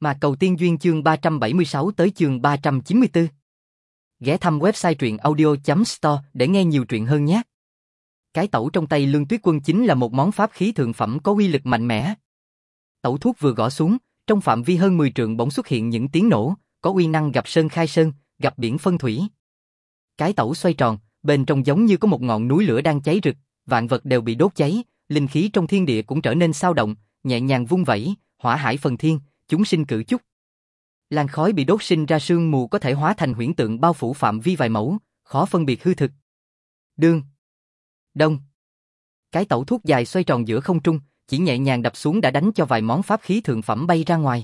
Mà Cầu Tiên Duyên chương 376 tới chương 394. Ghé thăm website truyệnaudio.store để nghe nhiều truyện hơn nhé. Cái tẩu trong tay Lương Tuyết Quân chính là một món pháp khí thượng phẩm có uy lực mạnh mẽ. Tẩu thuốc vừa gõ xuống, trong phạm vi hơn 10 trượng bỗng xuất hiện những tiếng nổ, có uy năng gặp sơn khai sơn, gặp biển phân thủy. Cái tẩu xoay tròn, bên trong giống như có một ngọn núi lửa đang cháy rực, vạn vật đều bị đốt cháy, linh khí trong thiên địa cũng trở nên xao động, nhẹ nhàng vung vẩy, hỏa hải phần thiên, chúng sinh cử chúc. Làn khói bị đốt sinh ra sương mù có thể hóa thành huyễn tượng bao phủ phạm vi vài mẫu, khó phân biệt hư thực. Đương, đông. Cái tẩu thuốc dài xoay tròn giữa không trung, chỉ nhẹ nhàng đập xuống đã đánh cho vài món pháp khí thượng phẩm bay ra ngoài.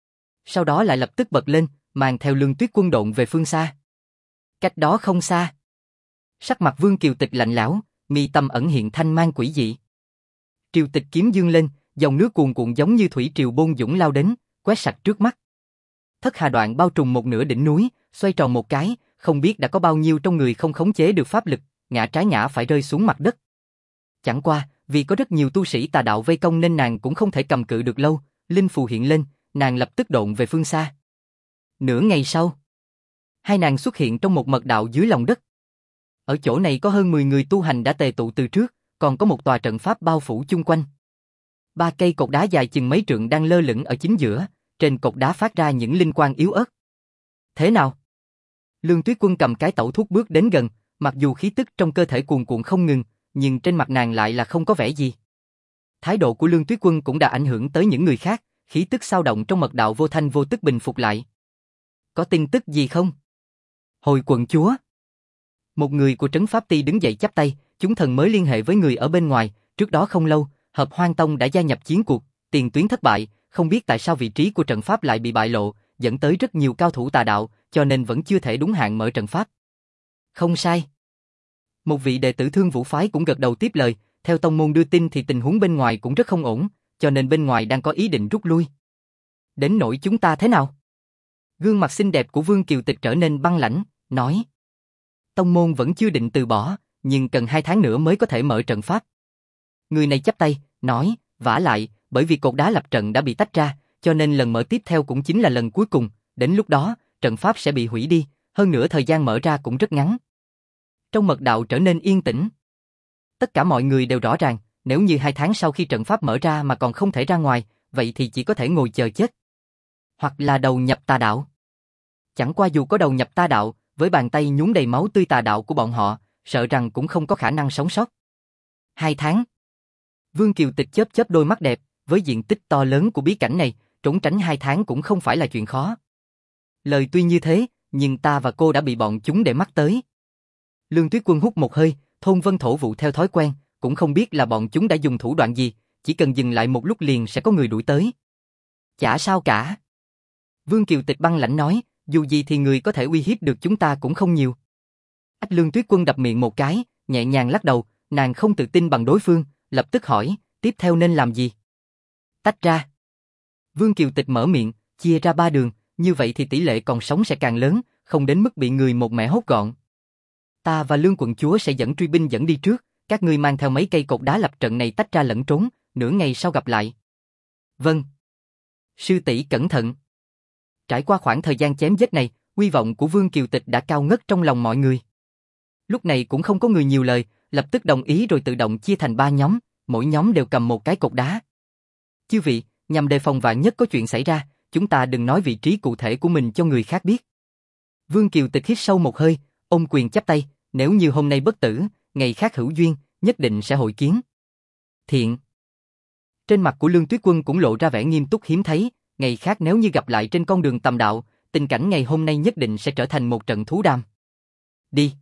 Sau đó lại lập tức bật lên, mang theo Lương Tuyết Quân độn về phương xa. Cách đó không xa, sắc mặt Vương Kiều Tịch lạnh lẽo, mi tâm ẩn hiện thanh mang quỷ dị. Triều Tịch kiếm dương lên, dòng nước cuồn cuộn giống như thủy triều bôn dũng lao đến, quét sạch trước mắt. Thất Hà Đoạn bao trùm một nửa đỉnh núi, xoay tròn một cái, không biết đã có bao nhiêu trong người không khống chế được pháp lực, ngã trái ngã phải rơi xuống mặt đất. Chẳng qua, vì có rất nhiều tu sĩ tà đạo vây công nên nàng cũng không thể cầm cự được lâu, linh phù hiện lên, nàng lập tức độn về phương xa. Nửa ngày sau, hai nàng xuất hiện trong một mật đạo dưới lòng đất. Ở chỗ này có hơn 10 người tu hành đã tề tụ từ trước, còn có một tòa trận pháp bao phủ chung quanh. 3 cây cột đá dài chừng mấy trượng đang lơ lửng ở chính giữa, trên cột đá phát ra những linh quang yếu ớt. Thế nào? Lương Tuyết Quân cầm cái tẩu thuốc bước đến gần, mặc dù khí tức trong cơ thể cuồn cuộn không ngừng, nhưng trên mặt nàng lại là không có vẻ gì. Thái độ của Lương Tuyết Quân cũng đã ảnh hưởng tới những người khác, khí tức xao động trong mật đạo vô thanh vô tức bình phục lại. Có tin tức gì không? Hồi quận chúa. Một người của trấn pháp ty đứng dậy chắp tay, chúng thần mới liên hệ với người ở bên ngoài, trước đó không lâu, Hợp Hoang Tông đã gia nhập chiến cuộc, tiền tuyến thất bại, không biết tại sao vị trí của trận pháp lại bị bại lộ, dẫn tới rất nhiều cao thủ tà đạo, cho nên vẫn chưa thể đúng hạn mở trận pháp. Không sai. Một vị đệ tử Thương Vũ phái cũng gật đầu tiếp lời, theo tông môn đưa tin thì tình huống bên ngoài cũng rất không ổn, cho nên bên ngoài đang có ý định rút lui. Đến nỗi chúng ta thế nào? Gương mặt xinh đẹp của Vương Kiều Tịch trở nên băng lãnh, nói: Tông môn vẫn chưa định từ bỏ, nhưng cần 2 tháng nữa mới có thể mở trận pháp. Người này chắp tay, nói: vả lại, bởi vì cột đá lập trận đã bị tách ra, cho nên lần mở tiếp theo cũng chính là lần cuối cùng, đến lúc đó, trận pháp sẽ bị hủy đi, hơn nữa thời gian mở ra cũng rất ngắn. Trong mật đạo trở nên yên tĩnh. Tất cả mọi người đều rõ ràng, nếu như 2 tháng sau khi trận pháp mở ra mà còn không thể ra ngoài, vậy thì chỉ có thể ngồi chờ chết. Hoặc là đầu nhập tà đạo. Chẳng qua dù có đầu nhập tà đạo, với bàn tay nhúng đầy máu tươi tà đạo của bọn họ, sợ rằng cũng không có khả năng sống sót. 2 tháng. Vương Kiều Tịch chớp chớp đôi mắt đẹp, với diện tích to lớn của bí cảnh này, trốn tránh 2 tháng cũng không phải là chuyện khó. Lời tuy như thế, nhưng ta và cô đã bị bọn chúng để mắt tới. Lương Tuyết Quân hút một hơi, thôn vân thổ vụ theo thói quen, cũng không biết là bọn chúng đã dùng thủ đoạn gì, chỉ cần dừng lại một lúc liền sẽ có người đuổi tới. Chả sao cả. Vương Kiều Tịch băng lãnh nói, dù gì thì người có thể uy hiếp được chúng ta cũng không nhiều. Lương Tuyết Quân đập miệng một cái, nhẹ nhàng lắc đầu, nàng không tự tin bằng đối phương, lập tức hỏi, tiếp theo nên làm gì? Tách ra. Vương Kiều Tịch mở miệng, chia ra 3 đường, như vậy thì tỷ lệ còn sống sẽ càng lớn, không đến mức bị người một mẻ hốt gọn. Ta và Lương quận chúa sẽ dẫn truy binh dẫn đi trước, các ngươi mang theo mấy cây cột đá lập trận này tách ra lẫn trốn, nửa ngày sau gặp lại. Vâng. Sư tỷ cẩn thận. Trải qua khoảng thời gian chém giết này, uy vọng của Vương Kiều Tịch đã cao ngất trong lòng mọi người. Lúc này cũng không có người nhiều lời, lập tức đồng ý rồi tự động chia thành 3 nhóm, mỗi nhóm đều cầm một cái cột đá. Chư vị, nhằm đề phòng vạn nhất có chuyện xảy ra, chúng ta đừng nói vị trí cụ thể của mình cho người khác biết. Vương Kiều Tịch hít sâu một hơi, ôm quyền chắp tay, nếu như hôm nay bất tử, ngày khác hữu duyên, nhất định sẽ hội kiến. Thiện. Trên mặt của Lương Tuyết Quân cũng lộ ra vẻ nghiêm túc hiếm thấy, ngày khác nếu như gặp lại trên con đường tầm đạo, tình cảnh ngày hôm nay nhất định sẽ trở thành một trận thú đàm. Đi.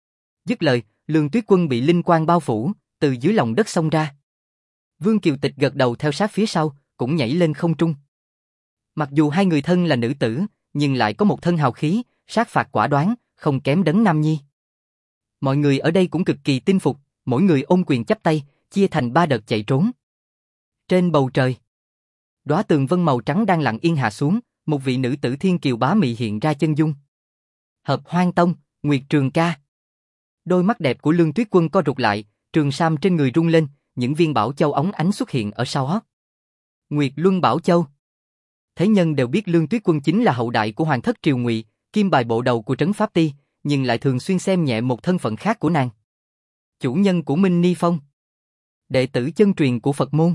Dứt lời, Lương Tuyết Quân bị linh quang bao phủ, từ dưới lòng đất xông ra. Vương Kiều Tịch gật đầu theo sát phía sau, cũng nhảy lên không trung. Mặc dù hai người thân là nữ tử, nhưng lại có một thân hào khí, sát phạt quả đoán, không kém Đấng Nam Nhi. Mọi người ở đây cũng cực kỳ tin phục, mỗi người ôm quyền chắp tay, chia thành 3 đợt chạy trốn. Trên bầu trời, đóa tường vân màu trắng đang lặng yên hạ xuống, một vị nữ tử thiên kiều bá mị hiện ra chân dung. Hợp Hoang Tông, Nguyệt Trường Ca. Đôi mắt đẹp của Lương Tuyết Quân co rụt lại, trường sam trên người rung lên, những viên bảo châu óng ánh xuất hiện ở sau hót. Nguyệt Luân Bảo Châu. Thế nhân đều biết Lương Tuyết Quân chính là hậu đại của Hoàng thất Triều Ngụy, kim bài bộ đầu của Trấn Pháp Ti, nhưng lại thường xuyên xem nhẹ một thân phận khác của nàng. Chủ nhân của Minh Ni Phong, đệ tử chân truyền của Phật môn.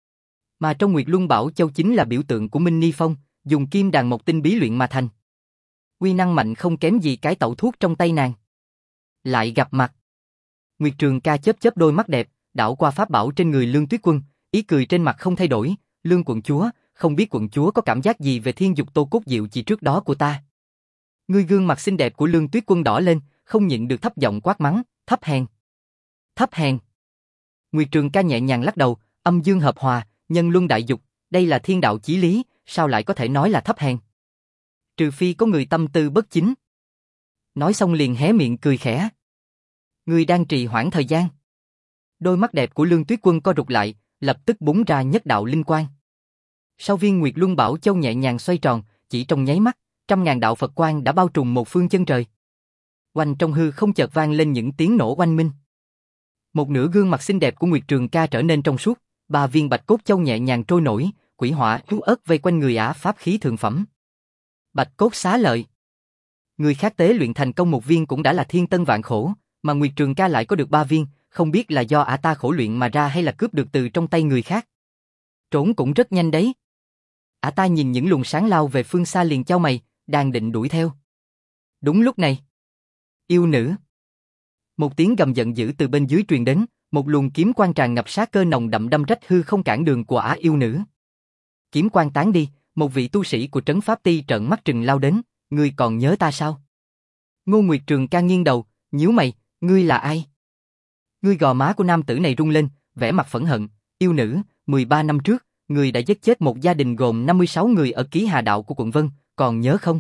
Mà trong Nguyệt Luân Bảo Châu chính là biểu tượng của Minh Ni Phong, dùng kim đàn mộc tinh bí luyện mà thành. Uy năng mạnh không kém gì cái tẩu thuốc trong tay nàng. Lại gặp mặt. Nguyệt Trường Ca chớp chớp đôi mắt đẹp, đảo qua pháp bảo trên người Lương Tuyết Quân, ý cười trên mặt không thay đổi. Lương quận chúa, không biết quận chúa có cảm giác gì về thiên dục tô cốt diệu chỉ trước đó của ta. Ngươi gương mặt xinh đẹp của Lương Tuyết Quân đỏ lên, không nhịn được thấp giọng quát mắng, thấp hèn. Thấp hèn. Nguyệt Trường Ca nhẹ nhàng lắc đầu, âm dương hợp hòa, nhân luân đại dục, đây là thiên đạo chí lý, sao lại có thể nói là thấp hèn? Trừ phi có người tâm tư bất chính. Nói xong liền hé miệng cười khẽ. Ngươi đang trì hoãn thời gian. Đôi mắt đẹp của Lương Tuyết Quân co rụt lại, lập tức búng ra nhất đạo linh quang. Sau viên Nguyệt Luân Bảo Châu nhẹ nhàng xoay tròn, chỉ trong nháy mắt, 100.000 đạo Phật quang đã bao trùm một phương chân trời. Oanh trong hư không chợt vang lên những tiếng nổ oanh minh. Một nửa gương mặt xinh đẹp của Nguyệt Trường Ca trở nên trong suốt, 3 viên Bạch Cốt Châu nhẹ nhàng trôi nổi, quỷ hỏa yếu ớt vây quanh người ả pháp khí thượng phẩm. Bạch Cốt Xá Lợi. Người khác tế luyện thành công một viên cũng đã là thiên tân vạn khổ, mà Nguyệt Trường Ca lại có được 3 viên, không biết là do ả ta khổ luyện mà ra hay là cướp được từ trong tay người khác. Trốn cũng rất nhanh đấy. Ả ta nhìn những luồng sáng lao về phương xa liền chau mày, đang định đuổi theo. Đúng lúc này, yêu nữ. Một tiếng gầm giận dữ từ bên dưới truyền đến, một luồng kiếm quang tràn ngập sát cơ nồng đậm đâm rách hư không cản đường của ả yêu nữ. Kiếm quang tán đi, một vị tu sĩ của Trấn Pháp Ti trợn mắt trừng lao đến, ngươi còn nhớ ta sao? Ngô Nguyệt Trường Ca nghiêng đầu, nhíu mày, ngươi là ai? Ngươi gò má của nam tử này rung lên, vẻ mặt phẫn hận, yêu nữ, 13 năm trước, ngươi đã giết chết một gia đình gồm 56 người ở Ký Hà Đạo của quận Vân, còn nhớ không?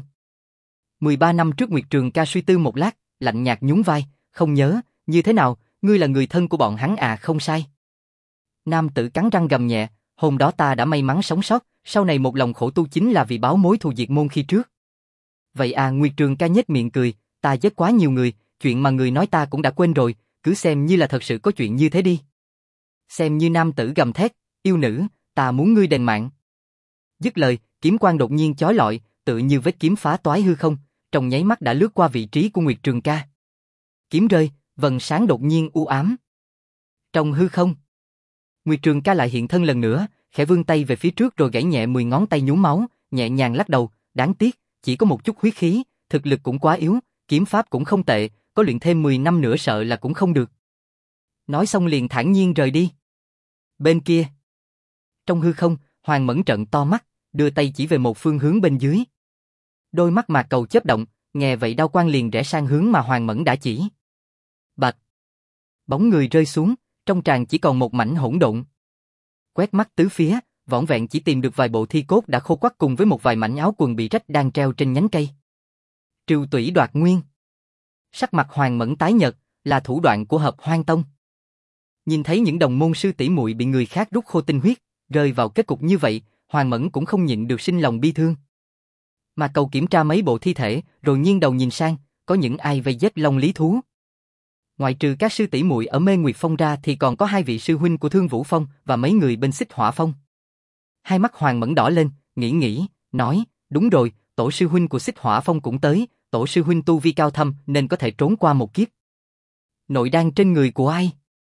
13 năm trước Nguyệt Trường Ca suy tư một lát, lạnh nhạt nhún vai, không nhớ, như thế nào, ngươi là người thân của bọn hắn à? Không sai. Nam tử cắn răng gầm nhẹ, hôm đó ta đã may mắn sống sót, sau này một lòng khổ tu chính là vì báo mối thù diệt môn khi trước. Vậy à? Nguyệt Trường Ca nhếch miệng cười, ta giết quá nhiều người, chuyện mà người nói ta cũng đã quên rồi, cứ xem như là thật sự có chuyện như thế đi. Xem như nam tử gầm thét, yêu nữ, ta muốn ngươi đền mạng. Dứt lời, kiếm quang đột nhiên chói lọi, tự như vết kiếm phá toái hư không, trong nháy mắt đã lướt qua vị trí của Nguyệt Trường Ca. Kiếm rơi, vầng sáng đột nhiên u ám. Trong hư không, Nguyệt Trường Ca lại hiện thân lần nữa, khẽ vươn tay về phía trước rồi gãy nhẹ 10 ngón tay nhuốm máu, nhẹ nhàng lắc đầu, đáng tiếc, chỉ có một chút huyết khí, thực lực cũng quá yếu, kiếm pháp cũng không tệ, có luyện thêm 10 năm nữa sợ là cũng không được. Nói xong liền thản nhiên rời đi. Bên kia, trong hư không, Hoàng Mẫn trợn to mắt, đưa tay chỉ về một phương hướng bên dưới. Đôi mắt Mạc Cầu chớp động, nghe vậy đao quang liền rẽ sang hướng mà Hoàng Mẫn đã chỉ. Bạch. Bóng người rơi xuống, trong tràng chỉ còn một mảnh hỗn độn. Quét mắt tứ phía, vỏn vẹn chỉ tìm được vài bộ thi cốt đã khô quắt cùng với một vài mảnh áo quần bị rách đang treo trên nhánh cây. Trừ tủy đoạt nguyên. Sắc mặt Hoàng Mẫn tái nhợt, là thủ đoạn của Hợp Hoan Tông. Nhìn thấy những đồng môn sư tỷ muội bị người khác rút khô tinh huyết, rơi vào kết cục như vậy, Hoàng Mẫn cũng không nhịn được sinh lòng bi thương. Mà Cầu kiểm tra mấy bộ thi thể, rồi nghiêng đầu nhìn sang, có những ai vây giết long lý thú. Ngoại trừ các sư tỷ muội ở Mê Nguyệt Phong ra thì còn có 2 vị sư huynh của Thương Vũ Phong và mấy người bên Xích Hỏa Phong. Hai mắt Hoàng Mẫn đỏ lên, nghĩ, nói, đúng rồi, tổ sư huynh của Xích Hỏa Phong cũng tới, tổ sư huynh tu vi cao thâm nên có thể trốn qua một kiếp. Nội đan trên người của ai?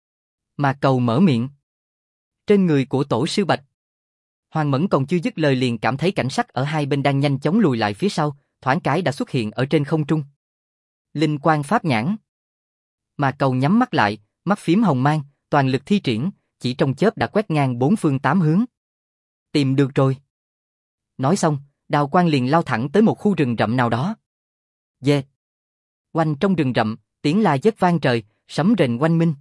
Mà Cầu mở miệng. Trên người của tổ sư Bạch. Hoàng Mẫn còn chưa dứt lời liền cảm thấy cảnh sắc ở hai bên đang nhanh chóng lùi lại phía sau, thoáng cái đã xuất hiện ở trên không trung. Linh quang pháp nhãn. Mà Cầu nhắm mắt lại, mắt phím hồng mang, toàn lực thi triển, chỉ trong chớp đã quét ngang 4 phương 8 hướng. Tìm được rồi. Nói xong, đao quang liền lao thẳng tới một khu rừng rậm nào đó. Dê. Quanh trong rừng rậm, tiếng la giết vang trời, sấm rền oanh minh.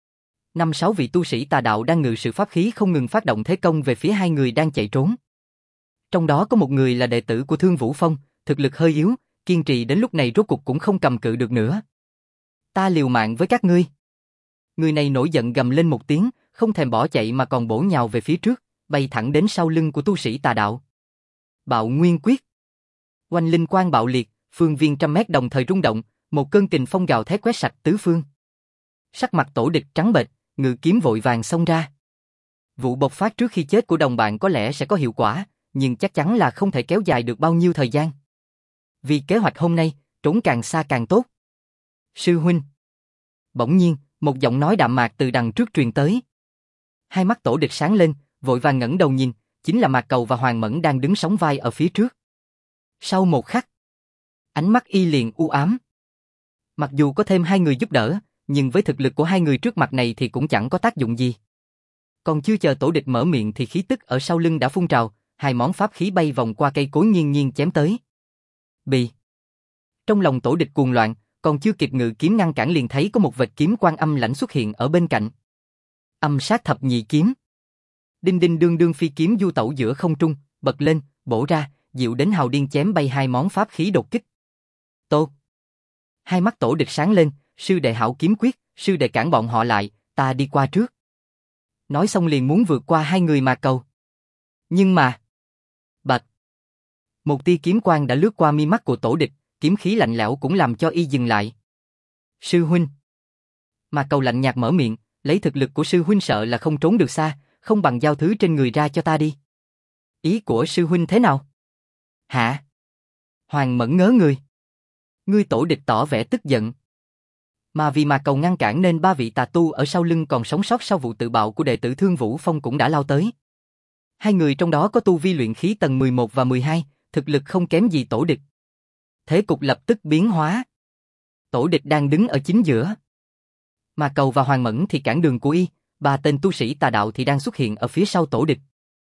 5-6 vị tu sĩ tà đạo đang ngự sử pháp khí không ngừng phát động thế công về phía hai người đang chạy trốn. Trong đó có một người là đệ tử của Thương Vũ Phong, thực lực hơi yếu, kiên trì đến lúc này rốt cục cũng không cầm cự được nữa. Ta liều mạng với các ngươi. Người này nổi giận gầm lên một tiếng, không thèm bỏ chạy mà còn bổ nhào về phía trước, bay thẳng đến sau lưng của tu sĩ tà đạo. Bạo Nguyên Quyết. Oanh linh quang bạo liệt, phương viên 100 mét đồng thời rung động, một cơn kình phong gào thét quét sạch tứ phương. Sắc mặt tổ địch trắng bệch, ngự kiếm vội vàng xông ra. Vụ bộc phát trước khi chết của đồng bạn có lẽ sẽ có hiệu quả, nhưng chắc chắn là không thể kéo dài được bao nhiêu thời gian. Vì kế hoạch hôm nay, trốn càng xa càng tốt. Sư huynh. Bỗng nhiên, một giọng nói đạm mạc từ đằng trước truyền tới. Hai mắt Tổ Địch sáng lên, vội vàng ngẩng đầu nhìn, chính là Mạc Cầu và Hoàng Mẫn đang đứng sóng vai ở phía trước. Sau một khắc, ánh mắt y liền u ám. Mặc dù có thêm hai người giúp đỡ, nhưng với thực lực của hai người trước mặt này thì cũng chẳng có tác dụng gì. Còn chưa chờ Tổ Địch mở miệng thì khí tức ở sau lưng đã phun trào, hai món pháp khí bay vòng qua cây cối nghiêng nghiêng chém tới. Bị. Trong lòng Tổ Địch cuồng loạn, còn chưa kịp ngự kiếm ngăn cản liền thấy có một vệt kiếm quang âm lãnh xuất hiện ở bên cạnh. Âm sát thập nhị kiếm. Đinh đinh đương đương phi kiếm du tẩu giữa không trung, bật lên, bổ ra, dịu đến hào điên chém bay hai món pháp khí đột kích. Tô. Hai mắt Tổ Địch sáng lên, sư đệ hảo kiếm quyết, sư đệ cản bọn họ lại, ta đi qua trước. Nói xong liền muốn vượt qua hai người Mạc Cầu. Nhưng mà... Bạch. Một tia kiếm quang đã lướt qua mi mắt của Tổ Địch, kiếm khí lạnh lẽo cũng làm cho y dừng lại. Sư huynh. Mạc Cầu lạnh nhạt mở miệng, lấy thực lực của sư huynh sợ là không trốn được xa, không bằng giao thứ trên người ra cho ta đi. Ý của sư huynh thế nào? Hả? Hoàng Mẫn ngớ người. Ngươi Tổ Địch tỏ vẻ tức giận. Mà vì Mạc Cầu ngăn cản nên ba vị tà tu ở sau lưng còn sống sót sau vụ tự bạo của đệ tử Thương Vũ Phong cũng đã lao tới. Hai người trong đó có tu vi luyện khí tầng 11 và 12, thực lực không kém gì Tổ Địch. Thế cục lập tức biến hóa. Tổ Địch đang đứng ở chính giữa. Mạc Cầu và Hoàng Mẫn thì cản đường của y, ba tên tu sĩ tà đạo thì đang xuất hiện ở phía sau Tổ Địch.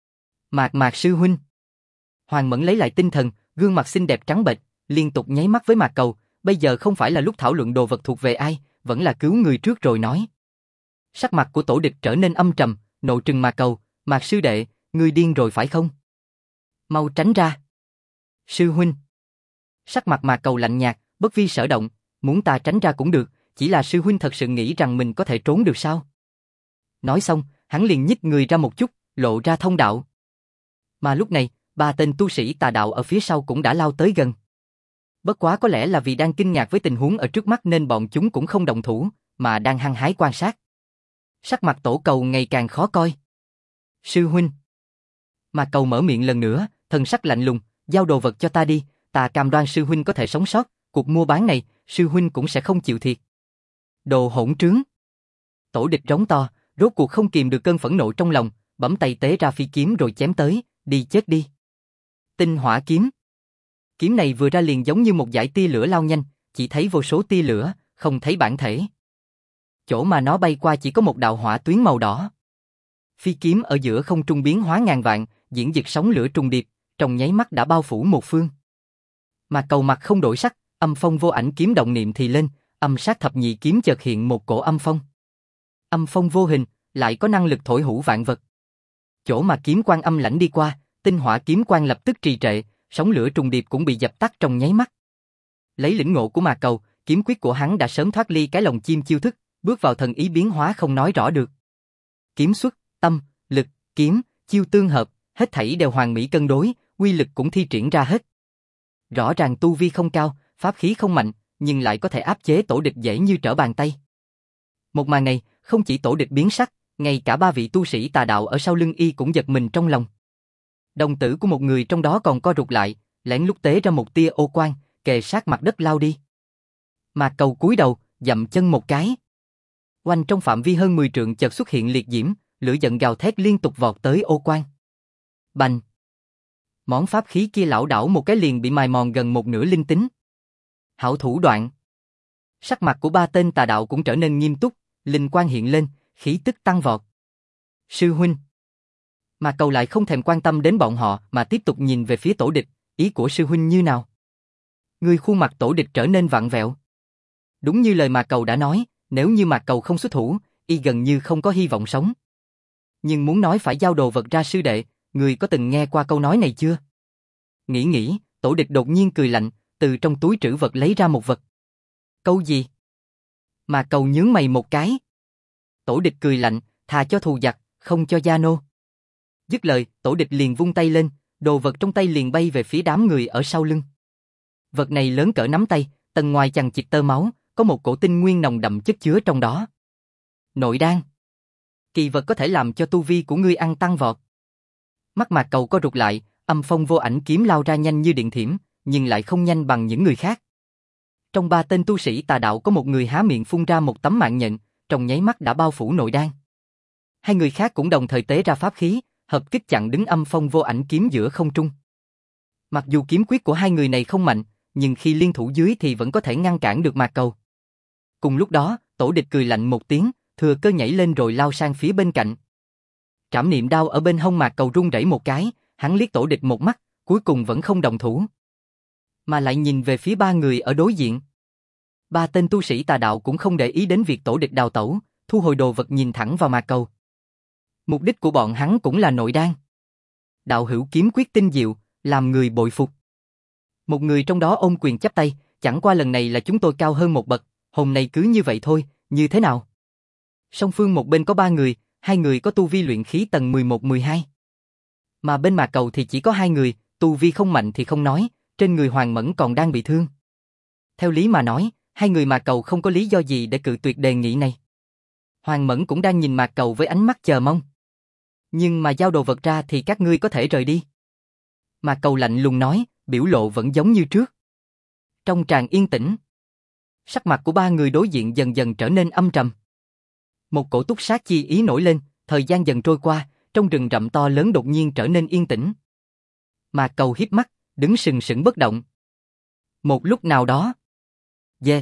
Mạc sư huynh. Hoàng Mẫn lấy lại tinh thần, gương mặt xinh đẹp trắng bệch, liên tục nháy mắt với Mạc Cầu, bây giờ không phải là lúc thảo luận đồ vật thuộc về ai, vẫn là cứu người trước rồi nói. Sắc mặt của Tổ Địch trở nên âm trầm, nộ trừng Mạc Cầu, Mạc sư đệ, ngươi điên rồi phải không? Mau tránh ra. Sư huynh. Sắc mặt Mạc Cầu lạnh nhạt, bất vi sở động, muốn ta tránh ra cũng được, chỉ là sư huynh thật sự nghĩ rằng mình có thể trốn được sao? Nói xong, hắn liền nhích người ra một chút, lộ ra thông đạo. Mà lúc này, ba tên tu sĩ tà đạo ở phía sau cũng đã lao tới gần. Bất quá có lẽ là vì đang kinh ngạc với tình huống ở trước mắt nên bọn chúng cũng không động thủ, mà đang hăng hái quan sát. Sắc mặt Tổ Cầu ngày càng khó coi. Sư huynh. Mạc Cầu mở miệng lần nữa, thần sắc lạnh lùng, giao đồ vật cho ta đi, ta cam đoan sư huynh có thể sống sót, cuộc mua bán này, sư huynh cũng sẽ không chịu thiệt. Đồ hỗn trướng. Tổ Địch rống to, rốt cuộc không kìm được cơn phẫn nộ trong lòng, bấm tay tế ra phi kiếm rồi chém tới, đi chết đi. Tinh hỏa kiếm. Kiếm này vừa ra liền giống như một dải tia lửa lao nhanh, chỉ thấy vô số tia lửa, không thấy bản thể. Chỗ mà nó bay qua chỉ có một đạo hỏa tuyến màu đỏ. Phi kiếm ở giữa không trung biến hóa ngàn vạn, diễn dịch sóng lửa trùng điệp, trong nháy mắt đã bao phủ một phương. Mà Cầu mặt không đổi sắc, âm phong vô ảnh kiếm động niệm thì lên, âm sát thập nhị kiếm chợt hiện một cổ âm phong. Âm phong vô hình, lại có năng lực thổi hủ vạn vật. Chỗ mà kiếm quang âm lãnh đi qua, tinh hỏa kiếm quang lập tức trì trệ, sóng lửa trùng điệp cũng bị dập tắt trong nháy mắt. Lấy lĩnh ngộ của Mạc Cầu, kiếm quyết của hắn đã sớm thoát ly cái lồng chim chiêu thức, bước vào thần ý biến hóa không nói rõ được. Kiếm xuất, tâm, lực, kiếm, chiêu tương hợp, hết thảy đều hoàn mỹ cân đối, uy lực cũng thi triển ra hết. Rõ ràng tu vi không cao, pháp khí không mạnh, nhưng lại có thể áp chế Tổ Địch dễ như trở bàn tay. Một màn này, không chỉ Tổ Địch biến sắc, ngay cả ba vị tu sĩ tà đạo ở sau lưng y cũng giật mình trong lòng. Đồng tử của một người trong đó còn co rụt lại, lén lút tế ra một tia ô quang, kề sát mặt đất lao đi. Mạc Cầu cúi đầu, dậm chân một cái. Oanh trong phạm vi hơn 10 trượng chợt xuất hiện liệt diễm, lửa giận gào thét liên tục vọt tới ô quang. Bành! Món pháp khí kia lảo đảo một cái liền bị mài mòn gần một nửa linh tính. Hảo thủ đoạn. Sắc mặt của ba tên tà đạo cũng trở nên nghiêm túc, linh quang hiện lên, khí tức tăng vọt. Sư huynh. Mà Cầu lại không thèm quan tâm đến bọn họ mà tiếp tục nhìn về phía Tổ Địch, ý của sư huynh như nào? Người khuôn mặt Tổ Địch trở nên vặn vẹo. Đúng như lời mà Cầu đã nói, nếu như Mạc Cầu không xuất thủ, y gần như không có hy vọng sống. Nhưng muốn nói phải giao đồ vật ra sư đệ, người có từng nghe qua câu nói này chưa? Nghĩ, Tổ Địch đột nhiên cười lạnh, từ trong túi trữ vật lấy ra một vật. Câu gì? Mạc Cầu nhướng mày một cái. Tổ Địch cười lạnh, thà cho thù giặc, không cho gia nô. Dứt lời, Tổ Địch liền vung tay lên, đồ vật trong tay liền bay về phía đám người ở sau lưng. Vật này lớn cỡ nắm tay, tầng ngoài chằng chịt tơ máu, có một cổ tinh nguyên nồng đậm chất chứa trong đó. Nội đan. Kỳ vật có thể làm cho tu vi của ngươi ăn tăng vọt. Mắt Mạc Cầu co rụt lại, Âm phong vô ảnh kiếm lao ra nhanh như điện thiểm, nhưng lại không nhanh bằng những người khác. Trong 3 tên tu sĩ tà đạo có một người há miệng phun ra một tấm mạng nhện, trong nháy mắt đã bao phủ nội đan. 2 người khác cũng đồng thời tế ra pháp khí, hợp kích chặn đứng âm phong vô ảnh kiếm giữa không trung. Mặc dù kiếm quyết của 2 người này không mạnh, nhưng khi liên thủ dưới thì vẫn có thể ngăn cản được Mạc Cầu. Cùng lúc đó, Tổ địch cười lạnh một tiếng, thừa cơ nhảy lên rồi lao sang phía bên cạnh. Trảm niệm đao ở bên hông Mạc Cầu rung rẩy một cái, hắn liếc Tổ địch một mắt, cuối cùng vẫn không động thủ, mà lại nhìn về phía 3 người ở đối diện. 3 tên tu sĩ tà đạo cũng không để ý đến việc Tổ địch đào tẩu, thu hồi đồ vật nhìn thẳng vào Mạc Cầu. Mục đích của bọn hắn cũng là nội đan. Đạo hữu kiếm quyết tinh diệu, làm người bội phục. Một người trong đó ôm quyền chắp tay, chẳng qua lần này là chúng tôi cao hơn một bậc, hôm nay cứ như vậy thôi, như thế nào? Song phương một bên có 3 người, 2 người có tu vi luyện khí tầng 11-12. Mà bên Mạc Cầu thì chỉ có 2 người, tu vi không mạnh thì không nói, trên người Hoàng Mẫn còn đang bị thương. Theo lý mà nói, 2 người Mạc Cầu không có lý do gì để cự tuyệt đề nghị này. Hoàng Mẫn cũng đang nhìn Mạc Cầu với ánh mắt chờ mong. Nhưng mà giao đồ vật ra thì các ngươi có thể rời đi. Mạc Cầu lạnh lùng nói, biểu lộ vẫn giống như trước. Trong tràng yên tĩnh, sắc mặt của 3 người đối diện dần dần trở nên âm trầm. Một cổ túc sát chi ý nổi lên, thời gian dần trôi qua, trong rừng rậm to lớn đột nhiên trở nên yên tĩnh. Mạc Cầu híp mắt, đứng sừng sững bất động. Một lúc nào đó, yeah,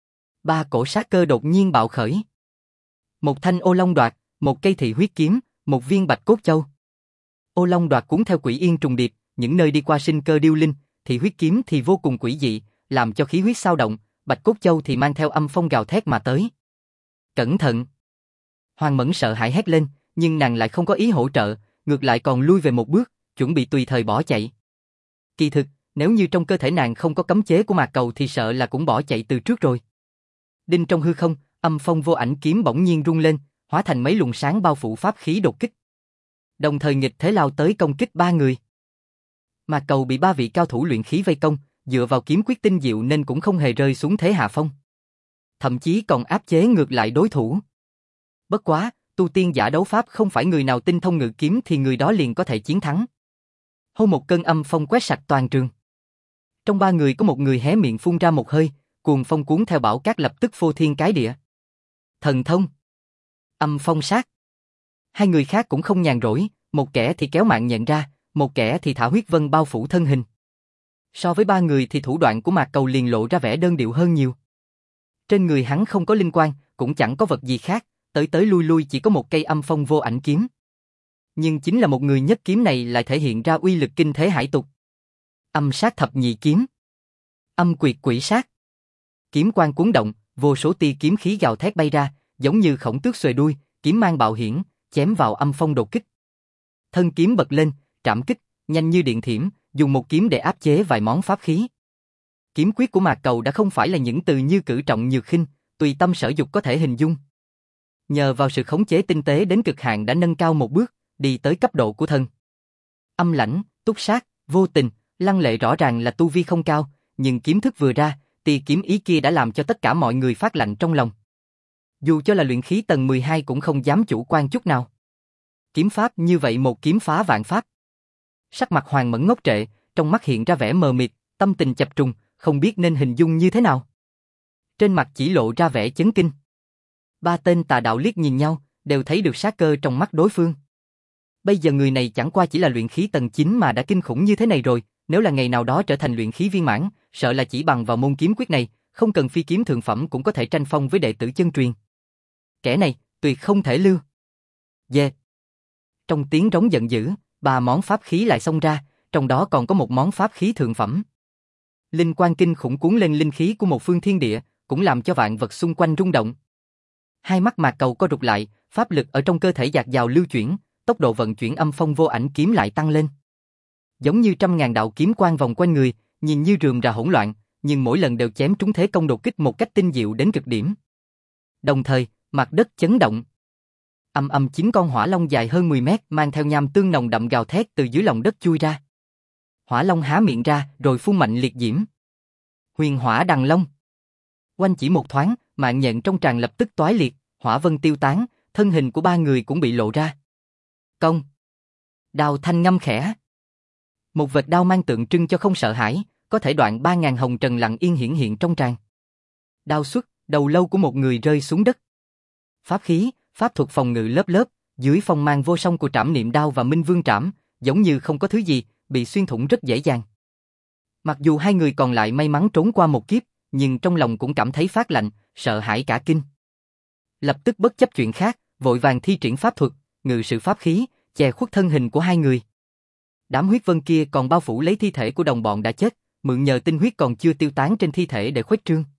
3 cổ sát cơ đột nhiên bạo khởi. Một thanh ô long đoạt, một cây thị huyết kiếm, một viên bạch cốt châu. Ô long đoạt cuốn theo quỷ yên trùng điệp, những nơi đi qua sinh cơ điêu linh, thị huyết kiếm thì vô cùng quỷ dị, làm cho khí huyết xao động, bạch cốt châu thì mang theo âm phong gào thét mà tới. Cẩn thận! Hoàng Mẫn sợ hãi hét lên, nhưng nàng lại không có ý hỗ trợ, ngược lại còn lui về một bước, chuẩn bị tùy thời bỏ chạy. Kỳ thực, nếu như trong cơ thể nàng không có cấm chế của Mạc Cầu thì sợ là cũng bỏ chạy từ trước rồi. Đinh trong hư không, âm phong vô ảnh kiếm bỗng nhiên rung lên, hóa thành mấy luồng sáng bao phủ pháp khí đột kích. Đồng thời nghịch thế lao tới công kích 3 người. Mạc Cầu bị 3 vị cao thủ luyện khí vây công, dựa vào kiếm quyết tinh diệu nên cũng không hề rơi xuống thế hạ phong. Thậm chí còn áp chế ngược lại đối thủ. Bất quá, tu tiên giả đấu pháp không phải người nào tinh thông ngự kiếm thì người đó liền có thể chiến thắng. Hô một cơn âm phong quét sạch toàn trường. Trong 3 người có một người hé miệng phun ra một hơi, cuồng phong cuốn theo bão cát lập tức phô thiên cái địa. Thần thông, âm phong sát. 2 người khác cũng không nhàn rỗi, một kẻ thì kéo mạng nhện ra, một kẻ thì thả huyết vân bao phủ thân hình. So với 3 người thì thủ đoạn của Mạc Cầu liền lộ ra vẻ đơn điệu hơn nhiều. Trên người hắn không có linh quang, cũng chẳng có vật gì khác, tới tới lui lui chỉ có một cây âm phong vô ảnh kiếm. Nhưng chính là một người nhất kiếm này lại thể hiện ra uy lực kinh thế hải tục. Âm sát thập nhị kiếm, âm quyệt quỷ sát. Kiếm quang cuốn động, vô số tia kiếm khí gào thét bay ra, giống như khổng tước xuề đuôi, kiếm mang bạo hiển, chém vào âm phong đột kích. Thân kiếm bật lên, trảm kích, nhanh như điện thiểm, dùng một kiếm để áp chế vài món pháp khí. Kiếm quyết của Mạc Cầu đã không phải là những từ như cử trọng nhược khinh, tùy tâm sở dục có thể hình dung. Nhờ vào sự khống chế tinh tế đến cực hạn đã nâng cao một bước, đi tới cấp độ của thần. Âm lãnh, túc sát, vô tình, lăng lệ rõ ràng là tu vi không cao, nhưng kiếm thức vừa ra, tia kiếm ý kia đã làm cho tất cả mọi người phát lạnh trong lòng. Dù cho là luyện khí tầng 12 cũng không dám chủ quan chút nào. Kiếm pháp như vậy một kiếm phá vạn pháp. Sắc mặt Hoàng Mẫn ngốc trệ, trong mắt hiện ra vẻ mờ mịt, tâm tình chập trùng, không biết nên hình dung như thế nào. Trên mặt chỉ lộ ra vẻ chấn kinh. 3 tên tà đạo liếc nhìn nhau, đều thấy được sát cơ trong mắt đối phương. Bây giờ người này chẳng qua chỉ là luyện khí tầng 9 mà đã kinh khủng như thế này rồi, nếu là ngày nào đó trở thành luyện khí viên mãn, sợ là chỉ bằng vào môn kiếm quyết này, không cần phi kiếm thượng phẩm cũng có thể tranh phong với đệ tử chân truyền. Kẻ này, tuyệt không thể lưu. Yeah. Trong tiếng rống giận dữ, 3 món pháp khí lại xông ra, trong đó còn có một món pháp khí thượng phẩm. Linh quang kinh khủng cuốn lên linh khí của một phương thiên địa, cũng làm cho vạn vật xung quanh rung động. Hai mắt Mạc Cầu co rụt lại, pháp lực ở trong cơ thể dạt dào lưu chuyển, tốc độ vận chuyển âm phong vô ảnh kiếm lại tăng lên. Giống như trăm ngàn đạo kiếm quang vòng quanh người, nhìn như rườm rà hỗn loạn, nhưng mỗi lần đều chém trúng thế công đột kích một cách tinh diệu đến cực điểm. Đồng thời, mặt đất chấn động. Ầm ầm 9 con hỏa long dài hơn 10 mét mang theo nham tương nồng đậm gào thét từ dưới lòng đất chui ra. Hỏa long há miệng ra rồi phun mạnh liệt diễm. Huyền hỏa đằng long. Quanh chỉ một thoáng, mạng nhện trong tràn lập tức toái liệt, hỏa vân tiêu tán, thân hình của 3 người cũng bị lộ ra. Công. Đao thanh ngâm khẽ. Một vệt đao mang tượng trưng cho không sợ hãi, có thể đoạn 3000 hồng trần lặng yên hiển hiện trong tràng. Đao xuất, đầu lâu của một người rơi xuống đất. Pháp khí, pháp thuật phòng ngự lớp lớp, dưới phong mang vô song của trảm niệm đao và minh vương trảm, giống như không có thứ gì, bị xuyên thủng rất dễ dàng. Mặc dù hai người còn lại may mắn trốn qua một kiếp, nhưng trong lòng cũng cảm thấy phát lạnh, sợ hãi cả kinh. Lập tức bất chấp chuyện khác, vội vàng thi triển pháp thuật, ngự sự pháp khí, che khuất thân hình của hai người. Đám huyết vân kia còn bao phủ lấy thi thể của đồng bọn đã chết, mượn nhờ tinh huyết còn chưa tiêu tán trên thi thể để khuếch trương.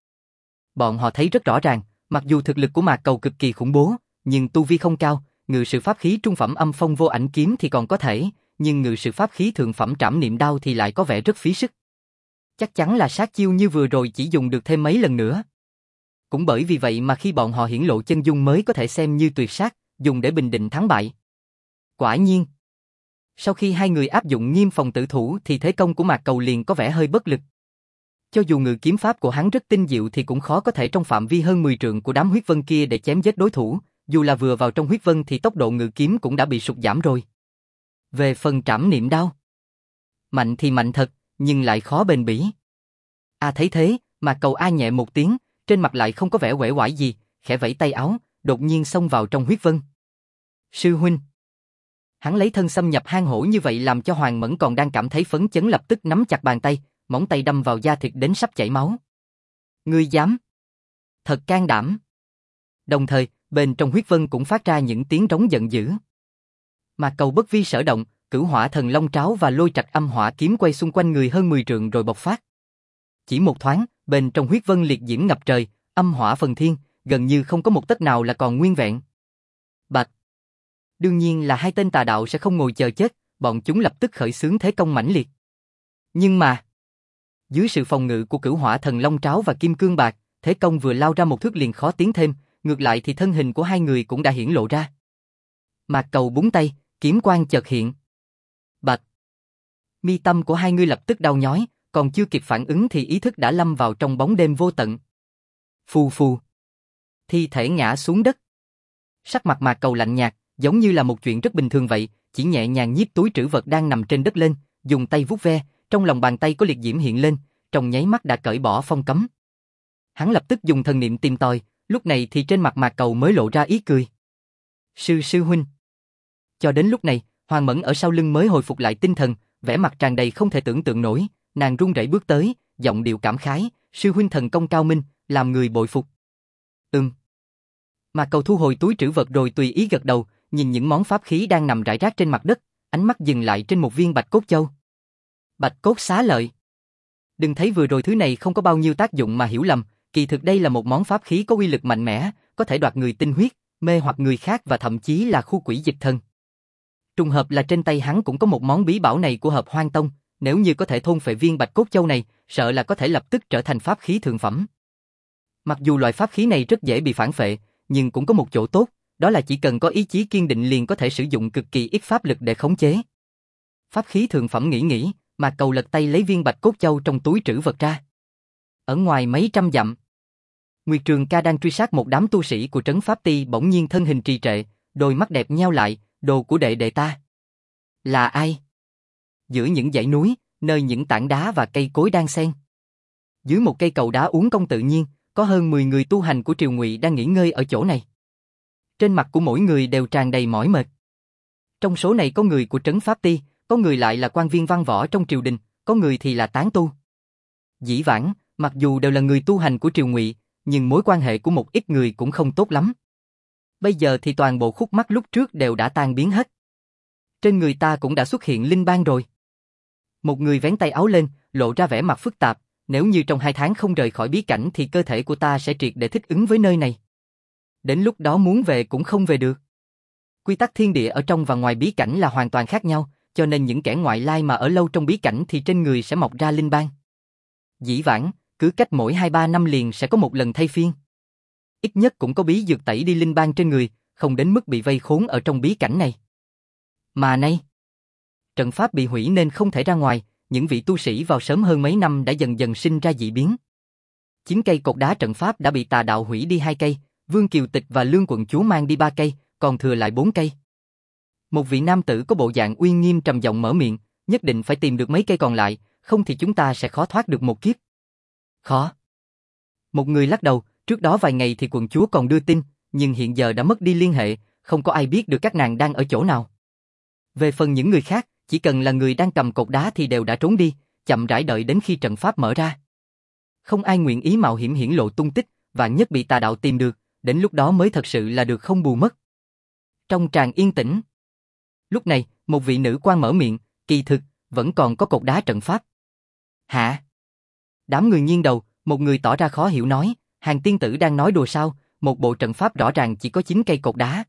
Bọn họ thấy rất rõ ràng, mặc dù thực lực của Mạc Cầu cực kỳ khủng bố, nhưng tu vi không cao, ngự sự pháp khí trung phẩm âm phong vô ảnh kiếm thì còn có thể, nhưng ngự sự pháp khí thượng phẩm trảm niệm đao thì lại có vẻ rất phí sức. Chắc chắn là sát chiêu như vừa rồi chỉ dùng được thêm mấy lần nữa. Cũng bởi vì vậy mà khi bọn họ hiển lộ chân dung mới có thể xem như tuyệt sát, dùng để bình định thắng bại. Quả nhiên, sau khi hai người áp dụng nghiêm phòng tử thủ thì thế công của Mạc Cầu liền có vẻ hơi bất lực. Cho dù ngự kiếm pháp của hắn rất tinh diệu thì cũng khó có thể trong phạm vi hơn 10 trượng của đám huyết vân kia để chém giết đối thủ, dù là vừa vào trong huyết vân thì tốc độ ngự kiếm cũng đã bị sụt giảm rồi. Về phần trảm niệm đao, mạnh thì mạnh thật, nhưng lại khó bền bỉ. Thấy thế, Mạc Cầu nhẹ một tiếng, trên mặt lại không có vẻ uể oải gì, khẽ vẫy tay áo, đột nhiên xông vào trong huyết vân. Sư huynh. Hắn lấy thân xâm nhập hang hổ như vậy làm cho Hoàng Mẫn còn đang cảm thấy phấn chấn lập tức nắm chặt bàn tay, móng tay đâm vào da thịt đến sắp chảy máu. Ngươi dám? Thật can đảm. Đồng thời, bên trong huyết vân cũng phát ra những tiếng rống giận dữ. Mạc Cầu bất vi sở động, Cửu Hỏa Thần Long Tráo và Lôi Trạch Âm Hỏa Kiếm quay xung quanh người hơn 10 trượng rồi bộc phát. Chỉ một thoáng, bên trong huyết vân liệt diễm ngập trời, âm hỏa phần thiên, gần như không có một tấc nào là còn nguyên vẹn. Bạch. Đương nhiên là hai tên tà đạo sẽ không ngồi chờ chết, bọn chúng lập tức khởi xướng thế công mãnh liệt. Nhưng mà, dưới sự phòng ngự của Cửu Hỏa Thần Long Tráo và Kim Cương Bạc, thế công vừa lao ra một thước liền khó tiến thêm, ngược lại thì thân hình của hai người cũng đã hiển lộ ra. Mạc Cầu búng tay, kiếm quang chợt hiện. Bạch. Mi tâm của hai người lập tức đau nhói, còn chưa kịp phản ứng thì ý thức đã lâm vào trong bóng đêm vô tận. Phù phù. Thi thể ngã xuống đất. Sắc mặt Mạc Cầu lạnh nhạt, giống như là một chuyện rất bình thường vậy, chỉ nhẹ nhàng nhiếp túi trữ vật đang nằm trên đất lên, dùng tay vuốt ve, trong lòng bàn tay có liệt diễm hiện lên, trong nháy mắt đã cởi bỏ phong cấm. Hắn lập tức dùng thần niệm tìm tòi, lúc này thì trên mặt Mạc Cầu mới lộ ra ý cười. Sư huynh. Cho đến lúc này, Hoàng Mẫn ở sau lưng mới hồi phục lại tinh thần, vẻ mặt tràn đầy không thể tưởng tượng nổi, nàng run rẩy bước tới, giọng điệu cảm khái, sư huynh thần công cao minh, làm người bội phục. Mạc Cầu thu hồi túi trữ vật rồi tùy ý gật đầu, nhìn những món pháp khí đang nằm rải rác trên mặt đất, ánh mắt dừng lại trên một viên bạch cốt châu. Bạch cốt xá lợi. Đừng thấy vừa rồi thứ này không có bao nhiêu tác dụng mà hiểu lầm, kỳ thực đây là một món pháp khí có uy lực mạnh mẽ, có thể đoạt người tinh huyết, mê hoặc người khác và thậm chí là khu quỷ dịch thần. Trùng hợp là trên tay hắn cũng có một món bí bảo này của Hợp Hoang Tông, nếu như có thể thôn phệ viên bạch cốt châu này, sợ là có thể lập tức trở thành pháp khí thượng phẩm. Mặc dù loại pháp khí này rất dễ bị phản phệ, nhưng cũng có một chỗ tốt, đó là chỉ cần có ý chí kiên định liền có thể sử dụng cực kỳ ít pháp lực để khống chế. Pháp khí thượng phẩm nghĩ, Mạc Cầu lật tay lấy viên bạch cốt châu trong túi trữ vật ra. Ở ngoài mấy trăm dặm, Nguyệt Trường Ca đang truy sát một đám tu sĩ của trấn Pháp Ti bỗng nhiên thân hình trì trệ, đôi mắt đẹp nheo lại, đồ của đệ đệ ta. Là ai? Giữa những dãy núi, nơi những tảng đá và cây cối đang xen. Dưới một cây cầu đá uốn cong tự nhiên, có hơn 10 người tu hành của Triều Ngụy đang nghỉ ngơi ở chỗ này. Trên mặt của mỗi người đều tràn đầy mỏi mệt. Trong số này có người của trấn Pháp Ti, có người lại là quan viên văn võ trong triều đình, có người thì là tán tu. Dĩ vãng, mặc dù đều là người tu hành của Triều Ngụy, nhưng mối quan hệ của một ít người cũng không tốt lắm. Bây giờ thì toàn bộ khúc mắc lúc trước đều đã tan biến hết. Trên người ta cũng đã xuất hiện linh bang rồi. Một người vén tay áo lên, lộ ra vẻ mặt phức tạp, nếu như trong 2 tháng không rời khỏi bí cảnh thì cơ thể của ta sẽ triệt để thích ứng với nơi này. Đến lúc đó muốn về cũng không về được. Quy tắc thiên địa ở trong và ngoài bí cảnh là hoàn toàn khác nhau, cho nên những kẻ ngoại lai mà ở lâu trong bí cảnh thì trên người sẽ mọc ra linh bang. Dĩ vãng, cứ cách mỗi 2-3 năm liền sẽ có một lần thay phiên. Ít nhất cũng có bí dược tẩy đi linh bang trên người, không đến mức bị vây khốn ở trong bí cảnh này. Mà nay, trận pháp bị hủy nên không thể ra ngoài, những vị tu sĩ vào sớm hơn mấy năm đã dần dần sinh ra dị biến. 9 cây cột đá trận pháp đã bị tà đạo hủy đi 2 cây, Vương Kiều Tịch và Lương Quận Chúa mang đi 3 cây, còn thừa lại 4 cây. Một vị nam tử có bộ dạng uy nghiêm trầm giọng mở miệng, Nhất định phải tìm được mấy cây còn lại, không thì chúng ta sẽ khó thoát được một kiếp. Khó. Một người lắc đầu, trước đó vài ngày thì quận chúa còn đưa tin, nhưng hiện giờ đã mất đi liên hệ, không có ai biết được các nàng đang ở chỗ nào. Về phần những người khác, chỉ cần là người đang cầm cột đá thì đều đã trốn đi, chậm rãi đợi đến khi trận pháp mở ra. Không ai nguyện ý mạo hiểm hiển lộ tung tích, và nhất bị tà đạo tìm được, đến lúc đó mới thật sự là được không bù mất. Trong tràng yên tĩnh. Lúc này, một vị nữ quan mở miệng, kỳ thực, vẫn còn có cột đá trận pháp. Hả? Đám người nghiêng đầu, một người tỏ ra khó hiểu nói, Hàng tiên tử đang nói đùa sao, một bộ trận pháp rõ ràng chỉ có 9 cây cột đá.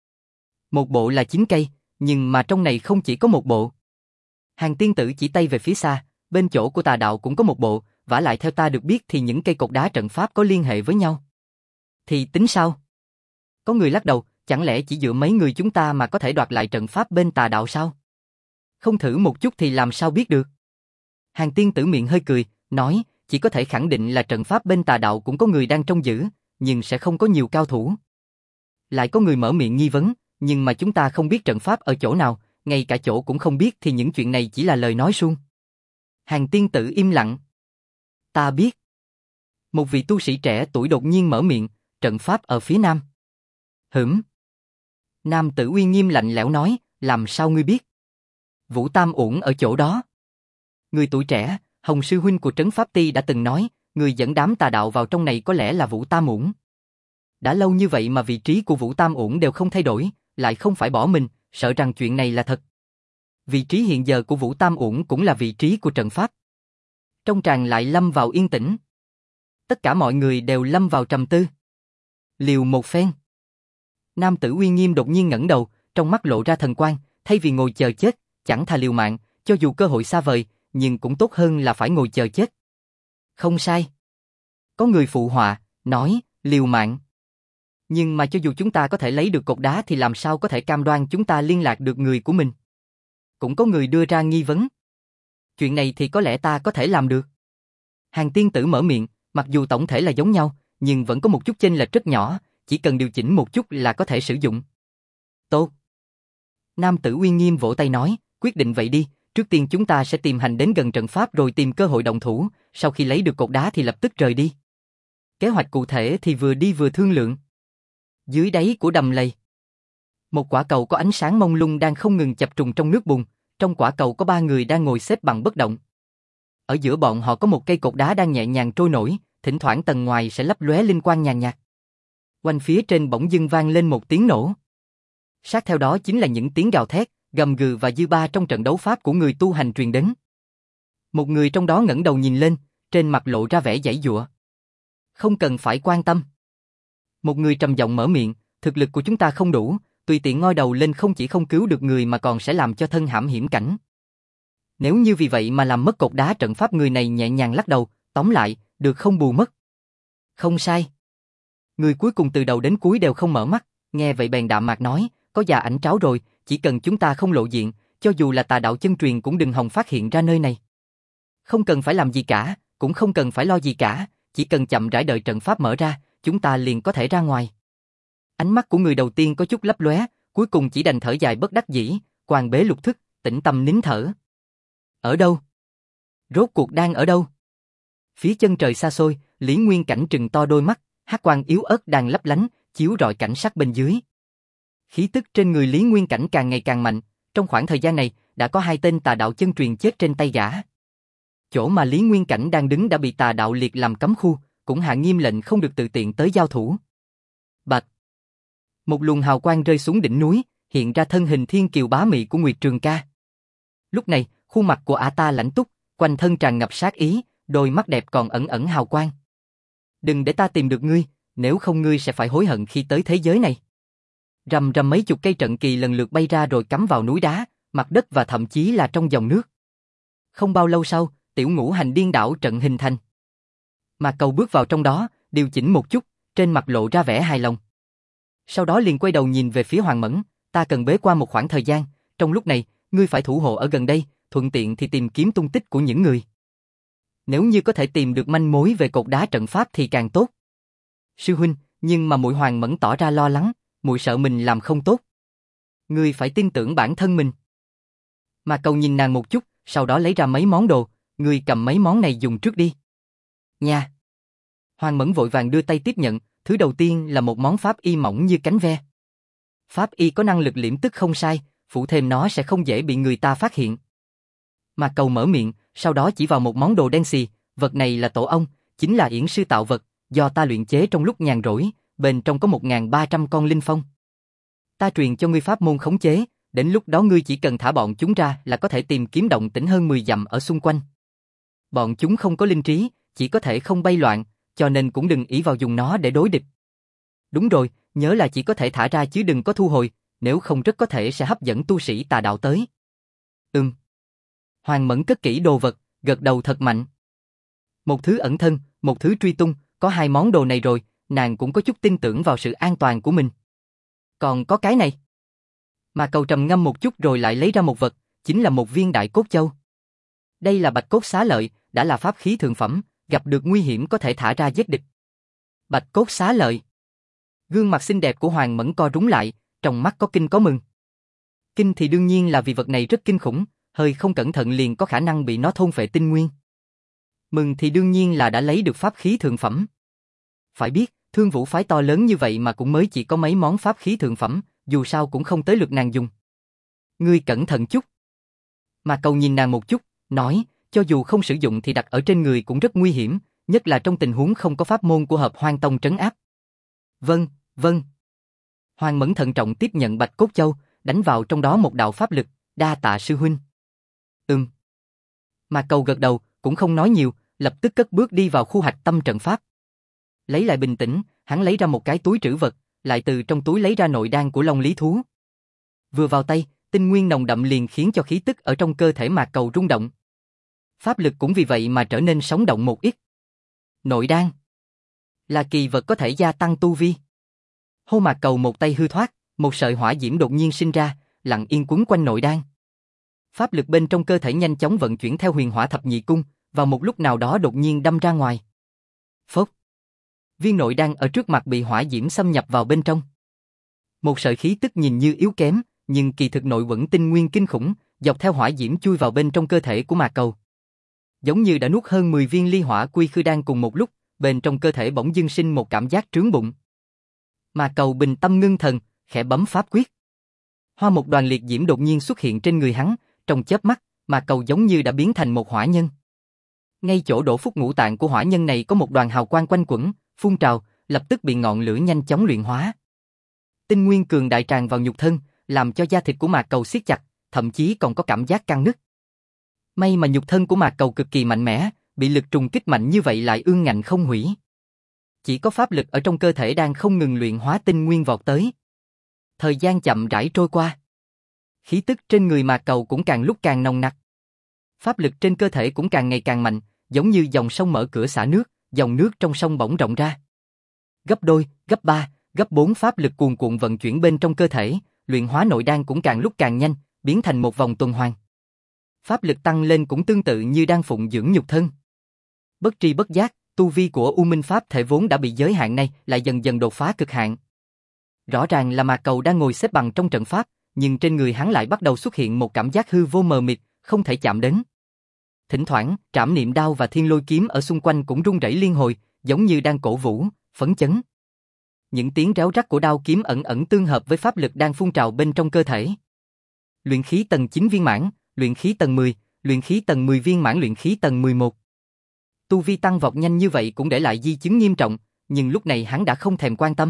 Một bộ là 9 cây, nhưng mà trong này không chỉ có một bộ. Hàng tiên tử chỉ tay về phía xa, bên chỗ của tà đạo cũng có một bộ, vả lại theo ta được biết thì những cây cột đá trận pháp có liên hệ với nhau. Thì tính sao? Có người lắc đầu, chẳng lẽ chỉ dựa mấy người chúng ta mà có thể đoạt lại trận pháp bên tà đạo sao? Không thử một chút thì làm sao biết được? Hàng tiên tử miệng hơi cười, nói, chỉ có thể khẳng định là trận pháp bên tà đạo cũng có người đang trông giữ, nhưng sẽ không có nhiều cao thủ. Lại có người mở miệng nghi vấn, nhưng mà chúng ta không biết trận pháp ở chỗ nào, ngay cả chỗ cũng không biết thì những chuyện này chỉ là lời nói suông. Hàng tiên tử im lặng. Ta biết. Một vị tu sĩ trẻ tuổi đột nhiên mở miệng, trận pháp ở phía nam. Hửm. Nam tử uy nghiêm lạnh lẽo nói, làm sao ngươi biết? Vũ Tam Uổng ở chỗ đó. Người tuổi trẻ, Hồng sư huynh của Trấn Pháp Ti đã từng nói, người dẫn đám tà đạo vào trong này có lẽ là Vũ Tam Uổng. Đã lâu như vậy mà vị trí của Vũ Tam Uổng đều không thay đổi, lại không phải bỏ mình, sợ rằng chuyện này là thật. Vị trí hiện giờ của Vũ Tam Uổng cũng là vị trí của trận pháp. Trong tràng lại lâm vào yên tĩnh. Tất cả mọi người đều lâm vào trầm tư. Liều một phen. Nam tử uy nghiêm đột nhiên ngẩng đầu, trong mắt lộ ra thần quang, thay vì ngồi chờ chết, chẳng thà liều mạng, cho dù cơ hội xa vời, nhưng cũng tốt hơn là phải ngồi chờ chết. Không sai. Có người phụ họa, nói, liều mạng. Nhưng mà cho dù chúng ta có thể lấy được cột đá thì làm sao có thể cam đoan chúng ta liên lạc được người của mình. Cũng có người đưa ra nghi vấn. Chuyện này thì có lẽ ta có thể làm được. Hàng tiên tử mở miệng, mặc dù tổng thể là giống nhau, nhưng vẫn có một chút chênh lệch rất nhỏ, chỉ cần điều chỉnh một chút là có thể sử dụng. Tốt. Nam tử uy nghiêm vỗ tay nói, quyết định vậy đi, trước tiên chúng ta sẽ tìm hành đến gần trận pháp rồi tìm cơ hội động thủ, sau khi lấy được cột đá thì lập tức rời đi. Kế hoạch cụ thể thì vừa đi vừa thương lượng. Dưới đáy của đầm lầy, một quả cầu có ánh sáng mông lung đang không ngừng chập trùng trong nước bùn, trong quả cầu có 3 người đang ngồi xếp bằng bất động. Ở giữa bọn họ có một cây cột đá đang nhẹ nhàng trôi nổi, thỉnh thoảng tầng ngoài sẽ lấp lóe linh quang nhàn nhạt. Quanh phía trên bỗng dưng vang lên một tiếng nổ. Sát theo đó chính là những tiếng gào thét, gầm gừ và dư ba trong trận đấu pháp của người tu hành truyền đến. Một người trong đó ngẩng đầu nhìn lên, trên mặt lộ ra vẻ giãy giụa. Không cần phải quan tâm. Một người trầm giọng mở miệng, thực lực của chúng ta không đủ, tùy tiện ngoi đầu lên không chỉ không cứu được người mà còn sẽ làm cho thân hãm hiểm cảnh. Nếu như vì vậy mà làm mất cột đá trận pháp, người này nhẹ nhàng lắc đầu, tóm lại, được không bù mất. Không sai. Người cuối cùng từ đầu đến cuối đều không mở mắt, nghe vậy bèn đạm mạc nói, có già ảnh tráo rồi, chỉ cần chúng ta không lộ diện, cho dù là tà đạo chân truyền cũng đừng hòng phát hiện ra nơi này. Không cần phải làm gì cả, cũng không cần phải lo gì cả, chỉ cần chậm rãi đợi trận pháp mở ra, chúng ta liền có thể ra ngoài. Ánh mắt của người đầu tiên có chút lấp lóe, cuối cùng chỉ đành thở dài bất đắc dĩ, quan bế lục thức, tĩnh tâm nín thở. Ở đâu? Rốt cuộc đang ở đâu? Phía chân trời xa xôi, Lý Nguyên Cảnh trừng to đôi mắt, hắc quang yếu ớt đang lấp lánh, chiếu rọi cảnh sắc bên dưới. Khí tức trên người Lý Nguyên Cảnh càng ngày càng mạnh, trong khoảng thời gian này, đã có 2 tên tà đạo chân truyền chết trên tay gã. Chỗ mà Lý Nguyên Cảnh đang đứng đã bị tà đạo liệt làm cấm khu, cũng hạ nghiêm lệnh không được tự tiện tới giao thủ. Bạch. Một luồng hào quang rơi xuống đỉnh núi, hiện ra thân hình thiên kiều bá mị của Nguyệt Trường Ca. Lúc này, khuôn mặt của ả ta lãnh túc, quanh thân tràn ngập sát ý, đôi mắt đẹp còn ẩn ẩn hào quang. Đừng để ta tìm được ngươi, nếu không ngươi sẽ phải hối hận khi tới thế giới này. Rầm rầm mấy chục cây trận kỳ lần lượt bay ra rồi cắm vào núi đá, mặt đất và thậm chí là trong dòng nước. Không bao lâu sau, tiểu ngũ hành điên đảo trận hình thành. Mà Cầu bước vào trong đó, điều chỉnh một chút, trên mặt lộ ra vẻ hài lòng. Sau đó liền quay đầu nhìn về phía Hoàng Mẫn, ta cần bế qua một khoảng thời gian, trong lúc này, ngươi phải thủ hộ ở gần đây, thuận tiện thì tìm kiếm tung tích của những người. Nếu như có thể tìm được manh mối về cột đá trận pháp thì càng tốt. Sư huynh, nhưng mà muội Hoàng Mẫn tỏ ra lo lắng, muội sợ mình làm không tốt. Ngươi phải tin tưởng bản thân mình. Mà Cầu nhìn nàng một chút, sau đó lấy ra mấy món đồ, ngươi cầm mấy món này dùng trước đi. Nha. Hoàng Mẫn vội vàng đưa tay tiếp nhận, thứ đầu tiên là một món pháp y mỏng như cánh ve. Pháp y có năng lực liễm tức không sai, phụ thêm nó sẽ không dễ bị người ta phát hiện. Mạc Cầu mở miệng, sau đó chỉ vào một món đồ đen xì, vật này là tổ ong, chính là yển sư tạo vật, do ta luyện chế trong lúc nhàn rỗi, bên trong có 1.300 con linh phong. Ta truyền cho ngươi pháp môn khống chế, đến lúc đó ngươi chỉ cần thả bọn chúng ra là có thể tìm kiếm động tĩnh hơn 10 dặm ở xung quanh. Bọn chúng không có linh trí, chỉ có thể không bay loạn, cho nên cũng đừng ỷ vào dùng nó để đối địch. Đúng rồi, nhớ là chỉ có thể thả ra chứ đừng có thu hồi, nếu không rất có thể sẽ hấp dẫn tu sĩ tà đạo tới. Hoàng Mẫn cất kỹ đồ vật, gật đầu thật mạnh. Một thứ ẩn thân, một thứ truy tung, có hai món đồ này rồi, nàng cũng có chút tin tưởng vào sự an toàn của mình. Còn có cái này. Mà Cầu trầm ngâm một chút rồi lại lấy ra một vật, chính là một viên đại cốt châu. Đây là bạch cốt xá lợi, đã là pháp khí thượng phẩm, gặp được nguy hiểm có thể thả ra giết địch. Bạch cốt xá lợi. Gương mặt xinh đẹp của Hoàng Mẫn co rúm lại, trong mắt có kinh có mừng. Kinh thì đương nhiên là vì vật này rất kinh khủng, hơi không cẩn thận liền có khả năng bị nó thôn phệ tinh nguyên. Mừng thì đương nhiên là đã lấy được pháp khí thượng phẩm. Phải biết, Thương Vũ phái to lớn như vậy mà cũng mới chỉ có mấy món pháp khí thượng phẩm, dù sao cũng không tới lượt nàng dùng. Ngươi cẩn thận chút. Mà Cầu nhìn nàng một chút, nói, cho dù không sử dụng thì đặt ở trên người cũng rất nguy hiểm, nhất là trong tình huống không có pháp môn của Hợp Hoang Tông trấn áp. Vâng, vâng. Hoàng Mẫn thận trọng tiếp nhận bạch cốt châu, đánh vào trong đó một đạo pháp lực, đa tạ sư huynh. Mà Cầu gật đầu, cũng không nói nhiều, lập tức cất bước đi vào khu hạch tâm trận pháp. Lấy lại bình tĩnh, hắn lấy ra một cái túi trữ vật, lại từ trong túi lấy ra nội đan của Long Lý Thú. Vừa vào tay, tinh nguyên nồng đậm liền khiến cho khí tức ở trong cơ thể Mạc Cầu rung động. Pháp lực cũng vì vậy mà trở nên sống động một ít. Nội đan là kỳ vật có thể gia tăng tu vi. Hô Mạc Cầu một tay hư thoát, một sợi hỏa diễm đột nhiên sinh ra, lặng yên quấn quanh nội đan. Pháp lực bên trong cơ thể nhanh chóng vận chuyển theo huyền hỏa thập nhị cung, vào một lúc nào đó đột nhiên đâm ra ngoài. Phốc. Viên nội đan ở trước mặt bị hỏa diễm xâm nhập vào bên trong. Một sợi khí tức nhìn như yếu kém, nhưng kỳ thực nội quẩn tinh nguyên kinh khủng, dọc theo hỏa diễm chui vào bên trong cơ thể của Mạc Cầu. Giống như đã nuốt hơn 10 viên ly hỏa quy khư đan cùng một lúc, bên trong cơ thể bỗng dưng sinh một cảm giác trướng bụng. Mạc Cầu bình tâm ngưng thần, khẽ bấm pháp quyết. Hoa một đoàn liệt diễm đột nhiên xuất hiện trên người hắn, trong chớp mắt, Mạc Cầu giống như đã biến thành một hỏa nhân. Ngay chỗ đổ phúc ngũ tạng của hỏa nhân này có một đoàn hào quang quanh quẩn, phun trào, lập tức bị ngọn lửa nhanh chóng luyện hóa. Tinh nguyên cường đại tràn vào nhục thân, làm cho da thịt của Mạc Cầu siết chặt, thậm chí còn có cảm giác căng nứt. May mà nhục thân của Mạc Cầu cực kỳ mạnh mẽ, bị lực trùng kích mạnh như vậy lại ương ngạnh không hủy. Chỉ có pháp lực ở trong cơ thể đang không ngừng luyện hóa tinh nguyên vọt tới. Thời gian chậm rãi trôi qua. Khí tức trên người Mạc Cầu cũng càng lúc càng nồng nặc. Pháp lực trên cơ thể cũng càng ngày càng mạnh, giống như dòng sông mở cửa xả nước, dòng nước trong sông bỗng rộng ra. Gấp đôi, gấp 3, gấp 4 pháp lực cuồn cuộn vận chuyển bên trong cơ thể, luyện hóa nội đan cũng càng lúc càng nhanh, biến thành một vòng tuần hoàn. Pháp lực tăng lên cũng tương tự như đang phụng dưỡng nhục thân. Bất tri bất giác, tu vi của U Minh Pháp thể vốn đã bị giới hạn này lại dần dần đột phá cực hạn. Rõ ràng là Mạc Cầu đang ngồi xếp bằng trong trận pháp, nhưng trên người hắn lại bắt đầu xuất hiện một cảm giác hư vô mờ mịt, không thể chạm đến. Thỉnh thoảng, trảm niệm đao và thiên lôi kiếm ở xung quanh cũng rung rẩy liên hồi, giống như đang cổ vũ, phấn chấn. Những tiếng réo rắt của đao kiếm ẩn ẩn tương hợp với pháp lực đang phun trào bên trong cơ thể. Luyện khí tầng 9 viên mãn, luyện khí tầng 10, luyện khí tầng 10 viên mãn, luyện khí tầng 11. Tu vi tăng vọt nhanh như vậy cũng để lại di chứng nghiêm trọng, nhưng lúc này hắn đã không thèm quan tâm.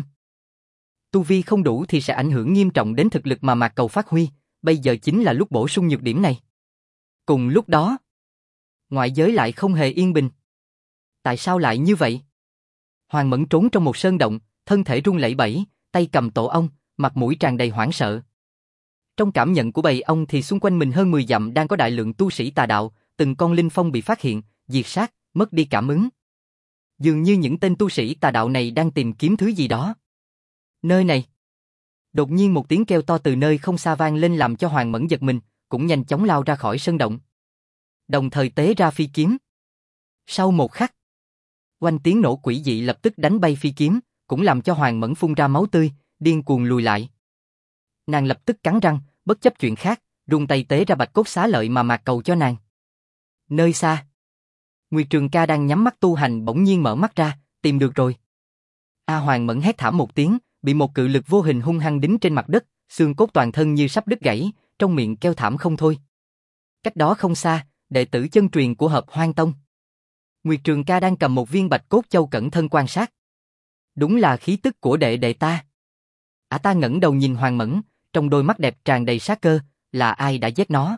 Tu vi không đủ thì sẽ ảnh hưởng nghiêm trọng đến thực lực mà Mạc Cầu phát huy, bây giờ chính là lúc bổ sung nhược điểm này. Cùng lúc đó, ngoại giới lại không hề yên bình. Tại sao lại như vậy? Hoàng Mẫn trốn trong một sơn động, thân thể run lẩy bẩy, tay cầm tổ ong, mặt mũi tràn đầy hoảng sợ. Trong cảm nhận của bầy ong thì xung quanh mình hơn 10 dặm đang có đại lượng tu sĩ tà đạo, từng con linh phong bị phát hiện, diệt sát, mất đi cảm ứng. Dường như những tên tu sĩ tà đạo này đang tìm kiếm thứ gì đó. Nơi này. Đột nhiên một tiếng kêu to từ nơi không xa vang lên làm cho Hoàng Mẫn giật mình, cũng nhanh chóng lao ra khỏi sơn động. Đồng thời tế ra phi kiếm. Sau một khắc, oanh tiếng nổ quỷ dị lập tức đánh bay phi kiếm, cũng làm cho Hoàng Mẫn phun ra máu tươi, điên cuồng lùi lại. Nàng lập tức cắn răng, bất chấp chuyện khác, rung tay tế ra bạch cốt xá lợi mà Mạc Cầu cho nàng. Nơi xa, Nguyệt Trường Ca đang nhắm mắt tu hành bỗng nhiên mở mắt ra, tìm được rồi. A Hoàng Mẫn hét thảm một tiếng, bị một cự lực vô hình hung hăng đính trên mặt đất, xương cốt toàn thân như sắp đứt gãy, trong miệng kêu thảm không thôi. Cách đó không xa, đệ tử chân truyền của Hợp Hoan Tông. Nguyệt Trường Ca đang cầm một viên bạch cốt châu cẩn thân quan sát. Đúng là khí tức của đệ đệ ta. Ả ta ngẩng đầu nhìn Hoàng Mẫn, trong đôi mắt đẹp tràn đầy sát cơ, là ai đã giết nó?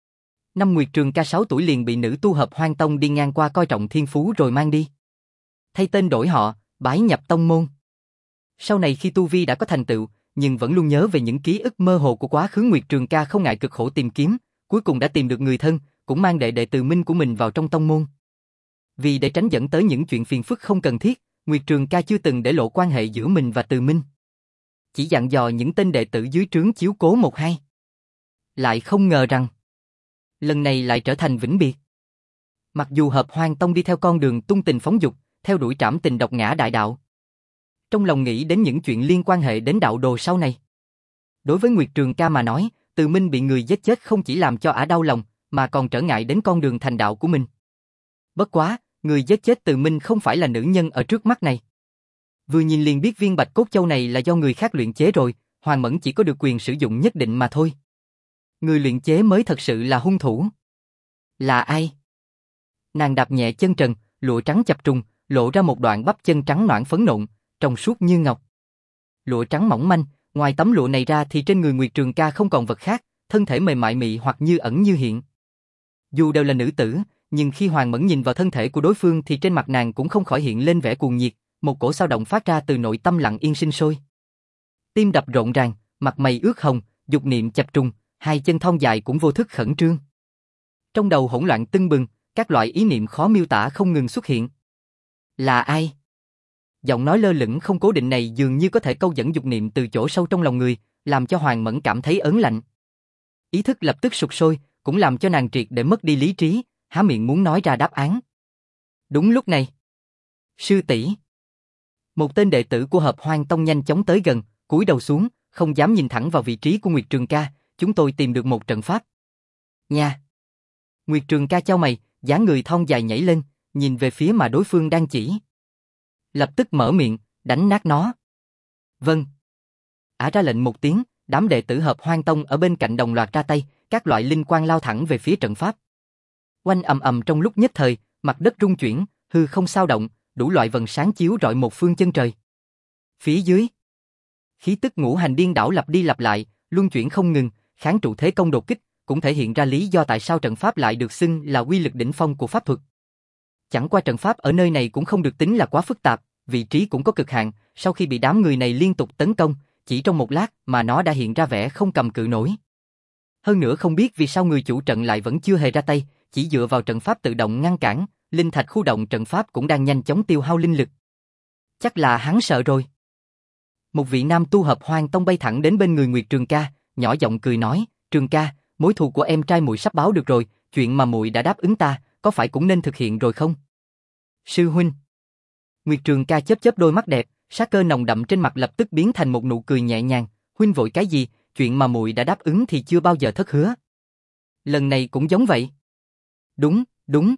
Năm Nguyệt Trường Ca 6 tuổi liền bị nữ tu Hợp Hoan Tông đi ngang qua coi trọng thiên phú rồi mang đi. Thay tên đổi họ, bái nhập tông môn. Sau này khi tu vi đã có thành tựu, nhưng vẫn luôn nhớ về những ký ức mơ hồ của quá khứ, Nguyệt Trường Ca không ngại cực khổ tìm kiếm, cuối cùng đã tìm được người thân, cũng mang đệ đệ Từ Minh của mình vào trong tông môn. Vì để tránh dẫn tới những chuyện phiền phức không cần thiết, Nguyệt Trường Ca chưa từng để lộ quan hệ giữa mình và Từ Minh. Chỉ dặn dò những tên đệ tử dưới trướng chiếu cố một hai. Lại không ngờ rằng lần này lại trở thành vĩnh biệt. Mặc dù Hợp Hoan Tông đi theo con đường tung tình phóng dục, theo đuổi trảm tình độc ngã đại đạo, trong lòng nghĩ đến những chuyện liên quan hệ đến đạo đồ sau này. Đối với Nguyệt Trường Ca mà nói, Từ Minh bị người giết chết không chỉ làm cho ả đau lòng, mà còn trở ngại đến con đường thành đạo của mình. Bất quá, người giết chết Từ Minh không phải là nữ nhân ở trước mắt này. Vừa nhìn liền biết viên bạch cốt châu này là do người khác luyện chế rồi, Hoàng Mẫn chỉ có được quyền sử dụng nhất định mà thôi. Người luyện chế mới thật sự là hung thủ. Là ai? Nàng đạp nhẹ chân trần, lụa trắng chập trùng, lộ ra một đoạn bắp chân trắng nõn phấn nộn, trong suốt như ngọc. Lụa trắng mỏng manh, ngoài tấm lụa này ra thì trên người Nguyệt Trường Ca không còn vật khác, thân thể mềm mại mị hoặc như ẩn như hiện. Dù đều là nữ tử, nhưng khi Hoàng Mẫn nhìn vào thân thể của đối phương thì trên mặt nàng cũng không khỏi hiện lên vẻ cuồng nhiệt, một cổ xao động phát ra từ nội tâm lặng yên sinh sôi. Tim đập rộn ràng, mặt mày ướt hồng, dục niệm chập trùng, hai chân thon dài cũng vô thức khẩn trương. Trong đầu hỗn loạn tưng bừng, các loại ý niệm khó miêu tả không ngừng xuất hiện. Là ai? Giọng nói lơ lửng không cố định này dường như có thể câu dẫn dục niệm từ chỗ sâu trong lòng người, làm cho Hoàng Mẫn cảm thấy ớn lạnh. Ý thức lập tức sụt sôi, cũng làm cho nàng triệt để mất đi lý trí, há miệng muốn nói ra đáp án. Đúng lúc này, sư tỷ, một tên đệ tử của Hợp Hoan Tông nhanh chóng tới gần, cúi đầu xuống, không dám nhìn thẳng vào vị trí của Nguyệt Trường Ca. Chúng tôi tìm được một trận pháp. Nha. Nguyệt Trường Ca chau mày, dáng người thon dài nhảy lên, nhìn về phía mà đối phương đang chỉ. Lập tức mở miệng, đánh nát nó. Vâng. Ả ra lệnh một tiếng, đám đệ tử Hợp Hoan Tông ở bên cạnh đồng loạt ra tay, các loại linh quang lao thẳng về phía trận pháp. Oanh ầm ầm trong lúc nhất thời, mặt đất rung chuyển, hư không sao động, đủ loại vầng sáng chiếu rọi một phương chân trời. Phía dưới, khí tức ngũ hành điên đảo lặp đi lặp lại, luân chuyển không ngừng, kháng trụ thế công đột kích, cũng thể hiện ra lý do tại sao trận pháp lại được xưng là uy lực đỉnh phong của pháp thuật. Chẳng qua trận pháp ở nơi này cũng không được tính là quá phức tạp, vị trí cũng có cực hạn, sau khi bị đám người này liên tục tấn công, chỉ trong một lát mà nó đã hiện ra vẻ không cầm cự nổi. Hơn nữa không biết vì sao người chủ trận lại vẫn chưa hề ra tay, chỉ dựa vào trận pháp tự động ngăn cản, linh thạch khu động trận pháp cũng đang nhanh chóng tiêu hao linh lực. Chắc là hắn sợ rồi. Một vị nam tu Hợp Hoan Tông bay thẳng đến bên người Nguyệt Trường Ca, nhỏ giọng cười nói, Trường Ca, mối thù của em trai muội sắp báo được rồi, chuyện mà muội đã đáp ứng ta, có phải cũng nên thực hiện rồi không? Sư huynh. Nguyệt Trường Ca chớp chớp đôi mắt đẹp, sát cơ nồng đậm trên mặt lập tức biến thành một nụ cười nhẹ nhàng, huynh vội cái gì, chuyện mà muội đã đáp ứng thì chưa bao giờ thất hứa. Lần này cũng giống vậy. Đúng, đúng.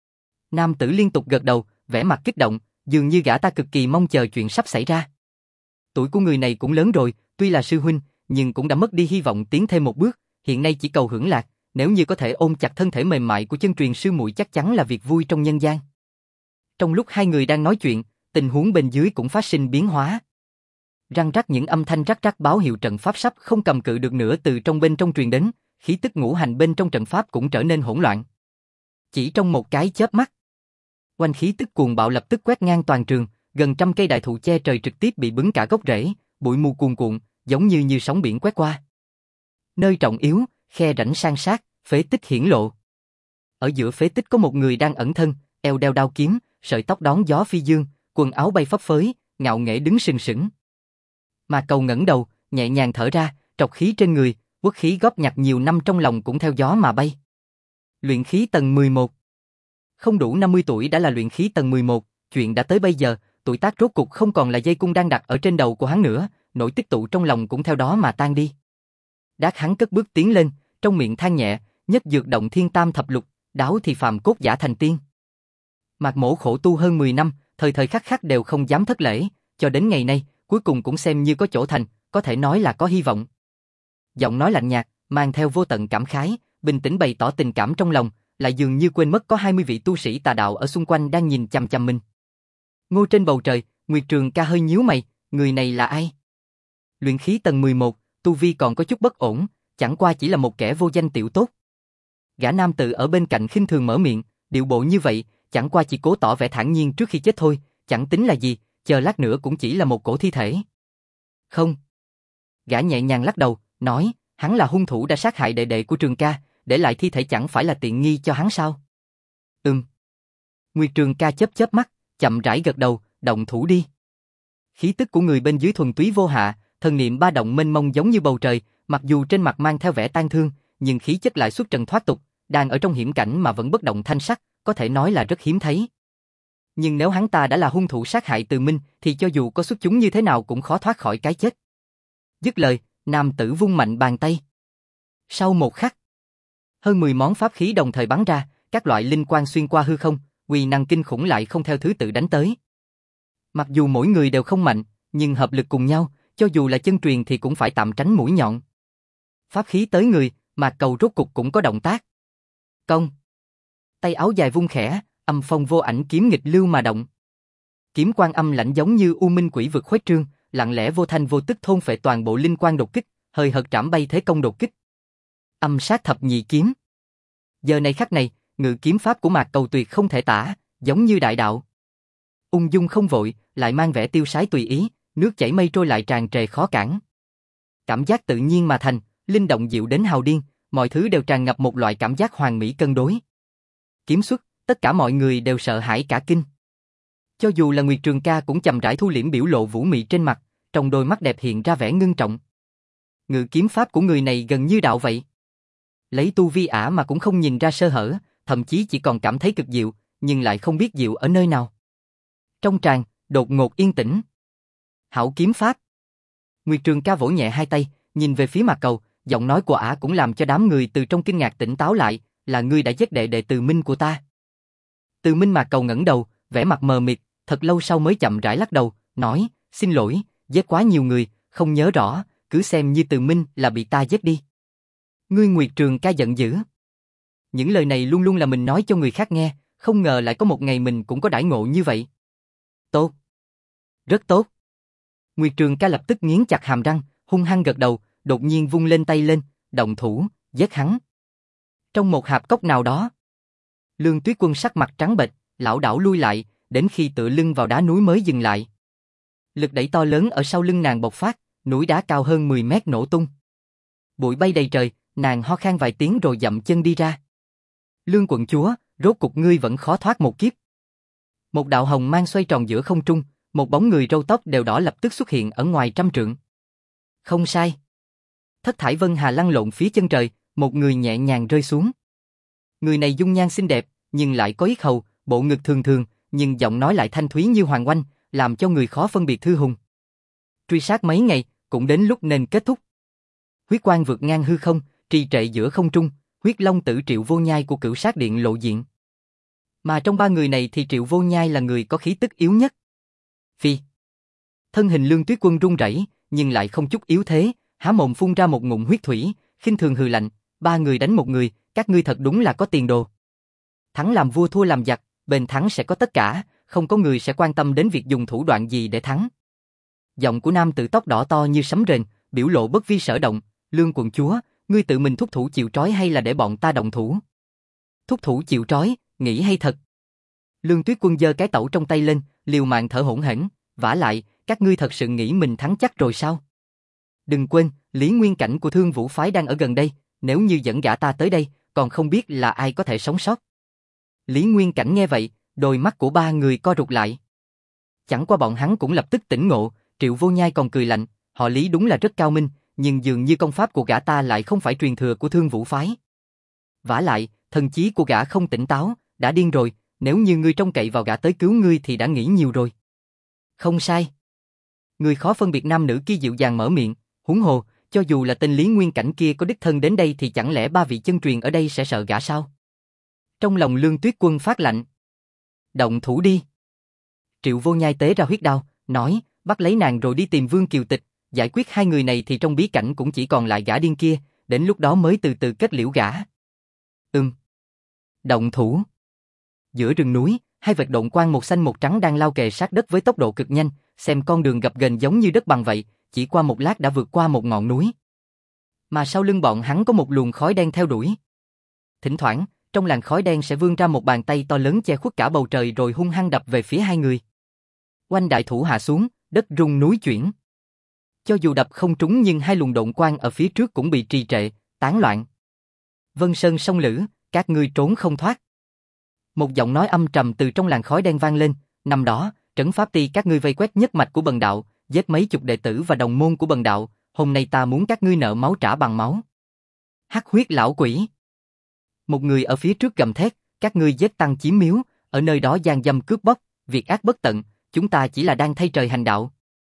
Nam tử liên tục gật đầu, vẻ mặt kích động, dường như gã ta cực kỳ mong chờ chuyện sắp xảy ra. Tuổi của người này cũng lớn rồi, tuy là sư huynh, nhưng cũng đã mất đi hy vọng tiến thêm một bước, hiện nay chỉ cầu hưởng lạc, nếu như có thể ôm chặt thân thể mềm mại của chân truyền sư muội chắc chắn là việc vui trong nhân gian. Trong lúc hai người đang nói chuyện, tình huống bên dưới cũng phát sinh biến hóa. Răng rắc những âm thanh rắc rắc báo hiệu trận pháp sắp không cầm cự được nữa từ trong bên trong truyền đến, khí tức ngũ hành bên trong trận pháp cũng trở nên hỗn loạn. Chỉ trong một cái chớp mắt, oanh khí tức cuồng bạo lập tức quét ngang toàn trường, gần trăm cây đại thụ che trời trực tiếp bị bứng cả gốc rễ, bụi mù cuồn cuộn, giống như sóng biển quét qua. Nơi trọng yếu, khe rãnh san sát, phế tích hiển lộ. Ở giữa phế tích có một người đang ẩn thân, eo đeo đao kiếm, sợi tóc đón gió phi dương, quần áo bay phấp phới, ngạo nghễ đứng sừng sững. Mà Cầu ngẩng đầu, nhẹ nhàng thở ra, trọc khí trên người, uất khí góp nhặt nhiều năm trong lòng cũng theo gió mà bay. Luyện khí tầng 11. Không đủ 50 tuổi đã là luyện khí tầng 11, chuyện đã tới bây giờ, tuổi tác rốt cục không còn là dây cung đang đặt ở trên đầu của hắn nữa, nỗi tích tụ trong lòng cũng theo đó mà tan đi. Đát hắn cất bước tiến lên, trong miệng than nhẹ, nhất dược động thiên tam thập lục, đáo thì phàm cốt giả thành tiên. Mạc Mỗ khổ tu hơn 10 năm, thời thời khắc khắc đều không dám thất lễ, cho đến ngày nay, cuối cùng cũng xem như có chỗ thành, có thể nói là có hy vọng. Giọng nói lạnh nhạt, mang theo vô tận cảm khái, bình tĩnh bày tỏ tình cảm trong lòng, lại dường như quên mất có 20 vị tu sĩ tà đạo ở xung quanh đang nhìn chằm chằm mình. Ngô trên bầu trời, Nguyệt Trường Ca hơi nhíu mày, người này là ai? Luyện khí tầng 11, tu vi còn có chút bất ổn, chẳng qua chỉ là một kẻ vô danh tiểu tốt. Gã nam tử ở bên cạnh khinh thường mở miệng, điệu bộ như vậy, chẳng qua chỉ cố tỏ vẻ thản nhiên trước khi chết thôi, chẳng tính là gì, chờ lát nữa cũng chỉ là một cổ thi thể. Không. Gã nhẹ nhàng lắc đầu, nói, hắn là hung thủ đã sát hại đệ đệ của Trường Ca, để lại thi thể chẳng phải là tiện nghi cho hắn sao? Nguyệt Trường Ca chớp chớp mắt, chậm rãi gật đầu, động thủ đi. Khí tức của người bên dưới thuần túy vô hạ, thần niệm ba động mênh mông giống như bầu trời, mặc dù trên mặt mang theo vẻ tang thương, nhưng khí chất lại xuất trần thoát tục, đang ở trong hiểm cảnh mà vẫn bất động thanh sắc, có thể nói là rất hiếm thấy. Nhưng nếu hắn ta đã là hung thủ sát hại Từ Minh, thì cho dù có xuất chúng như thế nào cũng khó thoát khỏi cái chết. Dứt lời, nam tử vung mạnh bàn tay. Sau một khắc, hơn 10 món pháp khí đồng thời bắn ra, các loại linh quang xuyên qua hư không, uy năng kinh khủng lại không theo thứ tự đánh tới. Mặc dù mỗi người đều không mạnh, nhưng hợp lực cùng nhau, cho dù là chân truyền thì cũng phải tạm tránh mũi nhọn. Pháp khí tới người, Mạc Cầu rốt cục cũng có động tác. Công. Tay áo dài vung khẽ, âm phong vô ảnh kiếm nghịch lưu mà động. Kiếm quang âm lãnh giống như u minh quỷ vực khuếch trương, lặng lẽ vô thanh vô tức thôn phệ toàn bộ linh quang đột kích, hơi hợt trảm bay thế công đột kích. Âm sát thập nhị kiếm. Giờ này khắc này, ngự kiếm pháp của Mạc Cầu tuyệt không thể tả, giống như đại đạo. Ung dung không vội, lại mang vẻ tiêu sái tùy ý, nước chảy mây trôi lại tràn trề khó cản. Cảm giác tự nhiên mà thành, linh động dịu đến hào điên, mọi thứ đều tràn ngập một loại cảm giác hoàn mỹ cân đối. Kiếm xuất, tất cả mọi người đều sợ hãi cả kinh. Cho dù là Nguyệt Trường Ca cũng chậm rãi thu liễm biểu lộ vũ mị trên mặt, trong đôi mắt đẹp hiện ra vẻ ngưng trọng. Ngự kiếm pháp của người này gần như đạo vậy. Lấy tu vi ả mà cũng không nhìn ra sơ hở, thậm chí chỉ còn cảm thấy cực diệu, nhưng lại không biết diệu ở nơi nào. Trong tràng, đột ngột yên tĩnh. Hảo kiếm pháp. Nguyệt Trường Ca vỗ nhẹ hai tay, nhìn về phía Mạc Cầu, giọng nói của ả cũng làm cho đám người từ trong kinh ngạc tỉnh táo lại, là ngươi đã giết đệ đệ Từ Minh của ta. Từ Minh. Mạc Cầu ngẩng đầu, vẻ mặt mờ mịt, thật lâu sau mới chậm rãi lắc đầu, nói, xin lỗi, giết quá nhiều người, không nhớ rõ, cứ xem như Từ Minh là bị ta giết đi. Ngươi. Nguyệt Trường Ca giận dữ. Những lời này luôn luôn là mình nói cho người khác nghe, không ngờ lại có một ngày mình cũng có đãi ngộ như vậy. Tốt. Rất tốt. Nguyệt Trường Ca lập tức nghiến chặt hàm răng, hung hăng gật đầu, đột nhiên vung lên tay lên, động thủ, giết hắn. Trong một hạp cốc nào đó, Lương Tuyết Quân sắc mặt trắng bệch, lảo đảo lui lại, đến khi tựa lưng vào đá núi mới dừng lại. Lực đẩy to lớn ở sau lưng nàng bộc phát, núi đá cao hơn 10 mét nổ tung. Bụi bay đầy trời, nàng ho khan vài tiếng rồi dậm chân đi ra. Lương quận chúa, rốt cục ngươi vẫn khó thoát một kiếp. Một đạo hồng mang xoay tròn giữa không trung, một bóng người râu tóc đều đỏ lập tức xuất hiện ở ngoài trăm trượng. Không sai. Thất thải vân hà lăn lộn phía chân trời, một người nhẹ nhàng rơi xuống. Người này dung nhan xinh đẹp, nhưng lại có yết hầu, bộ ngực thường thường, nhưng giọng nói lại thanh thúy như hoàng oanh, làm cho người khó phân biệt thư hùng. Truy sát mấy ngày, cũng đến lúc nên kết thúc. Huyết quang vượt ngang hư không, trì trệ giữa không trung, huyết long tử Triệu Vô Nhai của Cửu Sát Điện lộ diện. Mà trong ba người này thì Triệu Vô Nhai là người có khí tức yếu nhất. Phi. Thân hình Lương Tuyết Quân run rẩy, nhưng lại không chút yếu thế, há mồm phun ra một ngụm huyết thủy, khinh thường hừ lạnh, ba người đánh một người, các ngươi thật đúng là có tiền đồ. Thắng làm vua thua làm giặc, bên thắng sẽ có tất cả, không có người sẽ quan tâm đến việc dùng thủ đoạn gì để thắng. Giọng của nam tử tóc đỏ to như sấm rền, biểu lộ bất vi sở động, Lương quận chúa, ngươi tự mình thúc thủ chịu trói hay là để bọn ta động thủ? Thúc thủ chịu trói, nghĩ hay thật? Lương Tuyết Quân giơ cái tẩu trong tay lên, liều mạng thở hổn hển, vả lại, các ngươi thật sự nghĩ mình thắng chắc rồi sao? Đừng quên, Lý Nguyên Cảnh của Thương Vũ phái đang ở gần đây, nếu như dẫn gã ta tới đây, còn không biết là ai có thể sống sót. Lý Nguyên Cảnh nghe vậy, đôi mắt của ba người co rụt lại. Chẳng qua bọn hắn cũng lập tức tỉnh ngộ, Triệu Vô Nhai còn cười lạnh, họ Lý đúng là rất cao minh, nhưng dường như công pháp của gã ta lại không phải truyền thừa của Thương Vũ phái. Vả lại, thần trí của gã không tỉnh táo, đã điên rồi, nếu như ngươi trông cậy vào gã tới cứu ngươi thì đã nghĩ nhiều rồi. Không sai. Người khó phân biệt nam nữ kia dịu dàng mở miệng, huống hồ, cho dù là tên Lý Nguyên Cảnh kia có đích thân đến đây thì chẳng lẽ ba vị chân truyền ở đây sẽ sợ gã sao? Trong lòng Lương Tuyết Quân phát lạnh. Động thủ đi. Triệu Vô Nhai tế ra huyết đao, nói, bắt lấy nàng rồi đi tìm Vương Kiều Tịch, giải quyết hai người này thì trong bí cảnh cũng chỉ còn lại gã điên kia, đến lúc đó mới từ từ kết liễu gã. Động thủ. Giữa rừng núi, hai vệt độn quang một xanh một trắng đang lao kề sát đất với tốc độ cực nhanh, xem con đường gập ghềnh giống như đất bằng vậy, chỉ qua một lát đã vượt qua một ngọn núi. Mà sau lưng bọn hắn có một luồng khói đen theo đuổi. Thỉnh thoảng, trong làn khói đen sẽ vươn ra một bàn tay to lớn che khuất cả bầu trời rồi hung hăng đập về phía hai người. Oanh đại thủ hạ xuống, đất rung núi chuyển. Cho dù đập không trúng nhưng hai luồng độn quang ở phía trước cũng bị trì trệ, tán loạn. Vân Sơn Song Lữ, các ngươi trốn không thoát. Một giọng nói âm trầm từ trong làn khói đen vang lên, năm đó, trấn pháp ti các ngươi vây quét nhất mạch của Bần đạo, giết mấy chục đệ tử và đồng môn của Bần đạo, hôm nay ta muốn các ngươi nợ máu trả bằng máu. Hắc huyết lão quỷ. Một người ở phía trước gầm thét, các ngươi giết tăng chiếm miếu, ở nơi đó gian dâm cướp bóc, việc ác bất tận, chúng ta chỉ là đang thay trời hành đạo.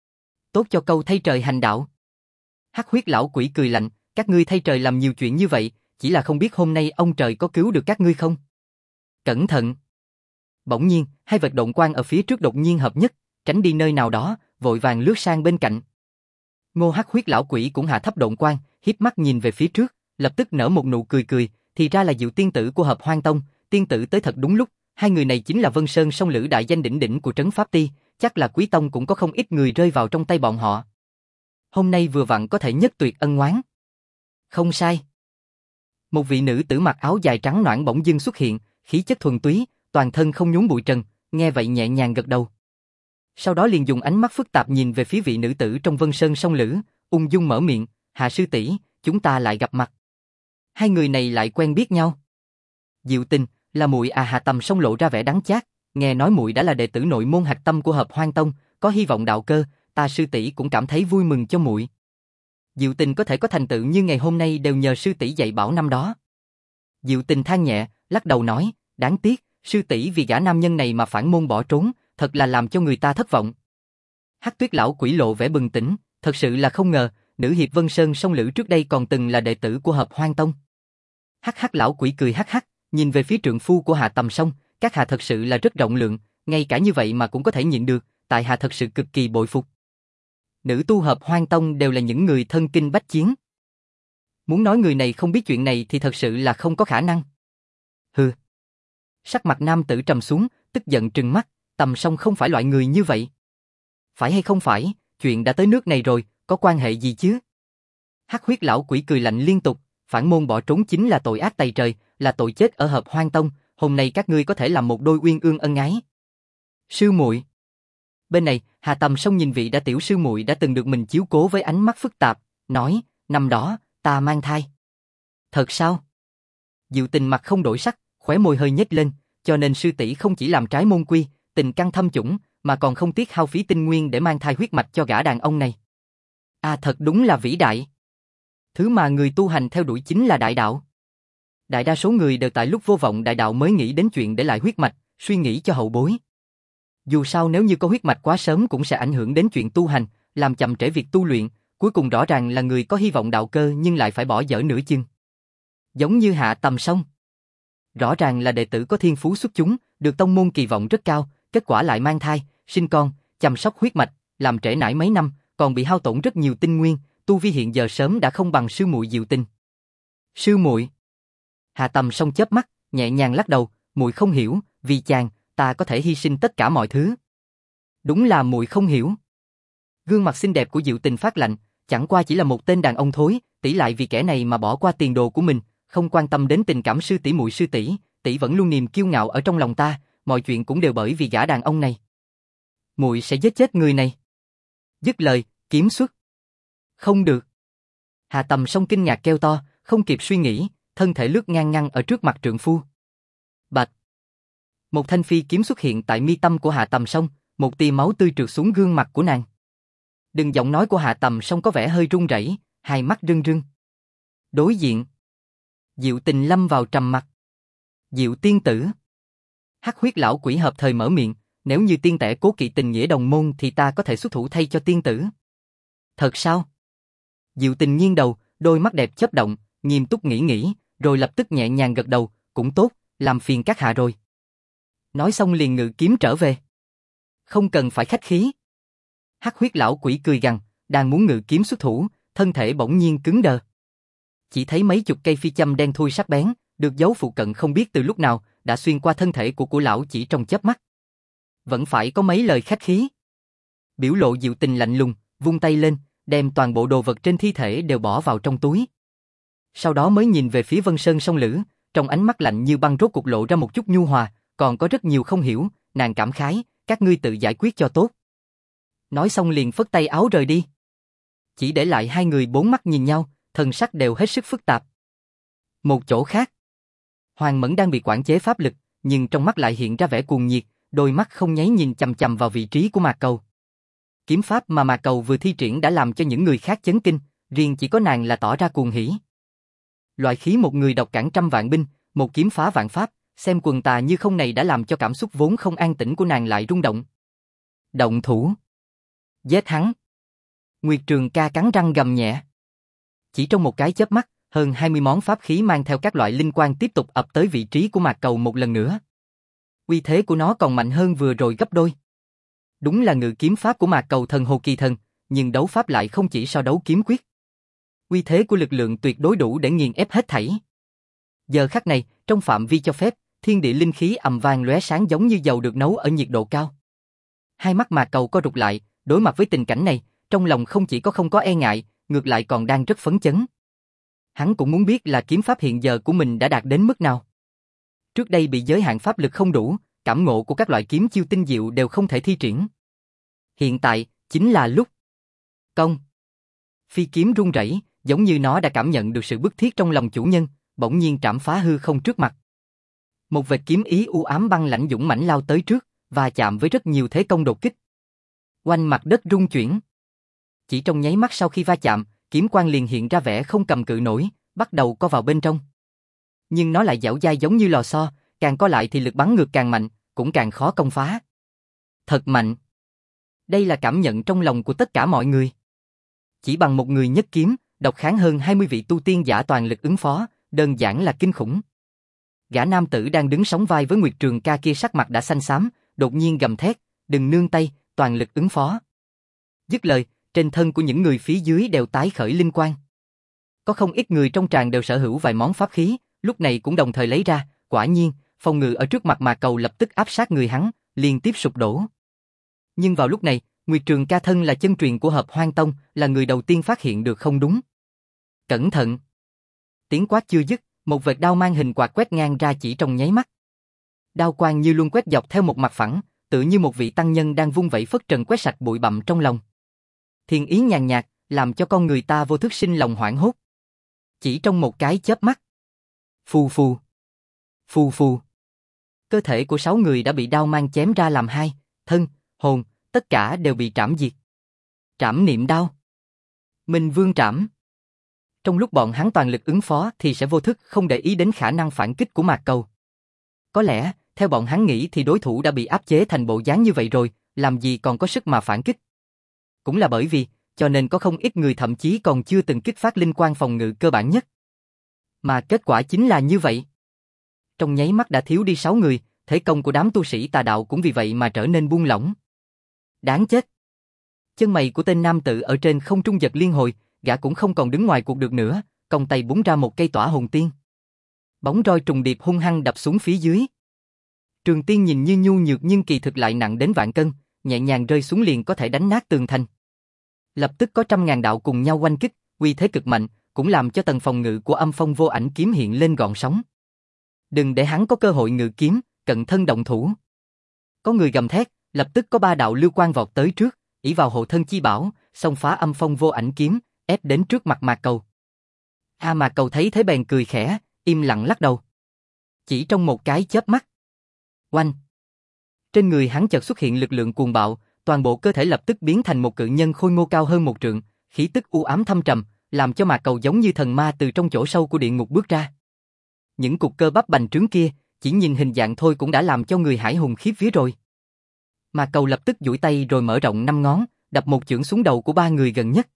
Tốt cho câu thay trời hành đạo. Hắc huyết lão quỷ cười lạnh, các ngươi thay trời làm nhiều chuyện như vậy, chỉ là không biết hôm nay ông trời có cứu được các ngươi không? Cẩn thận! Bỗng nhiên, hai vệt độn quang ở phía trước đột nhiên hợp nhất, tránh đi nơi nào đó, vội vàng lướt sang bên cạnh. Ngô Hắc huyết lão quỷ cũng hạ thấp độn quang, híp mắt nhìn về phía trước, lập tức nở một nụ cười cười, thì ra là Diệu tiên tử của Hợp Hoang Tông, tiên tử tới thật đúng lúc, hai người này chính là Vân Sơn Song Lữ đại danh đỉnh đỉnh của trấn pháp ti, chắc là Quý Tông cũng có không ít người rơi vào trong tay bọn họ. Hôm nay vừa vặn có thể nhất tuyệt ân oán. Không sai. Một vị nữ tử mặc áo dài trắng nõn bỗng dưng xuất hiện, khí chất thuần túy, toàn thân không nhốn bụi trần, nghe vậy nhẹ nhàng gật đầu. Sau đó liền dùng ánh mắt phức tạp nhìn về phía vị nữ tử trong Vân Sơn Song Lữ, ung dung mở miệng, Hạ sư tỷ, chúng ta lại gặp mặt. Hai người này lại quen biết nhau. Diệu Tình, là muội à? Hạ Tầm Song lộ ra vẻ đắng chát, nghe nói muội đã là đệ tử nội môn hạch tâm của Hợp Hoang Tông, có hy vọng đạo cơ, ta sư tỷ cũng cảm thấy vui mừng cho muội. Diệu Tình có thể có thành tựu như ngày hôm nay đều nhờ sư tỷ dạy bảo năm đó. Diệu Tình than nhẹ, lắc đầu nói, đáng tiếc, sư tỷ vì gã nam nhân này mà phản môn bỏ trốn, thật là làm cho người ta thất vọng. Hắc Tuyết lão quỷ lộ vẻ bừng tỉnh, thật sự là không ngờ, nữ hiệp Vân Sơn Song Lữ trước đây còn từng là đệ tử của Hợp Hoang Tông. Hắc Hắc lão quỷ cười hắc hắc, nhìn về phía trượng phu của Hạ Tầm Song, các hạ thật sự là rất rộng lượng, ngay cả như vậy mà cũng có thể nhịn được, tại hạ thật sự cực kỳ bội phục. Nữ tu Hợp Hoang Tông đều là những người thân kinh bách chiến. Muốn nói người này không biết chuyện này thì thật sự là không có khả năng. Hừ. Sắc mặt nam tử trầm xuống, tức giận trừng mắt, Tầm Song không phải loại người như vậy. Phải hay không phải, chuyện đã tới nước này rồi, có quan hệ gì chứ? Hắc huyết lão quỷ cười lạnh liên tục, phản môn bỏ trốn chính là tội ác tày trời, là tội chết ở Hợp Hoang Tông, hôm nay các ngươi có thể làm một đôi uyên ương ân ái. Sư muội. Bên này, Hà Tầm Song nhìn vị đã tiểu sư muội đã từng được mình chiếu cố với ánh mắt phức tạp, nói, năm đó, ta mang thai. Thật sao? Diệu Tình mặt không đổi sắc, khóe môi hơi nhếch lên, cho nên sư tỷ không chỉ làm trái môn quy, tình căn thâm chủng, mà còn không tiếc hao phí tinh nguyên để mang thai huyết mạch cho gã đàn ông này. À, thật đúng là vĩ đại. Thứ mà người tu hành theo đuổi chính là đại đạo. Đại đa số người đều tại lúc vô vọng đại đạo mới nghĩ đến chuyện để lại huyết mạch, suy nghĩ cho hậu bối. Dù sao nếu như có huyết mạch quá sớm cũng sẽ ảnh hưởng đến chuyện tu hành, làm chậm trễ việc tu luyện, cuối cùng rõ ràng là người có hy vọng đạo cơ nhưng lại phải bỏ dở nửa chừng. Giống như Hạ Tầm Song. Rõ ràng là đệ tử có thiên phú xuất chúng, được tông môn kỳ vọng rất cao, kết quả lại mang thai, sinh con, chăm sóc huyết mạch, làm trễ nải mấy năm, còn bị hao tổn rất nhiều tinh nguyên, tu vi hiện giờ sớm đã không bằng sư muội Diệu Tình. Sư muội. Hạ Tầm Song chớp mắt, nhẹ nhàng lắc đầu, muội không hiểu, vì chàng, ta có thể hy sinh tất cả mọi thứ. Đúng là muội không hiểu. Gương mặt xinh đẹp của Diệu Tình phát lạnh, chẳng qua chỉ là một tên đàn ông thối, tỷ lại vì kẻ này mà bỏ qua tiền đồ của mình, không quan tâm đến tình cảm sư tỷ muội sư tỷ vẫn luôn niềm kiêu ngạo ở trong lòng ta, mọi chuyện cũng đều bởi vì gã đàn ông này. Muội sẽ giết chết người này. Dứt lời, kiếm xuất. Không được. Hạ Tầm Song kinh ngạc kêu to, không kịp suy nghĩ, thân thể lướt ngang ngăn ở trước mặt trượng phu. Bạch. Một thanh phi kiếm xuất hiện tại mi tâm của Hạ Tầm Song, một tia máu tươi trượt xuống gương mặt của nàng. Đừng giọng nói của Hạ Tầm Song có vẻ hơi run rẩy, hai mắt rưng rưng. Đối diện. Diệu Tình lâm vào trầm mặc. Diệu tiên tử. Hắc huyết lão quỷ hợp thời mở miệng, nếu như tiên tể cố kỵ tình nghĩa đồng môn thì ta có thể xuất thủ thay cho tiên tử. Thật sao? Diệu Tình nghiêng đầu, đôi mắt đẹp chớp động, nghiêm túc nghĩ, rồi lập tức nhẹ nhàng gật đầu, cũng tốt, làm phiền các hạ rồi. Nói xong liền ngự kiếm trở về. Không cần phải khách khí. Hắc huyết lão quỷ cười gằn, đang muốn ngự kiếm xuất thủ, thân thể bỗng nhiên cứng đờ. Chỉ thấy mấy chục cây phi châm đen thui sắc bén, được giấu phụ cận không biết từ lúc nào, đã xuyên qua thân thể của lão chỉ trong chớp mắt. Vẫn phải có mấy lời khách khí. Biểu lộ dịu tình lạnh lùng, vung tay lên, đem toàn bộ đồ vật trên thi thể đều bỏ vào trong túi. Sau đó mới nhìn về phía Vân Sơn Song Lữ, trong ánh mắt lạnh như băng rốt cục lộ ra một chút nhu hòa, còn có rất nhiều không hiểu, nàng cảm khái, các ngươi tự giải quyết cho tốt. Nói xong liền phất tay áo rời đi. Chỉ để lại hai người bốn mắt nhìn nhau, thần sắc đều hết sức phức tạp. Một chỗ khác, Hoàng Mẫn đang bị quản chế pháp lực, nhưng trong mắt lại hiện ra vẻ cuồng nhiệt, đôi mắt không nháy nhìn chằm chằm vào vị trí của Mạc Cầu. Kiếm pháp mà Mạc Cầu vừa thi triển đã làm cho những người khác chấn kinh, riêng chỉ có nàng là tỏ ra cuồng hỉ. Loại khí một người độc cản trăm vạn binh, một kiếm phá vạn pháp, xem quần tà như không này đã làm cho cảm xúc vốn không an tĩnh của nàng lại rung động. Động thủ. Giết hắn. Nguyệt Trường Ca cắn răng gầm nhẹ. Chỉ trong một cái chớp mắt, hơn 20 món pháp khí mang theo các loại linh quang tiếp tục ập tới vị trí của Mạc Cầu một lần nữa. Uy thế của nó còn mạnh hơn vừa rồi gấp đôi. Đúng là ngự kiếm pháp của Mạc Cầu thần hồ kỳ thần, nhưng đấu pháp lại không chỉ so đấu kiếm quyết. Uy thế của lực lượng tuyệt đối đủ để nghiền ép hết thảy. Giờ khắc này, trong phạm vi cho phép, thiên địa linh khí ầm vang lóe sáng giống như dầu được nấu ở nhiệt độ cao. Hai mắt Mạc Cầu co rụt lại, đối mặt với tình cảnh này, trong lòng không chỉ không có e ngại, ngược lại còn đang rất phấn chấn. Hắn cũng muốn biết là kiếm pháp hiện giờ của mình đã đạt đến mức nào. Trước đây bị giới hạn pháp lực không đủ, cảm ngộ của các loại kiếm chiêu tinh diệu đều không thể thi triển. Hiện tại, chính là lúc. Công. Phi kiếm rung rẩy, giống như nó đã cảm nhận được sự bức thiết trong lòng chủ nhân, bỗng nhiên trảm phá hư không trước mặt. Một vệt kiếm ý u ám băng lãnh dũng mãnh lao tới trước, và chạm với rất nhiều thế công đột kích. Oanh mặt đất rung chuyển. Chỉ trong nháy mắt sau khi va chạm, kiếm quang liền hiện ra vẻ không cầm cự nổi, bắt đầu co vào bên trong. Nhưng nó lại dẻo dai giống như lò xo, càng co lại thì lực bắn ngược càng mạnh, cũng càng khó công phá. Thật mạnh. Đây là cảm nhận trong lòng của tất cả mọi người. Chỉ bằng một người nhất kiếm, độc kháng hơn 20 vị tu tiên giả toàn lực ứng phó, đơn giản là kinh khủng. Gã nam tử đang đứng sóng vai với Nguyệt Trường Ca kia sắc mặt đã xanh xám, đột nhiên gầm thét, đừng nương tay, toàn lực ứng phó. Dứt lời, trên thân của những người phía dưới đều tái khởi linh quang. Có không ít người trong tràng đều sở hữu vài món pháp khí, lúc này cũng đồng thời lấy ra, quả nhiên, phòng ngự ở trước mặt Mạc Cầu lập tức áp sát người hắn, liên tiếp sụp đổ. Nhưng vào lúc này, Nguyệt Trường Ca thân là chân truyền của Hợp Hoang Tông, là người đầu tiên phát hiện được không đúng. Cẩn thận! Tiếng quát chưa dứt, một vệt đao mang hình quạt quét ngang ra chỉ trong nháy mắt. Đao quang như luôn quét dọc theo một mặt phẳng, tự như một vị tăng nhân đang vung vẩy phất trần quét sạch bụi bặm trong lòng. Thiên ý nhàn nhạt, làm cho con người ta vô thức sinh lòng hoảng hốt. Chỉ trong một cái chớp mắt. Phù phù. Phù phù. Cơ thể của 6 người đã bị đao mang chém ra làm hai, thân, hồn, tất cả đều bị trảm diệt. Trảm niệm đao. Minh Vương trảm. Trong lúc bọn hắn toàn lực ứng phó thì sẽ vô thức không để ý đến khả năng phản kích của Mạc Cầu. Có lẽ, theo bọn hắn nghĩ thì đối thủ đã bị áp chế thành bộ dáng như vậy rồi, làm gì còn có sức mà phản kích. Cũng là bởi vì, cho nên có không ít người thậm chí còn chưa từng kích phát linh quang phòng ngự cơ bản nhất. Mà kết quả chính là như vậy. Trong nháy mắt đã thiếu đi 6 người, thế công của đám tu sĩ tà đạo cũng vì vậy mà trở nên buông lỏng. Đáng chết. Chân mày của tên nam tử ở trên không trung giật liên hồi, gã cũng không còn đứng ngoài cuộc được nữa, cong tay búng ra một cây tỏa hồn tiên. Bóng roi trùng điệp hung hăng đập xuống phía dưới. Trường tiên nhìn như nhu nhược nhưng kỳ thực lại nặng đến vạn cân, nhẹ nhàng rơi xuống liền có thể đánh nát tường thành. Lập tức có trăm ngàn đạo cùng nhau oanh kích, uy thế cực mạnh, cũng làm cho tầng phòng ngự của Âm Phong Vô Ảnh kiếm hiện lên gợn sóng. Đừng để hắn có cơ hội ngự kiếm, cận thân động thủ. Có người gầm thét, lập tức có 3 đạo lưu quang vọt tới trước, ỷ vào hộ thân chi bảo, xông phá Âm Phong Vô Ảnh kiếm, ép đến trước mặt Mạc Cầu. Mạc Cầu thấy thế bèn cười khẽ, im lặng lắc đầu. Chỉ trong một cái chớp mắt. Oanh! Trên người hắn chợt xuất hiện lực lượng cuồng bạo, toàn bộ cơ thể lập tức biến thành một cự nhân khôi ngô cao hơn 1 trượng, khí tức u ám thâm trầm, làm cho Mạc Cầu giống như thần ma từ trong chỗ sâu của địa ngục bước ra. Những cục cơ bắp bành trướng kia, chỉ nhìn hình dạng thôi cũng đã làm cho người hải hùng khiếp vía rồi. Mạc Cầu lập tức duỗi tay rồi mở rộng 5 ngón, đập một chưởng xuống đầu của 3 người gần nhất.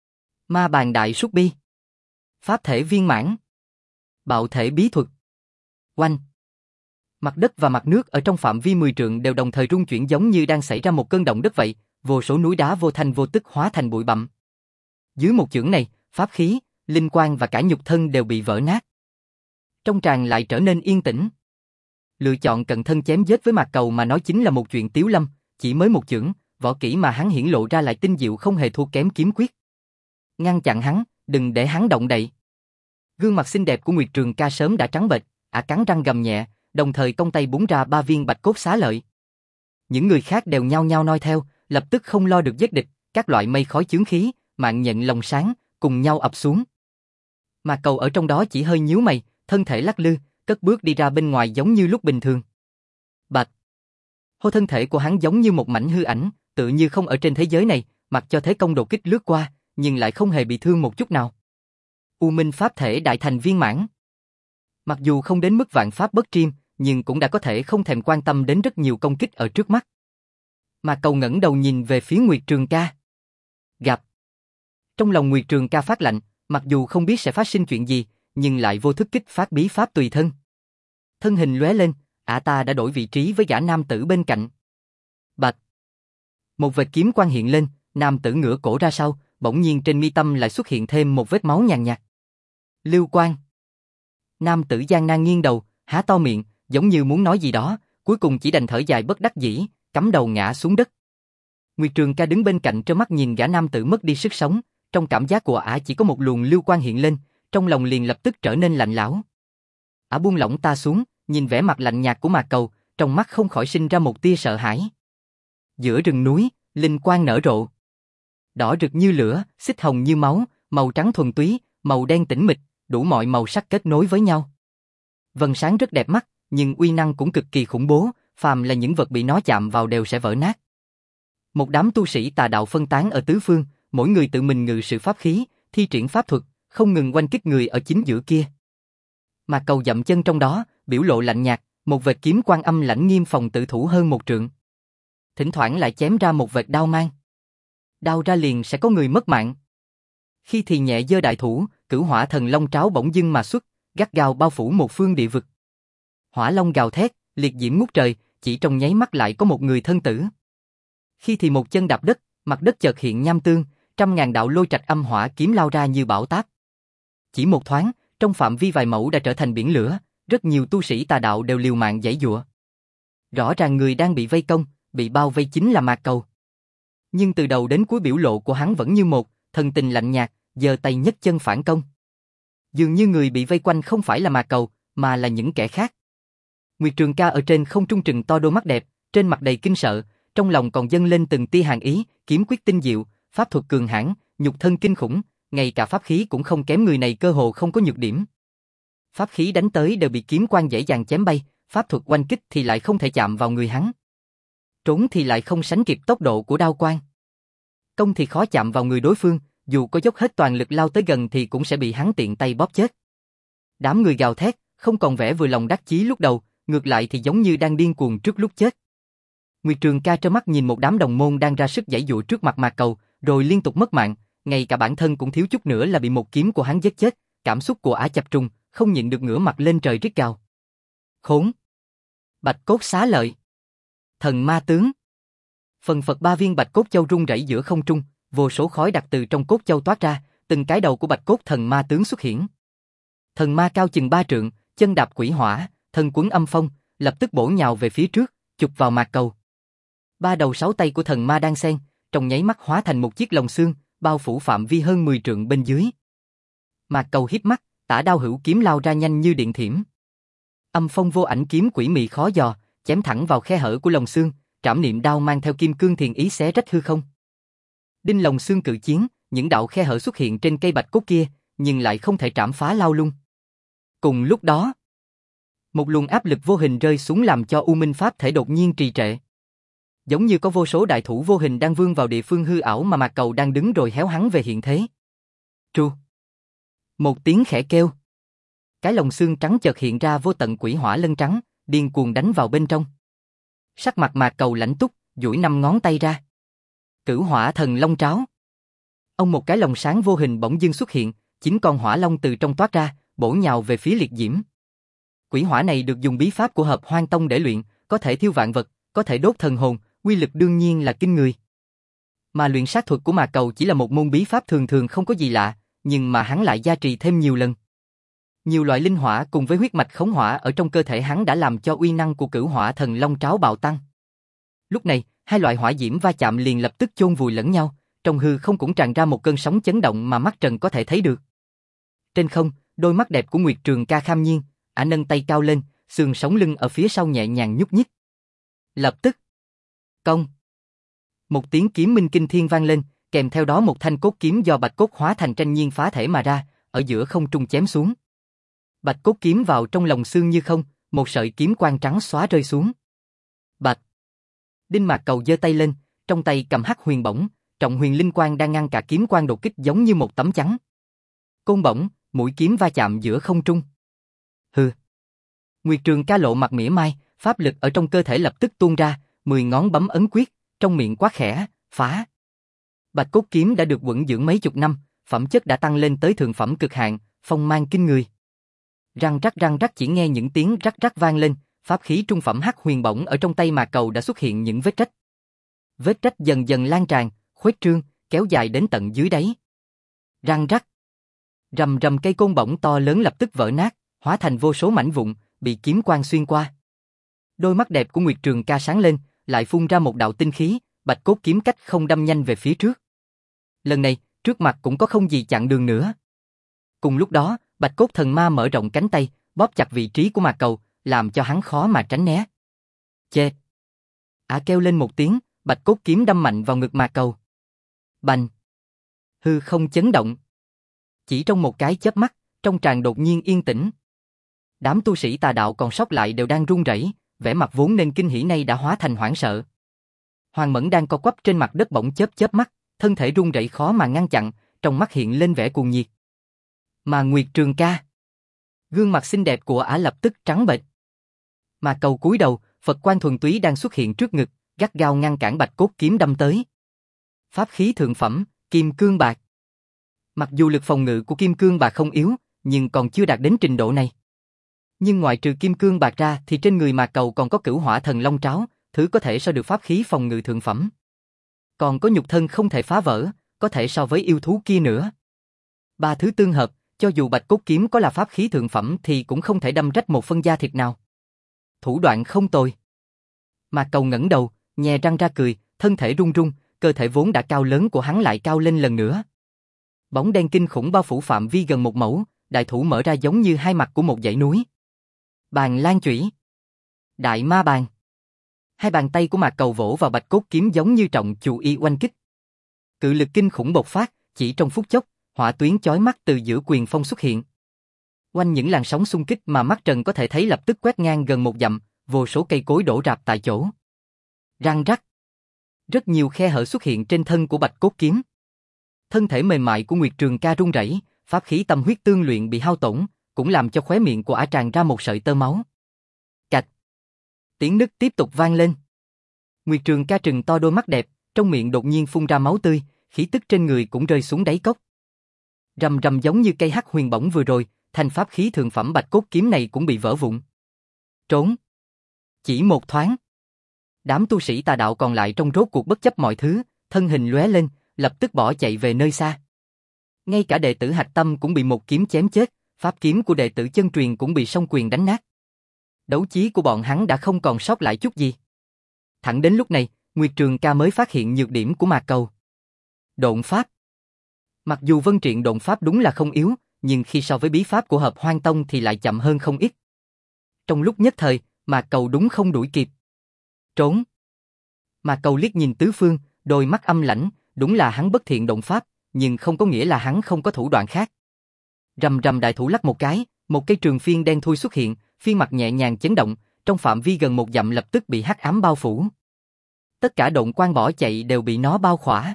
Ma bàn đại xuất bi. Pháp thể viên mãn. Bạo thể bí thuật. Oanh! Mặt đất và mặt nước ở trong phạm vi 10 trượng đều đồng thời rung chuyển giống như đang xảy ra một cơn động đất vậy, vô số núi đá vô thanh vô tức hóa thành bụi bặm. Dưới một chưởng này, pháp khí, linh quan và cả nhục thân đều bị vỡ nát. Trong tràng lại trở nên yên tĩnh. Lựa chọn cận thân chém giết với Mạc Cầu mà nói chính là một chuyện tiếu lâm, chỉ mới một chưởng, võ kỹ mà hắn hiển lộ ra lại tinh diệu không hề thua kém kiếm quyết. Ngăn chặn hắn, đừng để hắn động đậy. Gương mặt xinh đẹp của Nguyệt Trường Ca sớm đã trắng bệch, cắn răng gầm nhẹ, đồng thời cong tay búng ra 3 viên bạch cốt xá lợi. Những người khác đều nhao nhao noi theo, lập tức không lo được giết địch, các loại mây khói chướng khí, mạng nhện lồng sáng, cùng nhau ập xuống. Mạc Cầu ở trong đó chỉ hơi nhíu mày, thân thể lắc lư, cất bước đi ra bên ngoài giống như lúc bình thường. Bạch! Hô, thân thể của hắn giống như một mảnh hư ảnh, tự như không ở trên thế giới này, mặc cho thế công đột kích lướt qua, nhưng lại không hề bị thương một chút nào. U Minh pháp thể đại thành viên mãn. Mặc dù không đến mức vạn pháp bất triêm, nhưng cũng đã có thể không thèm quan tâm đến rất nhiều công kích ở trước mắt. Mạc Cầu ngẩng đầu nhìn về phía Nguyệt Trường Ca. Gặp. Trong lòng Nguyệt Trường Ca phát lạnh, mặc dù không biết sẽ phát sinh chuyện gì, nhưng lại vô thức kích phát bí pháp tùy thân. Thân hình lóe lên, ta đã đổi vị trí với gã nam tử bên cạnh. Bạch. Một vệt kiếm quang hiện lên, nam tử ngửa cổ ra sau, bỗng nhiên trên mi tâm lại xuất hiện thêm một vết máu nhàn nhạt. Lưu quang. Nam tử gian nan nghiêng đầu, há to miệng, giống như muốn nói gì đó, cuối cùng chỉ đành thở dài bất đắc dĩ, cắm đầu ngã xuống đất. Nguyệt Trường Ca đứng bên cạnh trơ mắt nhìn gã nam tử mất đi sức sống, trong cảm giác của chỉ có một luồng lưu quang hiện lên, trong lòng liền lập tức trở nên lạnh lẽo. Buông lỏng ta xuống, nhìn vẻ mặt lạnh nhạt của Mạc Cầu, trong mắt không khỏi sinh ra một tia sợ hãi. Giữa rừng núi, linh quang nở rộ. Đỏ rực như lửa, xích hồng như máu, màu trắng thuần túy, màu đen tĩnh mịch, đủ mọi màu sắc kết nối với nhau. Vầng sáng rất đẹp mắt, nhưng uy năng cũng cực kỳ khủng bố, phàm là những vật bị nó chạm vào đều sẽ vỡ nát. Một đám tu sĩ tà đạo phân tán ở tứ phương, mỗi người tự mình ngự sử pháp khí, thi triển pháp thuật, không ngừng oanh kích người ở chính giữa kia. Mạc Cầu dậm chân trong đó, biểu lộ lạnh nhạt, một vệt kiếm quang âm lãnh nghiêm phòng tự thủ hơn một trượng. Thỉnh thoảng lại chém ra một vệt đao mang. Đao ra liền sẽ có người mất mạng. Khi thì nhẹ giơ đại thủ, Cửu Hỏa Thần Long tráo bỗng dưng mà xuất, gắt gao bao phủ một phương địa vực. Hỏa long gào thét, liệt diễm ngút trời, chỉ trong nháy mắt lại có một người thân tử. Khi thì một chân đạp đất, mặt đất chợt hiện nham tương, trăm ngàn đạo lôi trạch âm hỏa kiếm lao ra như bão táp. Chỉ một thoáng, trong phạm vi vài mẫu đã trở thành biển lửa, rất nhiều tu sĩ tà đạo đều liều mạng giãy giụa. Rõ ràng người đang bị vây công, bị bao vây chính là Mạc Cầu. Nhưng từ đầu đến cuối biểu lộ của hắn vẫn như một, thần tình lạnh nhạt, giơ tay nhấc chân phản công. Dường như người bị vây quanh không phải là Mạc Cầu, mà là những kẻ khác. Nguyệt Trường Ca ở trên không trung trừng to đôi mắt đẹp, trên mặt đầy kinh sợ, trong lòng còn dâng lên từng tia hàn ý, kiếm quyết tinh diệu, pháp thuật cường hãn, nhục thân kinh khủng, ngay cả pháp khí cũng không kém người này, cơ hồ không có nhược điểm. Pháp khí đánh tới đều bị kiếm quang dễ dàng chém bay, pháp thuật oanh kích thì lại không thể chạm vào người hắn. Trốn thì lại không sánh kịp tốc độ của đao quang. Công thì khó chạm vào người đối phương, dù có dốc hết toàn lực lao tới gần thì cũng sẽ bị hắn tiện tay bóp chết. Đám người gào thét, không còn vẻ vừa lòng đắc chí lúc đầu, ngược lại thì giống như đang điên cuồng trước lúc chết. Nguyệt Trường Ca trơ mắt nhìn một đám đồng môn đang ra sức giãy giụa trước mặt Mạc Cầu, rồi liên tục mất mạng, ngay cả bản thân cũng thiếu chút nữa là bị một kiếm của hắn giết chết, cảm xúc của chập trùng, không nhịn được ngửa mặt lên trời rít gào. Khốn! Bạch cốt xá lợi! Thần ma tướng! Phần phật 3 viên bạch cốt châu rung rẩy giữa không trung, vô số khói đặc từ trong cốt châu toát ra, từng cái đầu của bạch cốt thần ma tướng xuất hiện. Thần ma cao chừng 3 trượng, chân đạp quỷ hỏa, thân quấn âm phong, lập tức bổ nhào về phía trước, chụp vào Mạc Cầu. 3 đầu 6 tay của thần ma đan xen, trong nháy mắt hóa thành một chiếc lồng xương, bao phủ phạm vi hơn 10 trượng bên dưới. Mạc Cầu híp mắt, tả đao hữu kiếm lao ra nhanh như điện thiểm. Âm phong vô ảnh kiếm quỷ mị khó dò, chém thẳng vào khe hở của lồng xương, trảm niệm đao mang theo kim cương thiền ý xé rách hư không. Đinh lồng xương cự chiến, những đạo khe hở xuất hiện trên cây bạch cốt kia, nhưng lại không thể trảm phá lao lung. Cùng lúc đó, một luồng áp lực vô hình rơi xuống làm cho U Minh pháp thể đột nhiên trì trệ. Giống như có vô số đại thủ vô hình đang vươn vào địa phương hư ảo mà Mạc Cầu đang đứng rồi héo hắn về hiện thế. Tru. Một tiếng khẽ kêu. Cái lồng xương trắng chợt hiện ra vô tận quỷ hỏa lân trắng, điên cuồng đánh vào bên trong. Sắc mặt Mạc Cầu lãnh túc, duỗi 5 ngón tay ra. Cửu Hỏa Thần Long tráo. Ông một cái lồng sáng vô hình bỗng dưng xuất hiện, 9 con hỏa long từ trong toát ra, bổ nhào về phía liệt diễm. Quỷ hỏa này được dùng bí pháp của Hợp Hoan Tông để luyện, có thể thiêu vạn vật, có thể đốt thần hồn, uy lực đương nhiên là kinh người. Mà luyện sát thuật của Mạc Cầu chỉ là một môn bí pháp thường thường không có gì lạ, nhưng mà hắn lại gia trì thêm nhiều lần. Nhiều loại linh hỏa cùng với huyết mạch khống hỏa ở trong cơ thể hắn đã làm cho uy năng của Cửu Hỏa Thần Long Tráo bạo tăng. Lúc này, hai loại hỏa diễm va chạm liền lập tức chôn vùi lẫn nhau, trong hư không cũng tràn ra một cơn sóng chấn động mà mắt trần có thể thấy được. Trên không, đôi mắt đẹp của Nguyệt Trường Ca kham nhiên, ả nâng tay cao lên, xương sống lưng ở phía sau nhẹ nhàng nhúc nhích. Lập tức, công. Một tiếng kiếm minh kinh thiên vang lên, kèm theo đó một thanh cốt kiếm do bạch cốt hóa thành tranh nhiên phá thể mà ra, ở giữa không trung chém xuống. Bạch cốt kiếm vào trong lòng xương như không, một sợi kiếm quang trắng xóa rơi xuống. Bạch. Đinh Mạc Cầu giơ tay lên, trong tay cầm hắc huyền bổng, trọng huyền linh quang đang ngăn cả kiếm quang đột kích giống như một tấm chắn. Côn bổng, mũi kiếm va chạm giữa không trung. Hừ. Nguyệt Trường Ca lộ mặt mỉa mai, pháp lực ở trong cơ thể lập tức tuôn ra, 10 ngón bấm ấn quyết, trong miệng quát khẽ, phá. Bạch cốt kiếm đã được quẩn dưỡng mấy chục năm, phẩm chất đã tăng lên tới thượng phẩm cực hạn, phong mang kinh người. Răng rắc chỉ nghe những tiếng rắc rắc vang lên, pháp khí trung phẩm hắc huyền bổng ở trong tay Mạc Cầu đã xuất hiện những vết rách. Vết rách dần dần lan tràn, khuếch trương, kéo dài đến tận dưới đáy. Răng rắc. Rầm rầm, cây côn bổng to lớn lập tức vỡ nát, hóa thành vô số mảnh vụn, bị kiếm quang xuyên qua. Đôi mắt đẹp của Nguyệt Trường Ca sáng lên, lại phun ra một đạo tinh khí, bạch cốt kiếm cách không đâm nhanh về phía trước. Lần này, trước mặt cũng có không gì chặn đường nữa. Cùng lúc đó, bạch cốt thần ma mở rộng cánh tay, bóp chặt vị trí của Mạc Cầu, làm cho hắn khó mà tránh né. Chê! Ả kêu lên một tiếng, bạch cốt kiếm đâm mạnh vào ngực Mạc Cầu. Bành! Hư không chấn động. Chỉ trong một cái chớp mắt, trong tràng đột nhiên yên tĩnh. Đám tu sĩ tà đạo còn sót lại đều đang run rẩy, vẻ mặt vốn nên kinh hỉ nay đã hóa thành hoảng sợ. Hoàng Mẫn đang co quắp trên mặt đất bỗng chớp mắt, thân thể run rẩy khó mà ngăn chặn, trong mắt hiện lên vẻ cuồng nhiệt. Mà Nguyệt Trường Ca, gương mặt xinh đẹp của ả lập tức trắng bệch. Mà Cầu cúi đầu, Phật quan thuần túy đang xuất hiện trước ngực, gắt gao ngăn cản bạch cốt kiếm đâm tới. Pháp khí thượng phẩm, Kim Cương Bạc. Mặc dù lực phòng ngự của Kim Cương Bạc không yếu, nhưng còn chưa đạt đến trình độ này. Nhưng ngoại trừ Kim Cương Bạc ra thì trên người Mạc Cầu còn có Cửu Hỏa Thần Long Tráo, thứ có thể so được pháp khí phòng ngự thượng phẩm. Còn có nhục thân không thể phá vỡ, có thể so với yêu thú kia nữa. Ba thứ tương hợp, cho dù bạch cốt kiếm có là pháp khí thượng phẩm thì cũng không thể đâm rách một phân da thịt nào. Thủ đoạn không tồi. Mạc Cầu ngẩng đầu, nhè răng ra cười, thân thể run run, cơ thể vốn đã cao lớn của hắn lại cao lên lần nữa. Bóng đen kinh khủng bao phủ phạm vi gần một mẫu, đại thủ mở ra giống như hai mặt của một dãy núi. Bàn Lan Chủy, Đại Ma Bàn. Hai bàn tay của Mạc Cầu vỗ vào bạch cốt kiếm giống như trọng chủ y oanh kích. Cự lực kinh khủng bộc phát, chỉ trong phút chốc, hỏa tuyến chói mắt từ giữa quyền phong xuất hiện. Quanh những làn sóng xung kích mà mắt trần có thể thấy lập tức quét ngang gần một dặm, vô số cây cối đổ rạp tại chỗ. Răng rắc. Rất nhiều khe hở xuất hiện trên thân của bạch cốt kiếm. Thân thể mềm mại của Nguyệt Trường Ca run rẩy, pháp khí tâm huyết tương luyện bị hao tổn, cũng làm cho khóe miệng của ả tràn ra một sợi tơ máu. Cạch. Tiếng nứt tiếp tục vang lên. Nguyệt Trường Ca trừng to đôi mắt đẹp, trong miệng đột nhiên phun ra máu tươi, khí tức trên người cũng rơi xuống đáy cốc. Rầm rầm, giống như cây hắc huyền bổng vừa rồi, thanh pháp khí thượng phẩm bạch cốt kiếm này cũng bị vỡ vụn. Trốn. Chỉ một thoáng. Đám tu sĩ tà đạo còn lại trong rốt cuộc bất chấp mọi thứ, thân hình lóe lên, lập tức bỏ chạy về nơi xa. Ngay cả đệ tử Hạch Tâm cũng bị một kiếm chém chết, pháp kiếm của đệ tử chân truyền cũng bị song quyền đánh nát. Đấu chí của bọn hắn đã không còn sót lại chút gì. Thẳng đến lúc này, Nguyệt Trường Ca mới phát hiện nhược điểm của Mạc Cầu. Độn pháp. Mặc dù Vân Triện độn pháp đúng là không yếu, nhưng khi so với bí pháp của Hợp Hoan Tông thì lại chậm hơn không ít. Trong lúc nhất thời, Mạc Cầu đúng không đuổi kịp. Trốn. Mạc Cầu liếc nhìn tứ phương, đôi mắt âm lãnh, đúng là hắn bất thiện độn pháp, nhưng không có nghĩa là hắn không có thủ đoạn khác. Rầm rầm, đại thủ lắc một cái, một cây trường phiên đen thui xuất hiện, phiên mặt nhẹ nhàng chấn động, trong phạm vi gần một dặm lập tức bị hắc ám bao phủ. Tất cả độn quang bỏ chạy đều bị nó bao khỏa.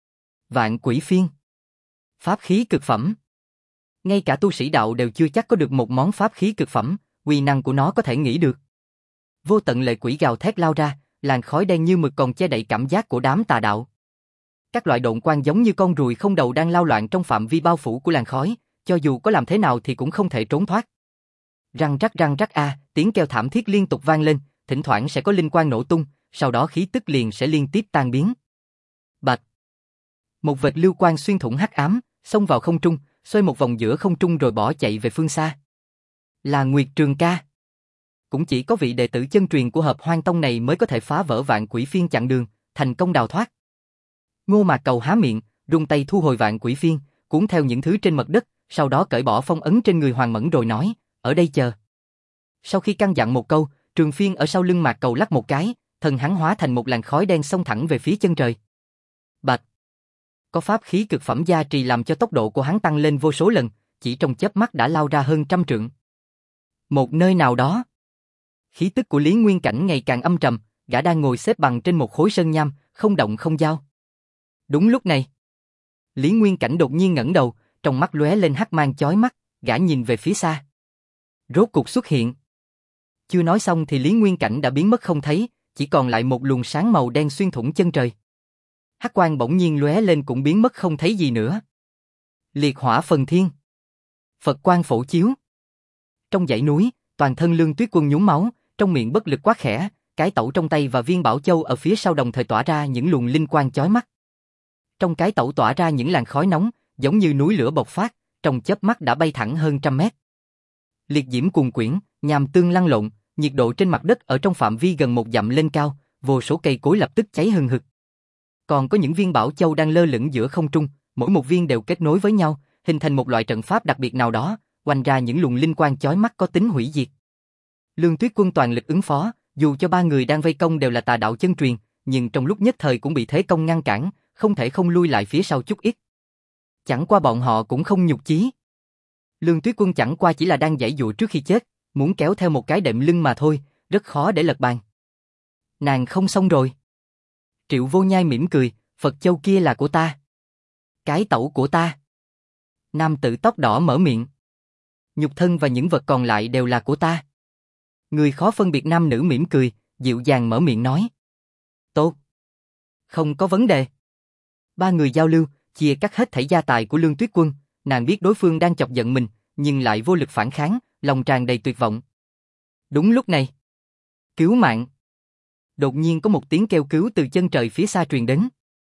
Vạn Quỷ Phiên. Pháp khí cực phẩm. Ngay cả tu sĩ đạo đều chưa chắc có được một món pháp khí cực phẩm, uy năng của nó có thể nghĩ được. Vô tận lệ quỷ gào thét lao ra, làn khói đen như mực còn che đậy cảm giác của đám tà đạo. Các loại độn quang giống như con ruồi không đầu đang lao loạn trong phạm vi bao phủ của làn khói, cho dù có làm thế nào thì cũng không thể trốn thoát. Răng rắc tiếng kêu thảm thiết liên tục vang lên, thỉnh thoảng sẽ có linh quang nổ tung, sau đó khí tức liền sẽ liên tiếp tan biến. Bạch. Một vệt lưu quang xuyên thủng hắc ám, xông vào không trung, xoay một vòng giữa không trung rồi bỏ chạy về phương xa. Là Nguyệt Trường Ca. Cũng chỉ có vị đệ tử chân truyền của Hợp Hoan Tông này mới có thể phá vỡ vạn quỷ phiên chặn đường, thành công đào thoát. Ngô Mạc Cầu há miệng, rung tay thu hồi vạn quỷ phiên, cuốn theo những thứ trên mặt đất, sau đó cởi bỏ phong ấn trên người Hoàng Mẫn rồi nói, ở đây chờ. Sau khi căn dặn một câu, trường phiên ở sau lưng Mạc Cầu lắc một cái, thân hắn hóa thành một làn khói đen xông thẳng về phía chân trời. Bạch. Có pháp khí cực phẩm gia trì làm cho tốc độ của hắn tăng lên vô số lần, chỉ trong chớp mắt đã lao ra hơn trăm trượng. Một nơi nào đó, khí tức của Lý Nguyên Cảnh ngày càng âm trầm, gã đang ngồi xếp bằng trên một khối sơn nham, không động không dao. Đúng lúc này, Lý Nguyên Cảnh đột nhiên ngẩng đầu, trong mắt lóe lên hắc mang chói mắt, gã nhìn về phía xa. Rốt cục xuất hiện. Chưa nói xong thì Lý Nguyên Cảnh đã biến mất không thấy, chỉ còn lại một luồng sáng màu đen xuyên thủng chân trời. Hắc quang bỗng nhiên lóe lên cũng biến mất không thấy gì nữa. Liệt hỏa phần thiên. Phật quang phổ chiếu. Trong dãy núi, toàn thân Lương Tuyết Quân nhúng máu, trong miệng bất lực quát khẽ, cái tẩu trong tay và viên bảo châu ở phía sau đồng thời tỏa ra những luồng linh quang chói mắt. Trong cái tẩu tỏa ra những làn khói nóng, giống như núi lửa bộc phát, trong chớp mắt đã bay thẳng hơn trăm mét. Liệt diễm cuồn quyển, nham tương lăn lộn, nhiệt độ trên mặt đất ở trong phạm vi gần 1 dặm lên cao, vô số cây cối lập tức cháy hừng hực. Còn có những viên bảo châu đang lơ lửng giữa không trung, mỗi một viên đều kết nối với nhau, hình thành một loại trận pháp đặc biệt nào đó, oanh ra những luồng linh quang chói mắt có tính hủy diệt. Lương Tuyết Quân toàn lực ứng phó, dù cho 3 người đang vây công đều là tà đạo chân truyền, nhưng trong lúc nhất thời cũng bị thế công ngăn cản, không thể không lui lại phía sau chút ít. Chẳng qua bọn họ cũng không nhục chí. Lương Tuyết Quân chẳng qua chỉ là đang giãy giụa trước khi chết, muốn kéo theo một cái đệm lưng mà thôi, rất khó để lật bàn. Nàng không xong rồi. Triệu Vô Nhai mỉm cười, Phật châu kia là của ta. Cái tẩu của ta. Nam tử tóc đỏ mở miệng. Nhục thân và những vật còn lại đều là của ta. Người khó phân biệt nam nữ mỉm cười, dịu dàng mở miệng nói. Tốt. Không có vấn đề. 3 người giao lưu, chia cắt hết thảy gia tài của Lương Tuyết Quân, nàng biết đối phương đang chọc giận mình, nhưng lại vô lực phản kháng, lòng tràn đầy tuyệt vọng. Đúng lúc này, cứu mạng. Đột nhiên có một tiếng kêu cứu từ chân trời phía xa truyền đến.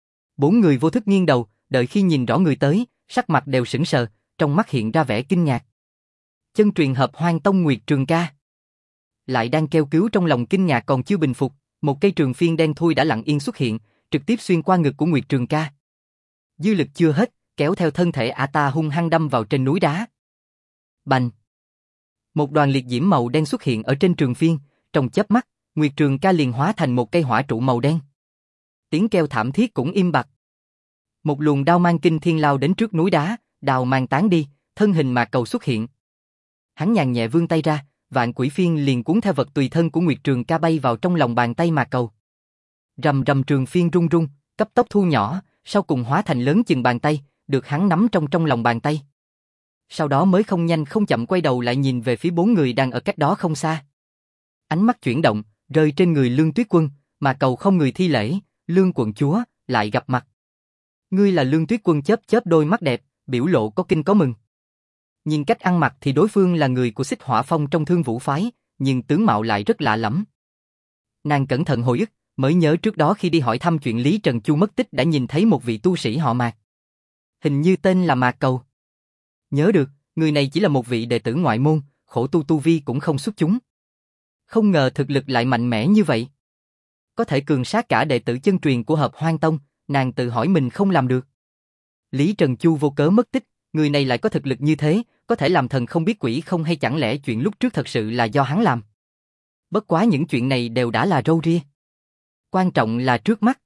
4 người vô thức nghiêng đầu, đợi khi nhìn rõ người tới, sắc mặt đều sững sờ, trong mắt hiện ra vẻ kinh ngạc. Chân truyền Hợp Hoan Tông Nguyệt Trường Ca. Lại đang kêu cứu trong lòng kinh ngạc còn chưa bình phục, một cây trường phiên đen thui đã lặng yên xuất hiện, trực tiếp xuyên qua ngực của Nguyệt Trường Ca. Dư lực chưa hết, kéo theo thân thể ả ta hung hăng đâm vào trên núi đá. Bành! Một đoàn liệt diễm màu đen xuất hiện ở trên trường phiên, trong chớp mắt, Nguyệt Trường Ca liền hóa thành một cây hỏa trụ màu đen. Tiếng kêu thảm thiết cũng im bặt. Một luồng đao mang kinh thiên lao đến trước núi đá, đao mang tán đi, thân hình Mạc Cầu xuất hiện. Hắn nhàn nhẹ vươn tay ra, vạn quỷ phiên liền cuốn theo vật tùy thân của Nguyệt Trường Ca bay vào trong lòng bàn tay Mạc Cầu. Rầm rầm trường phiên rung rung, cấp tốc thu nhỏ, sau cùng hóa thành lớn chừng bàn tay, được hắn nắm trong lòng bàn tay. Sau đó mới không nhanh không chậm quay đầu lại nhìn về phía 4 người đang ở cách đó không xa. Ánh mắt chuyển động, rơi trên người Lương Tuyết Quân, Mạc Cầu không người thi lễ, Lương quận chúa, lại gặp mặt. Ngươi là Lương Tuyết Quân chớp chớp đôi mắt đẹp, biểu lộ có kinh có mừng. Nhìn cách ăn mặc thì đối phương là người của Xích Hỏa Phong trong Thương Vũ phái, nhưng tướng mạo lại rất lạ lẫm. Nàng cẩn thận hồi ức, mới nhớ trước đó khi đi hỏi thăm chuyện Lý Trần Chu mất tích đã nhìn thấy một vị tu sĩ họ Mạc. Hình như tên là Mạc Cầu. Nhớ được, người này chỉ là một vị đệ tử ngoại môn, khổ tu vi cũng không xuất chúng. Không ngờ thực lực lại mạnh mẽ như vậy. Có thể cường sát cả đệ tử chân truyền của Hợp Hoan Tông, nàng tự hỏi mình không làm được. Lý Trần Chu vô cớ mất tích, người này lại có thực lực như thế, có thể làm thần không biết quỷ không, hay chẳng lẽ chuyện lúc trước thật sự là do hắn làm. Bất quá những chuyện này đều đã là râu ria. Quan trọng là trước mắt.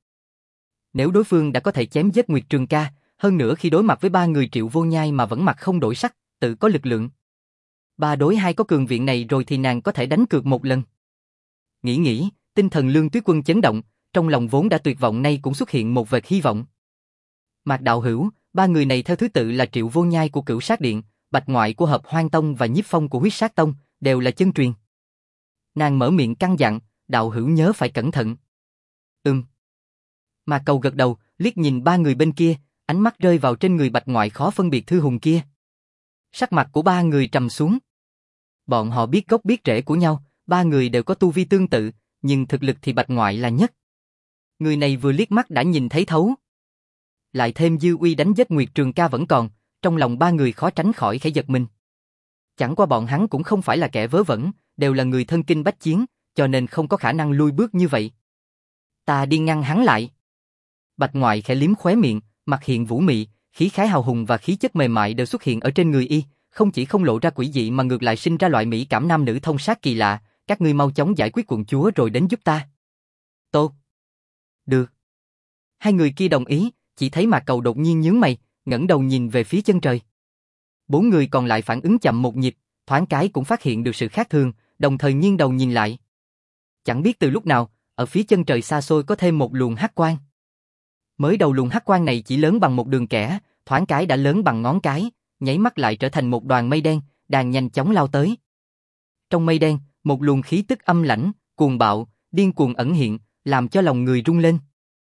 Nếu đối phương đã có thể chém giết Nguyệt Trường Ca, hơn nữa khi đối mặt với 3 người Triệu Vô Nhai mà vẫn mặt không đổi sắc, tự có lực lượng. 3 đối 2 có cường viện này rồi thì nàng có thể đánh cược một lần. Nghĩ, tinh thần Lương Tuyết Quân chấn động, trong lòng vốn đã tuyệt vọng nay cũng xuất hiện một vệt hy vọng. Mạc đạo hữu, 3 người này theo thứ tự là Triệu Vô Nhai của Cửu Sát Điện, Bạch Ngoại của Hợp Hoan Tông và Nhiếp Phong của Huyết Sát Tông, đều là chân truyền. Nàng mở miệng căn dặn, đạo hữu nhớ phải cẩn thận. Mạc Cầu gật đầu, liếc nhìn 3 người bên kia, ánh mắt rơi vào trên người Bạch Ngoại khó phân biệt thư hùng kia. Sắc mặt của 3 người trầm xuống. Bọn họ biết gốc biết rễ của nhau, ba người đều có tu vi tương tự, nhưng thực lực thì Bạch Ngoại là nhất. Người này vừa liếc mắt đã nhìn thấy thấu. Lại thêm dư uy đánh giết Nguyệt Trường Ca vẫn còn, trong lòng ba người khó tránh khỏi khẽ giật mình. Chẳng qua bọn hắn cũng không phải là kẻ vớ vẩn, đều là người thân kinh bách chiến, cho nên không có khả năng lui bước như vậy. Ta đi ngăn hắn lại. Bạch Ngoại khẽ liếm khóe miệng, mặt hiện vũ mị, khí khái hào hùng và khí chất mềm mại đều xuất hiện ở trên người y, không chỉ không lộ ra quỷ dị mà ngược lại sinh ra loại mỹ cảm nam nữ thông sát kỳ lạ, các ngươi mau chóng giải quyết quận chúa rồi đến giúp ta. Tốt. Được. Hai người kia đồng ý, chỉ thấy Mạc Cầu đột nhiên nhướng mày, ngẩng đầu nhìn về phía chân trời. Bốn người còn lại phản ứng chậm một nhịp, thoáng cái cũng phát hiện được sự khác thường, đồng thời nghiêng đầu nhìn lại. Chẳng biết từ lúc nào, ở phía chân trời xa xôi có thêm một luồng hắc quang. Mới đầu luồng hắc quang này chỉ lớn bằng một đường kẻ, thoáng cái đã lớn bằng ngón cái, nháy mắt lại trở thành một đoàn mây đen, đang nhanh chóng lao tới. Trong mây đen, một luồng khí tức âm lãnh, cuồng bạo, điên cuồng ẩn hiện, làm cho lòng người rung lên.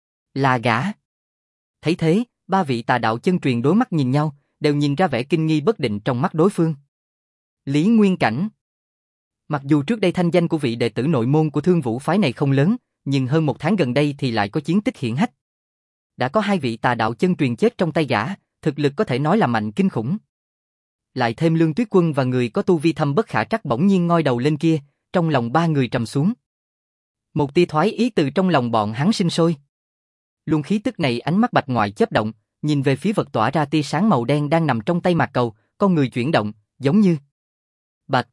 Là gã. Thấy thế, ba vị tà đạo chân truyền đối mắt nhìn nhau, đều nhìn ra vẻ kinh nghi bất định trong mắt đối phương. Lý Nguyên Cảnh. Mặc dù trước đây thanh danh của vị đệ tử nội môn của Thương Vũ phái này không lớn, nhưng hơn một tháng gần đây thì lại có chiến tích hiển hách. Đã có hai vị tà đạo chân truyền chết trong tay gã, thực lực có thể nói là mạnh kinh khủng. Lại thêm Lương Tuyết Quân và người có tu vi thâm bất khả trắc bỗng nhiên ngoi đầu lên kia, trong lòng ba người trầm xuống. Một tia thoái ý từ trong lòng bọn hắn sinh sôi. Luồng khí tức này ánh mắt Bạch Ngoại chớp động, nhìn về phía vật tỏa ra tia sáng màu đen đang nằm trong tay Mạc Cầu, con người chuyển động, giống như Bạch.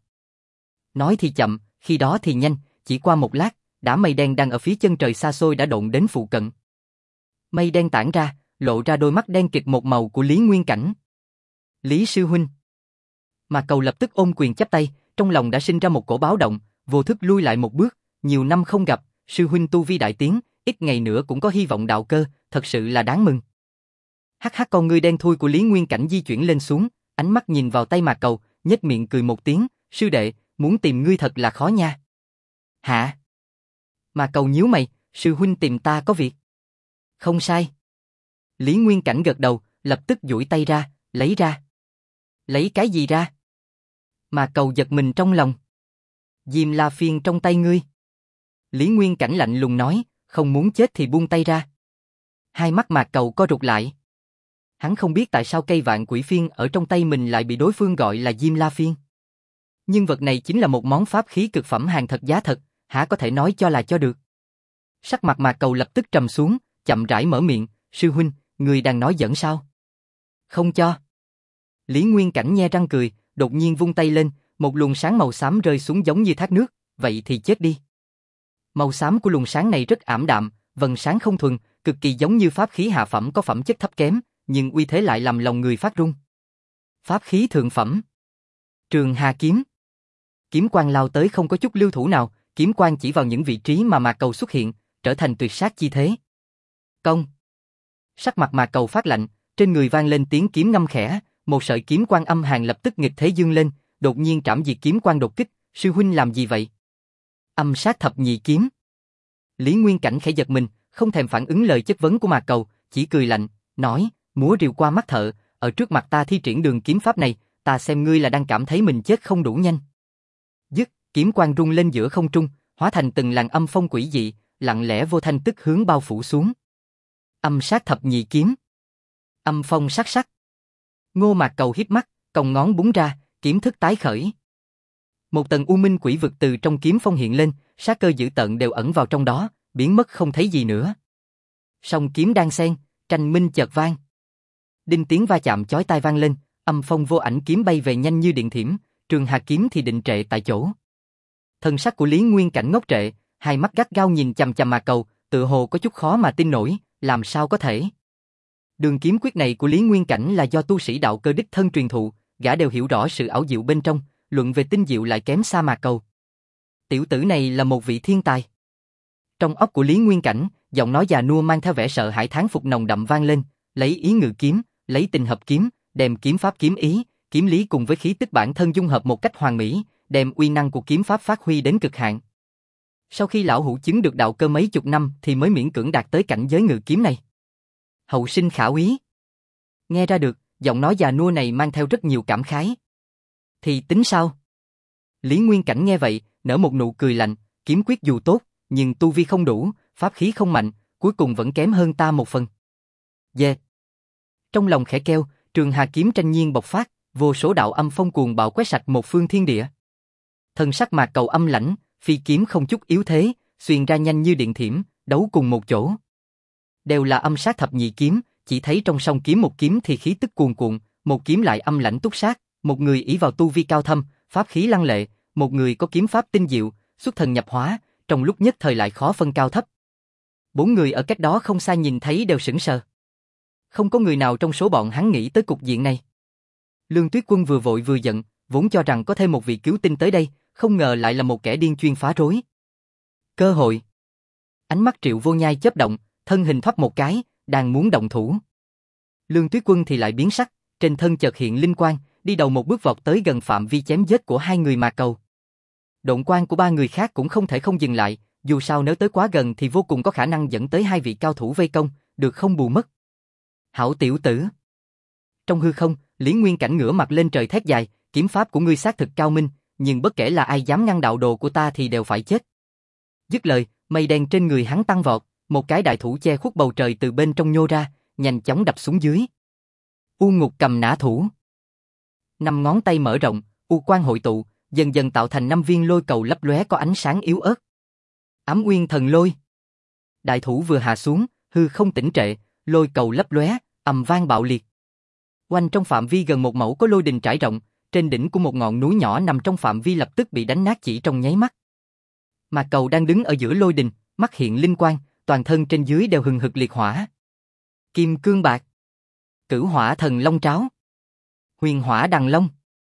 Nói thì chậm, khi đó thì nhanh, chỉ qua một lát, đám mây đen đang ở phía chân trời xa xôi đã độn đến phụ cận. Mây đen tản ra, lộ ra đôi mắt đen kịt một màu của Lý Nguyên Cảnh. Lý sư huynh. Mạc Cầu lập tức ôm quyền chắp tay, trong lòng đã sinh ra một cổ báo động, vô thức lui lại một bước, nhiều năm không gặp, sư huynh tu vi đại tiến, ít ngày nữa cũng có hy vọng đạo cơ, thật sự là đáng mừng. Hắc hắc, con ngươi đen thui của Lý Nguyên Cảnh di chuyển lên xuống, ánh mắt nhìn vào tay Mạc Cầu, nhếch miệng cười một tiếng, sư đệ, muốn tìm ngươi thật là khó nha. Hả? Mạc Cầu nhíu mày, sư huynh tìm ta có việc. Không sai. Lý Nguyên Cảnh gật đầu, lập tức duỗi tay ra, lấy ra. Lấy cái gì ra? Mạc Cầu giật mình trong lòng. Diêm La Phiên trong tay ngươi. Lý Nguyên Cảnh lạnh lùng nói, không muốn chết thì buông tay ra. Hai mắt Mạc Cầu co rụt lại. Hắn không biết tại sao cây vạn quỷ phiên ở trong tay mình lại bị đối phương gọi là Diêm La Phiên. Nhưng vật này chính là một món pháp khí cực phẩm hàng thật giá thật, hả có thể nói cho là cho được. Sắc mặt Mạc Cầu lập tức trầm xuống, chậm rãi mở miệng, sư huynh, người đang nói giỡn sao? Không cho. Lý Nguyên Cảnh nhe răng cười, đột nhiên vung tay lên, một luồng sáng màu xám rơi xuống giống như thác nước, vậy thì chết đi. Màu xám của luồng sáng này rất ảm đạm, vầng sáng không thuần, cực kỳ giống như pháp khí hạ phẩm có phẩm chất thấp kém, nhưng uy thế lại làm lòng người phát run. Pháp khí thượng phẩm. Trường Hà kiếm. Kiếm quang lao tới không có chút lưu thủ nào, kiếm quang chỉ vào những vị trí mà Mạc Cầu xuất hiện, trở thành tuyệt sát chi thế. Công. Sắc mặt Mạc Cầu phát lạnh, trên người vang lên tiếng kiếm ngâm khẽ, một sợi kiếm quang âm hàn lập tức nghịch thế dương lên, đột nhiên trảm diệt kiếm quang đột kích, sư huynh làm gì vậy? Âm sát thập nhị kiếm. Lý Nguyên Cảnh khẽ giật mình, không thèm phản ứng lời chất vấn của Mạc Cầu, chỉ cười lạnh, nói, múa rìu qua mắt thợ, ở trước mặt ta thi triển đường kiếm pháp này, ta xem ngươi là đang cảm thấy mình chết không đủ nhanh. Dứt, kiếm quang rung lên giữa không trung, hóa thành từng làn âm phong quỷ dị, lặng lẽ vô thanh tức hướng bao phủ xuống. Âm sát thập nhị kiếm. Âm phong sắc sắc. Ngô Mạc Cầu híp mắt, còng ngón búng ra, kiếm thức tái khởi. Một tầng u minh quỷ vực từ trong kiếm phong hiện lên, sát cơ dữ tợn đều ẩn vào trong đó, biến mất không thấy gì nữa. Song kiếm đan xen, tranh minh chợt vang. Đinh tiếng va chạm chói tai vang lên, âm phong vô ảnh kiếm bay về nhanh như điện thiểm, Trường Hà kiếm thì định trệ tại chỗ. Thân sắc của Lý Nguyên Cảnh ngốc trệ, hai mắt gắt gao nhìn chằm chằm Mạc Cầu, tựa hồ có chút khó mà tin nổi, làm sao có thể? Đường kiếm quyết này của Lý Nguyên Cảnh là do tu sĩ đạo cơ đích thân truyền thụ, gã đều hiểu rõ sự ảo diệu bên trong, luận về tinh diệu lại kém xa Mạc Cầu. Tiểu tử này là một vị thiên tài. Trong óc của Lý Nguyên Cảnh, giọng nói già nua mang theo vẻ sợ hãi thán phục nồng đậm vang lên, lấy ý ngự kiếm, lấy tình hợp kiếm, đem kiếm pháp kiếm ý, kiếm lý cùng với khí tức bản thân dung hợp một cách hoàn mỹ, đem uy năng của kiếm pháp phát huy đến cực hạn. Sau khi lão hữu chứng được đạo cơ mấy chục năm thì mới miễn cưỡng đạt tới cảnh giới ngự kiếm này. Hậu sinh khả úy. Nghe ra được, giọng nói già nua này mang theo rất nhiều cảm khái. Thì tính sao? Lý Nguyên Cảnh nghe vậy, nở một nụ cười lạnh, kiếm quyết dù tốt, nhưng tu vi không đủ, pháp khí không mạnh, cuối cùng vẫn kém hơn ta một phần. Dè. Trong lòng khẽ kêu, Trường Hà kiếm tranh nhiên bộc phát, vô số đạo âm phong cuồng bạo quét sạch một phương thiên địa. Thân sắc Mạc Cầu âm lãnh, phi kiếm không chút yếu thế, xuyên ra nhanh như điện thiểm, đấu cùng một chỗ. Đều là âm sát thập nhị kiếm, chỉ thấy trong song kiếm một kiếm thì khí tức cuồn cuộn, một kiếm lại âm lãnh túc sát, một người ỷ vào tu vi cao thâm, pháp khí lăng lệ, một người có kiếm pháp tinh diệu, xuất thần nhập hóa, trong lúc nhất thời lại khó phân cao thấp. Bốn người ở cách đó không xa nhìn thấy đều sững sờ. Không có người nào trong số bọn hắn nghĩ tới cục diện này. Lương Tuyết Quân vừa vội vừa giận, vốn cho rằng có thêm một vị cứu tinh tới đây, không ngờ lại là một kẻ điên chuyên phá rối. Cơ hội. Ánh mắt Triệu Vô Nhai chớp động, thân hình thoát một cái, đang muốn động thủ. Lương Tuyết Quân thì lại biến sắc, trên thân chợt hiện linh quang, đi đầu một bước vọt tới gần phạm vi chém giết của hai người Mạc Cầu. Độn quang của ba người khác cũng không thể không dừng lại, dù sao nếu tới quá gần thì vô cùng có khả năng dẫn tới hai vị cao thủ vây công, được không bù mất. Hảo tiểu tử. Trong hư không, Lý Nguyên Cảnh ngửa mặt lên trời thét dài, kiếm pháp của ngươi xác thực cao minh, nhưng bất kể là ai dám ngăn đạo đồ của ta thì đều phải chết. Dứt lời, mây đen trên người hắn tăng vọt, một cái đại thủ che khuất bầu trời từ bên trong nhô ra, nhanh chóng đập xuống dưới. U Ngục Cầm Nã Thủ. Năm ngón tay mở rộng, u quang hội tụ, dần dần tạo thành 5 viên lôi cầu lấp lóe có ánh sáng yếu ớt. Ám Uyên Thần Lôi. Đại thủ vừa hạ xuống, hư không tĩnh trệ, lôi cầu lấp lóe, ầm vang bạo liệt. Quanh trong phạm vi gần một mẫu có lôi đình trải rộng, trên đỉnh của một ngọn núi nhỏ nằm trong phạm vi lập tức bị đánh nát chỉ trong nháy mắt. Mạc Cầu đang đứng ở giữa lôi đình, mắt hiện linh quang, toàn thân trên dưới đều hừng hực liệt hỏa. Kim Cương Bạc. Cửu Hỏa Thần Long Tráo. Huyền Hỏa Đằng Long.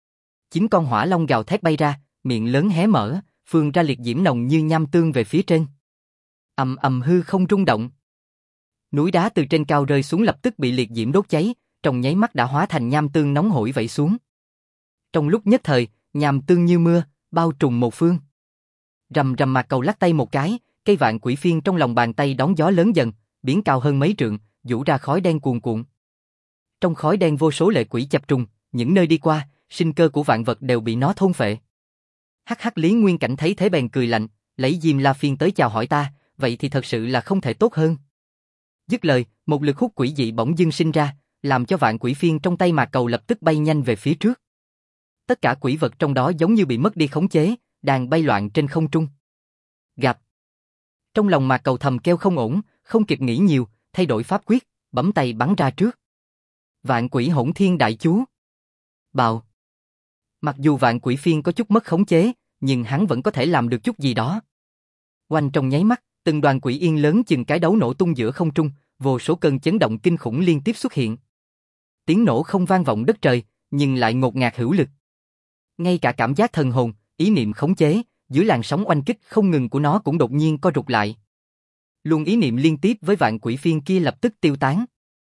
9 con hỏa long gào thét bay ra, miệng lớn hé mở, phun ra liệt diễm nồng như nham tương về phía trên. Ầm ầm hư không rung động. Núi đá từ trên cao rơi xuống lập tức bị liệt diễm đốt cháy, trong nháy mắt đã hóa thành nham tương nóng hổi vẩy xuống. Trong lúc nhất thời, nham tương như mưa, bao trùm một phương. Rầm rầm Mạc Cầu lắc tay một cái, cây vạn quỷ phiên trong lòng bàn tay đón gió lớn dần, biến cao hơn mấy trượng, vũ ra khói đen cuồn cuộn. Trong khói đen vô số lệ quỷ chập trùng, những nơi đi qua, sinh cơ của vạn vật đều bị nó thôn phệ. Hắc hắc Lý Nguyên Cảnh thấy thế bèn cười lạnh, lấy Diêm La Phiên tới chào hỏi ta, vậy thì thật sự là không thể tốt hơn. Dứt lời, một lực hút quỷ dị bỗng dưng sinh ra, làm cho vạn quỷ phiên trong tay Mạc Cầu lập tức bay nhanh về phía trước. Tất cả quỷ vật trong đó giống như bị mất đi khống chế, đang bay loạn trên không trung. Gặp. Trong lòng Mạc Cầu thầm kêu không ổn, không kịp nghĩ nhiều, thay đổi pháp quyết, bấm tay bắn ra trước. Vạn Quỷ Hỗn Thiên Đại Chú. Bào. Mặc dù vạn quỷ phiên có chút mất khống chế, nhưng hắn vẫn có thể làm được chút gì đó. Oanh trong nháy mắt, từng đoàn quỷ yên lớn chừng cái đấu nổ tung giữa không trung, vô số cơn chấn động kinh khủng liên tiếp xuất hiện. Tiếng nổ không vang vọng đất trời, nhưng lại ngột ngạt hữu lực. Ngay cả cảm giác thần hồn, ý niệm khống chế, dưới làn sóng oanh kích không ngừng của nó cũng đột nhiên co rụt lại. Luồng ý niệm liên tiếp với vạn quỷ phiên kia lập tức tiêu tán.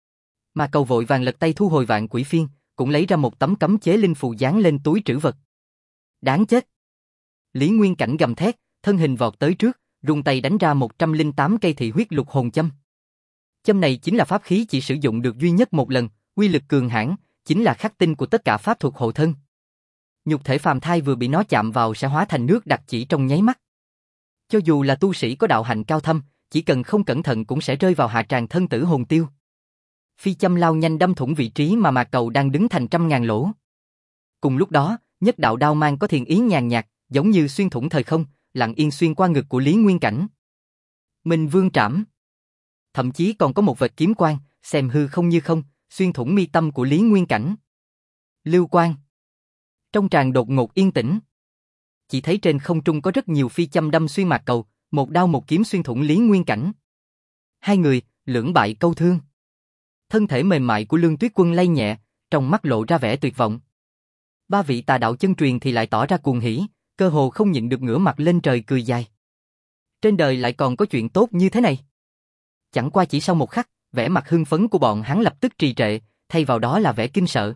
Mà Cầu vội vàng lật tay thu hồi vạn quỷ phiên, cũng lấy ra một tấm cấm chế linh phù dán lên túi trữ vật. Đáng chết! Lý Nguyên Cảnh gầm thét, thân hình vọt tới trước, rung tay đánh ra 108 cây thị huyết lục hồn châm. Châm này chính là pháp khí chỉ sử dụng được duy nhất một lần, uy lực cường hãn, chính là khắc tinh của tất cả pháp thuật hộ thân. Nhục thể phàm thai vừa bị nó chạm vào sẽ hóa thành nước đặc chỉ trong nháy mắt. Cho dù là tu sĩ có đạo hạnh cao thâm, chỉ cần không cẩn thận cũng sẽ rơi vào hạ tràng thân tử hồn tiêu. Phi châm lao nhanh đâm thủng vị trí mà Mạc Cầu đang đứng thành trăm ngàn lỗ. Cùng lúc đó, nhất đạo đao mang có thiền ý nhàn nhạt, giống như xuyên thủng thời không, lặng yên xuyên qua ngực của Lý Nguyên Cảnh. Minh Vương Trảm. Thậm chí còn có một vệt kiếm quang, xem hư không như không, xuyên thủng mi tâm của Lý Nguyên Cảnh. Lưu Quang. Trong tràng đột ngột yên tĩnh. Chỉ thấy trên không trung có rất nhiều phi châm đâm xuyên Mạc Cầu, một đao một kiếm xuyên thủng Lý Nguyên Cảnh. Hai người, lưỡng bại câu thương. Thân thể mềm mại của Lương Tuyết Quân lay nhẹ, trong mắt lộ ra vẻ tuyệt vọng. Ba vị tà đạo chân truyền thì lại tỏ ra cuồng hỉ, cơ hồ không nhịn được ngửa mặt lên trời cười dài. Trên đời lại còn có chuyện tốt như thế này. Chẳng qua chỉ sau một khắc, vẻ mặt hưng phấn của bọn hắn lập tức trì trệ, thay vào đó là vẻ kinh sợ.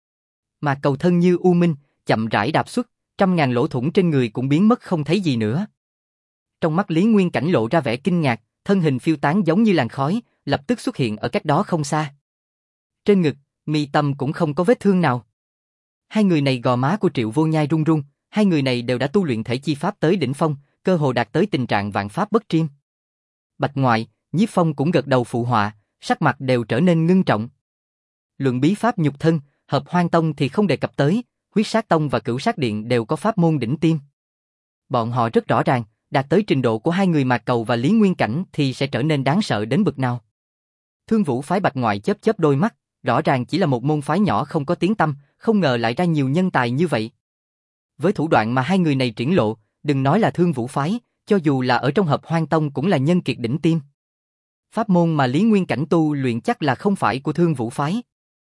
Mà Cầu thân như u minh, chậm rãi đạp xuất, trăm ngàn lỗ thủng trên người cũng biến mất không thấy gì nữa. Trong mắt Lý Nguyên Cảnh lộ ra vẻ kinh ngạc, thân hình phiêu tán giống như làn khói, lập tức xuất hiện ở cách đó không xa. Trên ngực, mi tâm cũng không có vết thương nào. Hai người này gò má của Triệu Vô Nhai run run, hai người này đều đã tu luyện thể chi pháp tới đỉnh phong, cơ hồ đạt tới tình trạng vạn pháp bất triêm. Bạch Ngoại, Nhiếp Phong cũng gật đầu phụ họa, sắc mặt đều trở nên ngưng trọng. Luận bí pháp nhục thân, Hợp Hoan Tông thì không đề cập tới, Huyết Sát Tông và Cửu Sát Điện đều có pháp môn đỉnh tiêm. Bọn họ rất rõ ràng, đạt tới trình độ của hai người Mạc Cầu và Lý Nguyên Cảnh thì sẽ trở nên đáng sợ đến bực nào. Thương Vũ phái Bạch Ngoại chớp chớp đôi mắt, rõ ràng chỉ là một môn phái nhỏ không có tiếng tăm, không ngờ lại ra nhiều nhân tài như vậy. Với thủ đoạn mà hai người này triển lộ, đừng nói là Thương Vũ phái, cho dù là ở trong Hợp Hoan Tông cũng là nhân kiệt đỉnh tiêm. Pháp môn mà Lý Nguyên Cảnh tu luyện chắc là không phải của Thương Vũ phái.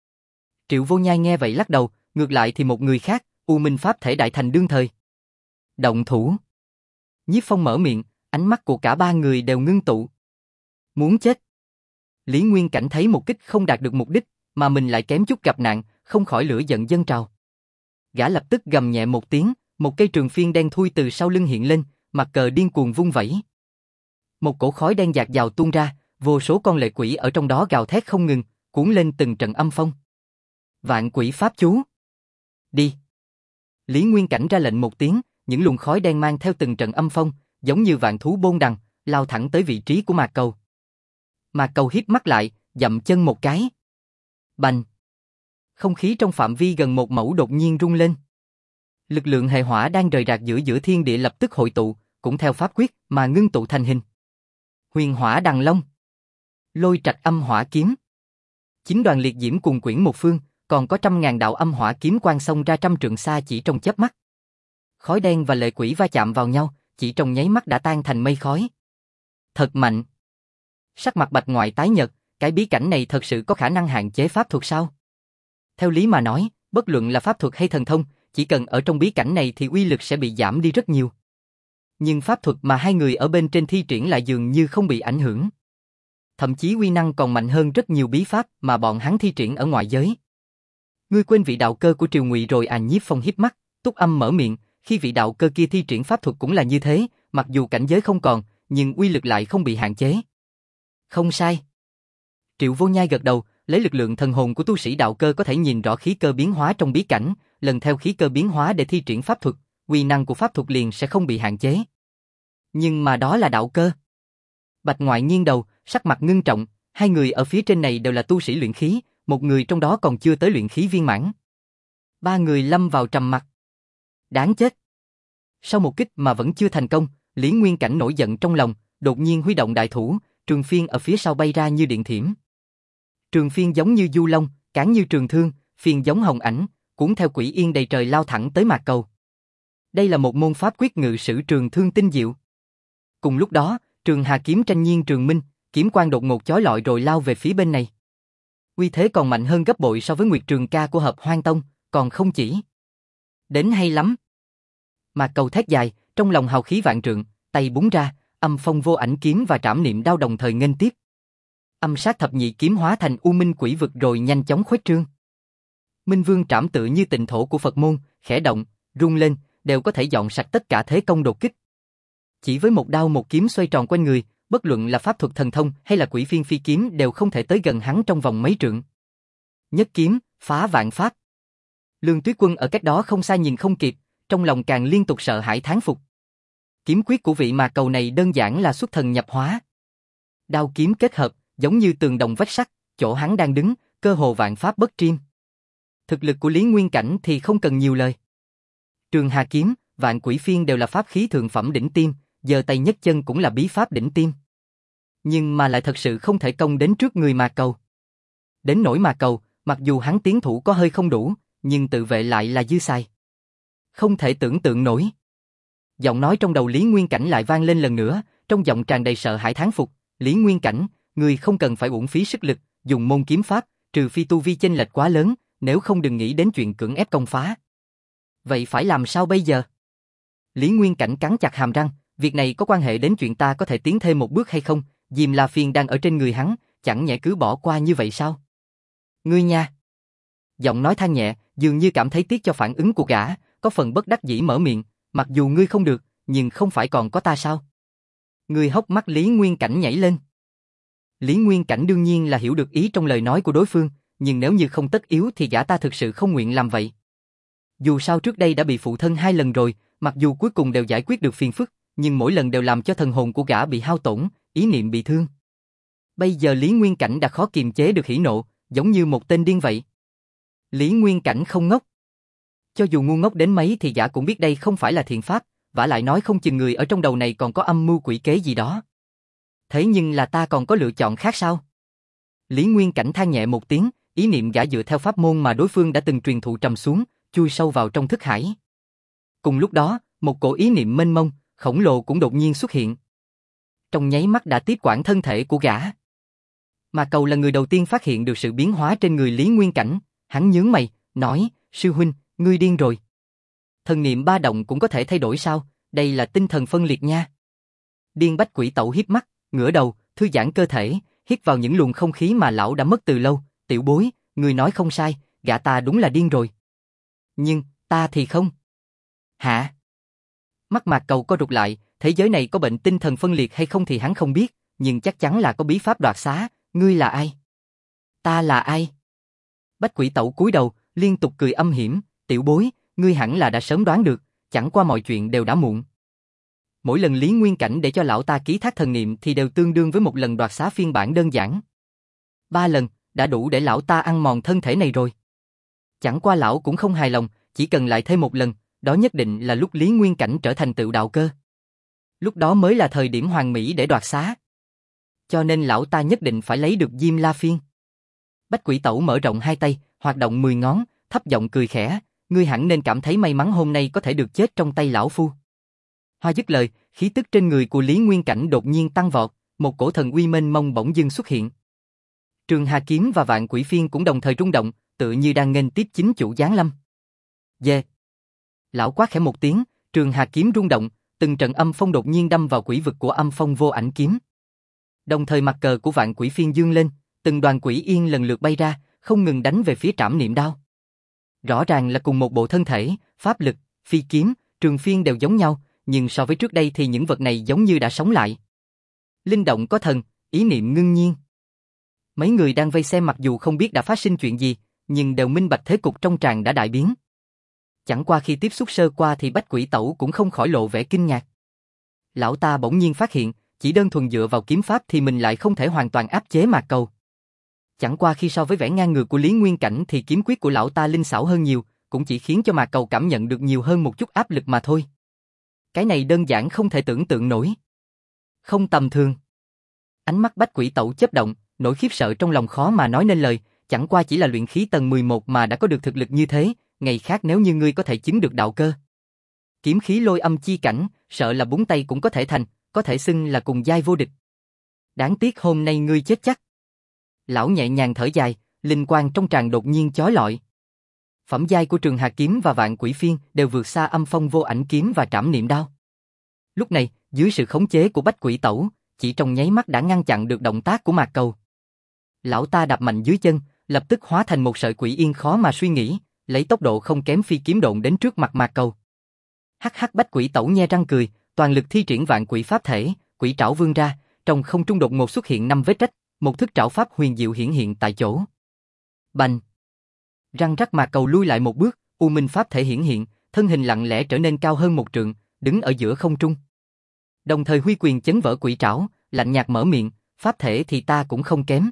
Triệu Vô Nhai nghe vậy lắc đầu, ngược lại thì một người khác, U Minh Pháp thể đại thành đương thời. Động thủ. Nhiếp Phong mở miệng, ánh mắt của cả ba người đều ngưng tụ. Muốn chết. Lý Nguyên Cảnh thấy một kích không đạt được mục đích, mà mình lại kém chút gặp nạn, không khỏi lửa giận dâng trào. Gã lập tức gầm nhẹ một tiếng, một cây trường phiên đen thui từ sau lưng hiện lên, mặt cờ điên cuồng vung vẩy. Một cổ khói đen dạt dào tuôn ra, vô số con lệ quỷ ở trong đó gào thét không ngừng, cuốn lên từng trận âm phong. Vạn quỷ pháp chú. Đi. Lý Nguyên Cảnh ra lệnh một tiếng, những luồng khói đen mang theo từng trận âm phong, giống như vạn thú bôn đằng, lao thẳng tới vị trí của Mạc Cầu. Mạc Cầu híp mắt lại, dậm chân một cái. Bành. Không khí trong phạm vi gần một mẫu đột nhiên rung lên. Lực lượng hệ hỏa đang rời rạc giữa thiên địa lập tức hội tụ, cũng theo pháp quyết mà ngưng tụ thành hình. Huyền Hỏa Đằng Long. Lôi Trạch Âm Hỏa Kiếm. 9 đoàn liệt diễm cùng quyển một phương, còn có 100.000 đạo âm hỏa kiếm quang xông ra 100 trượng xa chỉ trong chớp mắt. Khói đen và lệ quỷ va chạm vào nhau, chỉ trong nháy mắt đã tan thành mây khói. Thật mạnh. Sắc mặt Bạch Ngoại tái nhợt, cái bí cảnh này thật sự có khả năng hạn chế pháp thuật sao? Theo lý mà nói, bất luận là pháp thuật hay thần thông, chỉ cần ở trong bí cảnh này thì uy lực sẽ bị giảm đi rất nhiều. Nhưng pháp thuật mà hai người ở bên trên thi triển lại dường như không bị ảnh hưởng. Thậm chí uy năng còn mạnh hơn rất nhiều bí pháp mà bọn hắn thi triển ở ngoại giới. Ngươi quên vị đạo cơ của Triều Ngụy rồi à? Nhiếp Phong híp mắt, Túc Âm mở miệng, khi vị đạo cơ kia thi triển pháp thuật cũng là như thế, mặc dù cảnh giới không còn, nhưng uy lực lại không bị hạn chế. Không sai. Triệu Vô Nhai gật đầu, lấy lực lượng thần hồn của tu sĩ đạo cơ có thể nhìn rõ khí cơ biến hóa trong bí cảnh, lần theo khí cơ biến hóa để thi triển pháp thuật, uy năng của pháp thuật liền sẽ không bị hạn chế. Nhưng mà đó là đạo cơ. Bạch Ngoại nghiêng đầu, sắc mặt ngưng trọng, hai người ở phía trên này đều là tu sĩ luyện khí, một người trong đó còn chưa tới luyện khí viên mãn. Ba người lâm vào trầm mặc. Đáng chết. Sau một kích mà vẫn chưa thành công, Lý Nguyên Cảnh nổi giận trong lòng, đột nhiên huy động đại thủ, trường phiên ở phía sau bay ra như điện thiểm. Trường phiên giống như du long, cán như trường thương, phiên giống hồng ảnh, cuốn theo quỷ yên đầy trời lao thẳng tới Mạc Cầu. Đây là một môn pháp quyết ngự sử trường thương tinh diệu. Cùng lúc đó, Trường Hà kiếm tranh nhiên trường minh, kiếm quang đột ngột chói lọi rồi lao về phía bên này. Uy thế còn mạnh hơn gấp bội so với Nguyệt Trường Ca của Hợp Hoan Tông, còn không chỉ. Đến hay lắm. Mạc Cầu thét dài, trong lòng hào khí vạn trượng, tay búng ra, âm phong vô ảnh kiếm và trảm niệm đao đồng thời nghênh tiếp. Âm sát thập nhị kiếm hóa thành u minh quỷ vực rồi nhanh chóng khuếch trương. Minh Vương trảm tự như tịnh thổ của Phật môn, khẽ động, rung lên, đều có thể dọn sạch tất cả thế công đột kích. Chỉ với một đao một kiếm xoay tròn quanh người, bất luận là pháp thuật thần thông hay là quỷ phiên phi kiếm đều không thể tới gần hắn trong vòng mấy trượng. Nhất kiếm, phá vạn pháp. Lương Tuyết Quân ở cách đó không xa nhìn không kịp, trong lòng càng liên tục sợ hãi thán phục. Kiếm quyết của vị Mạc Cầu này đơn giản là xuất thần nhập hóa. Đao kiếm kết hợp, giống như tường đồng vách sắt, chỗ hắn đang đứng, cơ hồ vạn pháp bất triêm. Thực lực của Lý Nguyên Cảnh thì không cần nhiều lời. Trường Hà kiếm, vạn quỷ phiên đều là pháp khí thượng phẩm đỉnh tiêm, giơ tay nhấc chân cũng là bí pháp đỉnh tiêm. Nhưng mà lại thật sự không thể công đến trước người Mạc Cầu. Đến nỗi Mạc Cầu, mặc dù hắn tiến thủ có hơi không đủ, nhưng tự vệ lại là dư xài. Không thể tưởng tượng nổi. Giọng nói trong đầu Lý Nguyên Cảnh lại vang lên lần nữa, trong giọng tràn đầy sợ hãi thán phục. Lý Nguyên Cảnh, ngươi không cần phải uổng phí sức lực, dùng môn kiếm pháp, trừ phi tu vi chênh lệch quá lớn, nếu không đừng nghĩ đến chuyện cưỡng ép công phá. Vậy phải làm sao bây giờ? Lý Nguyên Cảnh cắn chặt hàm răng, việc này có quan hệ đến chuyện ta có thể tiến thêm một bước hay không, Diêm La Phiên đang ở trên người hắn, chẳng nhẽ cứ bỏ qua như vậy sao? Ngươi nha. Giọng nói than nhẹ, dường như cảm thấy tiếc cho phản ứng của gã, có phần bất đắc dĩ mở miệng, mặc dù ngươi không được, nhưng không phải còn có ta sao? Ngươi hốc mắt Lý Nguyên Cảnh nhảy lên. Lý Nguyên Cảnh đương nhiên là hiểu được ý trong lời nói của đối phương, nhưng nếu như không tất yếu thì gã ta thực sự không nguyện làm vậy. Dù sao trước đây đã bị phụ thân 2 lần rồi, mặc dù cuối cùng đều giải quyết được phiền phức, nhưng mỗi lần đều làm cho thần hồn của gã bị hao tổn, ý niệm bị thương. Bây giờ Lý Nguyên Cảnh đã khó kiềm chế được hỉ nộ, giống như một tên điên vậy. Lý Nguyên Cảnh không ngốc. Cho dù ngu ngốc đến mấy thì gã cũng biết đây không phải là thiện pháp, vả lại nói không chừng người ở trong đầu này còn có âm mưu quỷ kế gì đó. Thế nhưng là ta còn có lựa chọn khác sao? Lý Nguyên Cảnh than nhẹ một tiếng, ý niệm gã dựa theo pháp môn mà đối phương đã từng truyền thụ trầm xuống, chui sâu vào trong thức hải. Cùng lúc đó, một cổ ý niệm mênh mông, khổng lồ cũng đột nhiên xuất hiện. Trong nháy mắt đã tiếp quản thân thể của gã. Mà Cầu là người đầu tiên phát hiện được sự biến hóa trên người Lý Nguyên Cảnh, hắn nhướng mày, nói, sư huynh, ngươi điên rồi. Thần niệm ba động cũng có thể thay đổi sao, đây là tinh thần phân liệt nha. Điên Bách Quỷ Tẩu híp mắt, ngửa đầu, thư giãn cơ thể, hít vào những luồng không khí mà lão đã mất từ lâu, tiểu bối, ngươi nói không sai, gã ta đúng là điên rồi. Nhưng, ta thì không. Hả? Mắt Mạc Cầu co rụt lại, thế giới này có bệnh tinh thần phân liệt hay không thì hắn không biết, nhưng chắc chắn là có bí pháp đoạt xá, ngươi là ai? Ta là ai? Bách Quỷ Tẩu cúi đầu, liên tục cười âm hiểm, tiểu bối, ngươi hẳn là đã sớm đoán được, chẳng qua mọi chuyện đều đã muộn. Mỗi lần Lý Nguyên Cảnh để cho lão ta ký thác thần niệm thì đều tương đương với một lần đoạt xá phiên bản đơn giản. 3 lần, đã đủ để lão ta ăn mòn thân thể này rồi. Chẳng qua lão cũng không hài lòng, chỉ cần lại thêm một lần, đó nhất định là lúc Lý Nguyên Cảnh trở thành tự đạo cơ. Lúc đó mới là thời điểm hoàn mỹ để đoạt xá. Cho nên lão ta nhất định phải lấy được Diêm La Phiên. Bách Quỷ Tẩu mở rộng hai tay, hoạt động 10 ngón, thấp giọng cười khẽ, ngươi hẳn nên cảm thấy may mắn hôm nay có thể được chết trong tay lão phu. Hoa dứt lời, khí tức trên người của Lý Nguyên Cảnh đột nhiên tăng vọt, một cổ thần uy mênh mông bỗng dưng xuất hiện. Trường Hà Kiếm và Vạn Quỷ Phiên cũng đồng thời rung động, tựa như đang nghênh tiếp chính chủ giáng lâm. Yeah. Lão quát khẽ một tiếng, Trường Hà Kiếm rung động, từng trận âm phong đột nhiên đâm vào quỷ vực của âm phong vô ảnh kiếm. Đồng thời mặt cờ của Vạn Quỷ Phiên dương lên, từng đoàn quỷ yên lần lượt bay ra, không ngừng đánh về phía Trảm Niệm Đao. Rõ ràng là cùng một bộ thân thể, pháp lực, phi kiếm, trường phiên đều giống nhau, nhưng so với trước đây thì những vật này giống như đã sống lại. Linh động có thần, ý niệm ngưng nhiên. Mấy người đang vây xem mặc dù không biết đã phát sinh chuyện gì, nhưng đều minh bạch thế cục trong tràng đã đại biến. Chẳng qua khi tiếp xúc sơ qua thì Bách Quỷ Tẩu cũng không khỏi lộ vẻ kinh ngạc. Lão ta bỗng nhiên phát hiện, chỉ đơn thuần dựa vào kiếm pháp thì mình lại không thể hoàn toàn áp chế Mạc Cầu. Chẳng qua khi so với vẻ ngang ngược của Lý Nguyên Cảnh thì kiếm quyết của lão ta linh xảo hơn nhiều, cũng chỉ khiến cho Mạc Cầu cảm nhận được nhiều hơn một chút áp lực mà thôi. Cái này đơn giản không thể tưởng tượng nổi. Không tầm thường. Ánh mắt Bách Quỷ Tẩu chớp động, nỗi khiếp sợ trong lòng khó mà nói nên lời, chẳng qua chỉ là luyện khí tầng 11 mà đã có được thực lực như thế, ngày khác nếu như ngươi có thể chứng được đạo cơ. Kiếm khí lôi âm chi cảnh, sợ là búng tay cũng có thể thành, có thể xưng là cùng giai vô địch. Đáng tiếc hôm nay ngươi chết chắc. Lão nhẹ nhàng thở dài, linh quang trong tràng đột nhiên chói lọi. Phẩm giai của Trường Hà Kiếm và Vạn Quỷ Phiên đều vượt xa âm phong vô ảnh kiếm và Trảm Niệm Đao. Lúc này, dưới sự khống chế của Bách Quỷ Tẩu, chỉ trong nháy mắt đã ngăn chặn được động tác của Mạc Cầu. Lão ta đạp mạnh dưới chân, lập tức hóa thành một sợi quỷ yên khó mà suy nghĩ, lấy tốc độ không kém phi kiếm độn đến trước mặt Mạc Cầu. Hắc hắc, Bách Quỷ Tẩu nhe răng cười, toàn lực thi triển Vạn Quỷ Pháp thể, quỷ trảo vươn ra, trong không trung đột ngột xuất hiện 5 vết rách, một thức trảo pháp huyền diệu hiển hiện tại chỗ. Bành! Răng rắc, Mạc Cầu lui lại một bước, U Minh Pháp thể hiển hiện, thân hình lặng lẽ trở nên cao hơn 1 trượng, đứng ở giữa không trung. Đồng thời huy quyền chấn vỡ quỷ trảo, lạnh nhạt mở miệng, pháp thể thì ta cũng không kém.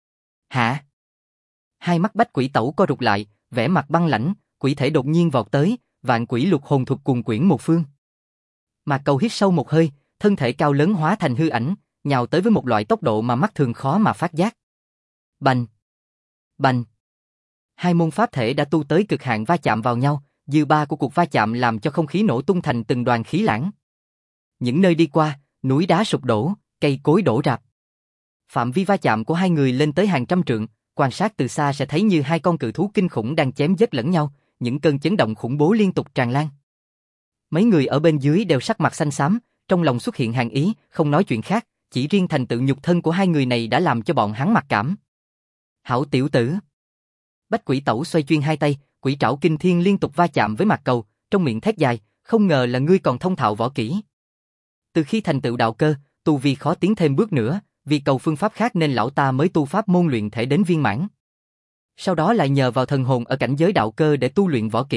Hả? Hai mắt Bách Quỷ Tẩu co rụt lại, vẻ mặt băng lãnh, quỷ thể đột nhiên vọt tới, Vạn Quỷ Lục Hồn Thuật cuồn quyển một phương. Mạc Cầu hít sâu một hơi, thân thể cao lớn hóa thành hư ảnh, nhào tới với một loại tốc độ mà mắt thường khó mà phát giác. Bành! Bành! Hai môn pháp thể đã tu tới cực hạn va chạm vào nhau, dư ba của cuộc va chạm làm cho không khí nổ tung thành từng đoàn khí lãng. Những nơi đi qua, núi đá sụp đổ, cây cối đổ rạp. Phạm vi va chạm của hai người lên tới hàng trăm trượng, quan sát từ xa sẽ thấy như hai con cự thú kinh khủng đang chém giết lẫn nhau, những cơn chấn động khủng bố liên tục tràn lan. Mấy người ở bên dưới đều sắc mặt xanh xám, trong lòng xuất hiện hàn ý, không nói chuyện khác, chỉ riêng thành tựu nhục thân của hai người này đã làm cho bọn hắn mặc cảm. Hảo tiểu tử! Bách Quỷ Tẩu xoay chuyên hai tay, quỷ trảo kinh thiên liên tục va chạm với Mạc Cầu, trong miệng thét dài, không ngờ là ngươi còn thông thạo võ kỹ. Từ khi thành tựu đạo cơ, tu vi khó tiến thêm bước nữa, vì cầu phương pháp khác nên lão ta mới tu pháp môn luyện thể đến viên mãn. Sau đó lại nhờ vào thần hồn ở cảnh giới đạo cơ để tu luyện võ kỹ,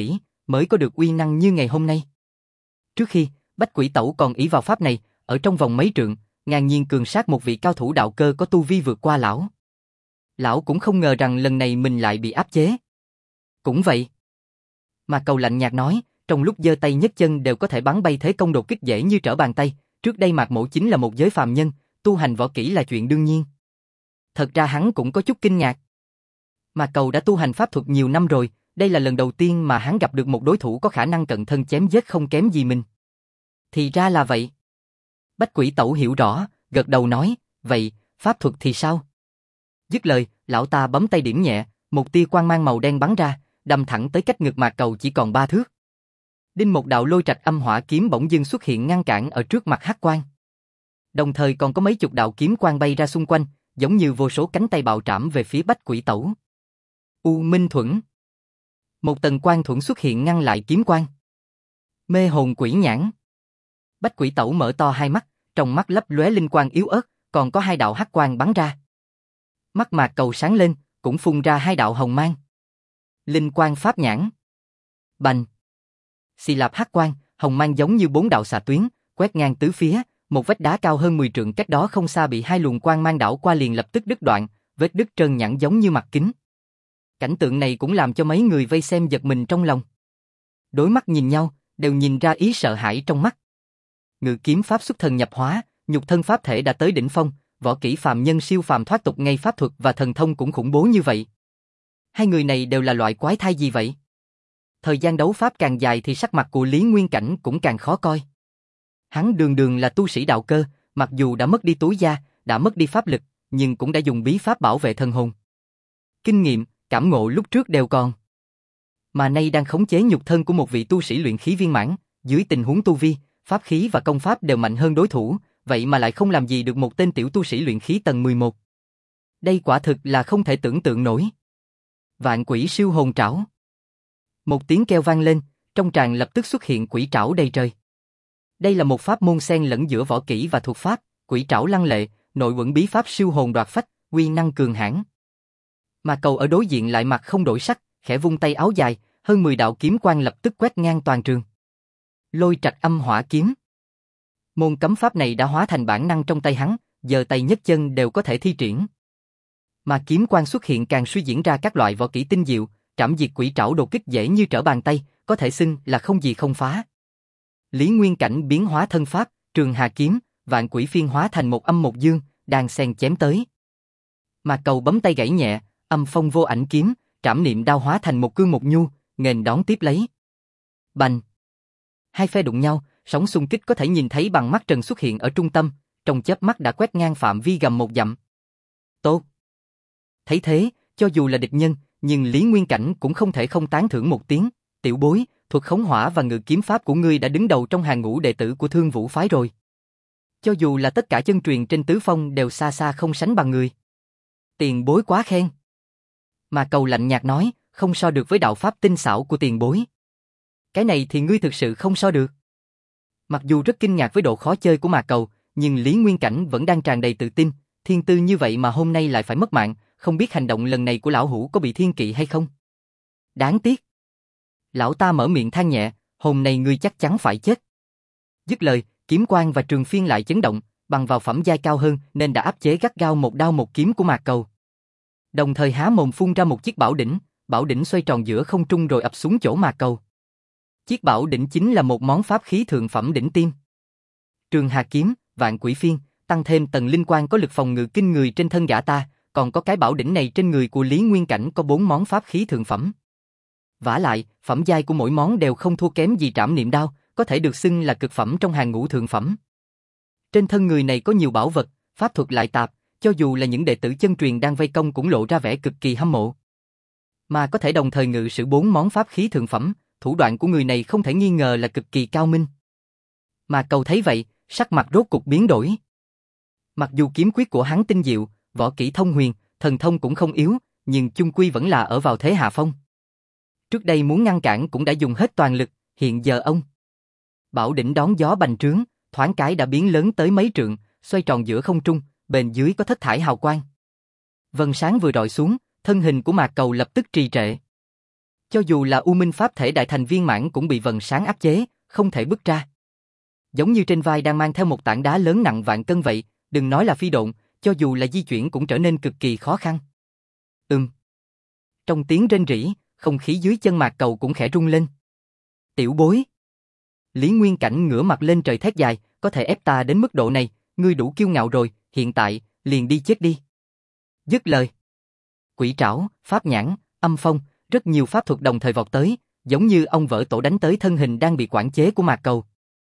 mới có được uy năng như ngày hôm nay. Trước khi, Bách Quỷ Tẩu còn ỷ vào pháp này, ở trong vòng mấy trượng, ngang nhiên cường sát một vị cao thủ đạo cơ có tu vi vượt qua lão. Lão cũng không ngờ rằng lần này mình lại bị áp chế. Cũng vậy. Mà Cầu lạnh nhạt nói, trong lúc giơ tay nhấc chân đều có thể bắn bay thế công đột kích dễ như trở bàn tay, trước đây Mạc Mỗ chính là một giới phàm nhân, tu hành võ kỹ là chuyện đương nhiên. Thật ra hắn cũng có chút kinh ngạc. Mà Cầu đã tu hành pháp thuật nhiều năm rồi, đây là lần đầu tiên mà hắn gặp được một đối thủ có khả năng cận thân chém giết không kém gì mình. Thì ra là vậy. Bách Quỷ Tẩu hiểu rõ, gật đầu nói, vậy, pháp thuật thì sao? Dứt lời, lão ta bấm tay điểm nhẹ, một tia quang mang màu đen bắn ra, đâm thẳng tới cách ngực Mạc Cầu chỉ còn 3 thước. Đinh một đạo lôi trạch âm hỏa kiếm bỗng dưng xuất hiện ngăn cản ở trước mặt Hắc Quang. Đồng thời còn có mấy chục đạo kiếm quang bay ra xung quanh, giống như vô số cánh tay bạo trảm về phía Bách Quỷ Tẩu. U Minh Thuẫn. Một tầng quang thuẫn xuất hiện ngăn lại kiếm quang. Mê hồn quỷ nhãn. Bách Quỷ Tẩu mở to hai mắt, trong mắt lấp lóe linh quang yếu ớt, còn có 2 đạo hắc quang bắn ra. Mắt Mạc Cầu sáng lên, cũng phun ra 2 đạo hồng mang. Linh quang pháp nhãn. Bành. Xì lạp hắc quang, hồng mang giống như 4 đạo xạ tuyến, quét ngang tứ phía, một vách đá cao hơn 10 trượng cách đó không xa bị 2 luồng quang mang đảo qua liền lập tức đứt đoạn, vết đứt trơn nhẵn giống như mặt kính. Cảnh tượng này cũng làm cho mấy người vây xem giật mình trong lòng. Đối mắt nhìn nhau, đều nhìn ra ý sợ hãi trong mắt. Ngự kiếm pháp xuất thần nhập hóa, nhục thân pháp thể đã tới đỉnh phong, võ kỹ phàm nhân siêu phàm thoát tục ngay pháp thuật và thần thông cũng khủng bố như vậy. Hai người này đều là loại quái thai gì vậy? Thời gian đấu pháp càng dài thì sắc mặt của Lý Nguyên Cảnh cũng càng khó coi. Hắn đường đường là tu sĩ đạo cơ, mặc dù đã mất đi túi da, đã mất đi pháp lực, nhưng cũng đã dùng bí pháp bảo vệ thần hồn. Kinh nghiệm, cảm ngộ lúc trước đều còn. Mà nay đang khống chế nhục thân của một vị tu sĩ luyện khí viên mãn, dưới tình huống tu vi, pháp khí và công pháp đều mạnh hơn đối thủ, vậy mà lại không làm gì được một tên tiểu tu sĩ luyện khí tầng 11. Đây quả thực là không thể tưởng tượng nổi. Vạn quỷ siêu hồn trảo. Một tiếng kêu vang lên, trong tràng lập tức xuất hiện quỷ trảo đầy trời. Đây là một pháp môn xen lẫn giữa võ kỹ và thuật pháp, quỷ trảo lăng lệ, nội uẩn bí pháp siêu hồn đoạt phách, uy năng cường hãn. Mà Cầu ở đối diện lại mặt không đổi sắc, khẽ vung tay áo dài, hơn 10 đạo kiếm quang lập tức quét ngang toàn trường. Lôi trạch âm hỏa kiếm. Môn cấm pháp này đã hóa thành bản năng trong tay hắn, giờ tay nhấc chân đều có thể thi triển. Mà kiếm quang xuất hiện càng suy diễn ra các loại võ kỹ tinh diệu, trảm diệt quỷ trảo đột kích dễ như trở bàn tay, có thể xưng là không gì không phá. Lý Nguyên Cảnh biến hóa thân pháp, trường hà kiếm, vạn quỷ phiên hóa thành một âm một dương, đang xen chém tới. Mà Cầu bấm tay gảy nhẹ, âm phong vô ảnh kiếm, trảm niệm đao hóa thành một cương một nhu, nghênh đón tiếp lấy. Bành! Hai phe đụng nhau, sóng xung kích có thể nhìn thấy bằng mắt trần xuất hiện ở trung tâm, trong chớp mắt đã quét ngang phạm vi gầm 1 dặm. Tốt! Thấy thế, cho dù là địch nhân, nhưng Lý Nguyên Cảnh cũng không thể không tán thưởng một tiếng, tiểu bối, thuật khống hỏa và ngự kiếm pháp của ngươi đã đứng đầu trong hàng ngũ đệ tử của Thương Vũ phái rồi. Cho dù là tất cả chân truyền trên tứ phong đều xa xa không sánh bằng người. Tiền bối quá khen. Mà Cầu lạnh nhạt nói, không so được với đạo pháp tinh xảo của tiền bối. Cái này thì ngươi thực sự không so được. Mặc dù rất kinh ngạc với độ khó chơi của Mạc Cầu, nhưng Lý Nguyên Cảnh vẫn đang tràn đầy tự tin, thiên tư như vậy mà hôm nay lại phải mất mạng, không biết hành động lần này của lão hủ có bị thiên kỵ hay không. Đáng tiếc. Lão ta mở miệng than nhẹ, hôm nay ngươi chắc chắn phải chết. Dứt lời, kiếm quang và trường phiên lại chấn động, bằng vào phẩm giai cao hơn nên đã áp chế gắt gao một đao một kiếm của Mạc Cầu. Đồng thời há mồm phun ra một chiếc bảo đỉnh xoay tròn giữa không trung rồi ập xuống chỗ Mạc Cầu. Chiếc bảo đỉnh chính là một món pháp khí thượng phẩm đỉnh tiêm. Trường hà kiếm, vạn quỷ phiên, tăng thêm tầng linh quang có lực phòng ngự kinh người trên thân gã ta, còn có cái bảo đỉnh này trên người của Lý Nguyên Cảnh có 4 món pháp khí thượng phẩm. Vả lại, phẩm giai của mỗi món đều không thua kém gì trảm niệm đao, có thể được xưng là cực phẩm trong hàng ngũ thượng phẩm. Trên thân người này có nhiều bảo vật, pháp thuật lại tạp, cho dù là những đệ tử chân truyền đang vây công cũng lộ ra vẻ cực kỳ hâm mộ. Mà có thể đồng thời ngự sử 4 món pháp khí thượng phẩm, thủ đoạn của người này không thể nghi ngờ là cực kỳ cao minh. Mà Cầu thấy vậy, sắc mặt rốt cục biến đổi. Mặc dù kiếm quyết của hắn tinh diệu, võ kỹ thông huyền, thần thông cũng không yếu, nhưng chung quy vẫn là ở vào thế hạ phong. Trước đây muốn ngăn cản cũng đã dùng hết toàn lực, hiện giờ ông. Bảo đỉnh đón gió bành trướng, thoáng cái đã biến lớn tới mấy trượng, xoay tròn giữa không trung, bên dưới có thất thải hào quang. Vầng sáng vừa rọi xuống, thân hình của Mạc Cầu lập tức trì trệ. Cho dù là U Minh Pháp thể đại thành viên mãn cũng bị vầng sáng áp chế, không thể bước ra. Giống như trên vai đang mang theo một tảng đá lớn nặng vạn cân vậy, đừng nói là phi độn, cho dù là di chuyển cũng trở nên cực kỳ khó khăn. Trong tiếng rên rỉ, không khí dưới chân Mạc Cầu cũng khẽ rung lên. Tiểu bối. Lý Nguyên Cảnh ngửa mặt lên trời thét dài, có thể ép ta đến mức độ này, ngươi đủ kiêu ngạo rồi, hiện tại, liền đi chết đi. Dứt lời. Quỷ trảo, pháp nhãn, âm phong, rất nhiều pháp thuật đồng thời vọt tới, giống như ông vỡ tổ đánh tới thân hình đang bị quản chế của Mạc Cầu.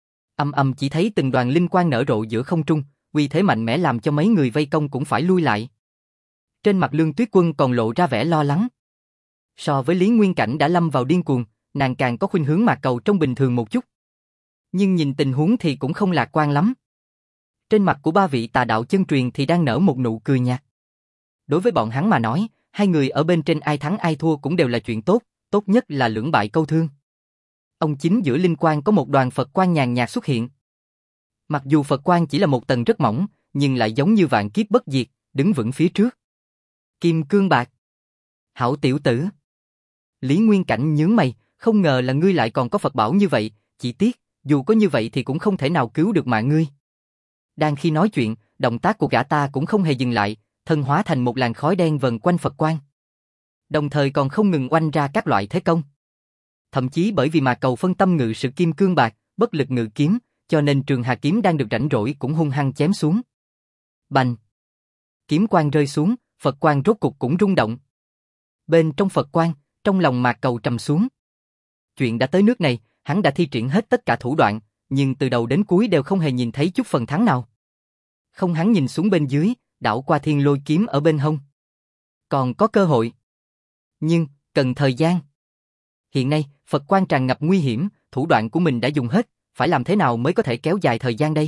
Chỉ thấy từng đoàn linh quang nở rộ giữa không trung, uy thế mạnh mẽ làm cho mấy người vây công cũng phải lui lại. Trên mặt Lương Tuyết Quân còn lộ ra vẻ lo lắng. So với Lý Nguyên Cảnh đã lâm vào điên cuồng, nàng càng có khuynh hướng Mạc Cầu trông bình thường một chút. Nhưng nhìn tình huống thì cũng không lạc quan lắm. Trên mặt của ba vị tà đạo chân truyền thì đang nở một nụ cười nhạt. Đối với bọn hắn mà nói, hai người ở bên trên ai thắng ai thua cũng đều là chuyện tốt, tốt nhất là lưỡng bại câu thương. Chính giữa linh quang có một đoàn Phật quang nhàn nhạt xuất hiện. Mặc dù Phật quang chỉ là một tầng rất mỏng, nhưng lại giống như vạn kiếp bất diệt, đứng vững phía trước. Kim cương bạc. Hảo tiểu tử. Lý Nguyên Cảnh nhướng mày, không ngờ là ngươi lại còn có Phật bảo như vậy, chỉ tiếc, dù có như vậy thì cũng không thể nào cứu được mạng ngươi. Đang khi nói chuyện, động tác của gã ta cũng không hề dừng lại, thân hóa thành một làn khói đen vần quanh Phật quang. Đồng thời còn không ngừng oanh ra các loại thế công. Thậm chí bởi vì Mạc Cầu phân tâm ngự sự kim cương bạc, bất lực ngự kiếm, cho nên Trường Hà kiếm đang được rảnh rỗi cũng hung hăng chém xuống. Bành! Kiếm quang rơi xuống, Phật quang rốt cục cũng rung động. Bên trong Phật quang, trong lòng Mạc Cầu trầm xuống. Chuyện đã tới nước này, hắn đã thi triển hết tất cả thủ đoạn, nhưng từ đầu đến cuối đều không hề nhìn thấy chút phần thắng nào. Không, hắn nhìn xuống bên dưới, đảo qua thiên lôi kiếm ở bên hông. Còn có cơ hội. Nhưng, cần thời gian. Hiện nay, Phật quang tràn ngập nguy hiểm, thủ đoạn của mình đã dùng hết, phải làm thế nào mới có thể kéo dài thời gian đây?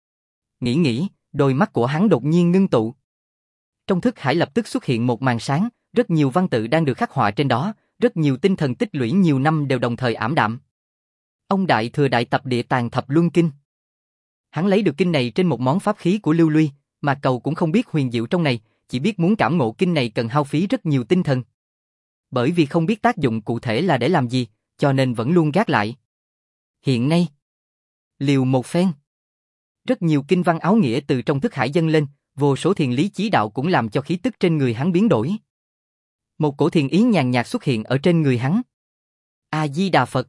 Nghĩ, đôi mắt của hắn đột nhiên ngưng tụ. Trong thức hải lập tức xuất hiện một màn sáng, rất nhiều văn tự đang được khắc họa trên đó, rất nhiều tinh thần tích lũy nhiều năm đều đồng thời ảm đạm. Ông Đại Thừa Đại Tập Địa Tàng Thập Luân Kinh. Hắn lấy được kinh này trên một món pháp khí của Lưu Ly, mà Cầu cũng không biết huyền diệu trong này, chỉ biết muốn cảm ngộ kinh này cần hao phí rất nhiều tinh thần. Bởi vì không biết tác dụng cụ thể là để làm gì, cho nên vẫn luôn gác lại. Hiện nay, liều một phen. Rất nhiều kinh văn áo nghĩa từ trong thức hải dâng lên, vô số thiền lý chí đạo cũng làm cho khí tức trên người hắn biến đổi. Một cổ thiền ý nhàn nhạt xuất hiện ở trên người hắn. A Di Đà Phật.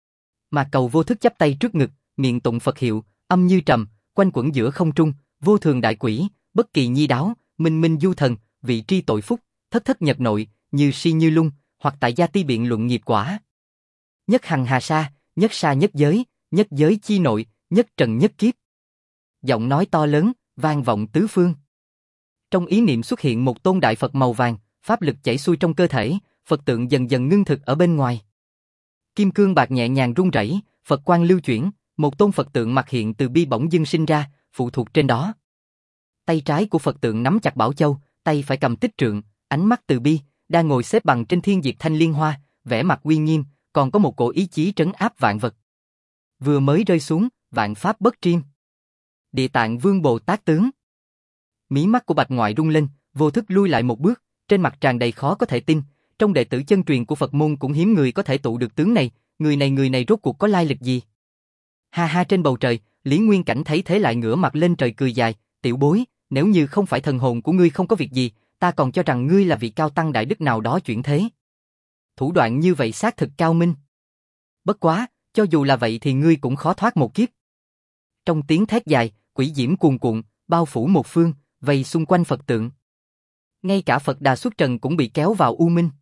Mà Cầu vô thức chắp tay trước ngực, miệng tụng Phật hiệu, âm như trầm, quanh quẩn giữa không trung, vô thường đại quỷ, bất kỳ nhi đáo, minh minh du thần, vị tri tội phúc, thất thất nhật nội, như si như lung, hoặc tại gia ti biện luận nghiệp quả. Nhất hằng hà sa nhất giới chi nội, nhất trần nhất kiếp. Giọng nói to lớn, vang vọng tứ phương. Trong ý niệm xuất hiện một tôn đại Phật màu vàng, pháp lực chảy xuôi trong cơ thể, Phật tượng dần dần ngưng thực ở bên ngoài. Kim cương bạc nhẹ nhàng rung rẩy, Phật quang lưu chuyển, một tôn Phật tượng mặt hiện từ bi bỗng dưng sinh ra, phụ thuộc trên đó. Tay trái của Phật tượng nắm chặt bảo châu, tay phải cầm tích trượng, ánh mắt từ bi, đang ngồi xếp bằng trên thiên diệt thanh liên hoa, vẻ mặt uy nghiêm, còn có một cổ ý chí trấn áp vạn vật. Vừa mới rơi xuống, vạn pháp bất triêm. Địa Tạng Vương Bồ Tát tướng. Mí mắt của Bạch Ngoại rung lên, vô thức lui lại một bước, trên mặt tràn đầy khó có thể tin, trong đệ tử chân truyền của Phật môn cũng hiếm người có thể tụ được tướng này, người này rốt cuộc có lai lịch gì? Ha ha, trên bầu trời, Lý Nguyên Cảnh thấy thế lại ngửa mặt lên trời cười dài, tiểu bối, nếu như không phải thần hồn của ngươi không có việc gì, ta còn cho rằng ngươi là vị cao tăng đại đức nào đó chuyển thế. Thủ đoạn như vậy xác thực cao minh. Bất quá, cho dù là vậy thì ngươi cũng khó thoát một kiếp. Trong tiếng thét dài, quỷ diễm cuồn cuộn, bao phủ một phương, vây xung quanh Phật tượng. Ngay cả Phật Đà xuất trần cũng bị kéo vào u minh.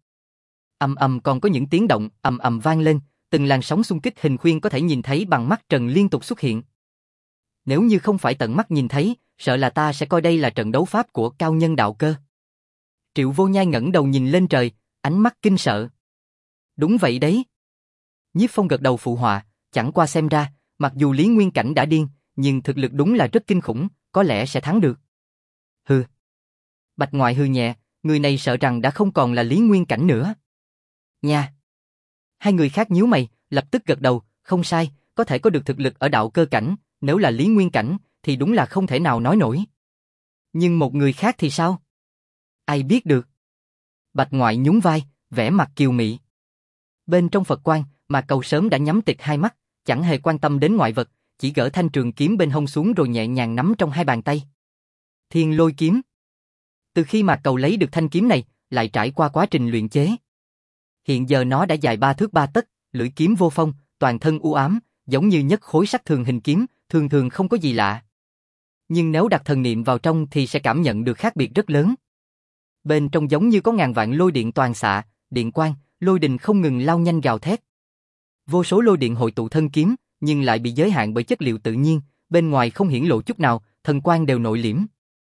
Còn có những tiếng động ầm vang lên, từng làn sóng xung kích hình khuyên có thể nhìn thấy bằng mắt trần liên tục xuất hiện. Nếu như không phải tận mắt nhìn thấy, sợ là ta sẽ coi đây là trận đấu pháp của cao nhân đạo cơ. Triệu Vô Nhai ngẩng đầu nhìn lên trời, ánh mắt kinh sợ. Đúng vậy đấy. Nhiếp Phong gật đầu phụ họa, chẳng qua xem ra, mặc dù Lý Nguyên Cảnh đã điên, nhưng thực lực đúng là rất kinh khủng, có lẽ sẽ thắng được. Hừ. Bạch Ngoại hừ nhẹ, người này sợ rằng đã không còn là Lý Nguyên Cảnh nữa. Nha. Hai người khác nhíu mày, lập tức gật đầu, không sai, có thể có được thực lực ở đạo cơ cảnh, nếu là Lý Nguyên Cảnh, thì đúng là không thể nào nói nổi. Nhưng một người khác thì sao? Ai biết được? Bạch Ngoại nhún vai, vẻ mặt kiều mị. Bên trong Phật quan, mà Cầu sớm đã nhắm tịt hai mắt, chẳng hề quan tâm đến ngoại vật, chỉ gỡ thanh trường kiếm bên hông xuống rồi nhẹ nhàng nắm trong hai bàn tay. Thiên Lôi kiếm. Từ khi mà Cầu lấy được thanh kiếm này, lại trải qua quá trình luyện chế. Hiện giờ nó đã dài 3 thước 3 tấc, lưỡi kiếm vô phong, toàn thân u ám, giống như nhất khối sắt thường hình kiếm, thường thường không có gì lạ. Nhưng nếu đặt thần niệm vào trong thì sẽ cảm nhận được khác biệt rất lớn. Bên trong giống như có ngàn vạn lôi điện toàn xạ, điện quang, lôi đình không ngừng lao nhanh gào thét. Vô số lôi điện hội tụ thân kiếm, nhưng lại bị giới hạn bởi chất liệu tự nhiên, bên ngoài không hiển lộ chút nào, thần quang đều nội liễm.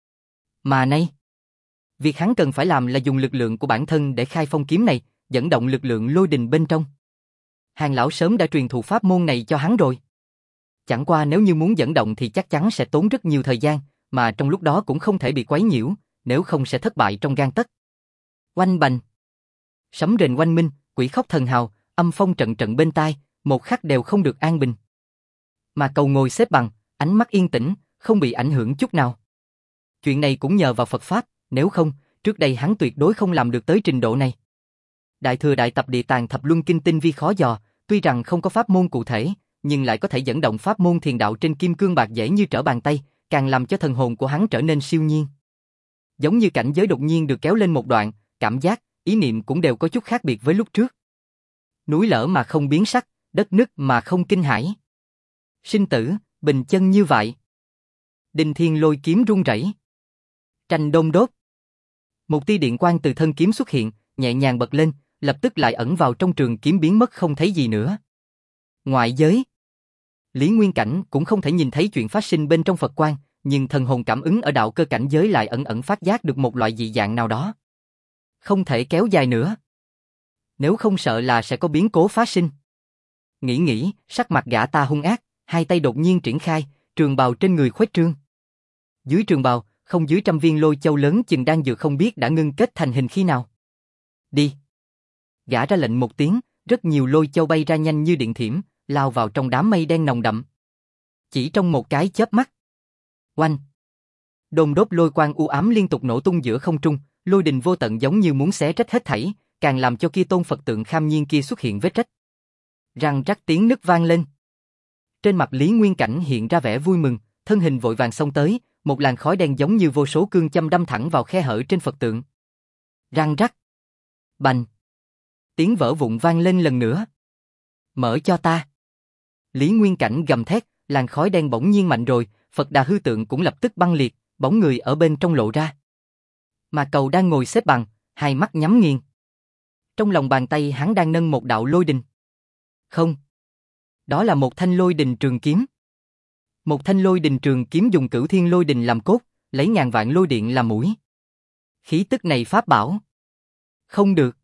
Mà nay, việc hắn cần phải làm là dùng lực lượng của bản thân để khai phong kiếm này, dẫn động lực lượng lôi đình bên trong. Hàng lão sớm đã truyền thụ pháp môn này cho hắn rồi. Chẳng qua nếu như muốn dẫn động thì chắc chắn sẽ tốn rất nhiều thời gian, mà trong lúc đó cũng không thể bị quấy nhiễu, nếu không sẽ thất bại trong gang tấc. Oanh bành. Sấm rền oanh minh, quỷ khóc thần hào, âm phong trận trận bên tai, một khắc đều không được an bình. Mà Cầu ngồi xếp bằng, ánh mắt yên tĩnh, không bị ảnh hưởng chút nào. Chuyện này cũng nhờ vào Phật Pháp, nếu không, trước đây hắn tuyệt đối không làm được tới trình độ này. Đại thừa đại tập địa tàng thập luân kinh tinh vi khó dò, tuy rằng không có pháp môn cụ thể, nhưng lại có thể dẫn động pháp môn thiền đạo trên kim cương bạc dễ như trở bàn tay, càng làm cho thần hồn của hắn trở nên siêu nhiên. Giống như cảnh giới đột nhiên được kéo lên một đoạn, cảm giác, ý niệm cũng đều có chút khác biệt với lúc trước. Núi lở mà không biến sắc, đất nứt mà không kinh hãi. Sinh tử, bình chân như vậy. Đinh Thiên Lôi kiếm rung rẩy. Tranh đôn đốt. Một tia điện quang từ thân kiếm xuất hiện, nhẹ nhàng bật lên, lập tức lại ẩn vào trong trường kiếm biến mất không thấy gì nữa. Ngoại giới. Lý Nguyên Cảnh cũng không thể nhìn thấy chuyện phát sinh bên trong Phật quan, nhưng thần hồn cảm ứng ở đạo cơ cảnh giới lại ẩn ẩn phát giác được một loại dị dạng nào đó. Không thể kéo dài nữa. Nếu không sợ là sẽ có biến cố phát sinh. Nghĩ, sắc mặt gã ta hung ác, hai tay đột nhiên triển khai, trường bào trên người khuếch trương. Dưới trường bào, không dưới 100 viên lôi châu lớn chừng đang dược không biết đã ngưng kết thành hình khi nào. Đi. Gã ra lệnh một tiếng, rất nhiều lôi châu bay ra nhanh như điện thiểm, lao vào trong đám mây đen nồng đậm. Chỉ trong một cái chớp mắt. Oanh. Đôn đốt lôi quang u ám liên tục nổ tung giữa không trung, lôi đình vô tận giống như muốn xé rách hết thảy, càng làm cho kia tôn Phật tượng kham nhiên kia xuất hiện vết rách. Răng rắc tiếng nứt vang lên. Trên mặt Lý Nguyên Cảnh hiện ra vẻ vui mừng, thân hình vội vàng xông tới, một làn khói đen giống như vô số cương châm đâm thẳng vào khe hở trên Phật tượng. Răng rắc. Bành. Tiếng vỡ vụn vang lên lần nữa. Mở cho ta. Lý Nguyên Cảnh gầm thét, làn khói đen bỗng nhiên mạnh rồi, Phật Đà hư tượng cũng lập tức băng liệt, bóng người ở bên trong lộ ra. Mà Cầu đang ngồi xếp bằng, hai mắt nhắm nghiền. Trong lòng bàn tay hắn đang nâng một đạo lôi đình. Không. Đó là một thanh lôi đình trường kiếm. Một thanh lôi đình trường kiếm dùng cửu thiên lôi đình làm cốt, lấy ngàn vạn lôi điện làm mũi. Khí tức này pháp bảo. Không được.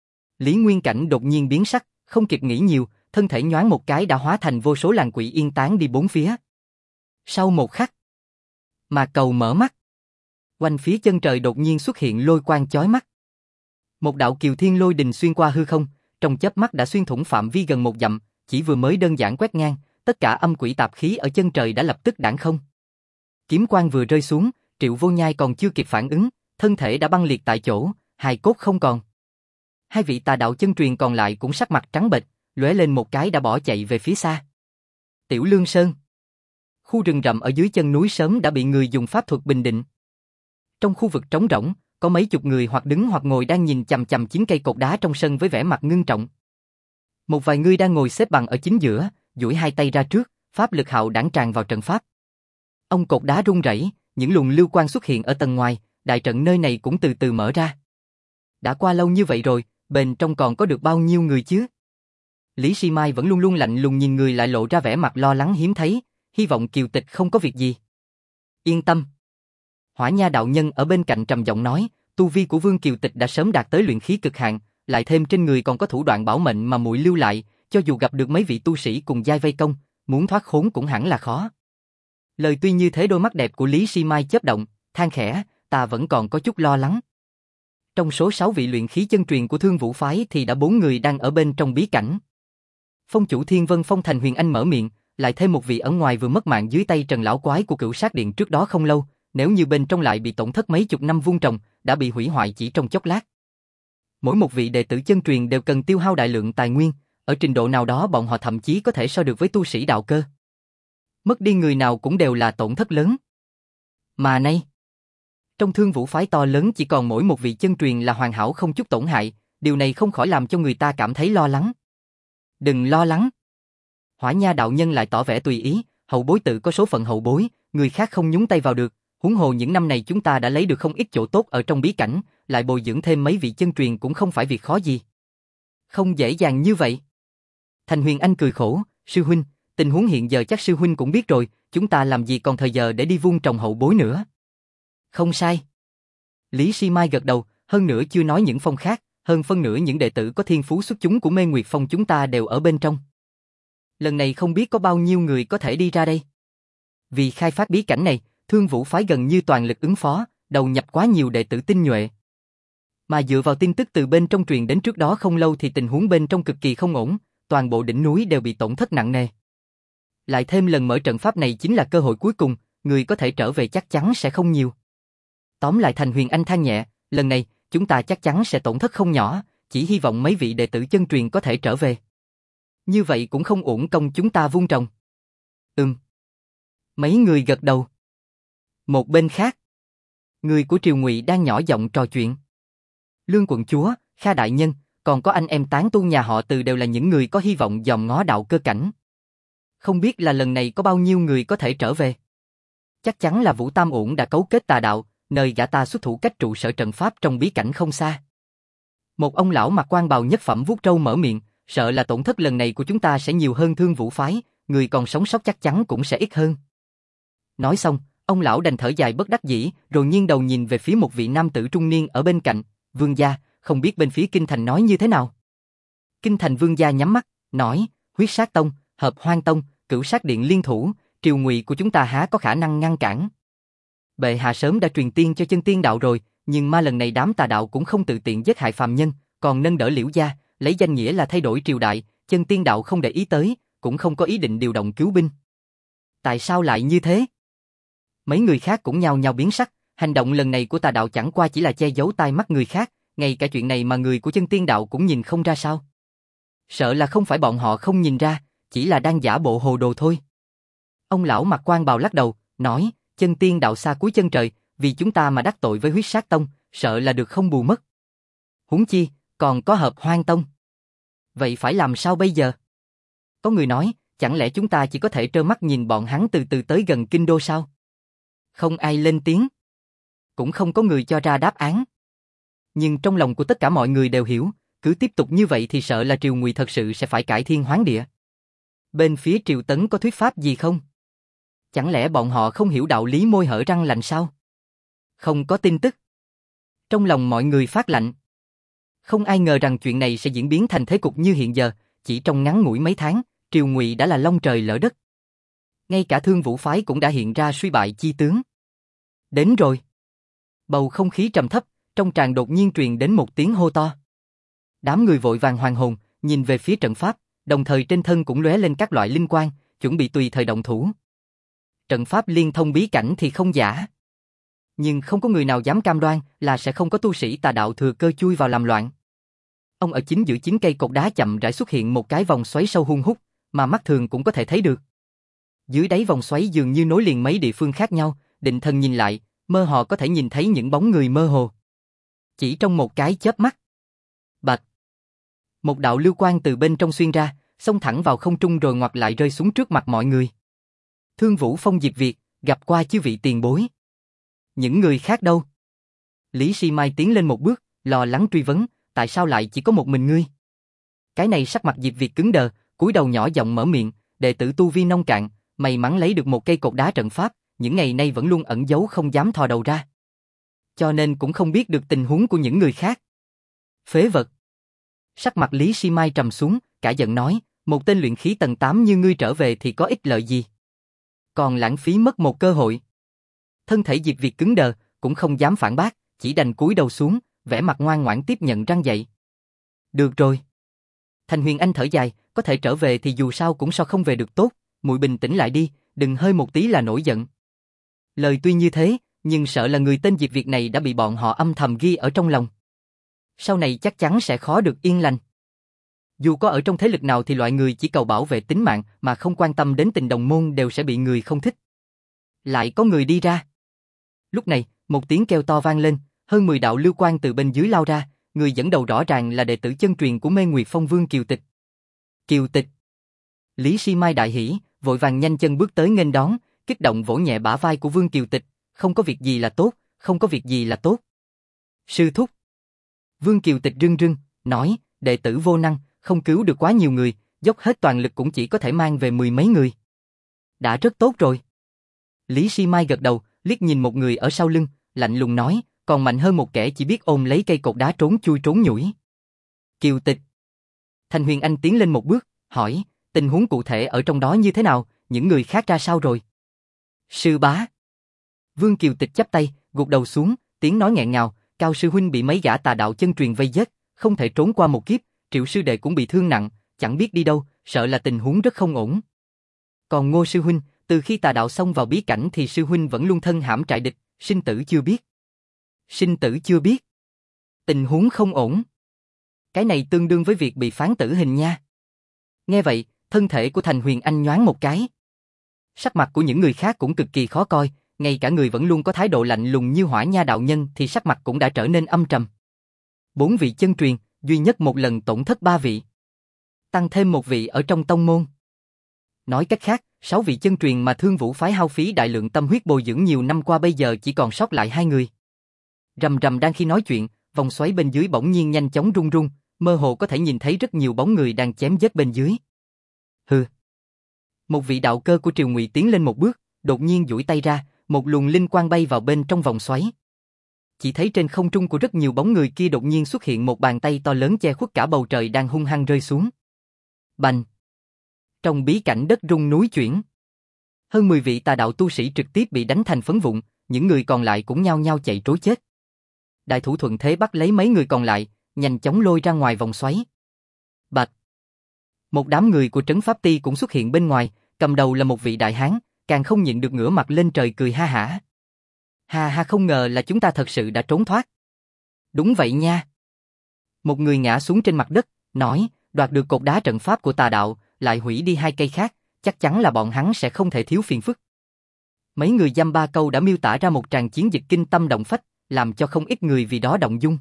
Lý Nguyên Cảnh đột nhiên biến sắc, không kịp nghĩ nhiều, thân thể nhoáng một cái đã hóa thành vô số làn quỷ yên tán đi bốn phía. Sau một khắc, mà Cầu mở mắt. Quanh phía chân trời đột nhiên xuất hiện lôi quang chói mắt. Một đạo kiều thiên lôi đình xuyên qua hư không, trong chớp mắt đã xuyên thủng phạm vi gần 1 dặm, chỉ vừa mới đơn giản quét ngang, tất cả âm quỷ tạp khí ở chân trời đã lập tức đãng không. Kiếm quang vừa rơi xuống, Triệu Vô Nhai còn chưa kịp phản ứng, thân thể đã băng liệt tại chỗ, hài cốt không còn. Hai vị tà đạo chân truyền còn lại cũng sắc mặt trắng bệch, lóe lên một cái đã bỏ chạy về phía xa. Tiểu Lương Sơn. Khu rừng rậm ở dưới chân núi sớm đã bị người dùng pháp thuật bình định. Trong khu vực trống rỗng, có mấy chục người hoặc đứng hoặc ngồi đang nhìn chằm chằm 9 cây cột đá trong sân với vẻ mặt ngưng trọng. Một vài người đang ngồi xếp bằng ở chính giữa, duỗi hai tay ra trước, pháp lực hạo đãng tràn vào trận pháp. Ông cột đá rung rẩy, những luồng lưu quang xuất hiện ở tầng ngoài, đại trận nơi này cũng từ từ mở ra. Đã qua lâu như vậy rồi, bên trong còn có được bao nhiêu người chứ? Lý Si Mai vẫn luôn luôn lạnh lùng nhìn người lại lộ ra vẻ mặt lo lắng hiếm thấy, hy vọng Kiều Tịch không có việc gì. Yên tâm. Hỏa Nha đạo nhân ở bên cạnh trầm giọng nói, tu vi của Vương Kiều Tịch đã sớm đạt tới luyện khí cực hạn, lại thêm trên người còn có thủ đoạn bảo mệnh mà muội lưu lại, cho dù gặp được mấy vị tu sĩ cùng giai vây công, muốn thoát khốn cũng hẳn là khó. Lời tuy như thế, đôi mắt đẹp của Lý Si Mai chớp động, than khẽ, ta vẫn còn có chút lo lắng. Trong số 6 vị luyện khí chân truyền của Thương Vũ phái thì đã 4 người đang ở bên trong bí cảnh. Phong chủ Thiên Vân Phong Thành Huyền Anh mở miệng, lại thêm một vị ở ngoài vừa mất mạng dưới tay Trần lão quái của Cửu Sát Điện trước đó không lâu, nếu như bên trong lại bị tổn thất mấy chục năm vun trồng, đã bị hủy hoại chỉ trong chốc lát. Mỗi một vị đệ tử chân truyền đều cần tiêu hao đại lượng tài nguyên, ở trình độ nào đó bọn họ thậm chí có thể so được với tu sĩ đạo cơ. Mất đi người nào cũng đều là tổn thất lớn. Mà nay, trong Thương Vũ phái to lớn chỉ còn mỗi một vị chân truyền là hoàn hảo không chút tổn hại, điều này không khỏi làm cho người ta cảm thấy lo lắng. Đừng lo lắng. Hỏa Nha đạo nhân lại tỏ vẻ tùy ý, hậu bối tự có số phận hậu bối, người khác không nhúng tay vào được, huống hồ những năm này chúng ta đã lấy được không ít chỗ tốt ở trong bí cảnh, lại bồi dưỡng thêm mấy vị chân truyền cũng không phải việc khó gì. Không dễ dàng như vậy. Thành Huyền Anh cười khổ, sư huynh, tình huống hiện giờ chắc sư huynh cũng biết rồi, chúng ta làm gì còn thời giờ để đi vuông trồng hậu bối nữa. Không sai. Lý Si Mai gật đầu, hơn nữa chưa nói những phong khác, hơn phân nửa những đệ tử có thiên phú xuất chúng của Mê Nguyệt Phong chúng ta đều ở bên trong. Lần này không biết có bao nhiêu người có thể đi ra đây. Vì khai phát bí cảnh này, Thương Vũ phái gần như toàn lực ứng phó, đầu nhập quá nhiều đệ tử tinh nhuệ. Mà dựa vào tin tức từ bên trong truyền đến trước đó không lâu thì tình huống bên trong cực kỳ không ổn, toàn bộ đỉnh núi đều bị tổn thất nặng nề. Lại thêm lần mở trận pháp này chính là cơ hội cuối cùng, người có thể trở về chắc chắn sẽ không nhiều. Tóm lại Thành Huyền Anh than nhẹ, lần này chúng ta chắc chắn sẽ tổn thất không nhỏ, chỉ hy vọng mấy vị đệ tử chân truyền có thể trở về. Như vậy cũng không uổng công chúng ta vun trồng. Mấy người gật đầu. Một bên khác, người của Triều Ngụy đang nhỏ giọng trò chuyện. Lương quận chúa, Kha đại nhân, còn có anh em tán tu nhà họ Từ đều là những người có hy vọng dòm ngó đạo cơ cảnh. Không biết là lần này có bao nhiêu người có thể trở về. Chắc chắn là Vũ Tam Uổng đã cấu kết tà đạo, nơi gã ta xuất thủ cách trụ sở trận pháp trong bí cảnh không xa. Một ông lão mặc quan bào nhất phẩm vuốt râu mở miệng, sợ là tổn thất lần này của chúng ta sẽ nhiều hơn Thương Vũ phái, người còn sống sót chắc chắn cũng sẽ ít hơn. Nói xong, ông lão đành thở dài bất đắc dĩ, rồi nghiêng đầu nhìn về phía một vị nam tử trung niên ở bên cạnh, vương gia, không biết bên phía Kinh Thành nói như thế nào. Kinh Thành vương gia nhắm mắt, nói, Huyết Sát Tông, Hợp Hoang Tông, Cửu Sát Điện liên thủ, Triều Ngụy của chúng ta há có khả năng ngăn cản. Bệ hạ sớm đã truyền tiên cho chân tiên đạo rồi, nhưng mà lần này đám tà đạo cũng không tự tiện giết hại phàm nhân, còn nâng đỡ Liễu gia, lấy danh nghĩa là thay đổi triều đại, chân tiên đạo không để ý tới, cũng không có ý định điều động cứu binh. Tại sao lại như thế? Mấy người khác cũng nhao nhao biến sắc, hành động lần này của tà đạo chẳng qua chỉ là che giấu tai mắt người khác, ngay cả chuyện này mà người của chân tiên đạo cũng nhìn không ra sao. Sợ là không phải bọn họ không nhìn ra, chỉ là đang giả bộ hồ đồ thôi. Ông lão mặc quan bào lắc đầu, nói, chân tiên đạo xa cuối chân trời, vì chúng ta mà đắc tội với Huyết Sát Tông, sợ là được không bù mất. Huống chi, còn có Hợp Hoang Tông. Vậy phải làm sao bây giờ? Có người nói, chẳng lẽ chúng ta chỉ có thể trơ mắt nhìn bọn hắn từ từ tới gần kinh đô sao? Không ai lên tiếng. Cũng không có người cho ra đáp án. Nhưng trong lòng của tất cả mọi người đều hiểu, cứ tiếp tục như vậy thì sợ là Triều Ngụy thật sự sẽ phải cải thiên hoán địa. Bên phía Triều Tấn có thuyết pháp gì không? Chẳng lẽ bọn họ không hiểu đạo lý môi hở răng lạnh sao? Không có tin tức. Trong lòng mọi người phát lạnh. Không ai ngờ rằng chuyện này sẽ diễn biến thành thế cục như hiện giờ, chỉ trong ngắn ngủi mấy tháng, Triều Ngụy đã là long trời lỡ đất. Ngay cả Thương Vũ phái cũng đã hiện ra suy bại chi tướng. Đến rồi. Bầu không khí trầm thấp, trong tràng đột nhiên truyền đến một tiếng hô to. Đám người vội vàng hoàn hồn, nhìn về phía trận pháp, đồng thời trên thân cũng lóe lên các loại linh quang, chuẩn bị tùy thời động thủ. Trận pháp liên thông bí cảnh thì không giả. Nhưng không có người nào dám cam đoan là sẽ không có tu sĩ tà đạo thừa cơ chui vào làm loạn. Ông ở chính giữa 9 cây cột đá chậm rãi xuất hiện một cái vòng xoáy sâu hun hút, mà mắt thường cũng có thể thấy được. Dưới đáy vòng xoáy dường như nối liền mấy địa phương khác nhau, định thần nhìn lại, mơ hồ có thể nhìn thấy những bóng người mơ hồ. Chỉ trong một cái chớp mắt. Bạch. Một đạo lưu quang từ bên trong xuyên ra, xông thẳng vào không trung rồi ngoặt lại rơi xuống trước mặt mọi người. Thương Vũ Phong Diệp Việt, gặp qua chư vị tiền bối. Những người khác đâu? Lý Si Mai tiến lên một bước, lo lắng truy vấn, tại sao lại chỉ có một mình ngươi? Cái này sắc mặt Diệp Việt cứng đờ, cúi đầu nhỏ giọng mở miệng, đệ tử tu vi nông cạn, may mắn lấy được một cây cột đá trận pháp, những ngày nay vẫn luôn ẩn giấu không dám thò đầu ra. Cho nên cũng không biết được tình huống của những người khác. Phế vật. Sắc mặt Lý Si Mai trầm xuống, cả giận nói, một tên luyện khí tầng 8 như ngươi trở về thì có ích lợi gì? Còn lãng phí mất một cơ hội. Thân thể Diệp Việt cứng đờ, cũng không dám phản bác, chỉ đành cúi đầu xuống, vẻ mặt ngoan ngoãn tiếp nhận răng dạy. Được rồi. Thành Huyền Anh thở dài, có thể trở về thì dù sao cũng so không về được tốt, muội bình tĩnh lại đi, đừng hơi một tí là nổi giận. Lời tuy như thế, nhưng sợ là người tên Diệp Việt này đã bị bọn họ âm thầm ghi ở trong lòng. Sau này chắc chắn sẽ khó được yên lành. Dù có ở trong thế lực nào thì loại người chỉ cầu bảo vệ tính mạng mà không quan tâm đến tình đồng môn đều sẽ bị người không thích. Lại có người đi ra. Lúc này, một tiếng kêu to vang lên, hơn 10 đạo lưu quang từ bên dưới lao ra, người dẫn đầu rõ ràng là đệ tử chân truyền của Mê Nguyệt Phong Vương Kiều Tịch. Kiều Tịch. Lý Si Mai đại hỉ, vội vàng nhanh chân bước tới nghênh đón, kích động vỗ nhẹ bả vai của Vương Kiều Tịch, không có việc gì là tốt, không có việc gì là tốt. Sư thúc. Vương Kiều Tịch rưng rưng, nói, đệ tử vô năng, không cứu được quá nhiều người, dốc hết toàn lực cũng chỉ có thể mang về 10 mấy người. Đã rất tốt rồi. Lý Si Mai gật đầu, liếc nhìn một người ở sau lưng, lạnh lùng nói, còn mạnh hơn một kẻ chỉ biết ôm lấy cây cột đá trốn chui trốn nhủi. Kiều Tịch. Thành Huyền Anh tiến lên một bước, hỏi, tình huống cụ thể ở trong đó như thế nào, những người khác ra sao rồi? Sư bá. Vương Kiều Tịch chắp tay, gục đầu xuống, tiếng nói nghẹn ngào, Cao sư huynh bị mấy gã tà đạo chân truyền vây giết, không thể trốn qua một kiếp, Triệu sư đệ cũng bị thương nặng, chẳng biết đi đâu, sợ là tình huống rất không ổn. Còn Ngô sư huynh, từ khi tà đạo xông vào bí cảnh thì sư huynh vẫn luôn thân hãm trại địch, sinh tử chưa biết. Sinh tử chưa biết. Tình huống không ổn. Cái này tương đương với việc bị phán tử hình nha. Nghe vậy, thân thể của Thành Huyền Anh nhoáng một cái. Sắc mặt của những người khác cũng cực kỳ khó coi, ngay cả người vẫn luôn có thái độ lạnh lùng như Hỏa Nha đạo nhân thì sắc mặt cũng đã trở nên âm trầm. 4 vị chân truyền, duy nhất một lần tổn thất 3 vị. Tăng thêm một vị ở trong tông môn. Nói cách khác, 6 vị chân truyền mà Thương Vũ phái hao phí đại lượng tâm huyết bồi dưỡng nhiều năm qua bây giờ chỉ còn sót lại 2 người. Rầm rầm đang khi nói chuyện, vòng xoáy bên dưới bỗng nhiên nhanh chóng rung rung, mơ hồ có thể nhìn thấy rất nhiều bóng người đang chém giết bên dưới. Hừ. Một vị đạo cơ của Triều Ngụy tiến lên một bước, đột nhiên duỗi tay ra, một luồng linh quang bay vào bên trong vòng xoáy. Chỉ thấy trên không trung của rất nhiều bóng người kia đột nhiên xuất hiện một bàn tay to lớn che khuất cả bầu trời đang hung hăng rơi xuống. Bành! Trong bí cảnh đất rung núi chuyển. Hơn 10 vị tà đạo tu sĩ trực tiếp bị đánh thành phấn vụn, những người còn lại cũng nhao nhao chạy trối chết. Đại thủ thuận thế bắt lấy mấy người còn lại, nhanh chóng lôi ra ngoài vòng xoáy. Bạch! Một đám người của Trấn Pháp Ti cũng xuất hiện bên ngoài, cầm đầu là một vị đại hán, càng không nhịn được ngửa mặt lên trời cười ha hả. Ha ha, không ngờ là chúng ta thật sự đã trốn thoát. Đúng vậy nha. Một người ngã xuống trên mặt đất, nói, đoạt được cột đá trận pháp của tà đạo, lại hủy đi 2 cây khác, chắc chắn là bọn hắn sẽ không thể thiếu phiền phức. Mấy người dăm ba câu đã miêu tả ra một tràng chiến dịch kinh tâm động phách, làm cho không ít người vì đó động dung.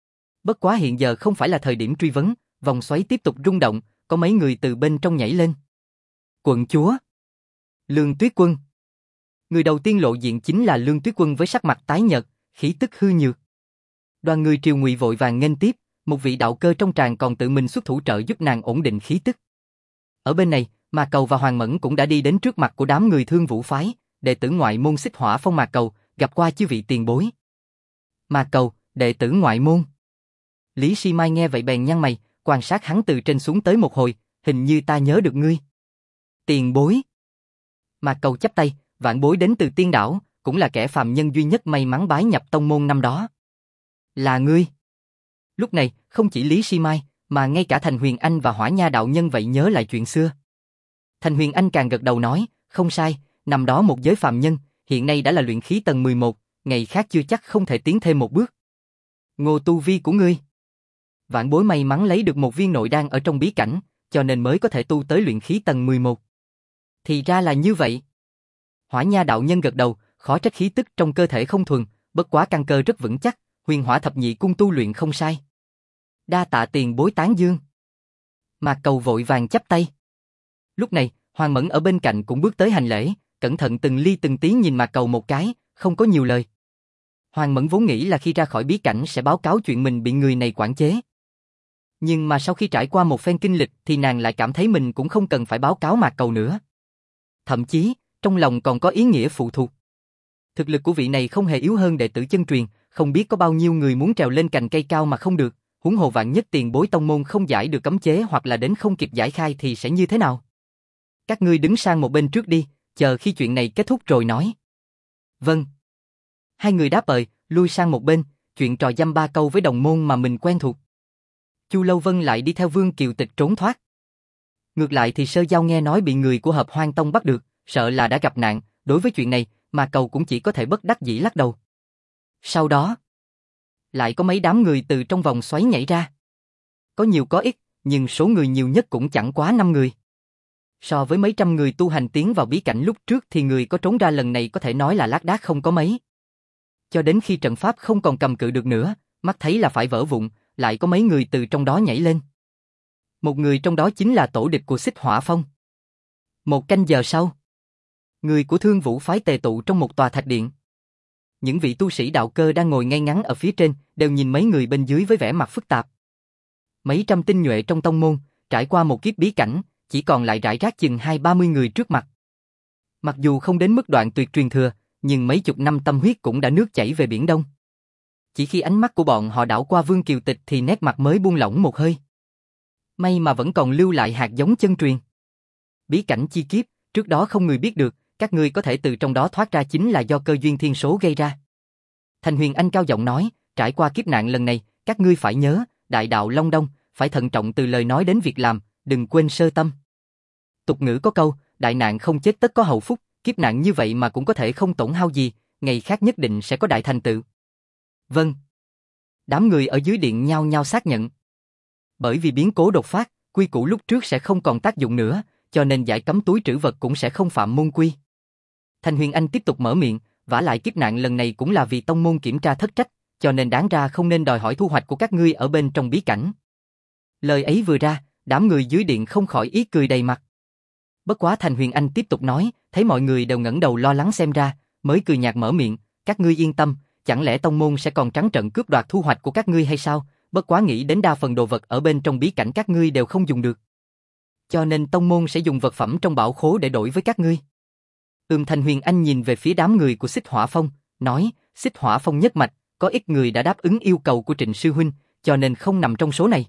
Bất quá hiện giờ không phải là thời điểm truy vấn, vòng xoáy tiếp tục rung động, có mấy người từ bên trong nhảy lên. Quận chúa. Lương Tuyết Quân. Người đầu tiên lộ diện chính là Lương Tuyết Quân với sắc mặt tái nhợt, khí tức hư nhược. Đoàn người Triều Ngụy vội vàng nghênh tiếp, một vị đạo cơ trong tràng còn tự mình xuất thủ trợ giúp nàng ổn định khí tức. Ở bên này, Mạc Cầu và Hoàng Mẫn cũng đã đi đến trước mặt của đám người Thương Vũ phái, đệ tử ngoại môn Xích Hỏa Phong Mạc Cầu, gặp qua chư vị tiền bối. Mạc Cầu, đệ tử ngoại môn. Lý Si Mai nghe vậy bèn nhăn mày, quan sát hắn từ trên xuống tới một hồi, hình như ta nhớ được ngươi. Tiền bối. Mạc Cầu chắp tay, vạn bối đến từ Tiên Đảo, cũng là kẻ phàm nhân duy nhất may mắn bái nhập tông môn năm đó. Là ngươi. Lúc này, không chỉ Lý Si Mai, mà ngay cả Thành Huyền Anh và Hỏa Nha đạo nhân vậy nhớ lại chuyện xưa. Thành Huyền Anh càng gật đầu nói, không sai, năm đó một giới phàm nhân, hiện nay đã là luyện khí tầng 11, ngày khác chưa chắc không thể tiến thêm một bước. Ngô tu vi của ngươi. Vạn bối may mắn lấy được một viên nội đan ở trong bí cảnh, cho nên mới có thể tu tới luyện khí tầng 11. Thì ra là như vậy. Hỏa Nha đạo nhân gật đầu, khó trách khí tức trong cơ thể không thuần, bất quá căn cơ rất vững chắc, Huyền Hỏa thập nhị cung tu luyện không sai. Đa tạ tiền bối tán dương. Mạc Cầu vội vàng chắp tay. Lúc này, Hoàng Mẫn ở bên cạnh cũng bước tới hành lễ, cẩn thận từng ly từng tí nhìn Mạc Cầu một cái, không có nhiều lời. Hoàng Mẫn vốn nghĩ là khi ra khỏi bí cảnh sẽ báo cáo chuyện mình bị người này quản chế. Nhưng mà sau khi trải qua một phen kinh lịch thì nàng lại cảm thấy mình cũng không cần phải báo cáo Mạc Cầu nữa. Thậm chí, trong lòng còn có ý nghĩa phụ thuộc. Thực lực của vị này không hề yếu hơn đệ tử chân truyền, không biết có bao nhiêu người muốn trèo lên cành cây cao mà không được, huống hồ vạn nhất tiền bối tông môn không giải được cấm chế hoặc là đến không kịp giải khai thì sẽ như thế nào? Các ngươi đứng sang một bên trước đi, chờ khi chuyện này kết thúc rồi nói. Vâng. Hai người đáp lui sang một bên, chuyện trò dăm ba câu với đồng môn mà mình quen thuộc. Chu Lâu Vân lại đi theo Vương Kiều Tịch trốn thoát. Ngược lại thì Sơ Giao nghe nói bị người của Hợp Hoan Tông bắt được, sợ là đã gặp nạn, đối với chuyện này, mà Cầu cũng chỉ có thể bất đắc dĩ lắc đầu. Sau đó, Lại có mấy đám người từ trong vòng xoáy nhảy ra. Có nhiều có ít, nhưng số người nhiều nhất cũng chẳng quá 5 người. So với mấy trăm người tu hành tiến vào bí cảnh lúc trước thì người có trốn ra lần này có thể nói là lác đác không có mấy. Cho đến khi trận pháp không còn cầm cự được nữa, mắt thấy là phải vỡ vụn, lại có mấy người từ trong đó nhảy lên. Một người trong đó chính là tổ địch của Xích Hỏa Phong. Một canh giờ sau, người của Thương Vũ phái tề tụ trong một tòa thạch điện. Những vị tu sĩ đạo cơ đang ngồi ngay ngắn ở phía trên, đều nhìn mấy người bên dưới với vẻ mặt phức tạp. Mấy trăm tinh nhuệ trong tông môn, trải qua một kiếp bí cảnh, chỉ còn lại rải rác chừng 20-30 người trước mặt. Mặc dù không đến mức đoạn tuyệt truyền thừa, nhưng mấy chục năm tâm huyết cũng đã nước chảy về biển Đông. Chỉ khi ánh mắt của bọn họ đảo qua Vương Kiều Tịch thì nét mặt mới buông lỏng một hơi. May mà vẫn còn lưu lại hạt giống chân truyền. Bí cảnh chi kiếp, trước đó không người biết được, các ngươi có thể từ trong đó thoát ra chính là do cơ duyên thiên số gây ra. Thành Huyền Anh cao giọng nói, trải qua kiếp nạn lần này, các ngươi phải nhớ, đại đạo Long Đông, phải thận trọng từ lời nói đến việc làm, đừng quên sơ tâm. Tục ngữ có câu, đại nạn không chết tất có hậu phúc, kiếp nạn như vậy mà cũng có thể không tổn hao gì, ngày khác nhất định sẽ có đại thành tựu. Vâng. Đám người ở dưới điện nhao nhao xác nhận. Bởi vì biến cố đột phát, quy củ lúc trước sẽ không còn tác dụng nữa, cho nên giải cấm túi trữ vật cũng sẽ không phạm môn quy. Thành Huyền Anh tiếp tục mở miệng, vả lại kiếp nạn lần này cũng là vì tông môn kiểm tra thất trách, cho nên đáng ra không nên đòi hỏi thu hoạch của các ngươi ở bên trong bí cảnh. Lời ấy vừa ra, đám người dưới điện không khỏi ý cười đầy mặt. Bất quá Thành Huyền Anh tiếp tục nói, thấy mọi người đều ngẩng đầu lo lắng xem ra, mới cười nhạt mở miệng, các ngươi yên tâm, chẳng lẽ tông môn sẽ còn trắng trợn cướp đoạt thu hoạch của các ngươi hay sao? Bất quá nghĩ đến đa phần đồ vật ở bên trong bí cảnh các ngươi đều không dùng được. Cho nên tông môn sẽ dùng vật phẩm trong bảo khố để đổi với các ngươi. Thành Huyền Anh nhìn về phía đám người của Xích Hỏa Phong, nói, Xích Hỏa Phong nhất mạch, có ít người đã đáp ứng yêu cầu của Trịnh sư huynh, cho nên không nằm trong số này.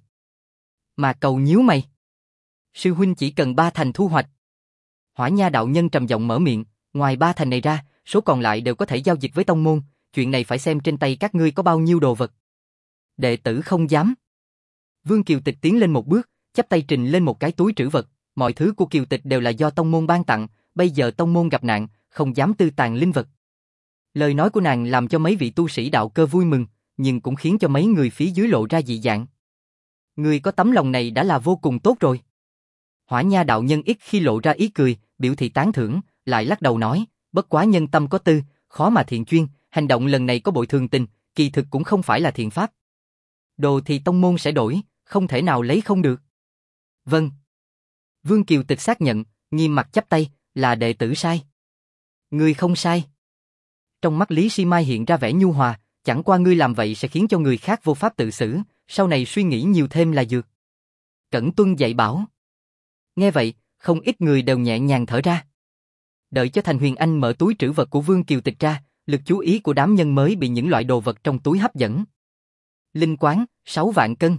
Mà Cầu nhíu mày. Sư huynh chỉ cần 3 thành thu hoạch. Hỏa Nha đạo nhân trầm giọng mở miệng, ngoài 3 thành này ra, số còn lại đều có thể giao dịch với tông môn, chuyện này phải xem trên tay các ngươi có bao nhiêu đồ vật. Đệ tử không dám. Vương Kiều Tịch tiến lên một bước, chắp tay trình lên một cái túi trữ vật, mọi thứ của Kiều Tịch đều là do tông môn ban tặng, bây giờ tông môn gặp nạn, không dám tư tàn linh vật. Lời nói của nàng làm cho mấy vị tu sĩ đạo cơ vui mừng, nhưng cũng khiến cho mấy người phía dưới lộ ra dị dạng. Người có tấm lòng này đã là vô cùng tốt rồi. Hỏa Nha đạo nhân ít khi lộ ra ý cười, biểu thị tán thưởng, lại lắc đầu nói, bất quá nhân tâm có tư, khó mà thiện chuyên, hành động lần này có bội thường tình, kỳ thực cũng không phải là thiện pháp. Đồ thì tông môn sẽ đổi, không thể nào lấy không được. Vâng. Vương Kiều Tịch xác nhận, nghiêm mặt chắp tay, là đệ tử sai. Ngươi không sai. Trong mắt Lý Si Mai hiện ra vẻ nhu hòa, chẳng qua ngươi làm vậy sẽ khiến cho người khác vô pháp tự xử, sau này suy nghĩ nhiều thêm là dược. Cẩn tuân dạy bảo. Nghe vậy, không ít người đều nhẹ nhàng thở ra. Đợi cho Thành Huyền Anh mở túi trữ vật của Vương Kiều Tịch ra, lực chú ý của đám nhân mới bị những loại đồ vật trong túi hấp dẫn. Linh quán, 6 vạn cân.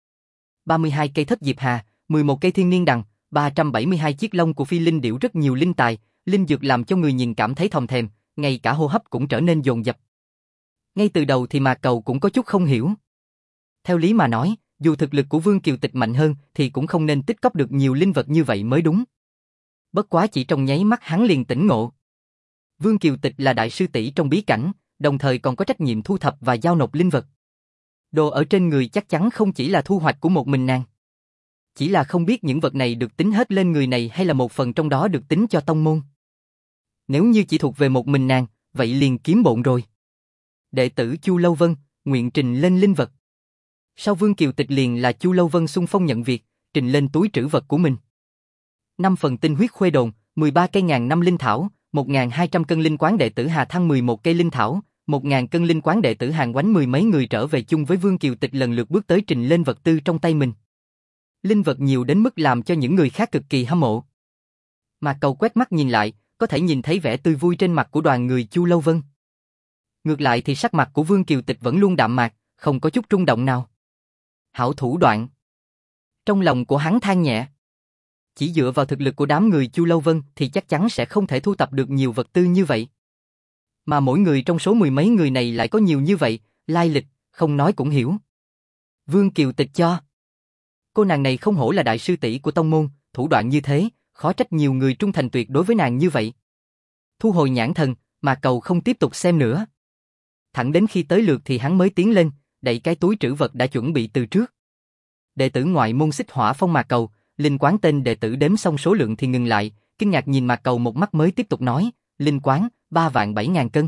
32 cây thất diệp hà, 11 cây thiên niên đằng, 372 chiếc lông của phi linh điểu, rất nhiều linh tài, linh dược làm cho người nhìn cảm thấy thòm thèm, ngay cả hô hấp cũng trở nên dồn dập. Ngay từ đầu thì Mạc Cầu cũng có chút không hiểu. Theo lý mà nói, dù thực lực của Vương Kiều Tịch mạnh hơn thì cũng không nên tích cóp được nhiều linh vật như vậy mới đúng. Bất quá chỉ trong nháy mắt hắn liền tỉnh ngộ. Vương Kiều Tịch là đại sư tỷ trong bí cảnh, đồng thời còn có trách nhiệm thu thập và giao nộp linh vật. Đồ ở trên người chắc chắn không chỉ là thu hoạch của một mình nàng. Chỉ là không biết những vật này được tính hết lên người này hay là một phần trong đó được tính cho tông môn. Nếu như chỉ thuộc về một mình nàng, vậy liền kiếm bộn rồi. Đệ tử Chu Lâu Vân, nguyện trình lên linh vật. Sau Vương Kiều Tịch liền là Chu Lâu Vân xung phong nhận việc, trình lên túi trữ vật của mình. 5 phần tinh huyết khuê đồn, 13 cây ngàn năm linh thảo, 1.200 cân linh quán đệ tử Hà Thăng 11 cây linh thảo, 1.000 cân linh quán đệ tử Hàng Quánh, mười mấy người trở về chung với Vương Kiều Tịch lần lượt bước tới trình lên vật tư trong tay mình. Linh vật nhiều đến mức làm cho những người khác cực kỳ hâm mộ. Mà Cầu quét mắt nhìn lại, có thể nhìn thấy vẻ tươi vui trên mặt của đoàn người Chu Lâu Vân. Ngược lại thì sắc mặt của Vương Kiều Tịch vẫn luôn đạm mạc, không có chút rung động nào. Hảo thủ đoạn. Trong lòng của hắn than nhẹ. Chỉ dựa vào thực lực của đám người Chu Lâu Vân thì chắc chắn sẽ không thể thu thập được nhiều vật tư như vậy. Mà mỗi người trong số mười mấy người này lại có nhiều như vậy, lai lịch, không nói cũng hiểu. Vương Kiều Tịch cho. Cô nàng này không hổ là đại sư tỷ của tông môn, thủ đoạn như thế, khó trách nhiều người trung thành tuyệt đối với nàng như vậy. Thu hồi nhãn thần, mà Cầu không tiếp tục xem nữa. Thẳng đến khi tới lượt thì hắn mới tiến lên, đậy cái túi trữ vật đã chuẩn bị từ trước. Đệ tử ngoại môn Xích Hỏa Phong Mạc Cầu, linh quán tên đệ tử đếm xong số lượng thì ngừng lại, kinh ngạc nhìn Mạc Cầu một mắt mới tiếp tục nói, linh quán, 3.700.000 cân.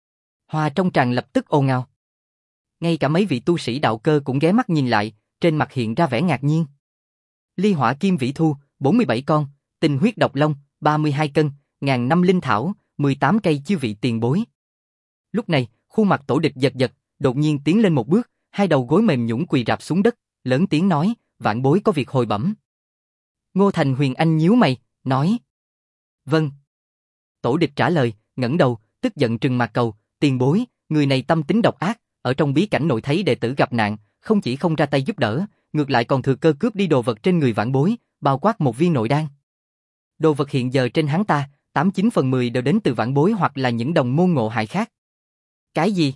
Hoa trong tràng lập tức ồn ào. Ngay cả mấy vị tu sĩ đạo cơ cũng ghé mắt nhìn lại, trên mặt hiện ra vẻ ngạc nhiên. Ly hỏa kim vĩ thu, 47 con, tinh huyết độc long, 32 cân, ngàn năm linh thảo, 18 cây chư vị tiền bối. Lúc này, khuôn mặt Tổ Địch giật giật, đột nhiên tiến lên một bước, hai đầu gối mềm nhũn quỳ rạp xuống đất, lớn tiếng nói, vạn bối có việc hồi bẩm. Ngô Thành Huyền Anh nhíu mày, nói. Vâng. Tổ Địch trả lời, ngẩng đầu, tức giận trừng Mạc Cầu, tiền bối, người này tâm tính độc ác, ở trong bí cảnh nội thấy đệ tử gặp nạn, không chỉ không ra tay giúp đỡ, ngược lại còn thừa cơ cướp đi đồ vật trên người vãn bối, bao quát một viên nội đan. Đồ vật hiện giờ trên hắn ta, 89/10 đều đến từ vãn bối hoặc là những đồng môn ngộ hại khác. Cái gì?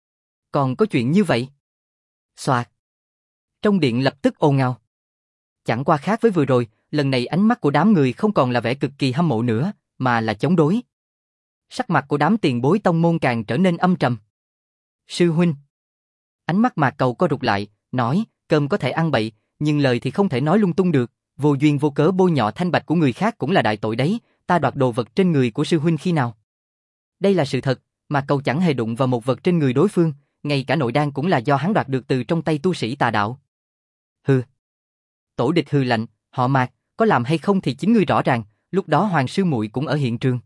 Còn có chuyện như vậy? Xoạt. Trong điện lập tức ồn ào. Chẳng qua khác với vừa rồi, lần này ánh mắt của đám người không còn là vẻ cực kỳ hâm mộ nữa, mà là chống đối. Sắc mặt của đám tiền bối tông môn càng trở nên âm trầm. Sư huynh. Ánh mắt Mạc Cầu co rụt lại, nói, cơm có thể ăn bậy, nhưng lời thì không thể nói lung tung được, vô duyên vô cớ bôi nhọ thanh bạch của người khác cũng là đại tội đấy, ta đoạt đồ vật trên người của sư huynh khi nào? Đây là sự thật, Mạc Cầu chẳng hề đụng vào một vật trên người đối phương, ngay cả nội đan cũng là do hắn đoạt được từ trong tay tu sĩ tà đạo. Hừ. Tổ Địch hừ lạnh, họ Mạc, có làm hay không thì chính ngươi rõ ràng, lúc đó Hoàng sư muội cũng ở hiện trường.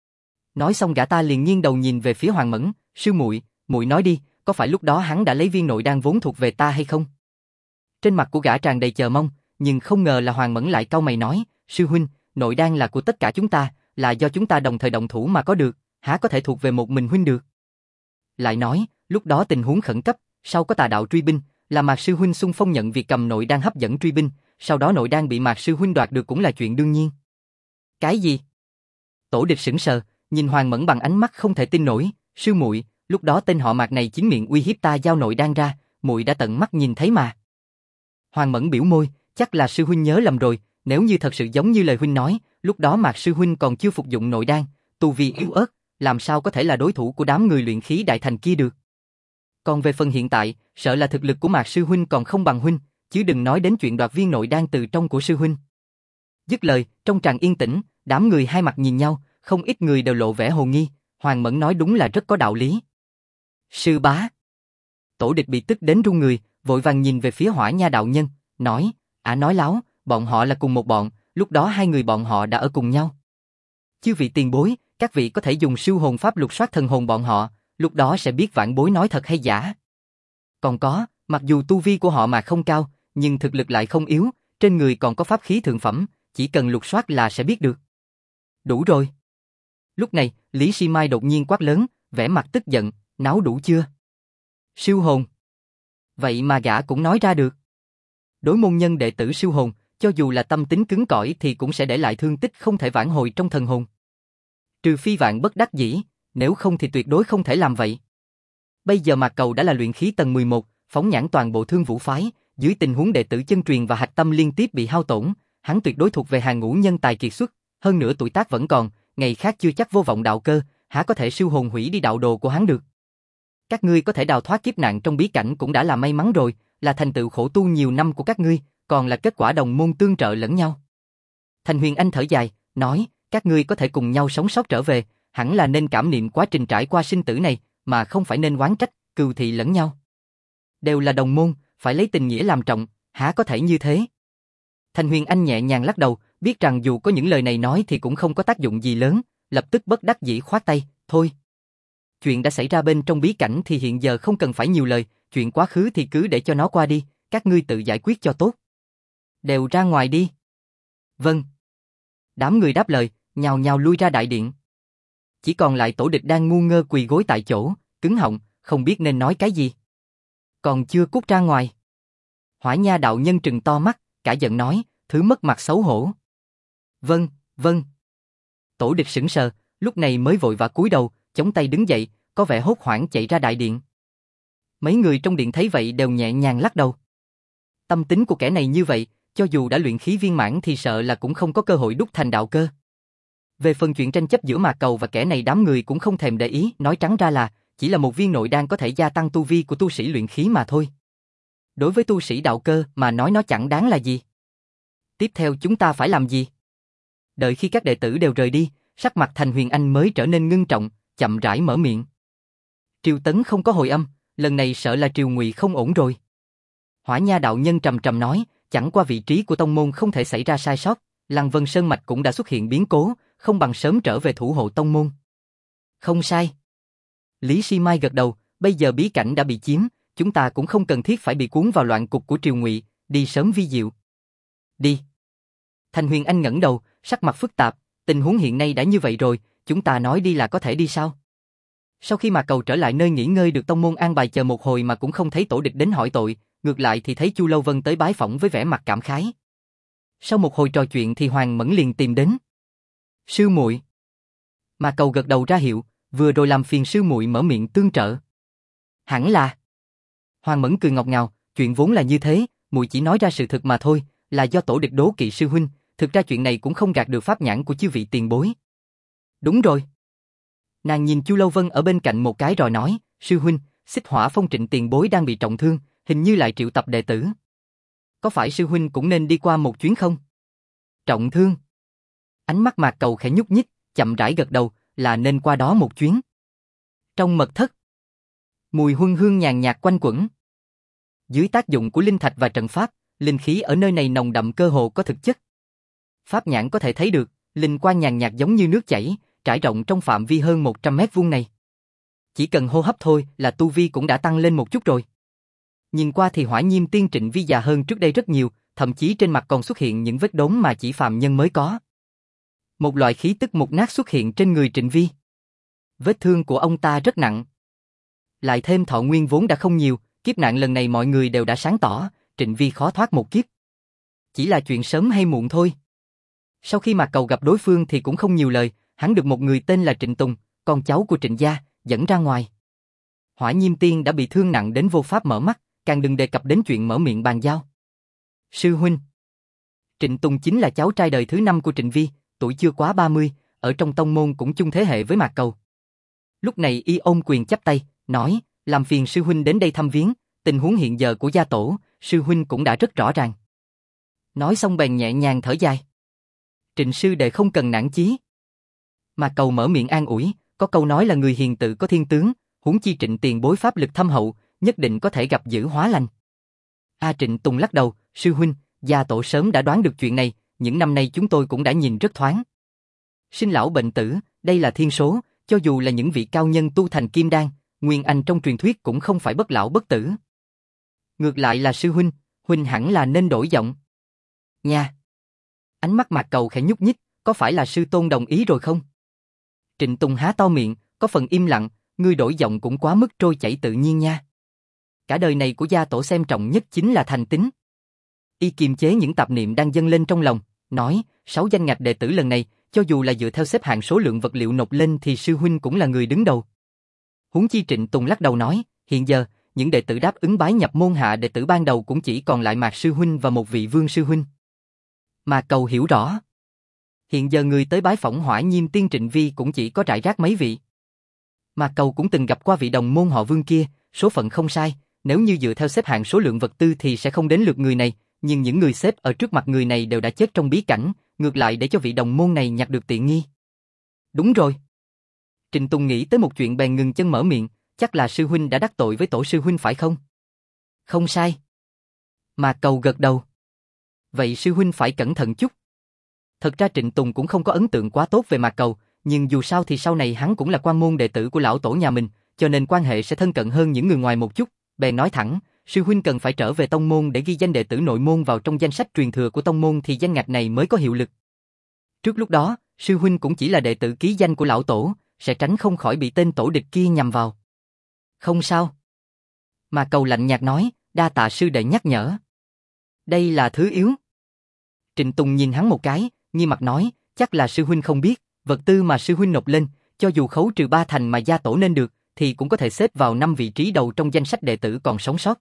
Nói xong gã ta liền nghiêng đầu nhìn về phía Hoàng Mẫn, sư muội, muội nói đi, có phải lúc đó hắn đã lấy viên nội đan vốn thuộc về ta hay không? Trên mặt của gã tràn đầy chờ mong, nhưng không ngờ là Hoàng Mẫn lại cau mày nói, sư huynh, nội đan là của tất cả chúng ta, là do chúng ta đồng thời động thủ mà có được, há có thể thuộc về một mình huynh được? Lại nói, lúc đó tình huống khẩn cấp, sau có tà đạo truy binh, là Mạc sư huynh xung phong nhận việc cầm nội đan hấp dẫn truy binh, sau đó nội đan bị Mạc sư huynh đoạt được cũng là chuyện đương nhiên. Cái gì? Tổ Địch sững sờ, nhìn Hoàng Mẫn bằng ánh mắt không thể tin nổi, sư muội, lúc đó tên họ Mạc này chính miệng uy hiếp ta giao nội đan ra, muội đã tận mắt nhìn thấy mà. Hoàng Mẫn biểu môi, chắc là sư huynh nhớ lầm rồi, nếu như thật sự giống như lời huynh nói, lúc đó Mạc sư huynh còn chưa phục dụng nội đan, tu vi yếu ớt, làm sao có thể là đối thủ của đám người luyện khí đại thành kia được. Còn về phần hiện tại, sợ là thực lực của Mạc sư huynh còn không bằng huynh, chứ đừng nói đến chuyện đoạt viên nội đan từ trong của sư huynh. Dứt lời, trong tràng yên tĩnh, đám người hai mặt nhìn nhau, không ít người đều lộ vẻ hồ nghi, Hoàng Mẫn nói đúng là rất có đạo lý. Sư bá. Tổ Địch bị tức đến run người, vội vàng nhìn về phía Hỏa Nha đạo nhân, nói, nói láo, bọn họ là cùng một bọn, lúc đó hai người bọn họ đã ở cùng nhau. Chư vị tiền bối, các vị có thể dùng siêu hồn pháp lục soát thần hồn bọn họ, lúc đó sẽ biết vãn bối nói thật hay giả. Còn có, mặc dù tu vi của họ mà không cao, nhưng thực lực lại không yếu, trên người còn có pháp khí thượng phẩm, chỉ cần lục soát là sẽ biết được. Đủ rồi. Lúc này, Lý Si Mai đột nhiên quát lớn, vẻ mặt tức giận, náo đủ chưa? Siêu hồn. Vậy mà gã cũng nói ra được. Đối môn nhân đệ tử siêu hồn, cho dù là tâm tính cứng cỏi thì cũng sẽ để lại thương tích không thể vãn hồi trong thần hồn. Trừ phi vạn bất đắc dĩ, nếu không thì tuyệt đối không thể làm vậy. Bây giờ Mạc Cầu đã là luyện khí tầng 11, phóng nhãn toàn bộ Thương Vũ phái, dưới tình huống đệ tử chân truyền và hạch tâm liên tiếp bị hao tổn, hắn tuyệt đối thuộc về hàng ngũ nhân tài kiệt xuất, hơn nữa tuổi tác vẫn còn, ngày khác chưa chắc vô vọng đạo cơ, há có thể siêu hồn hủy đi đạo đồ của hắn được. Các ngươi có thể đào thoát kiếp nạn trong bí cảnh cũng đã là may mắn rồi, là thành tựu khổ tu nhiều năm của các ngươi, còn là kết quả đồng môn tương trợ lẫn nhau. Thành Huyền Anh thở dài, nói, các ngươi có thể cùng nhau sống sót trở về, hẳn là nên cảm niệm quá trình trải qua sinh tử này, mà không phải nên oán trách, cừu thị lẫn nhau. Đều là đồng môn, phải lấy tình nghĩa làm trọng, há có thể như thế? Thành Huyền Anh nhẹ nhàng lắc đầu, biết rằng dù có những lời này nói thì cũng không có tác dụng gì lớn, lập tức bất đắc dĩ khoát tay, thôi. Chuyện đã xảy ra bên trong bí cảnh thì hiện giờ không cần phải nhiều lời, chuyện quá khứ thì cứ để cho nó qua đi, các ngươi tự giải quyết cho tốt. Đều ra ngoài đi. Vâng. Đám người đáp lời, nhào nhào lui ra đại điện. Chỉ còn lại Tổ Địch đang ngu ngơ quỳ gối tại chỗ, cứng họng, không biết nên nói cái gì. Còn chưa cút ra ngoài. Hỏa Nha đạo nhân trừng to mắt, cả giận nói, thứ mất mặt xấu hổ. Vâng, vâng. Tổ Địch sững sờ, lúc này mới vội vã cúi đầu, chống tay đứng dậy, có vẻ hốt hoảng chạy ra đại điện. Mấy người trong điện thấy vậy đều nhẹ nhàng lắc đầu. Tâm tính của kẻ này như vậy, cho dù đã luyện khí viên mãn thì sợ là cũng không có cơ hội đúc thành đạo cơ. Về phần chuyện tranh chấp giữa Mạc Cầu và kẻ này đám người cũng không thèm để ý, nói trắng ra là, chỉ là một viên nội đan có thể gia tăng tu vi của tu sĩ luyện khí mà thôi. Đối với tu sĩ đạo cơ mà nói nó chẳng đáng là gì. Tiếp theo chúng ta phải làm gì? Đợi khi các đệ tử đều rời đi, sắc mặt Thành Huyền Anh mới trở nên ngưng trọng, chậm rãi mở miệng. Triều Tấn không có hồi âm, lần này sợ là Triều Ngụy không ổn rồi. Hỏa Nha đạo nhân trầm trầm nói, chẳng qua vị trí của tông môn không thể xảy ra sai sót, Lăng Vân Sơn mạch cũng đã xuất hiện biến cố, không bằng sớm trở về thủ hộ tông môn. Không sai. Lý Si Mai gật đầu, bây giờ bí cảnh đã bị chiếm, chúng ta cũng không cần thiết phải bị cuốn vào loạn cục của Triều Ngụy, đi sớm vi diệu. Đi. Thành Huyền Anh ngẩng đầu, sắc mặt phức tạp, tình huống hiện nay đã như vậy rồi, chúng ta nói đi là có thể đi sao? Sau khi mà cầu trở lại nơi nghỉ ngơi được tông môn an bài chờ một hồi mà cũng không thấy tổ địch đến hỏi tội, ngược lại thì thấy Chu Lâu Vân tới bái phỏng với vẻ mặt cảm khái. Sau một hồi trò chuyện thì Hoàng Mẫn liền tìm đến. Sư muội. Mà cầu gật đầu ra hiệu, vừa rồi làm phiền sư muội mở miệng tương trợ. Hẳn là. Hoàng Mẫn cười ngọt ngào, chuyện vốn là như thế, muội chỉ nói ra sự thực mà thôi, là do tổ địch đố kỵ sư huynh, thực ra chuyện này cũng không gạt được pháp nhãn của chư vị tiền bối. Đúng rồi. Nàng nhìn Chu Lâu Vân ở bên cạnh một cái rồi nói, sư huynh, Xích Hỏa Phong Trịnh tiền bối đang bị trọng thương, hình như lại triệu tập đệ tử. Có phải sư huynh cũng nên đi qua một chuyến không? Trọng thương. Ánh mắt Mạc Cầu khẽ nhúc nhích, chậm rãi gật đầu, là nên qua đó một chuyến. Trong mật thất, mùi huân hương nhàn nhạt quanh quẩn. Dưới tác dụng của linh thạch và trận pháp, linh khí ở nơi này nồng đậm cơ hồ có thực chất. Pháp nhãn có thể thấy được, linh quang nhàn nhạt giống như nước chảy, trải rộng trong phạm vi hơn 100 mét vuông này. Chỉ cần hô hấp thôi là tu vi cũng đã tăng lên một chút rồi. Nhìn qua thì Hỏa Nhiêm Tiên Trịnh Vi già hơn trước đây rất nhiều, thậm chí trên mặt còn xuất hiện những vết đốm mà chỉ phàm nhân mới có. Một loại khí tức mục nát xuất hiện trên người Trịnh Vi. Vết thương của ông ta rất nặng. Lại thêm thọ nguyên vốn đã không nhiều, kiếp nạn lần này mọi người đều đã sáng tỏ, Trịnh Vi khó thoát một kiếp. Chỉ là chuyện sớm hay muộn thôi. Sau khi Mạc Cầu gặp đối phương thì cũng không nhiều lời, hắn được một người tên là Trịnh Tùng, con cháu của Trịnh gia, dẫn ra ngoài. Hỏa Nhiêm Tiên đã bị thương nặng đến vô pháp mở mắt, càng đừng đề cập đến chuyện mở miệng bàn giao. Sư huynh. Trịnh Tùng chính là cháu trai đời thứ 5 của Trịnh Vi, tuổi chưa quá 30, ở trong tông môn cũng chung thế hệ với Mạc Cầu. Lúc này y ôm quyền chắp tay, nói, làm phiền sư huynh đến đây thăm viếng, tình huống hiện giờ của gia tổ, sư huynh cũng đã rất rõ ràng. Nói xong bèn nhẹ nhàng thở dài. Trịnh sư đệ không cần nản chí. Mạc Cầu mở miệng an ủi, có câu nói là người hiền tự có thiên tướng, huống chi Trịnh tiền bối pháp lực thâm hậu, nhất định có thể gặp dữ hóa lành. Trịnh Tùng lắc đầu, sư huynh, gia tổ sớm đã đoán được chuyện này, những năm nay chúng tôi cũng đã nhìn rất thoáng. Sinh lão bệnh tử, đây là thiên số, cho dù là những vị cao nhân tu thành kim đan, nguyên anh trong truyền thuyết cũng không phải bất lão bất tử. Ngược lại là sư huynh, huynh hẳn là nên đổi giọng. Nha. Ánh mắt Mạc Cầu khẽ nhúc nhích, có phải là sư tôn đồng ý rồi không? Trịnh Tùng há to miệng, có phần im lặng, ngươi đổi giọng cũng quá mức trôi chảy tự nhiên nha. Cả đời này của gia tổ xem trọng nhất chính là thành tín. Y kiềm chế những tạp niệm đang dâng lên trong lòng, nói, 6 danh ngạch đệ tử lần này, cho dù là dựa theo xếp hạng số lượng vật liệu nộp lên thì sư huynh cũng là người đứng đầu. Huống chi Trịnh Tùng lắc đầu nói, hiện giờ, những đệ tử đáp ứng bái nhập môn hạ đệ tử ban đầu cũng chỉ còn lại Mạc sư huynh và một vị Vương sư huynh. Mạc Cầu hiểu rõ. Hiện giờ người tới bái phỏng Hỏa Nhiêm Tiên Trịnh Vi cũng chỉ có rải rác mấy vị. Mạc Cầu cũng từng gặp qua vị đồng môn họ Vương kia, số phận không sai, nếu như dựa theo xếp hạng số lượng vật tư thì sẽ không đến lượt người này, nhưng những người xếp ở trước mặt người này đều đã chết trong bí cảnh, ngược lại để cho vị đồng môn này nhặt được tiện nghi. Đúng rồi. Trịnh Tùng nghĩ tới một chuyện bèn ngừng chân mở miệng, chắc là sư huynh đã đắc tội với tổ sư huynh phải không? Không sai. Mạc Cầu gật đầu. Vậy sư huynh phải cẩn thận chút. Thật ra Trịnh Tùng cũng không có ấn tượng quá tốt về Mạc Cầu, nhưng dù sao thì sau này hắn cũng là quan môn đệ tử của lão tổ nhà mình, cho nên quan hệ sẽ thân cận hơn những người ngoài một chút, bèn nói thẳng, sư huynh cần phải trở về tông môn để ghi danh đệ tử nội môn vào trong danh sách truyền thừa của tông môn thì danh ngạch này mới có hiệu lực. Trước lúc đó, sư huynh cũng chỉ là đệ tử ký danh của lão tổ, sẽ tránh không khỏi bị tên tổ địch kia nhằm vào. Không sao. Mạc Cầu lạnh nhạt nói, đa tạ sư đệ nhắc nhở. Đây là thứ yếu. Trịnh Tùng nhìn hắn một cái, nghi mặt nói, chắc là sư huynh không biết, vật tư mà sư huynh nộp lên, cho dù khấu trừ 3 thành mà gia tổ nên được, thì cũng có thể xếp vào 5 vị trí đầu trong danh sách đệ tử còn sống sót.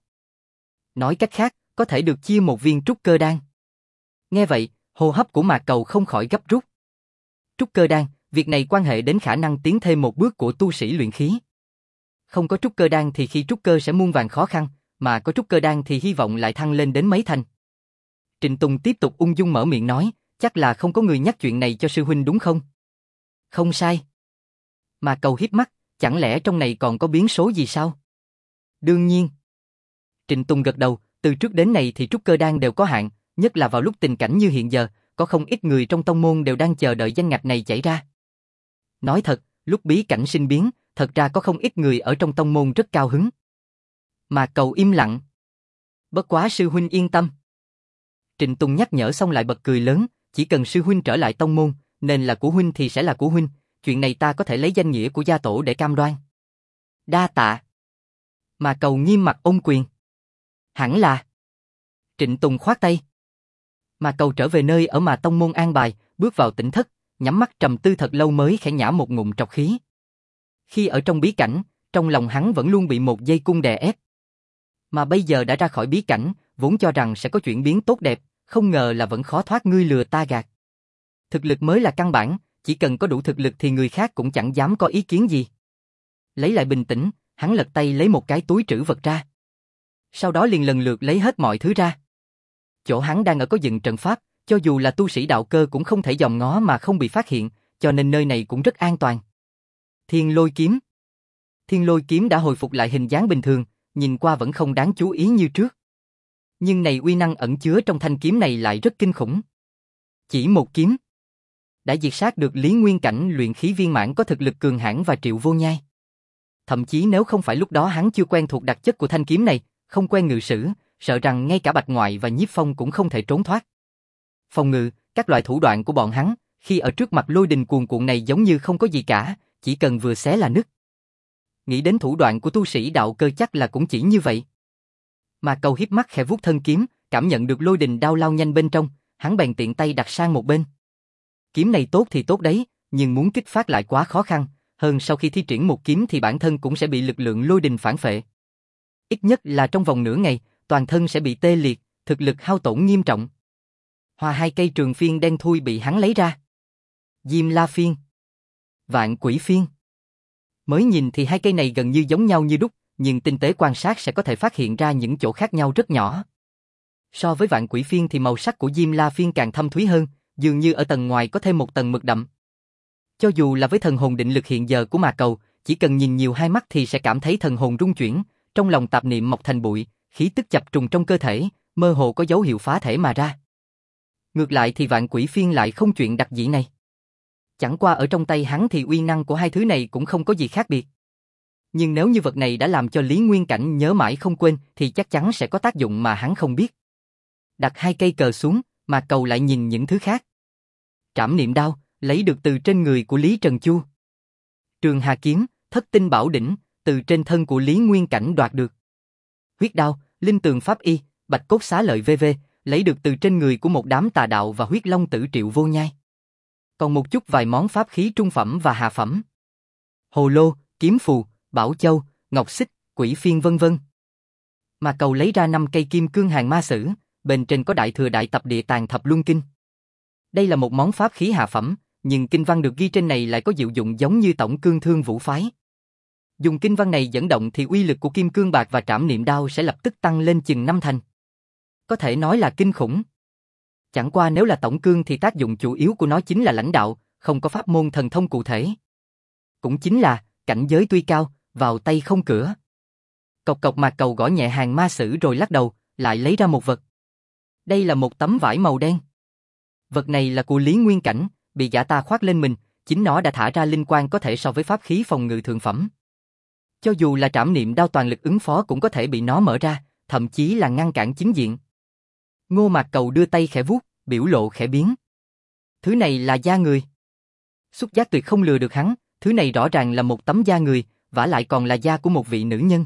Nói cách khác, có thể được chia một viên trúc cơ đan. Nghe vậy, hô hấp của Mạc Cầu không khỏi gấp rút. Trúc cơ đan, việc này quan hệ đến khả năng tiến thêm một bước của tu sĩ luyện khí. Không có trúc cơ đan thì khi trúc cơ sẽ muôn vàn khó khăn, mà có trúc cơ đan thì hy vọng lại thăng lên đến mấy thành. Trịnh Tùng tiếp tục ung dung mở miệng nói, chắc là không có người nhắc chuyện này cho sư huynh đúng không? Không sai. Mà Cầu híp mắt, chẳng lẽ trong này còn có biến số gì sao? Đương nhiên. Trịnh Tùng gật đầu, từ trước đến nay thì trúc cơ đan đều có hạn, nhất là vào lúc tình cảnh như hiện giờ, có không ít người trong tông môn đều đang chờ đợi danh ngạch này chảy ra. Nói thật, lúc bí cảnh sinh biến, thật ra có không ít người ở trong tông môn rất cao hứng. Mà Cầu im lặng. Bất quá sư huynh yên tâm. Trịnh Tùng nhắc nhở xong lại bật cười lớn, chỉ cần sư huynh trở lại tông môn, nên là của huynh thì sẽ là của huynh, chuyện này ta có thể lấy danh nghĩa của gia tổ để cam đoan. Đa tạ. Mà Cầu nghiêm mặt ôm quyền. Hẳn là. Trịnh Tùng khoát tay. Mà Cầu trở về nơi ở mà tông môn an bài, bước vào tỉnh thất, nhắm mắt trầm tư thật lâu mới khẽ nhả một ngụm trọc khí. Khi ở trong bí cảnh, trong lòng hắn vẫn luôn bị một dây cung đè ép. Mà bây giờ đã ra khỏi bí cảnh, vốn cho rằng sẽ có chuyển biến tốt đẹp, không ngờ là vẫn khó thoát ngươi lừa ta gạt. Thực lực mới là căn bản, chỉ cần có đủ thực lực thì người khác cũng chẳng dám có ý kiến gì. Lấy lại bình tĩnh, hắn lật tay lấy một cái túi trữ vật ra. Sau đó liền lần lượt lấy hết mọi thứ ra. Chỗ hắn đang ở có dựng trận pháp, cho dù là tu sĩ đạo cơ cũng không thể dòm ngó mà không bị phát hiện, cho nên nơi này cũng rất an toàn. Thiên Lôi Kiếm. Thiên Lôi Kiếm đã hồi phục lại hình dáng bình thường, nhìn qua vẫn không đáng chú ý như trước. Nhưng này uy năng ẩn chứa trong thanh kiếm này lại rất kinh khủng. Chỉ một kiếm đã diệt sát được Lý Nguyên Cảnh luyện khí viên mãn có thực lực cường hãn và Triệu Vô Nhai. Thậm chí nếu không phải lúc đó hắn chưa quen thuộc đặc chất của thanh kiếm này, không quen ngự sử, sợ rằng ngay cả Bạch Ngoại và Nhiếp Phong cũng không thể trốn thoát. Phòng ngự, các loại thủ đoạn của bọn hắn, khi ở trước mặt lôi đình cuồn cuộn này giống như không có gì cả, chỉ cần vừa xé là nứt. Nghĩ đến thủ đoạn của tu sĩ đạo cơ chắc là cũng chỉ như vậy. Mà Cầu híp mắt khẽ vuốt thân kiếm, cảm nhận được lôi đình đao lao nhanh bên trong, hắn bèn tiện tay đặt sang một bên. Kiếm này tốt thì tốt đấy, nhưng muốn kích phát lại quá khó khăn, hơn sau khi thi triển một kiếm thì bản thân cũng sẽ bị lực lượng lôi đình phản phệ. Ít nhất là trong vòng nửa ngày, toàn thân sẽ bị tê liệt, thực lực hao tổn nghiêm trọng. Hòa hai cây trường phiên đen thui bị hắn lấy ra. Diêm La Phiên, Vạn Quỷ Phiên. Mới nhìn thì hai cây này gần như giống nhau như đúc, nhưng tinh tế quan sát sẽ có thể phát hiện ra những chỗ khác nhau rất nhỏ. So với Vạn Quỷ Phiên thì màu sắc của Diêm La Phiên càng thâm thúy hơn, dường như ở tầng ngoài có thêm một tầng mực đậm. Cho dù là với thần hồn định lực hiện giờ của Mà Cầu, chỉ cần nhìn nhiều hai mắt thì sẽ cảm thấy thần hồn rung chuyển, trong lòng tạp niệm mọc thành bụi, khí tức chập trùng trong cơ thể, mơ hồ có dấu hiệu phá thể mà ra. Ngược lại thì Vạn Quỷ Phiên lại không chuyện đặc dị này. Chẳng qua ở trong tay hắn thì uy năng của hai thứ này cũng không có gì khác biệt. Nhưng nếu như vật này đã làm cho Lý Nguyên Cảnh nhớ mãi không quên thì chắc chắn sẽ có tác dụng mà hắn không biết. Đặt hai cây cờ xuống, Mà Cầu lại nhìn những thứ khác. Trảm niệm đao, lấy được từ trên người của Lý Trần Chu. Trường Hà Kiếm, Thất Tinh Bảo Đỉnh, từ trên thân của Lý Nguyên Cảnh đoạt được. Huyết đao, Linh Tường Pháp Y, Bạch Cốt Xá Lợi v.v. lấy được từ trên người của một đám tà đạo và huyết long tử Triệu Vô Nhai. Còn một chút vài món pháp khí trung phẩm và hạ phẩm. Hồ lô, kiếm phù, bảo châu, ngọc xích, quỷ phiên vân vân. Mà Cầu lấy ra 5 cây kim cương hàng ma sử, bên trên có Đại Thừa Đại Tập Địa Tàng Thập Luân Kinh. Đây là một món pháp khí hạ phẩm, nhưng kinh văn được ghi trên này lại có diệu dụng giống như tổng cương thương vũ phái. Dùng kinh văn này dẫn động thì uy lực của kim cương bạc và trảm niệm đao sẽ lập tức tăng lên chừng 5 thành. Có thể nói là kinh khủng. Chẳng qua nếu là tổng cương thì tác dụng chủ yếu của nó chính là lãnh đạo, không có pháp môn thần thông cụ thể. Cũng chính là, cảnh giới tuy cao, vào tay không cửa. Cộc cộc Mà Cầu gõ nhẹ hàng ma sử rồi lắc đầu, lại lấy ra một vật. Đây là một tấm vải màu đen. Vật này là của Lý Nguyên Cảnh, bị gã ta khoác lên mình, chính nó đã thả ra linh quang có thể so với pháp khí phòng ngự thượng phẩm. Cho dù là trảm niệm đao toàn lực ứng phó cũng có thể bị nó mở ra, thậm chí là ngăn cản chính diện. Ngô Mạc Cầu đưa tay khẽ vuốt, biểu lộ khẽ biến. Thứ này là da người. Xúc giác tuyệt không lừa được hắn, thứ này rõ ràng là một tấm da người, vả lại còn là da của một vị nữ nhân.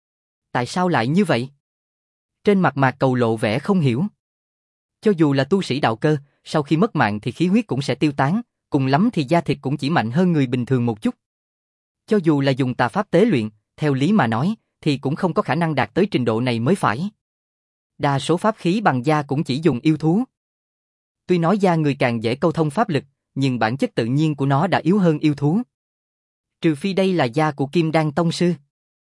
Tại sao lại như vậy? Trên mặt Mạc Cầu lộ vẻ không hiểu. Cho dù là tu sĩ đạo cơ, sau khi mất mạng thì khí huyết cũng sẽ tiêu tán, cùng lắm thì da thịt cũng chỉ mạnh hơn người bình thường một chút. Cho dù là dùng tà pháp tế luyện, theo lý mà nói, thì cũng không có khả năng đạt tới trình độ này mới phải. Đa số pháp khí bằng da cũng chỉ dùng yêu thú. Tuy nói da người càng dễ câu thông pháp lực, nhưng bản chất tự nhiên của nó đã yếu hơn yêu thú. Trừ phi đây là da của Kim Đan Tông Sư.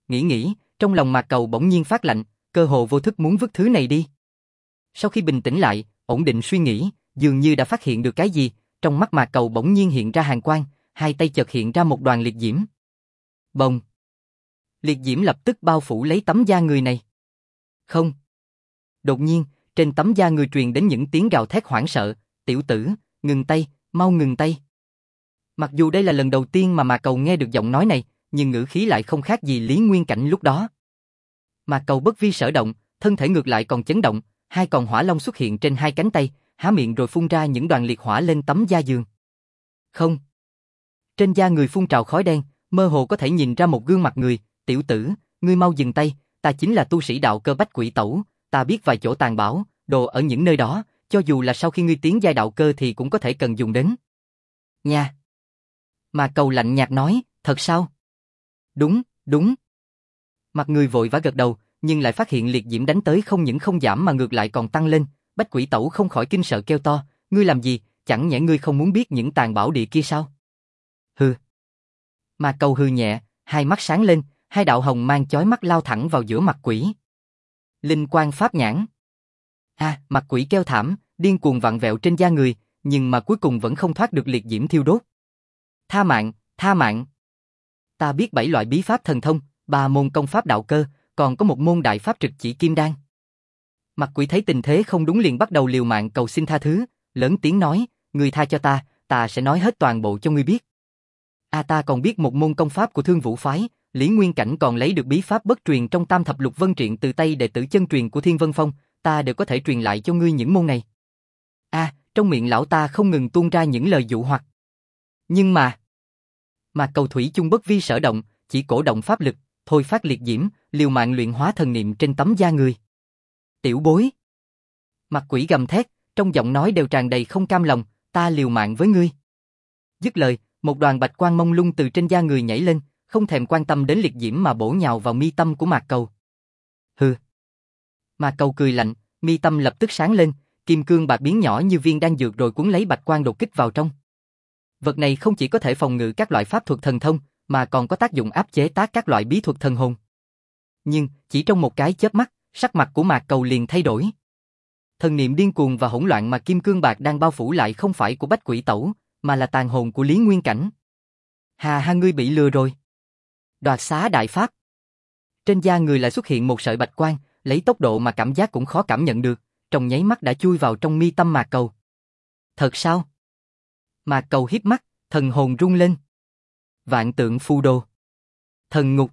Nghĩ, trong lòng Mạc Cầu bỗng nhiên phát lạnh, cơ hồ vô thức muốn vứt thứ này đi. Sau khi bình tĩnh lại, ổn định suy nghĩ, dường như đã phát hiện được cái gì, trong mắt Mạc Cầu bỗng nhiên hiện ra hàn quang, hai tay chợt hiện ra một đoàn liệt diễm. Bồng! Liệt diễm lập tức bao phủ lấy tấm da người này. Không! Đột nhiên, trên tấm da người truyền đến những tiếng gào thét hoảng sợ, tiểu tử, ngừng tay, mau ngừng tay. Mặc dù đây là lần đầu tiên mà Mạc Cầu nghe được giọng nói này, nhưng ngữ khí lại không khác gì Lý Nguyên Cảnh lúc đó. Mạc Cầu bất vi sở động, thân thể ngược lại còn chấn động, hai con hỏa long xuất hiện trên hai cánh tay, há miệng rồi phun ra những đoàn liệt hỏa lên tấm da giường. Không! Trên da người phun trào khói đen, mơ hồ có thể nhìn ra một gương mặt người, tiểu tử, ngươi mau dừng tay, ta chính là tu sĩ đạo cơ Bách Quỷ Tẩu, ta biết vài chỗ tàn bảo, đồ ở những nơi đó, cho dù là sau khi ngươi tiến giai đạo cơ thì cũng có thể cần dùng đến. Nha! Mạc Cầu lạnh nhạt nói, thật sao? Đúng, đúng. Mặt người vội vã gật đầu, nhưng lại phát hiện liệt diễm đánh tới không những không giảm mà ngược lại còn tăng lên, Bách Quỷ Tẩu không khỏi kinh sợ kêu to, ngươi làm gì, chẳng nhẽ ngươi không muốn biết những tàn bảo địa kia sao? Hừ. Mạc Cầu hừ nhẹ, hai mắt sáng lên, hai đạo hồng mang chói mắt lao thẳng vào giữa mặt quỷ. Linh quang pháp nhãn. Mặt quỷ kêu thảm, điên cuồng vặn vẹo trên da người, nhưng mà cuối cùng vẫn không thoát được liệt diễm thiêu đốt. Tha mạng, tha mạng. Ta biết 7 loại bí pháp thần thông, 3 môn công pháp đạo cơ, còn có một môn đại pháp trực chỉ kim đan. Mặt quỷ thấy tình thế không đúng liền bắt đầu liều mạng cầu xin tha thứ, lớn tiếng nói, ngươi tha cho ta sẽ nói hết toàn bộ cho ngươi biết. Ta còn biết một môn công pháp của Thương Vũ phái, Lý Nguyên Cảnh còn lấy được bí pháp bất truyền trong Tam Thập Lục Vân Triện từ tay đệ tử chân truyền của Thiên Vân Phong, ta đều có thể truyền lại cho ngươi những môn này. Trong miệng lão ta không ngừng tuôn ra những lời dụ hoặc. Nhưng mà Cầu thủy chung bất vi sở động, chỉ cổ động pháp lực, thôi phát liệt diễm, liều mạng luyện hóa thần niệm trên tấm da người. Tiểu bối! Mặt quỷ gầm thét, trong giọng nói đều tràn đầy không cam lòng, ta liều mạng với ngươi. Dứt lời, một đoàn bạch quang mông lung từ trên da người nhảy lên, không thèm quan tâm đến liệt diễm mà bổ nhào vào mi tâm của Mạc Cầu. Hừ. Mạc Cầu cười lạnh, mi tâm lập tức sáng lên, kim cương bạc biến nhỏ như viên đan dược rồi cuốn lấy bạch quang đột kích vào trong. Vật này không chỉ có thể phòng ngự các loại pháp thuật thần thông, mà còn có tác dụng áp chế tác các loại bí thuật thần hồn. Nhưng, chỉ trong một cái chớp mắt, sắc mặt của Mạc Cầu liền thay đổi. Thần niệm điên cuồng và hỗn loạn mà kim cương bạc đang bao phủ lại không phải của Bách Quỷ Tẩu, mà là tàn hồn của Lý Nguyên Cảnh. Ngươi bị lừa rồi. Đoạt xá đại pháp. Trên da người lại xuất hiện một sợi bạch quang, lấy tốc độ mà cảm giác cũng khó cảm nhận được, trong nháy mắt đã chui vào trong mi tâm Mạc Cầu. Thật sao? Mạc Cầu híp mắt, thần hồn rung lên. Vạn tượng phù đồ. Thần ngục.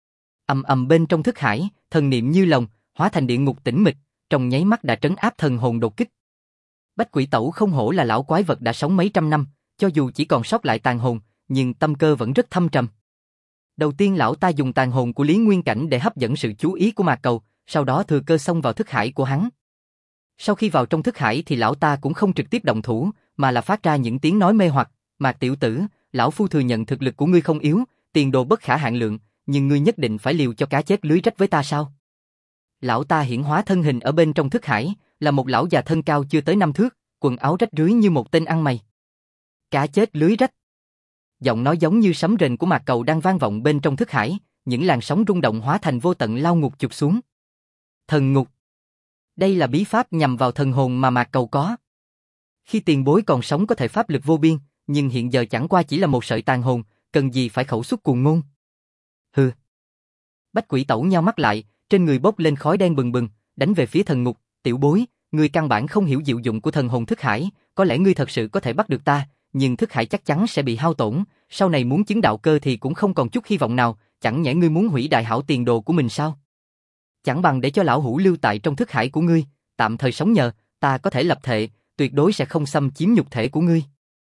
Ầm ầm bên trong thức hải, thần niệm như lồng, hóa thành địa ngục tĩnh mịch, trong nháy mắt đã trấn áp thần hồn đột kích. Bách Quỷ Tẩu không hổ là lão quái vật đã sống mấy trăm năm, cho dù chỉ còn sót lại tàn hồn, nhưng tâm cơ vẫn rất thâm trầm. Đầu tiên lão ta dùng tàn hồn của Lý Nguyên Cảnh để hấp dẫn sự chú ý của Mạc Cầu, sau đó thừa cơ xông vào thức hải của hắn. Sau khi vào trong thức hải thì lão ta cũng không trực tiếp động thủ, mà là phát ra những tiếng nói mê hoặc, Mạc tiểu tử, lão phu thừa nhận thực lực của ngươi không yếu, tiền đồ bất khả hạn lượng, nhưng ngươi nhất định phải liều cho cá chết lưới rách với ta sao? Lão ta hiển hóa thân hình ở bên trong thức hải, là một lão già thân cao chưa tới 5 thước, quần áo rách rưới như một tên ăn mày. Cá chết lưới rách. Giọng nói giống như sấm rền của Mạc Cầu đang vang vọng bên trong thức hải, những làn sóng rung động hóa thành vô tận lao ngục chụp xuống. Thần ngục. Đây là bí pháp nhằm vào thần hồn mà Mạc Cầu có. Khi tiền bối còn sống có thể pháp lực vô biên, nhưng hiện giờ chẳng qua chỉ là một sợi tàn hồn, cần gì phải khẩu xuất cuồng ngôn. Hừ. Bách Quỷ Tẩu nheo mắt lại, trên người bốc lên khói đen bừng bừng, đánh về phía thần ngục, tiểu bối, ngươi căn bản không hiểu diệu dụng của thần hồn thức hải, có lẽ ngươi thật sự có thể bắt được ta, nhưng thức hải chắc chắn sẽ bị hao tổn, sau này muốn chứng đạo cơ thì cũng không còn chút hy vọng nào, chẳng nhẽ ngươi muốn hủy đại hảo tiền đồ của mình sao? Chẳng bằng để cho lão hủ lưu tại trong thức hải của ngươi, tạm thời sống nhờ, ta có thể lập thệ, tuyệt đối sẽ không xâm chiếm nhục thể của ngươi.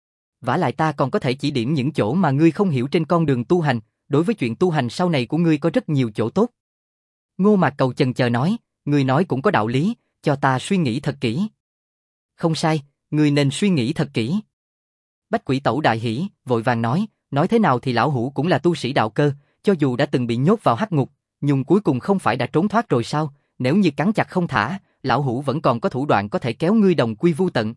Vả lại ta còn có thể chỉ điểm những chỗ mà ngươi không hiểu trên con đường tu hành, đối với chuyện tu hành sau này của ngươi có rất nhiều chỗ tốt. Ngô Mạc Cầu chần chờ nói, ngươi nói cũng có đạo lý, cho ta suy nghĩ thật kỹ. Không sai, ngươi nên suy nghĩ thật kỹ. Bách Quỷ Tẩu đại hỉ, vội vàng nói thế nào thì lão hủ cũng là tu sĩ đạo cơ, cho dù đã từng bị nhốt vào hắc ngục, nhưng cuối cùng không phải đã trốn thoát rồi sao, nếu như cắn chặt không thả, lão hủ vẫn còn có thủ đoạn có thể kéo ngươi đồng quy vu tận.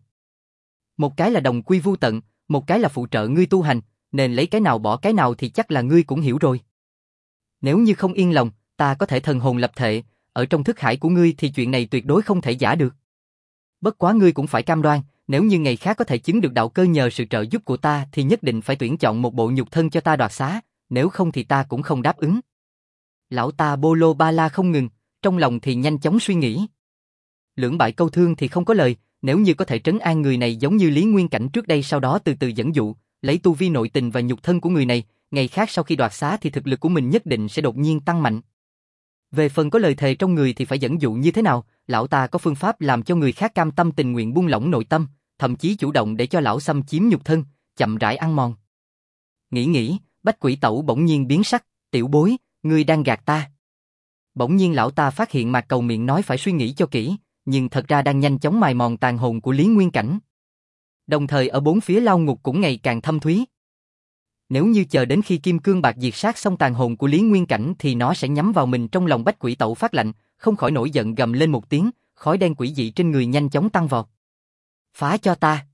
Một cái là đồng quy vu tận, một cái là phụ trợ ngươi tu hành, nên lấy cái nào bỏ cái nào thì chắc là ngươi cũng hiểu rồi. Nếu như không yên lòng, ta có thể thần hồn lập thể, ở trong thức hải của ngươi thì chuyện này tuyệt đối không thể giả được. Bất quá ngươi cũng phải cam đoan, nếu như ngày khác có thể chứng được đạo cơ nhờ sự trợ giúp của ta thì nhất định phải tuyển chọn một bộ nhục thân cho ta đoạt xá, nếu không thì ta cũng không đáp ứng. Lão ta bô lô ba la không ngừng, trong lòng thì nhanh chóng suy nghĩ. Lưỡng bại câu thương thì không có lời, nếu như có thể trấn an người này giống như Lý Nguyên Cảnh trước đây sau đó từ từ dẫn dụ, lấy tu vi nội tình và nhục thân của người này, ngày khác sau khi đoạt xá thì thực lực của mình nhất định sẽ đột nhiên tăng mạnh. Về phần có lời thề trong người thì phải dẫn dụ như thế nào, lão ta có phương pháp làm cho người khác cam tâm tình nguyện buông lỏng nội tâm, thậm chí chủ động để cho lão xâm chiếm nhục thân, chậm rãi ăn mòn. Nghĩ, Bách Quỷ Tẩu bỗng nhiên biến sắc, tiểu bối, ngươi đang gạt ta. Bỗng nhiên lão ta phát hiện Mạc Cầu miệng nói phải suy nghĩ cho kỹ, nhưng thật ra đang nhanh chóng mài mòn tàn hồn của Lý Nguyên Cảnh. Đồng thời ở bốn phía lao ngục cũng ngày càng thâm thúy. Nếu như chờ đến khi kim cương bạc diệt sát xong tàn hồn của Lý Nguyên Cảnh thì nó sẽ nhắm vào mình, trong lòng Bách Quỷ Tẩu phát lạnh, không khỏi nổi giận gầm lên một tiếng, khói đen quỷ dị trên người nhanh chóng tăng vọt. Phá cho ta!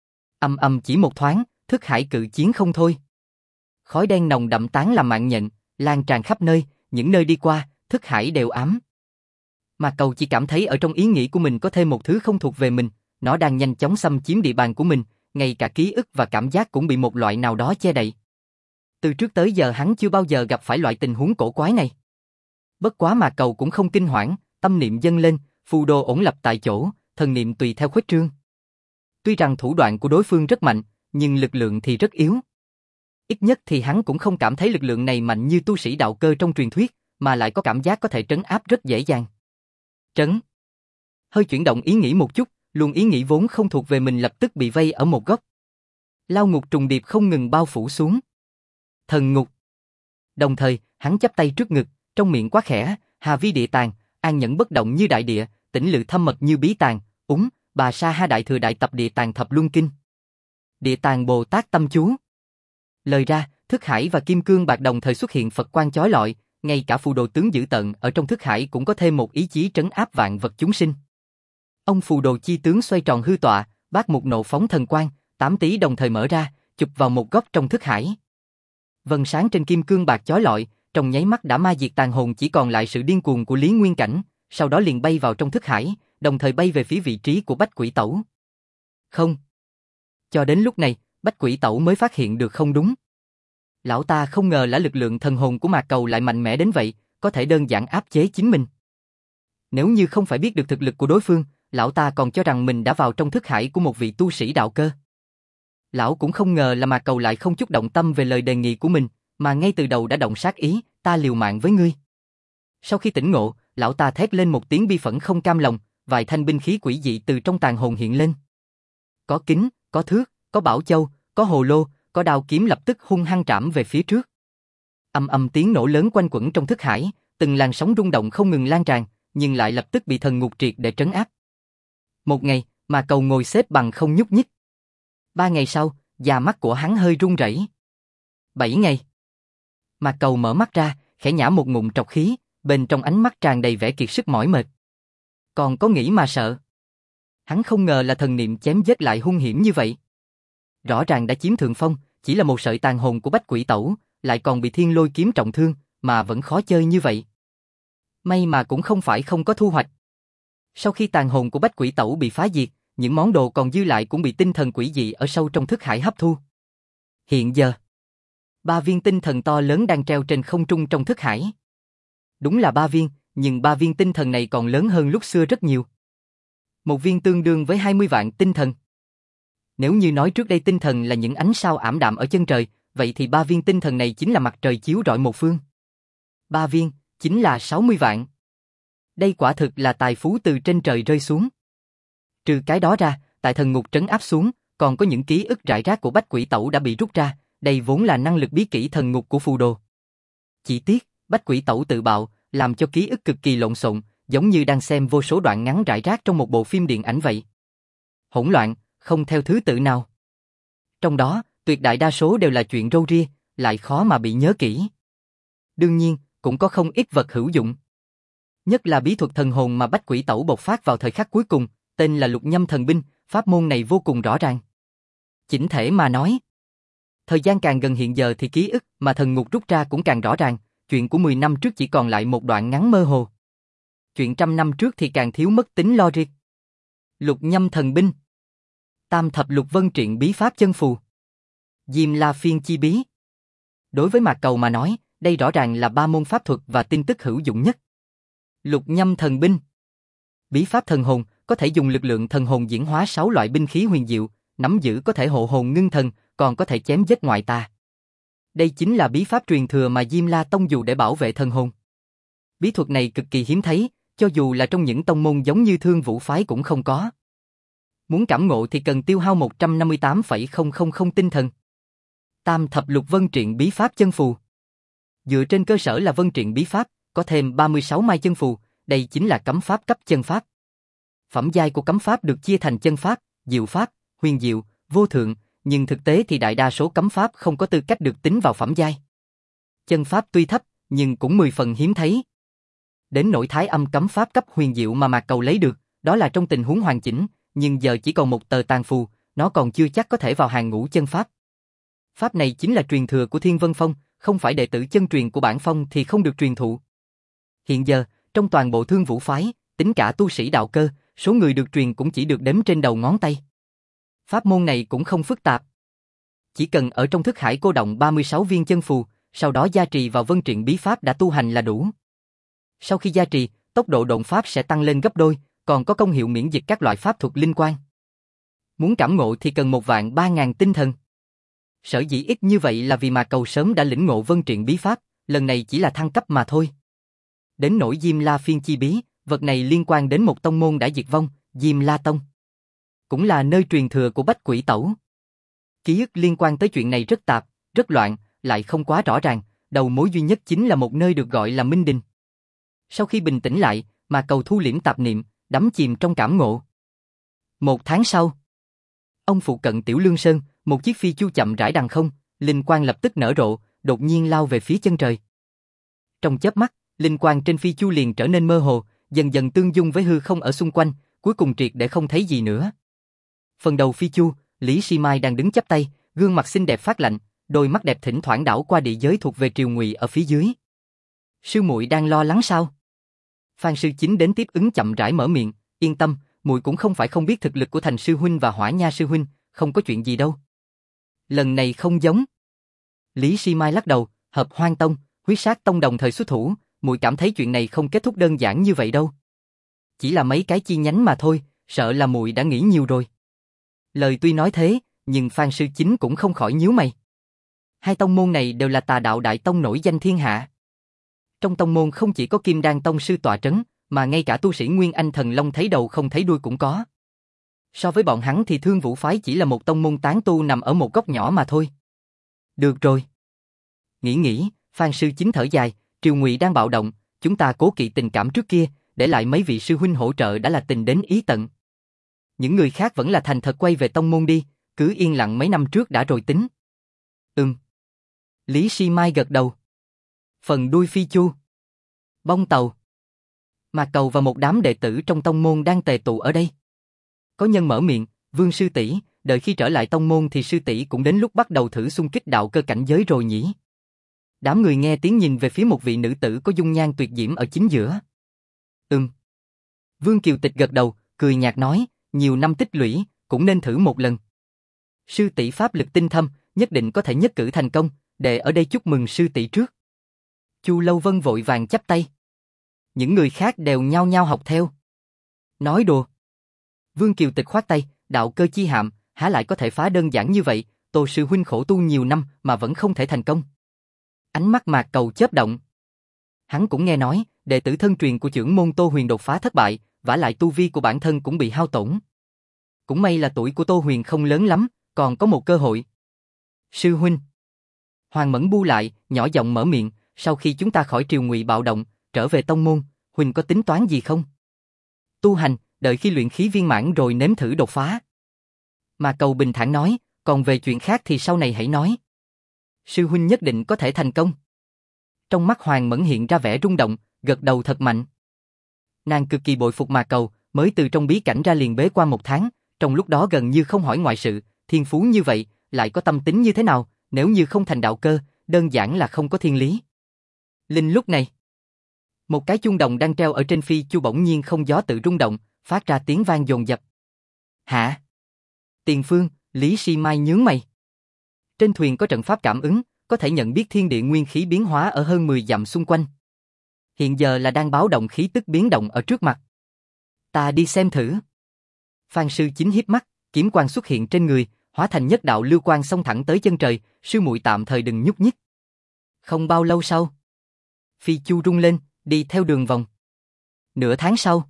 Ầm chỉ một thoáng, thức hải cự chiến không thôi. Khói đen nồng đậm tán làm mạng nhện, lan tràn khắp nơi, những nơi đi qua, thức hải đều ám. Mạc Cầu chỉ cảm thấy ở trong ý nghĩ của mình có thêm một thứ không thuộc về mình, nó đang nhanh chóng xâm chiếm địa bàn của mình, ngay cả ký ức và cảm giác cũng bị một loại nào đó che đậy. Từ trước tới giờ hắn chưa bao giờ gặp phải loại tình huống cổ quái này. Bất quá Mạc Cầu cũng không kinh hoảng, tâm niệm dâng lên, phù đồ ổn lập tại chỗ, thần niệm tùy theo khuếch trương. Tuy rằng thủ đoạn của đối phương rất mạnh, nhưng lực lượng thì rất yếu. Ít nhất thì hắn cũng không cảm thấy lực lượng này mạnh như tu sĩ đạo cơ trong truyền thuyết, mà lại có cảm giác có thể trấn áp rất dễ dàng. Trấn. Hơi chuyển động ý nghĩ một chút, luồng ý nghĩ vốn không thuộc về mình lập tức bị vây ở một góc. Lao ngục trùng điệp không ngừng bao phủ xuống. Thần ngục. Đồng thời, hắn chắp tay trước ngực, trong miệng quát khẽ, Hà vi địa tàng, an nhẫn bất động như đại địa, tĩnh lự thâm mật như bí tàng, bà sa ha đại thừa đại tập địa tàng thập luân kinh. Địa tàng Bồ Tát tâm chú. Lời ra, thức hải và kim cương bạc đồng thời xuất hiện Phật quang chói lọi, ngay cả phù đồ tướng dữ tợn ở trong thức hải cũng có thêm một ý chí trấn áp vạn vật chúng sinh. Ông phù đồ chi tướng xoay tròn hư tọa, bát mục nộ phóng thần quang, 8 tí đồng thời mở ra, chụp vào một góc trong thức hải. Vân sáng trên kim cương bạc chói lọi, trong nháy mắt đã ma diệt tàn hồn, chỉ còn lại sự điên cuồng của Lý Nguyên Cảnh, sau đó liền bay vào trong thức hải, đồng thời bay về phía vị trí của Bách Quỷ Tẩu. Không. Cho đến lúc này, Bách Quỷ Tẩu mới phát hiện được không đúng. Lão ta không ngờ là lực lượng thần hồn của Mạc Cầu lại mạnh mẽ đến vậy, có thể đơn giản áp chế chính mình. Nếu như không phải biết được thực lực của đối phương, lão ta còn cho rằng mình đã vào trong thức hải của một vị tu sĩ đạo cơ. Lão cũng không ngờ là Mạc Cầu lại không chút động tâm về lời đề nghị của mình, mà ngay từ đầu đã động sát ý, ta liều mạng với ngươi. Sau khi tỉnh ngộ, lão ta thét lên một tiếng bi phẫn không cam lòng, vài thanh binh khí quỷ dị từ trong tàn hồn hiện lên. Có kính, có thước, có bảo châu, có hồ lô, có đao kiếm lập tức hung hăng trảm về phía trước. Ầm tiếng nổ lớn quanh quẩn trong thức hải, từng làn sóng rung động không ngừng lan tràn, nhưng lại lập tức bị thần ngục triệt để trấn áp. Một ngày, Mạc Cầu ngồi xếp bằng không nhúc nhích. 3 ngày sau, da mắt của hắn hơi run rẩy. 7 ngày. Mạc Cầu mở mắt ra, khẽ nhả một ngụm trọc khí, bên trong ánh mắt tràn đầy vẻ kiệt sức mỏi mệt. Còn có nghĩ mà sợ. Hắn không ngờ là thần niệm chém giết lại hung hiểm như vậy. Rõ ràng đã chiếm thượng phong, chỉ là một sợi tàn hồn của Bách Quỷ Tẩu, lại còn bị thiên lôi kiếm trọng thương, mà vẫn khó chơi như vậy. May mà cũng không phải không có thu hoạch. Sau khi tàn hồn của Bách Quỷ Tẩu bị phá diệt, những món đồ còn dư lại cũng bị tinh thần quỷ dị ở sâu trong thức hải hấp thu. Hiện giờ, 3 viên tinh thần to lớn đang treo trên không trung trong thức hải. Đúng là 3 viên, nhưng 3 viên tinh thần này còn lớn hơn lúc xưa rất nhiều. Một viên tương đương với 20 vạn tinh thần. Nếu như nói trước đây tinh thần là những ánh sao ảm đạm ở chân trời, vậy thì 3 viên tinh thần này chính là mặt trời chiếu rọi một phương. 3 viên, chính là 60 vạn. Đây quả thực là tài phú từ trên trời rơi xuống. Trừ cái đó ra, tại thần ngục trấn áp xuống, còn có những ký ức rải rác của Bách Quỷ Tẩu đã bị rút ra, đây vốn là năng lực bí kỹ thần ngục của phù đồ. Chỉ tiếc, Bách Quỷ Tẩu tự bạo, làm cho ký ức cực kỳ lộn xộn, giống như đang xem vô số đoạn ngắn rải rác trong một bộ phim điện ảnh vậy. Hỗn loạn, không theo thứ tự nào. Trong đó, tuyệt đại đa số đều là chuyện râu ria, lại khó mà bị nhớ kỹ. Đương nhiên, cũng có không ít vật hữu dụng. Nhất là bí thuật thần hồn mà Bách Quỷ Tẩu bộc phát vào thời khắc cuối cùng, tên là Lục Nhâm Thần Binh, pháp môn này vô cùng rõ ràng. Chỉnh thể mà nói, thời gian càng gần hiện giờ thì ký ức mà thần ngục rút ra cũng càng rõ ràng, chuyện của 10 năm trước chỉ còn lại một đoạn ngắn mơ hồ. Chuyện 100 năm trước thì càng thiếu mất tính logic. Lục nhâm thần binh, tam thập lục vân triện bí pháp chân phù, Diêm La phiên chi bí. Đối với Mạc Cầu mà nói, đây rõ ràng là 3 môn pháp thuật và tin tức hữu dụng nhất. Lục nhâm thần binh, bí pháp thần hồn, có thể dùng lực lượng thần hồn diễn hóa 6 loại binh khí huyền diệu, nắm giữ có thể hộ hồn ngưng thần, còn có thể chém giết ngoại tà. Đây chính là bí pháp truyền thừa mà Diêm La Tông dùng để bảo vệ thần hồn. Bí thuật này cực kỳ hiếm thấy, cho dù là trong những tông môn giống như Thương Vũ phái cũng không có. Muốn cảm ngộ thì cần tiêu hao 158,000 tinh thần. Tam thập lục vân triện bí pháp chân phù. Dựa trên cơ sở là vân triện bí pháp, có thêm 36 mai chân phù, đây chính là cấm pháp cấp chân pháp. Phẩm giai của cấm pháp được chia thành chân pháp, diệu pháp, huyền diệu, vô thượng, nhưng thực tế thì đại đa số cấm pháp không có tư cách được tính vào phẩm giai. Chân pháp tuy thấp, nhưng cũng 10 phần hiếm thấy. Đến nỗi thái âm cấm pháp cấp huyền diệu mà Mạc Cầu lấy được, đó là trong tình huống hoàn chỉnh, nhưng giờ chỉ còn một tờ tàn phù, nó còn chưa chắc có thể vào hàng ngũ chân pháp. Pháp này chính là truyền thừa của Thiên Vân Phong, không phải đệ tử chân truyền của bản phong thì không được truyền thụ. Hiện giờ, trong toàn bộ Thương Vũ phái, tính cả tu sĩ đạo cơ, số người được truyền cũng chỉ được đếm trên đầu ngón tay. Pháp môn này cũng không phức tạp. Chỉ cần ở trong thức hải cô động 36 viên chân phù, sau đó gia trì vào vân triện bí pháp đã tu hành là đủ. Sau khi gia trì, tốc độ độn pháp sẽ tăng lên gấp đôi, còn có công hiệu miễn dịch các loại pháp thuật linh quan. Muốn cảm ngộ thì cần 13000 tinh thần. Sở dĩ ít như vậy là vì Mạc Cầu sớm đã lĩnh ngộ vân triện bí pháp, lần này chỉ là thăng cấp mà thôi. Đến nỗi Diêm La phiên chi bí, vật này liên quan đến một tông môn đã diệt vong, Diêm La Tông. Cũng là nơi truyền thừa của Bách Quỷ Tẩu. Ký ức liên quan tới chuyện này rất tạp, rất loạn, lại không quá rõ ràng, đầu mối duy nhất chính là một nơi được gọi là Minh Đình. Sau khi bình tĩnh lại, Mạc Cầu thu liễm tạp niệm, đắm chìm trong cảm ngộ. 1 tháng sau, ông phụ cận Tiểu Lương Sơn, một chiếc phi chu chậm rãi đằng không, linh quang lập tức nở rộ, đột nhiên lao về phía chân trời. Trong chớp mắt, linh quang trên phi chu liền trở nên mơ hồ, dần dần tương dung với hư không ở xung quanh, cuối cùng triệt để không thấy gì nữa. Phần đầu phi chu, Lý Si Mai đang đứng chắp tay, gương mặt xinh đẹp phát lạnh, đôi mắt đẹp thỉnh thoảng đảo qua địa giới thuộc về Triều Ngụy ở phía dưới. Sư muội đang lo lắng sao? Phan Sư Chính đến tiếp ứng chậm rãi mở miệng, yên tâm, muội cũng không phải không biết thực lực của Thành sư huynh và Hỏa Nha sư huynh, không có chuyện gì đâu. Lần này không giống. Lý Si Mai lắc đầu, Hợp Hoan Tông, Huyết Sát Tông đồng thời xuất thủ, muội cảm thấy chuyện này không kết thúc đơn giản như vậy đâu. Chỉ là mấy cái chi nhánh mà thôi, sợ là muội đã nghĩ nhiều rồi. Lời tuy nói thế, nhưng Phan Sư Chính cũng không khỏi nhíu mày. Hai tông môn này đều là tà đạo đại tông nổi danh thiên hạ. Trong tông môn không chỉ có Kim Đan Tông sư tọa trấn, mà ngay cả tu sĩ Nguyên Anh Thần Long thấy đầu không thấy đuôi cũng có. So với bọn hắn thì Thương Vũ phái chỉ là một tông môn tán tu nằm ở một góc nhỏ mà thôi. Được rồi. Nghĩ, Phan Sư Chính thở dài, Triều Ngụy đang bạo động, chúng ta cố kỵ tình cảm trước kia, để lại mấy vị sư huynh hỗ trợ đã là tình đến ý tận. Những người khác vẫn là thành thật quay về tông môn đi, cứ yên lặng mấy năm trước đã rồi tính. Lý Si Mai gật đầu. Phần đuôi phi chu. Bong tàu. Mạc Cầu và một đám đệ tử trong tông môn đang tề tụ ở đây. Có nhân mở miệng, Vương sư tỷ, đợi khi trở lại tông môn thì sư tỷ cũng đến lúc bắt đầu thử xung kích đạo cơ cảnh giới rồi nhỉ? Đám người nghe tiếng nhìn về phía một vị nữ tử có dung nhan tuyệt diễm ở chính giữa. Vương Kiều Tịch gật đầu, cười nhạt nói, nhiều năm tích lũy, cũng nên thử một lần. Sư tỷ pháp lực tinh thâm, nhất định có thể nhất cử thành công, đệ ở đây chúc mừng sư tỷ trước. Chu Lâu Vân vội vàng chắp tay. Những người khác đều nhao nhao học theo. Nói đùa. Vương Kiều Tịch khoát tay, đạo cơ chi hạm, há lại có thể phá đơn giản như vậy, Tô sư huynh khổ tu nhiều năm mà vẫn không thể thành công. Ánh mắt Mạc Cầu chớp động. Hắn cũng nghe nói, đệ tử thân truyền của trưởng môn Tô Huyền đột phá thất bại, vả lại tu vi của bản thân cũng bị hao tổn. Cũng may là tuổi của Tô Huyền không lớn lắm, còn có một cơ hội. Sư huynh. Hoàng Mẫn bu lại, nhỏ giọng mở miệng, sau khi chúng ta khỏi Triều Ngụy bạo động, trở về tông môn, huynh có tính toán gì không? Tu hành, đợi khi luyện khí viên mãn rồi nếm thử đột phá. Mạc Cầu bình thản nói, còn về chuyện khác thì sau này hãy nói. Sư huynh nhất định có thể thành công. Trong mắt Hoàng Mẫn hiện ra vẻ rung động, gật đầu thật mạnh. Nàng cực kỳ bội phục Mạc Cầu, mới từ trong bí cảnh ra liền bế quan 1 tháng, trong lúc đó gần như không hỏi ngoại sự, thiên phú như vậy, lại có tâm tính như thế nào, nếu như không thành đạo cơ, đơn giản là không có thiên lý. Linh lúc này, một cái chuông đồng đang treo ở trên phi chu bỗng nhiên không gió tự rung động, phát ra tiếng vang dồn dập. Hả? Tiền Phương, Lý Si Mai nhướng mày. Trên thuyền có trận pháp cảm ứng, có thể nhận biết thiên địa nguyên khí biến hóa ở hơn 10 dặm xung quanh. Hiện giờ là đang báo động khí tức biến động ở trước mặt. Ta đi xem thử. Phan Sư Chính híp mắt, kiếm quang xuất hiện trên người, hóa thành nhất đạo lưu quang xông thẳng tới chân trời, sư muội tạm thời đừng nhúc nhích. Không bao lâu sau, phi chu rung lên, đi theo đường vòng. Nửa tháng sau,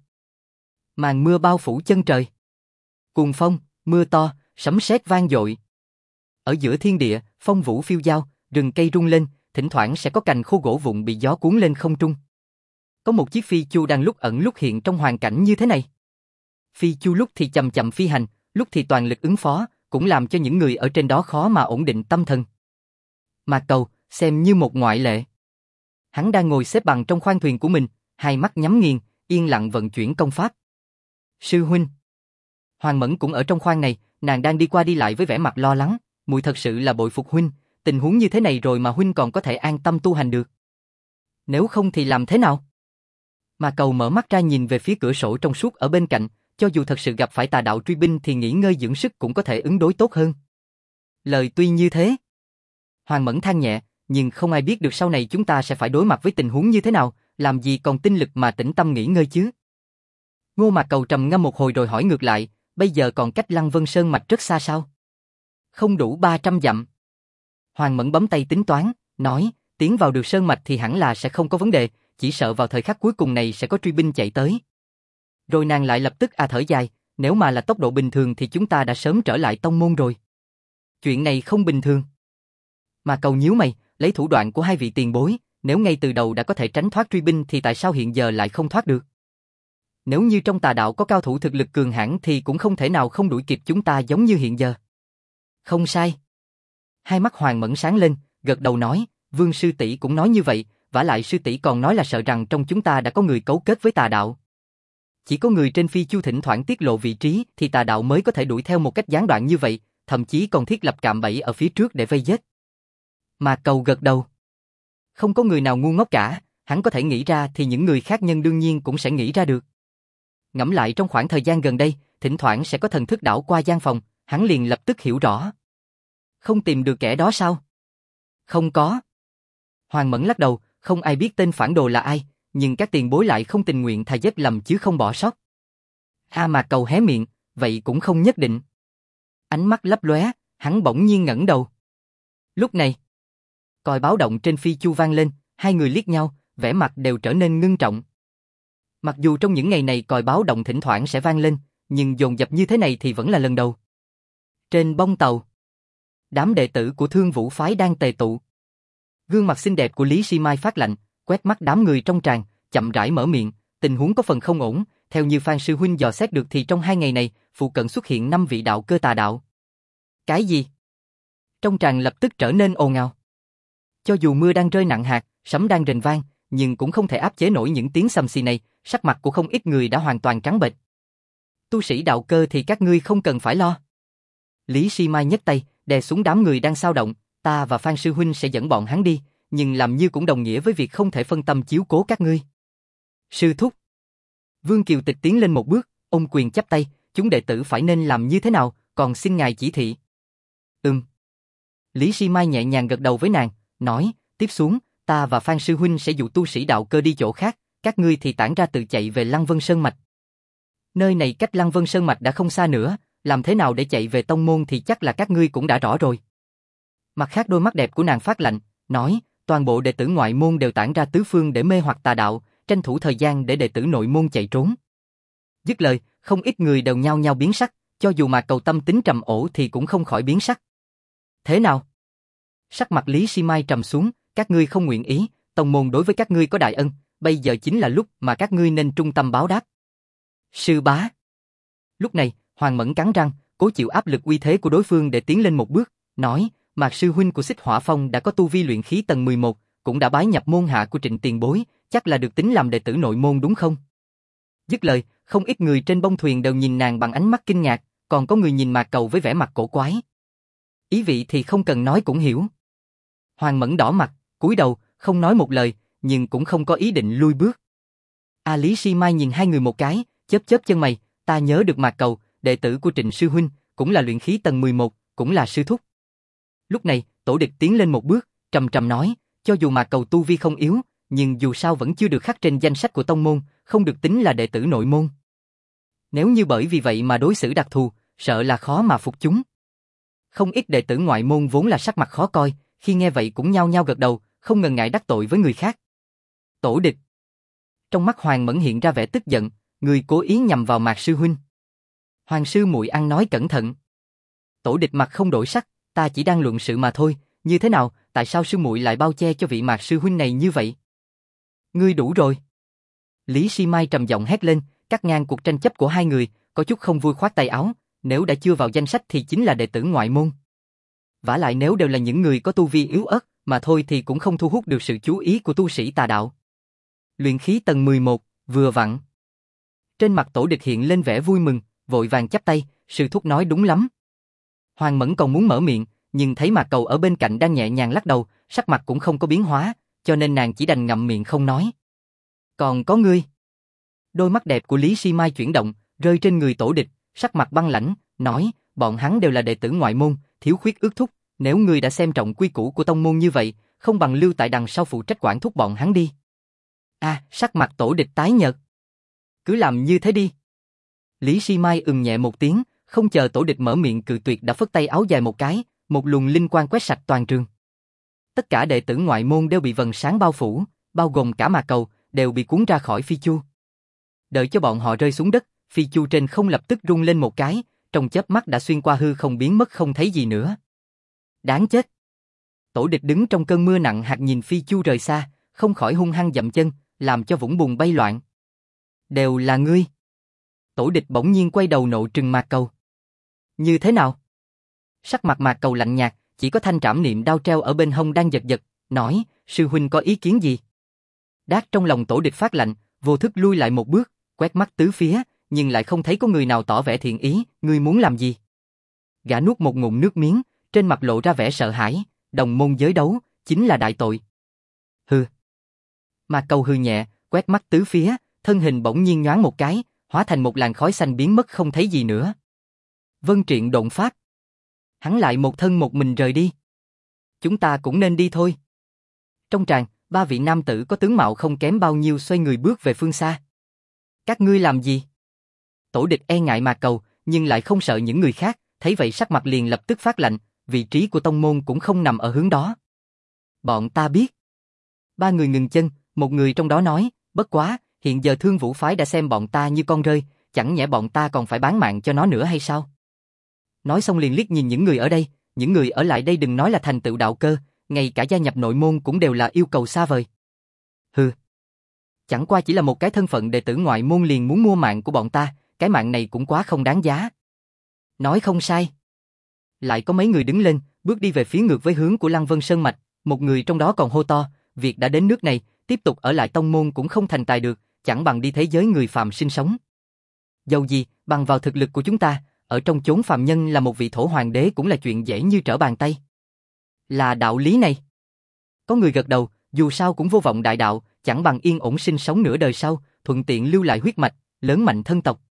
màn mưa bao phủ chân trời. Cuồng phong, mưa to, sấm sét vang dội. Ở giữa thiên địa, phong vũ phiêu dao, rừng cây rung lên, thỉnh thoảng sẽ có cành khô gỗ vụn bị gió cuốn lên không trung. Có một chiếc phi chu đang lúc ẩn lúc hiện trong hoàn cảnh như thế này. Phi chu lúc thì chậm chậm phi hành, lúc thì toàn lực ứng phó, cũng làm cho những người ở trên đó khó mà ổn định tâm thần. Mạc Cầu, xem như một ngoại lệ. Hắn đang ngồi xếp bằng trong khoang thuyền của mình, hai mắt nhắm nghiền, yên lặng vận chuyển công pháp. Sư huynh. Hoàng Mẫn cũng ở trong khoang này, nàng đang đi qua đi lại với vẻ mặt lo lắng, muội thật sự là bội phục huynh, tình huống như thế này rồi mà huynh còn có thể an tâm tu hành được. Nếu không thì làm thế nào? Mạc Cầu mở mắt ra nhìn về phía cửa sổ trong suốt ở bên cạnh, cho dù thật sự gặp phải tà đạo truy binh thì nghỉ ngơi dưỡng sức cũng có thể ứng đối tốt hơn. Lời tuy như thế, Hoàng Mẫn than nhẹ, nhưng không ai biết được sau này chúng ta sẽ phải đối mặt với tình huống như thế nào, làm gì còn tinh lực mà tĩnh tâm nghỉ ngơi chứ. Ngô Mạc Cầu trầm ngâm một hồi rồi hỏi ngược lại, bây giờ còn cách Lăng Vân Sơn mạch rất xa sao? Không đủ 300 dặm. Hoàng Mẫn bấm tay tính toán, nói, tiến vào được sơn mạch thì hẳn là sẽ không có vấn đề, chỉ sợ vào thời khắc cuối cùng này sẽ có truy binh chạy tới. Rồi nàng lại lập tức thở dài, nếu mà là tốc độ bình thường thì chúng ta đã sớm trở lại tông môn rồi. Chuyện này không bình thường. Mà Cầu nhíu mày, lấy thủ đoạn của hai vị tiền bối, nếu ngay từ đầu đã có thể tránh thoát truy binh thì tại sao hiện giờ lại không thoát được? Nếu như trong tà đạo có cao thủ thực lực cường hãn thì cũng không thể nào không đuổi kịp chúng ta giống như hiện giờ. Không sai. Hai mắt Hoàng Mẫn sáng lên, gật đầu nói, Vương sư tỷ cũng nói như vậy, vả lại sư tỷ còn nói là sợ rằng trong chúng ta đã có người cấu kết với tà đạo. Chỉ có người trên phi chu thỉnh thoảng tiết lộ vị trí thì tà đạo mới có thể đuổi theo một cách gián đoạn như vậy, thậm chí còn thiết lập cạm bẫy ở phía trước để vây giết. Mà Cầu gật đầu. Không có người nào ngu ngốc cả, hắn có thể nghĩ ra thì những người khác nhân đương nhiên cũng sẽ nghĩ ra được. Ngẫm lại trong khoảng thời gian gần đây, thỉnh thoảng sẽ có thần thức đảo qua gian phòng, hắn liền lập tức hiểu rõ. Không tìm được kẻ đó sao? Không có. Hoàng Mẫn lắc đầu, không ai biết tên phản đồ là ai, nhưng các tiền bối lại không tình nguyện thà giết lầm chứ không bỏ sót. Mạc Cầu hé miệng, vậy cũng không nhất định. Ánh mắt lấp lóe, hắn bỗng nhiên ngẩng đầu. Lúc này, còi báo động trên phi chu vang lên, hai người liếc nhau, vẻ mặt đều trở nên ngưng trọng. Mặc dù trong những ngày này còi báo động thỉnh thoảng sẽ vang lên, nhưng dồn dập như thế này thì vẫn là lần đầu. Trên bông tàu, đám đệ tử của Thương Vũ phái đang tề tụ. Gương mặt xinh đẹp của Lý Si Mai phát lạnh, quét mắt đám người trong tràng, chậm rãi mở miệng, tình huống có phần không ổn, theo như Phan sư huynh dò xét được thì trong 2 ngày này, phụ cận xuất hiện 5 vị đạo cơ tà đạo. Cái gì? Trong tràng lập tức trở nên ồn ào. Cho dù mưa đang rơi nặng hạt, sấm đang rền vang, nhưng cũng không thể áp chế nổi những tiếng xầm xì này, sắc mặt của không ít người đã hoàn toàn trắng bệch. Tu sĩ đạo cơ thì các ngươi không cần phải lo. Lý Si Mai nhấc tay, đè xuống đám người đang xao động, ta và Phan sư huynh sẽ dẫn bọn hắn đi, nhưng làm như cũng đồng nghĩa với việc không thể phân tâm chiếu cố các ngươi. Sư thúc. Vương Kiều Tịch tiến lên một bước, ôm quyền chắp tay, chúng đệ tử phải nên làm như thế nào, còn xin ngài chỉ thị. Lý Si Mai nhẹ nhàng gật đầu với nàng, nói, tiếp xuống, ta và Phan sư huynh sẽ dụ tu sĩ đạo cơ đi chỗ khác, các ngươi thì tản ra tự chạy về Lăng Vân Sơn mạch. Nơi này cách Lăng Vân Sơn mạch đã không xa nữa, làm thế nào để chạy về tông môn thì chắc là các ngươi cũng đã rõ rồi. Mặt khác đôi mắt đẹp của nàng phát lạnh, nói, toàn bộ đệ tử ngoại môn đều tản ra tứ phương để mê hoặc tà đạo, tranh thủ thời gian để đệ tử nội môn chạy trốn. Dứt lời, không ít người đều nhao nhao biến sắc, cho dù mà Cầu tâm tính trầm ổn thì cũng không khỏi biến sắc. Thế nào? Sắc mặt Lý Si Mai trầm xuống, các ngươi không nguyện ý, tông môn đối với các ngươi có đại ân, bây giờ chính là lúc mà các ngươi nên trung tâm báo đáp. Sư bá. Lúc này, Hoàng Mẫn cắn răng, cố chịu áp lực uy thế của đối phương để tiến lên một bước, nói, Mạc sư huynh của Xích Hỏa Phong đã có tu vi luyện khí tầng 11, cũng đã bái nhập môn hạ của Trịnh tiền bối, chắc là được tính làm đệ tử nội môn đúng không? Dứt lời, không ít người trên bông thuyền đều nhìn nàng bằng ánh mắt kinh ngạc, còn có người nhìn Mạc Cầu với vẻ mặt cổ quái. Ý vị thì không cần nói cũng hiểu. Hoàng Mẫn đỏ mặt, cúi đầu, không nói một lời, nhưng cũng không có ý định lui bước. Lý Si Mai nhìn hai người một cái, chớp chớp chân mày, ta nhớ được Mạc Cầu, đệ tử của Trịnh sư huynh, cũng là luyện khí tầng 11, cũng là sư thúc. Lúc này, Tổ Địch tiến lên một bước, trầm trầm nói, cho dù Mạc Cầu tu vi không yếu, nhưng dù sao vẫn chưa được khắc trên danh sách của tông môn, không được tính là đệ tử nội môn. Nếu như bởi vì vậy mà đối xử đặc thù, sợ là khó mà phục chúng. Không ít đệ tử ngoại môn vốn là sắc mặt khó coi, khi nghe vậy cũng nhao nhao gật đầu, không ngần ngại đắc tội với người khác. Tổ Địch. Trong mắt Hoàng Mẫn hiện ra vẻ tức giận, người cố ý nhằm vào Mạc sư huynh. Hoàng sư muội ăn nói cẩn thận. Tổ Địch mặt không đổi sắc, ta chỉ đang luận sự mà thôi, như thế nào, tại sao sư muội lại bao che cho vị Mạc sư huynh này như vậy? Ngươi đủ rồi. Lý Si Mai trầm giọng hét lên, cắt ngang cuộc tranh chấp của hai người, có chút không vui khoát tay áo, nếu đã chưa vào danh sách thì chính là đệ tử ngoại môn. Vả lại nếu đều là những người có tu vi yếu ớt, mà thôi thì cũng không thu hút được sự chú ý của tu sĩ tà đạo. Luyện khí tầng 11, vừa vặn. Trên mặt Tổ Địch hiện lên vẻ vui mừng, vội vàng chắp tay, sư thúc nói đúng lắm. Hoàng Mẫn còn muốn mở miệng, nhưng thấy Mạc Cầu ở bên cạnh đang nhẹ nhàng lắc đầu, sắc mặt cũng không có biến hóa, cho nên nàng chỉ đành ngậm miệng không nói. Còn có ngươi. Đôi mắt đẹp của Lý Si Mai chuyển động, rơi trên người Tổ Địch, sắc mặt băng lãnh, nói, bọn hắn đều là đệ tử ngoại môn, thiếu khuyết ước thúc, nếu ngươi đã xem trọng quy củ của tông môn như vậy, không bằng lưu tại đằng sau phụ trách quản thúc bọn hắn đi. Sắc mặt Tổ Địch tái nhợt. Cứ làm như thế đi. Lý Si Mai nhẹ một tiếng, không chờ Tổ Địch mở miệng cự tuyệt đã phất tay áo dài một cái, một luồng linh quang quét sạch toàn trường. Tất cả đệ tử ngoại môn đều bị vầng sáng bao phủ, bao gồm cả Mạc Cầu, đều bị cuốn ra khỏi phi chu. Đợi cho bọn họ rơi xuống đất, phi chu trên không lập tức rung lên một cái, trong chớp mắt đã xuyên qua hư không biến mất không thấy gì nữa. Đáng chết. Tổ Địch đứng trong cơn mưa nặng hạt nhìn phi chu rời xa, không khỏi hung hăng dậm chân, làm cho vũng bùn bay loạn. Đều là ngươi. Tổ Địch bỗng nhiên quay đầu nộ trừng Mạc Cầu. Như thế nào? Sắc mặt Mạc Cầu lạnh nhạt, chỉ có thanh trảm niệm đao treo ở bên hông đang giật giật, nói, sư huynh có ý kiến gì? Đát trong lòng Tổ Địch phát lạnh, vô thức lui lại một bước, quét mắt tứ phía, nhưng lại không thấy có người nào tỏ vẻ thiện ý, ngươi muốn làm gì? Gã nuốt một ngụm nước miếng, trên mặt lộ ra vẻ sợ hãi, đồng môn giới đấu, chính là đại tội. Hừ. Mạc Cầu hừ nhẹ, quét mắt tứ phía, thân hình bỗng nhiên nhoáng một cái, hóa thành một làn khói xanh biến mất không thấy gì nữa. Vân Triện độn pháp. Hắn lại một thân một mình rời đi. Chúng ta cũng nên đi thôi. Trong tràng, ba vị nam tử có tướng mạo không kém bao nhiêu xoay người bước về phương xa. Các ngươi làm gì? Tổ Địch e ngại Mạc Cầu, nhưng lại không sợ những người khác, thấy vậy sắc mặt liền lập tức phát lạnh, vị trí của tông môn cũng không nằm ở hướng đó. Bọn ta biết. Ba người ngừng chân, một người trong đó nói, bất quá, hiện giờ Thương Vũ phái đã xem bọn ta như con rơi, chẳng nhẽ bọn ta còn phải bán mạng cho nó nữa hay sao? Nói xong liền liếc nhìn những người ở đây, những người ở lại đây đừng nói là thành tựu đạo cơ, ngay cả gia nhập nội môn cũng đều là yêu cầu xa vời. Hừ. Chẳng qua chỉ là một cái thân phận đệ tử ngoại môn liền muốn mua mạng của bọn ta, cái mạng này cũng quá không đáng giá. Nói không sai. Lại có mấy người đứng lên, bước đi về phía ngược với hướng của Lăng Vân Sơn Mạch, một người trong đó còn hô to, việc đã đến nước này, tiếp tục ở lại tông môn cũng không thành tài được, chẳng bằng đi thế giới người phàm sinh sống. Dầu gì, bằng vào thực lực của chúng ta, ở trong chốn phàm nhân là một vị thổ hoàng đế cũng là chuyện dễ như trở bàn tay. Là đạo lý này. Có người gật đầu, dù sao cũng vô vọng đại đạo, chẳng bằng yên ổn sinh sống nửa đời sau, thuận tiện lưu lại huyết mạch, lớn mạnh thân tộc.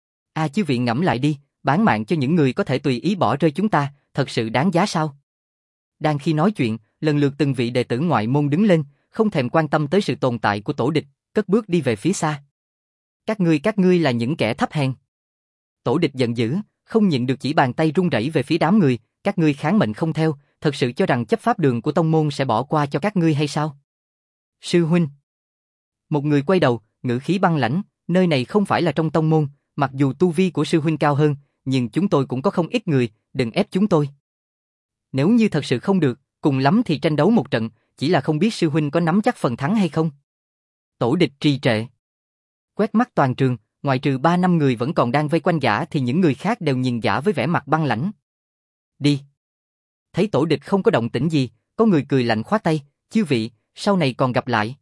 Chư vị ngẫm lại đi, bán mạng cho những người có thể tùy ý bỏ rơi chúng ta, thật sự đáng giá sao? Đang khi nói chuyện, lần lượt từng vị đệ tử ngoại môn đứng lên, không thèm quan tâm tới sự tồn tại của Tổ Địch, cất bước đi về phía xa. Các ngươi là những kẻ thấp hèn. Tổ Địch giận dữ, không nhịn được chỉ bàn tay run rẩy về phía đám người, các ngươi kháng mệnh không theo, thật sự cho rằng chấp pháp đường của tông môn sẽ bỏ qua cho các ngươi hay sao? Sư huynh. Một người quay đầu, ngữ khí băng lãnh, nơi này không phải là trong tông môn, mặc dù tu vi của sư huynh cao hơn, nhưng chúng tôi cũng có không ít người, đừng ép chúng tôi. Nếu như thật sự không được, cùng lắm thì tranh đấu một trận, chỉ là không biết sư huynh có nắm chắc phần thắng hay không. Tổ Địch trì trệ. Quét mắt toàn trường, ngoại trừ 3-5 người vẫn còn đang vây quanh gã thì những người khác đều nhìn gã với vẻ mặt băng lãnh. Đi. Thấy Tổ Địch không có động tĩnh gì, có người cười lạnh khoát tay, chư vị, sau này còn gặp lại.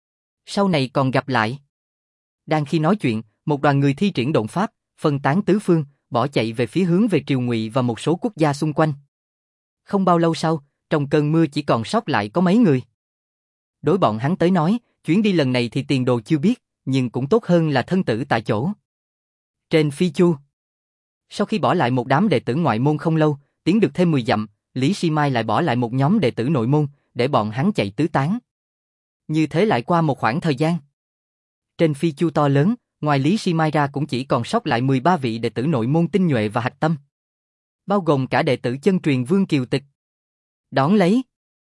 Sau này còn gặp lại. Đang khi nói chuyện, một đoàn người thi triển độn pháp, phân tán tứ phương, bỏ chạy về phía hướng về Triều Ngụy và một số quốc gia xung quanh. Không bao lâu sau, trong cơn mưa chỉ còn sót lại có mấy người. Đối bọn hắn tới nói, chuyến đi lần này thì tiền đồ chưa biết, nhưng cũng tốt hơn là thân tử tại chỗ. Trên Phi Chu, sau khi bỏ lại một đám đệ tử ngoại môn không lâu, tiến được thêm 10 dặm, Lý Si Mai lại bỏ lại một nhóm đệ tử nội môn, để bọn hắn chạy tứ tán. Như thế lại qua một khoảng thời gian. Trên Phi Chu to lớn, ngoài Lý Si Mai ra cũng chỉ còn sót lại 13 vị đệ tử nội môn tinh nhuệ và hạch tâm, bao gồm cả đệ tử chân truyền Vương Kiều Tịch. Đón lấy.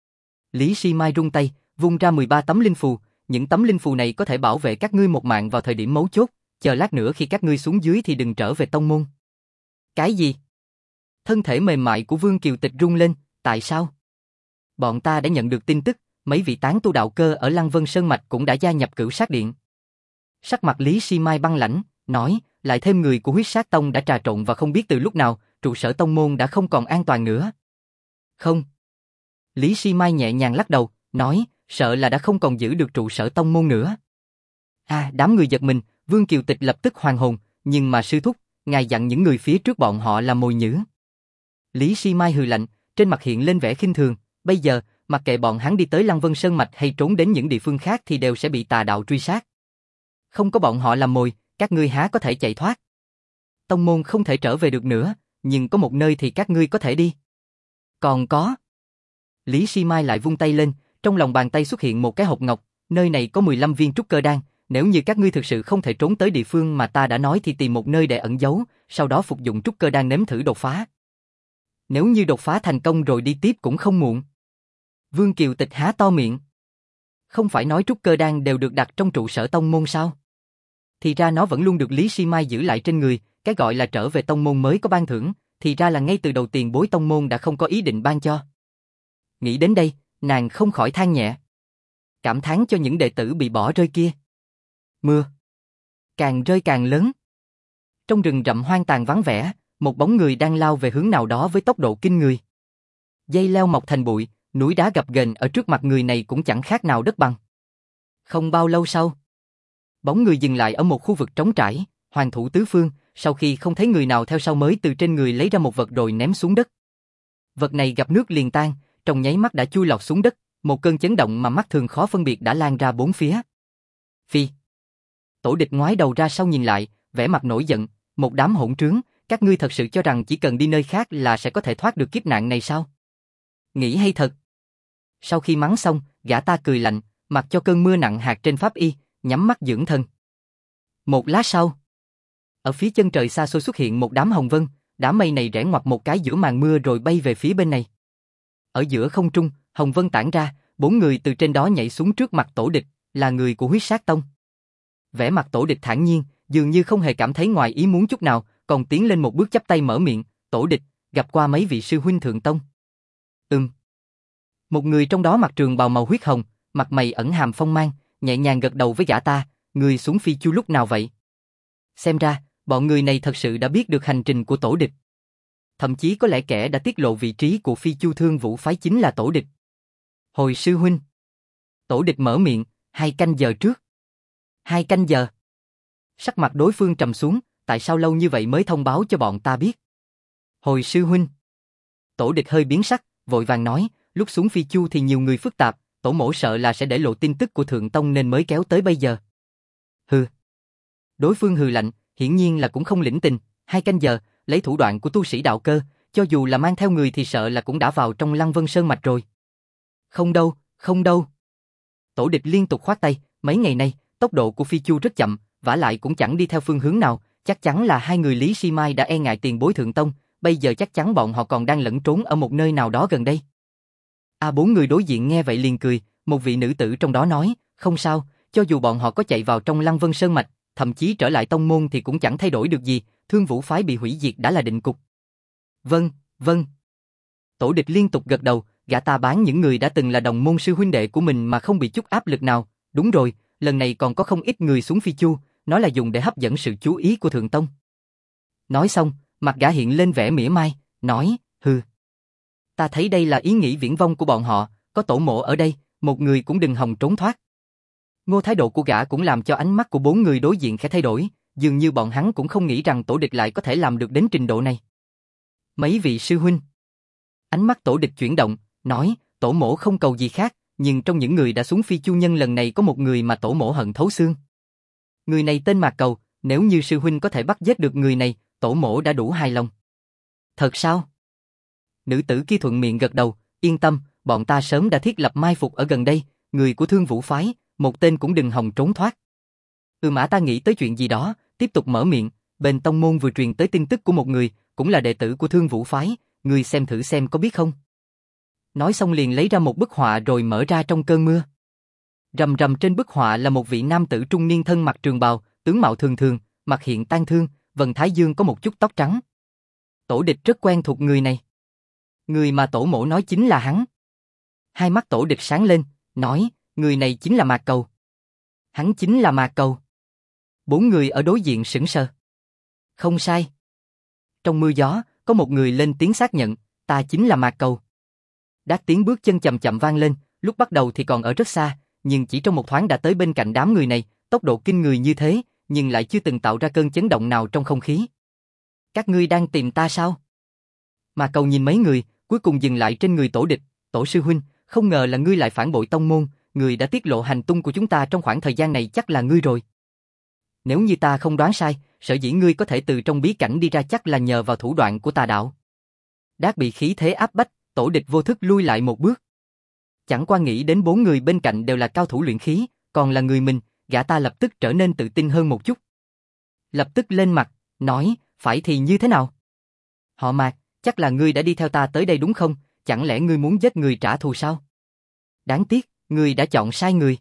Lý Si Mai rung tay, vung ra 13 tấm linh phù, những tấm linh phù này có thể bảo vệ các ngươi một mạng vào thời điểm mấu chốt, chờ lát nữa khi các ngươi xuống dưới thì đừng trở về tông môn. Cái gì? Thân thể mềm mại của Vương Kiều Tịch rung lên, tại sao? Bọn ta đã nhận được tin tức, mấy vị tán tu đạo cơ ở Lăng Vân Sơn Mạch cũng đã gia nhập Cửu Sát Điện. Sắc mặt Lý Si Mai băng lãnh, nói, lại thêm người của Huyết Sát Tông đã trà trộn và không biết từ lúc nào, trụ sở tông môn đã không còn an toàn nữa. Không. Lý Si Mai nhẹ nhàng lắc đầu, nói, sợ là đã không còn giữ được trụ sở tông môn nữa. Đám người giật mình, Vương Kiều Tịch lập tức hoàn hồn, nhưng mà sư thúc, ngài dặn những người phía trước bọn họ là mồi nhử. Lý Si Mai hừ lạnh, trên mặt hiện lên vẻ khinh thường, bây giờ, mặc kệ bọn hắn đi tới Lăng Vân Sơn Mạch hay trốn đến những địa phương khác thì đều sẽ bị tà đạo truy sát. Không có bọn họ làm mồi, các ngươi há có thể chạy thoát. Tông môn không thể trở về được nữa, nhưng có một nơi thì các ngươi có thể đi. Còn có. Lý Si Mai lại vung tay lên, trong lòng bàn tay xuất hiện một cái hộp ngọc, nơi này có 15 viên trúc cơ đan, nếu như các ngươi thực sự không thể trốn tới địa phương mà ta đã nói thì tìm một nơi để ẩn giấu, sau đó phục dụng trúc cơ đan nếm thử đột phá. Nếu như đột phá thành công rồi đi tiếp cũng không muộn. Vương Kiều Tịch há to miệng. Không phải nói trúc cơ đan đều được đặt trong trụ sở tông môn sao? Thì ra nó vẫn luôn được Lý Si Mai giữ lại trên người, cái gọi là trở về tông môn mới có ban thưởng, thì ra là ngay từ đầu tiền bối tông môn đã không có ý định ban cho. Nghĩ đến đây, nàng không khỏi than nhẹ. Cảm thán cho những đệ tử bị bỏ rơi kia. Mưa càng rơi càng lớn. Trong rừng rậm hoang tàn vắng vẻ, một bóng người đang lao về hướng nào đó với tốc độ kinh người. Dây leo mọc thành bụi, núi đá gập ghềnh ở trước mặt người này cũng chẳng khác nào đất bằng. Không bao lâu sau, bóng người dừng lại ở một khu vực trống trải, hoàng thủ tứ phương, sau khi không thấy người nào theo sau mới từ trên người lấy ra một vật rồi ném xuống đất. Vật này gặp nước liền tan, trong nháy mắt đã chui lọt xuống đất, một cơn chấn động mà mắt thường khó phân biệt đã lan ra bốn phía. Phi. Tổ địch ngoái đầu ra sau nhìn lại, vẻ mặt nổi giận, một đám hỗn trướng, các ngươi thật sự cho rằng chỉ cần đi nơi khác là sẽ có thể thoát được kiếp nạn này sao? Nghĩ hay thật. Sau khi mắng xong, gã ta cười lạnh, mặc cho cơn mưa nặng hạt trên pháp y, nhắm mắt dưỡng thân. Một lát sau, ở phía chân trời xa xôi xuất hiện một đám hồng vân, đám mây này rẽ ngoặt một cái giữa màn mưa rồi bay về phía bên này. Ở giữa không trung, hồng vân tản ra, 4 người từ trên đó nhảy xuống trước mặt tổ địch, là người của Huyết Sát Tông. Vẻ mặt tổ địch thản nhiên, dường như không hề cảm thấy ngoài ý muốn chút nào, còn tiến lên một bước chắp tay mở miệng, tổ địch, gặp qua mấy vị sư huynh thượng tông. Một người trong đó mặc trường bào màu huyết hồng, mặt mày ẩn hàm phong mang, nhẹ nhàng gật đầu với gã ta, người xuống Phi Chu lúc nào vậy? Xem ra, bọn người này thật sự đã biết được hành trình của tổ địch. Thậm chí có lẽ kẻ đã tiết lộ vị trí của Phi Chu Thương Vũ phái chính là tổ địch. Hồi sư huynh. Tổ địch mở miệng, 2 canh giờ trước. 2 canh giờ. Sắc mặt đối phương trầm xuống, tại sao lâu như vậy mới thông báo cho bọn ta biết? Hồi sư huynh. Tổ địch hơi biến sắc, vội vàng nói, lúc xuống Phi Chu thì nhiều người phức tạp, tổ mỗ sợ là sẽ để lộ tin tức của thượng tông nên mới kéo tới bây giờ. Hừ. Đối phương hừ lạnh, hiển nhiên là cũng không lĩnh tình, 2 canh giờ, lấy thủ đoạn của tu sĩ đạo cơ, cho dù là mang theo người thì sợ là cũng đã vào trong Lăng Vân Sơn Mạch rồi. Không đâu, không đâu. Tổ địch liên tục khoát tay, mấy ngày nay, tốc độ của Phi Chu rất chậm, vả lại cũng chẳng đi theo phương hướng nào, chắc chắn là 2 người Lý Si Mai đã e ngại tiền bối thượng tông, bây giờ chắc chắn bọn họ còn đang lẫn trốn ở một nơi nào đó gần đây. 4 người đối diện nghe vậy liền cười, một vị nữ tử trong đó nói, không sao, cho dù bọn họ có chạy vào trong Lăng Vân Sơn Mạch, thậm chí trở lại tông môn thì cũng chẳng thay đổi được gì, Thương Vũ phái bị hủy diệt đã là định cục. Vâng, vâng. Tổ địch liên tục gật đầu, gã ta bán những người đã từng là đồng môn sư huynh đệ của mình mà không bị chút áp lực nào, đúng rồi, lần này còn có không ít người xuống Phi Chu, nó là dùng để hấp dẫn sự chú ý của thượng tông. Nói xong, mặt gã hiện lên vẻ mỉa mai, nói, hừ. Ta thấy đây là ý nghĩ viển vông của bọn họ, có tổ mộ ở đây, một người cũng đừng hòng trốn thoát. Ngô thái độ của gã cũng làm cho ánh mắt của 4 người đối diện khẽ thay đổi, dường như bọn hắn cũng không nghĩ rằng tổ địch lại có thể làm được đến trình độ này. Mấy vị sư huynh. Ánh mắt tổ địch chuyển động, nói, tổ mộ không cầu gì khác, nhưng trong những người đã xuống phi chu nhân lần này có một người mà tổ mỗ hận thấu xương. Người này tên Mạc Cầu, nếu như sư huynh có thể bắt giết được người này, tổ mỗ đã đủ hài lòng. Thật sao? Nữ tử kia thuận miệng gật đầu, yên tâm, bọn ta sớm đã thiết lập mai phục ở gần đây, người của Thương Vũ phái, một tên cũng đừng hòng trốn thoát. Mã ta nghĩ tới chuyện gì đó, tiếp tục mở miệng, bên tông môn vừa truyền tới tin tức của một người, cũng là đệ tử của Thương Vũ phái, người xem thử xem có biết không. Nói xong liền lấy ra một bức họa rồi mở ra trong cơn mưa. Rầm rầm trên bức họa là một vị nam tử trung niên thân mặc trường bào, tướng mạo thường thường, mặt hiện tang thương, vầng thái dương có một chút tóc trắng. Tổ địch rất quen thuộc người này. Người mà tổ mỗ nói chính là hắn. Hai mắt tổ địch sáng lên, nói, người này chính là Mạc Cầu. Hắn chính là Mạc Cầu. Bốn người ở đối diện sững sờ. Không sai. Trong mưa gió, có một người lên tiếng xác nhận, ta chính là Mạc Cầu. Đát tiếng bước chân chậm chậm vang lên, lúc bắt đầu thì còn ở rất xa, nhưng chỉ trong một thoáng đã tới bên cạnh đám người này, tốc độ kinh người như thế, nhưng lại chưa từng tạo ra cơn chấn động nào trong không khí. Các ngươi đang tìm ta sao? Mạc Cầu nhìn mấy người, cuối cùng dừng lại trên người tổ địch, tổ sư huynh, không ngờ là ngươi lại phản bội tông môn, ngươi đã tiết lộ hành tung của chúng ta trong khoảng thời gian này chắc là ngươi rồi. Nếu như ta không đoán sai, sở dĩ ngươi có thể từ trong bí cảnh đi ra chắc là nhờ vào thủ đoạn của tà đạo. Đát bị khí thế áp bách, tổ địch vô thức lui lại một bước. Chẳng qua nghĩ đến bốn người bên cạnh đều là cao thủ luyện khí, còn là người mình, gã ta lập tức trở nên tự tin hơn một chút. Lập tức lên mặt, nói, phải thì như thế nào? Họ Mạc, chắc là ngươi đã đi theo ta tới đây đúng không? Chẳng lẽ ngươi muốn giết người trả thù sao? Đáng tiếc, ngươi đã chọn sai người.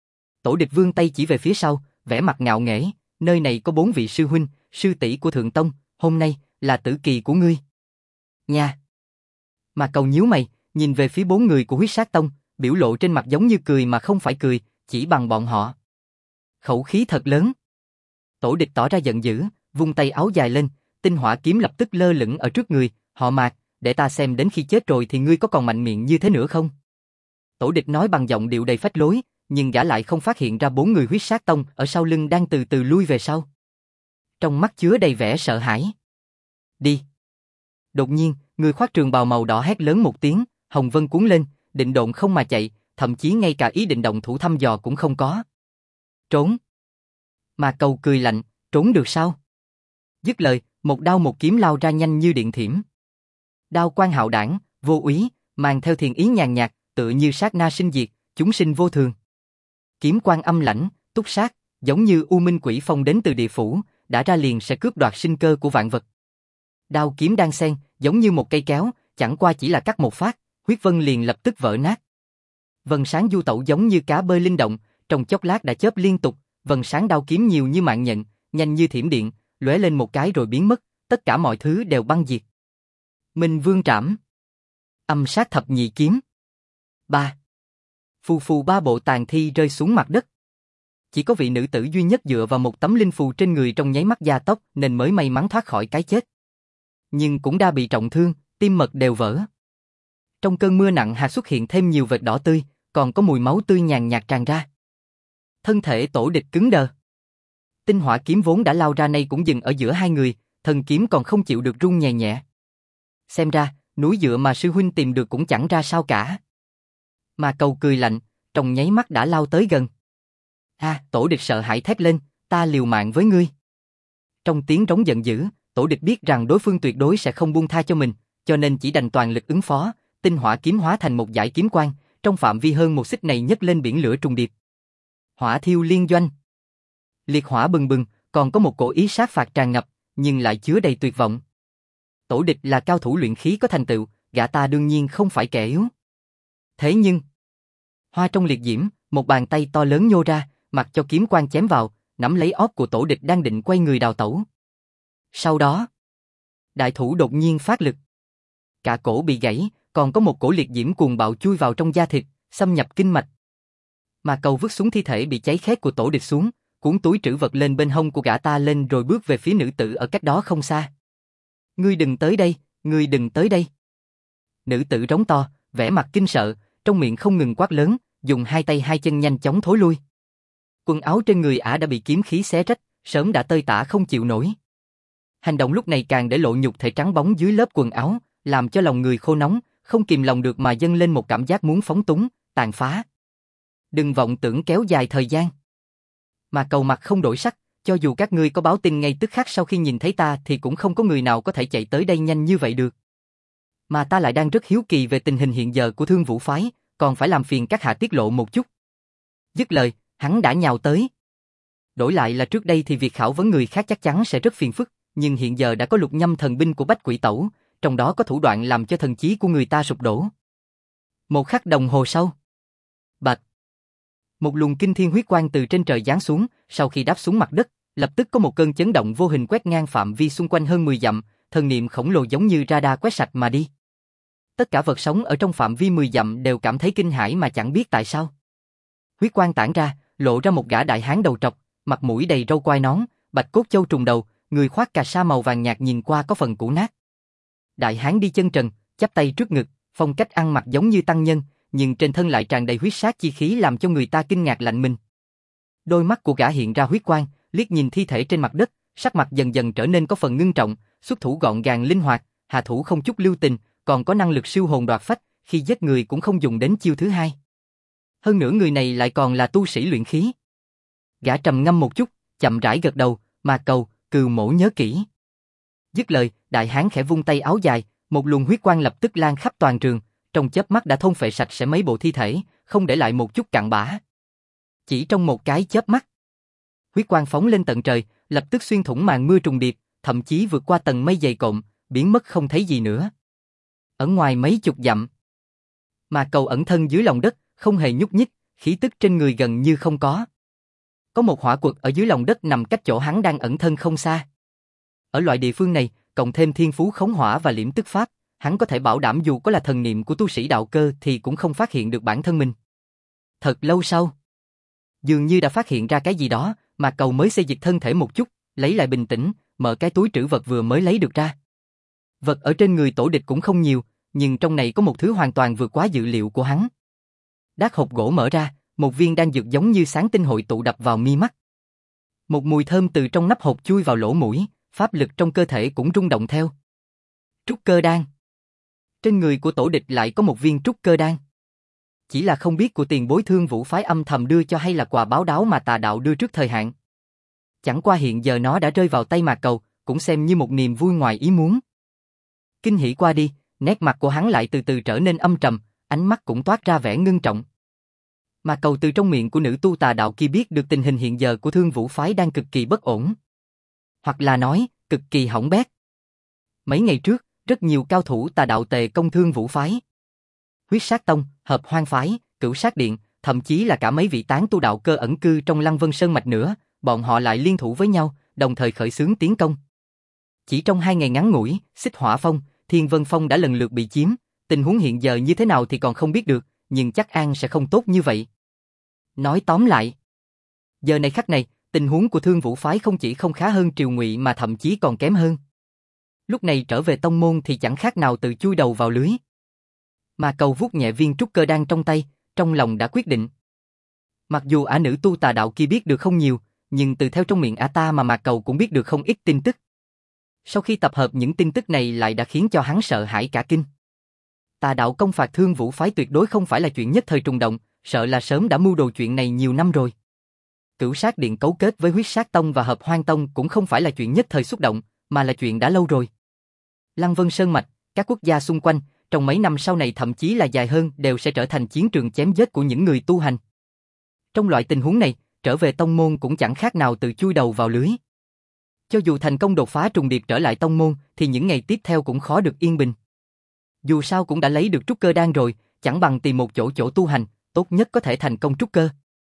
Tổ địch vươn tay chỉ về phía sau, vẻ mặt ngạo nghễ, nơi này có 4 vị sư huynh, sư tỷ của Thượng Tông, hôm nay là tử kỳ của ngươi. Nha. Mạc Cầu nhíu mày, nhìn về phía 4 người của Huyết Sát Tông, biểu lộ trên mặt giống như cười mà không phải cười, chỉ bằng bọn họ. Khẩu khí thật lớn. Tổ địch tỏ ra giận dữ, vung tay áo dài lên, tinh hỏa kiếm lập tức lơ lửng ở trước người, họ Mạc, để ta xem đến khi chết rồi thì ngươi có còn mạnh miệng như thế nữa không? Tổ địch nói bằng giọng điệu đầy phách lối, nhưng gã lại không phát hiện ra 4 người Huyết Sát Tông ở sau lưng đang từ từ lui về sau. Trong mắt chứa đầy vẻ sợ hãi. Đi. Đột nhiên, người khoác trường bào màu đỏ hét lớn một tiếng, hồng vân cuốn lên, định độn không mà chạy, thậm chí ngay cả ý định động thủ thăm dò cũng không có. Trốn. Mạc Cầu cười lạnh, trốn được sao? Dứt lời, một đao một kiếm lao ra nhanh như điện thiểm. Đao quang hạo đảng, vô úy, mang theo thiền ý nhàn nhạt, tựa như sát na sinh diệt, chúng sinh vô thường. Kiếm quang âm lãnh, túc sát, giống như u minh quỷ phong đến từ địa phủ, đã ra liền sẽ cướp đoạt sinh cơ của vạn vật. Đao kiếm đan xen, giống như một cây kéo, chẳng qua chỉ là cắt một phát, huyết vân liền lập tức vỡ nát. Vân sáng du tẩu giống như cá bơi linh động, trong chốc lát đã chớp liên tục, vân sáng đao kiếm nhiều như mạng nhện, nhanh như thiểm điện, lóe lên một cái rồi biến mất, tất cả mọi thứ đều băng diệt. Minh Vương trảm. Âm sát thập nhị kiếm. 3. Phù phù 3 bộ tàn thi rơi xuống mặt đất. Chỉ có vị nữ tử duy nhất dựa vào một tấm linh phù trên người trong nháy mắt gia tốc nên mới may mắn thoát khỏi cái chết. Nhưng cũng đã bị trọng thương, tim mật đều vỡ. Trong cơn mưa nặng hạt xuất hiện thêm nhiều vệt đỏ tươi, còn có mùi máu tươi nhàn nhạt tràn ra. Thân thể tổ địch cứng đờ. Tinh hỏa kiếm vốn đã lao ra nay cũng dừng ở giữa hai người, thần kiếm còn không chịu được rung nhẹ nhẹ. Xem ra, núi dựa mà sư huynh tìm được cũng chẳng ra sao cả. Mà Cầu cười lạnh, trong nháy mắt đã lao tới gần. Tổ địch sợ hãi thét lên, ta liều mạng với ngươi. Trong tiếng trống giận dữ, tổ địch biết rằng đối phương tuyệt đối sẽ không buông tha cho mình, cho nên chỉ đành toàn lực ứng phó, tinh hỏa kiếm hóa thành một dải kiếm quang, trong phạm vi hơn một xích này nhấc lên biển lửa trùng điệp. Hỏa thiêu liên doanh. Liệt hỏa bừng bừng, còn có một cổ ý sát phạt tràn ngập, nhưng lại chứa đầy tuyệt vọng. Tổ địch là cao thủ luyện khí có thành tựu, gã ta đương nhiên không phải kẻ yếu. Thế nhưng, hoa trong liệt diễm, một bàn tay to lớn nhô ra, mặc cho kiếm quang chém vào, nắm lấy óc của tổ địch đang định quay người đào tẩu. Sau đó, đại thủ đột nhiên phát lực. Cả cổ bị gãy, còn có một cổ liệt diễm cuồng bạo chui vào trong da thịt, xâm nhập kinh mạch. Mà Cầu vứt xuống thi thể bị cháy khét của tổ địch xuống, cuốn túi trữ vật lên bên hông của gã ta lên rồi bước về phía nữ tử ở cách đó không xa. Ngươi đừng tới đây, ngươi đừng tới đây. Nữ tử rống to, vẻ mặt kinh sợ, trong miệng không ngừng quát lớn, dùng hai tay hai chân nhanh chóng thối lui. Quần áo trên người ả đã bị kiếm khí xé rách, sớm đã tơi tả không chịu nổi. Hành động lúc này càng để lộ nhục thể trắng bóng dưới lớp quần áo, làm cho lòng người khô nóng, không kìm lòng được mà dâng lên một cảm giác muốn phóng túng, tàn phá. Đừng vọng tưởng kéo dài thời gian. Mà Cầu mặt không đổi sắc, cho dù các ngươi có báo tin ngay tức khắc sau khi nhìn thấy ta thì cũng không có người nào có thể chạy tới đây nhanh như vậy được. Mà ta lại đang rất hiếu kỳ về tình hình hiện giờ của Thương Vũ phái, còn phải làm phiền các hạ tiết lộ một chút. Dứt lời, hắn đã nhào tới. Đổi lại là trước đây thì việc khảo vấn người khác chắc chắn sẽ rất phiền phức, nhưng hiện giờ đã có lục nhâm thần binh của Bách Quỷ Tẩu, trong đó có thủ đoạn làm cho thần chí của người ta sụp đổ. Một khắc đồng hồ sau, bạch, một luồng kinh thiên huyết quang từ trên trời giáng xuống, sau khi đáp xuống mặt đất, lập tức có một cơn chấn động vô hình quét ngang phạm vi xung quanh hơn 10 dặm, thần niệm khổng lồ giống như radar quét sạch mà đi. Tất cả vật sống ở trong phạm vi 10 dặm đều cảm thấy kinh hãi mà chẳng biết tại sao. Huyết quang tản ra, lộ ra một gã đại hán đầu trọc, mặt mũi đầy râu quai nón, bạch cốt châu trùng đầu, người khoác cà sa màu vàng nhạt nhìn qua có phần cũ nát. Đại hán đi chân trần, chắp tay trước ngực, phong cách ăn mặc giống như tăng nhân, nhưng trên thân lại tràn đầy huyết sát chi khí làm cho người ta kinh ngạc lạnh mình. Đôi mắt của gã hiện ra huyết quang, liếc nhìn thi thể trên mặt đất, sắc mặt dần dần trở nên có phần ngưng trọng, xuất thủ gọn gàng linh hoạt, hạ thủ không chút lưu tình, còn có năng lực siêu hồn đoạt phách, khi giết người cũng không dùng đến chiêu thứ hai. Hơn nữa người này lại còn là tu sĩ luyện khí. Gã trầm ngâm một chút, chậm rãi gật đầu, mà Cầu, Cừu Mỗ nhớ kỹ. Dứt lời, đại hán khẽ vung tay áo dài, một luồng huyết quang lập tức lan khắp toàn trường, trong chớp mắt đã thôn phệ sạch sẽ mấy bộ thi thể, không để lại một chút cặn bã. Chỉ trong một cái chớp mắt, huyết quang phóng lên tận trời, lập tức xuyên thủng màn mưa trùng điệp, thậm chí vượt qua tầng mây dày cộm, biến mất không thấy gì nữa. Ở ngoài mấy chục dặm, mà Cầu ẩn thân dưới lòng đất, không hề nhúc nhích, khí tức trên người gần như không có. Có một hỏa quật ở dưới lòng đất nằm cách chỗ hắn đang ẩn thân không xa. Ở loại địa phương này, cộng thêm thiên phú khống hỏa và liễm tức pháp, hắn có thể bảo đảm dù có là thần niệm của tu sĩ đạo cơ thì cũng không phát hiện được bản thân mình. Thật lâu sau, dường như đã phát hiện ra cái gì đó, mà Cầu mới xê dịch thân thể một chút, lấy lại bình tĩnh, mở cái túi trữ vật vừa mới lấy được ra. Vật ở trên người tổ địch cũng không nhiều, nhưng trong này có một thứ hoàn toàn vượt quá dự liệu của hắn. Đát hộp gỗ mở ra, một viên đan dược giống như sáng tinh hội tụ đập vào mi mắt. Một mùi thơm từ trong nắp hộp chui vào lỗ mũi, pháp lực trong cơ thể cũng rung động theo. Trúc cơ đan. Trên người của tổ địch lại có một viên trúc cơ đan. Chỉ là không biết của tiền bối Thương Vũ phái âm thầm đưa cho hay là quà báo đáo mà tà đạo đưa trước thời hạn. Chẳng qua hiện giờ nó đã rơi vào tay Mạc Cầu, cũng xem như một niềm vui ngoài ý muốn. Kinh hỉ qua đi, nét mặt của hắn lại từ từ trở nên âm trầm, ánh mắt cũng toát ra vẻ ngưng trọng. Mạc Cầu từ trong miệng của nữ tu tà đạo kia biết được tình hình hiện giờ của Thương Vũ phái đang cực kỳ bất ổn. Hoặc là nói, cực kỳ hỏng bét. Mấy ngày trước, rất nhiều cao thủ tà đạo tề công Thương Vũ phái. Huyết Sát Tông, Hợp Hoang phái, Cửu Sát Điện, thậm chí là cả mấy vị tán tu đạo cơ ẩn cư trong Lăng Vân Sơn mạch nữa, bọn họ lại liên thủ với nhau, đồng thời khởi xướng tiến công. Chỉ trong 2 ngày ngắn ngủi, Xích Hỏa Phong, Thiên Vân Phong đã lần lượt bị chiếm, tình huống hiện giờ như thế nào thì còn không biết được, nhưng chắc an sẽ không tốt như vậy. Nói tóm lại, giờ này khắc này, tình huống của Thương Vũ phái không chỉ không khá hơn Triều Ngụy mà thậm chí còn kém hơn. Lúc này trở về tông môn thì chẳng khác nào tự chui đầu vào lưới. Mà Cầu vuốt nhẹ viên trúc cơ đan trong tay, trong lòng đã quyết định. Mặc dù ả nữ tu tà đạo kia biết được không nhiều, nhưng từ theo trong miệng ả ta mà Mạc Cầu cũng biết được không ít tin tức. Sau khi tập hợp những tin tức này lại đã khiến cho hắn sợ hãi cả kinh. Tà đạo công phạt Thương Vũ phái tuyệt đối không phải là chuyện nhất thời trùng động, sợ là sớm đã mưu đồ chuyện này nhiều năm rồi. Cửu Sát Điện cấu kết với Huyết Sát Tông và Hợp Hoang Tông cũng không phải là chuyện nhất thời xúc động, mà là chuyện đã lâu rồi. Lăng Vân Sơn mạch, các quốc gia xung quanh, trong mấy năm sau này thậm chí là dài hơn đều sẽ trở thành chiến trường chém giết của những người tu hành. Trong loại tình huống này, trở về tông môn cũng chẳng khác nào tự chui đầu vào lưới. Cho dù thành công đột phá trùng điệp trở lại tông môn, thì những ngày tiếp theo cũng khó được yên bình. Dù sao cũng đã lấy được trúc cơ đan rồi, chẳng bằng tìm một chỗ tu hành, tốt nhất có thể thành công trúc cơ.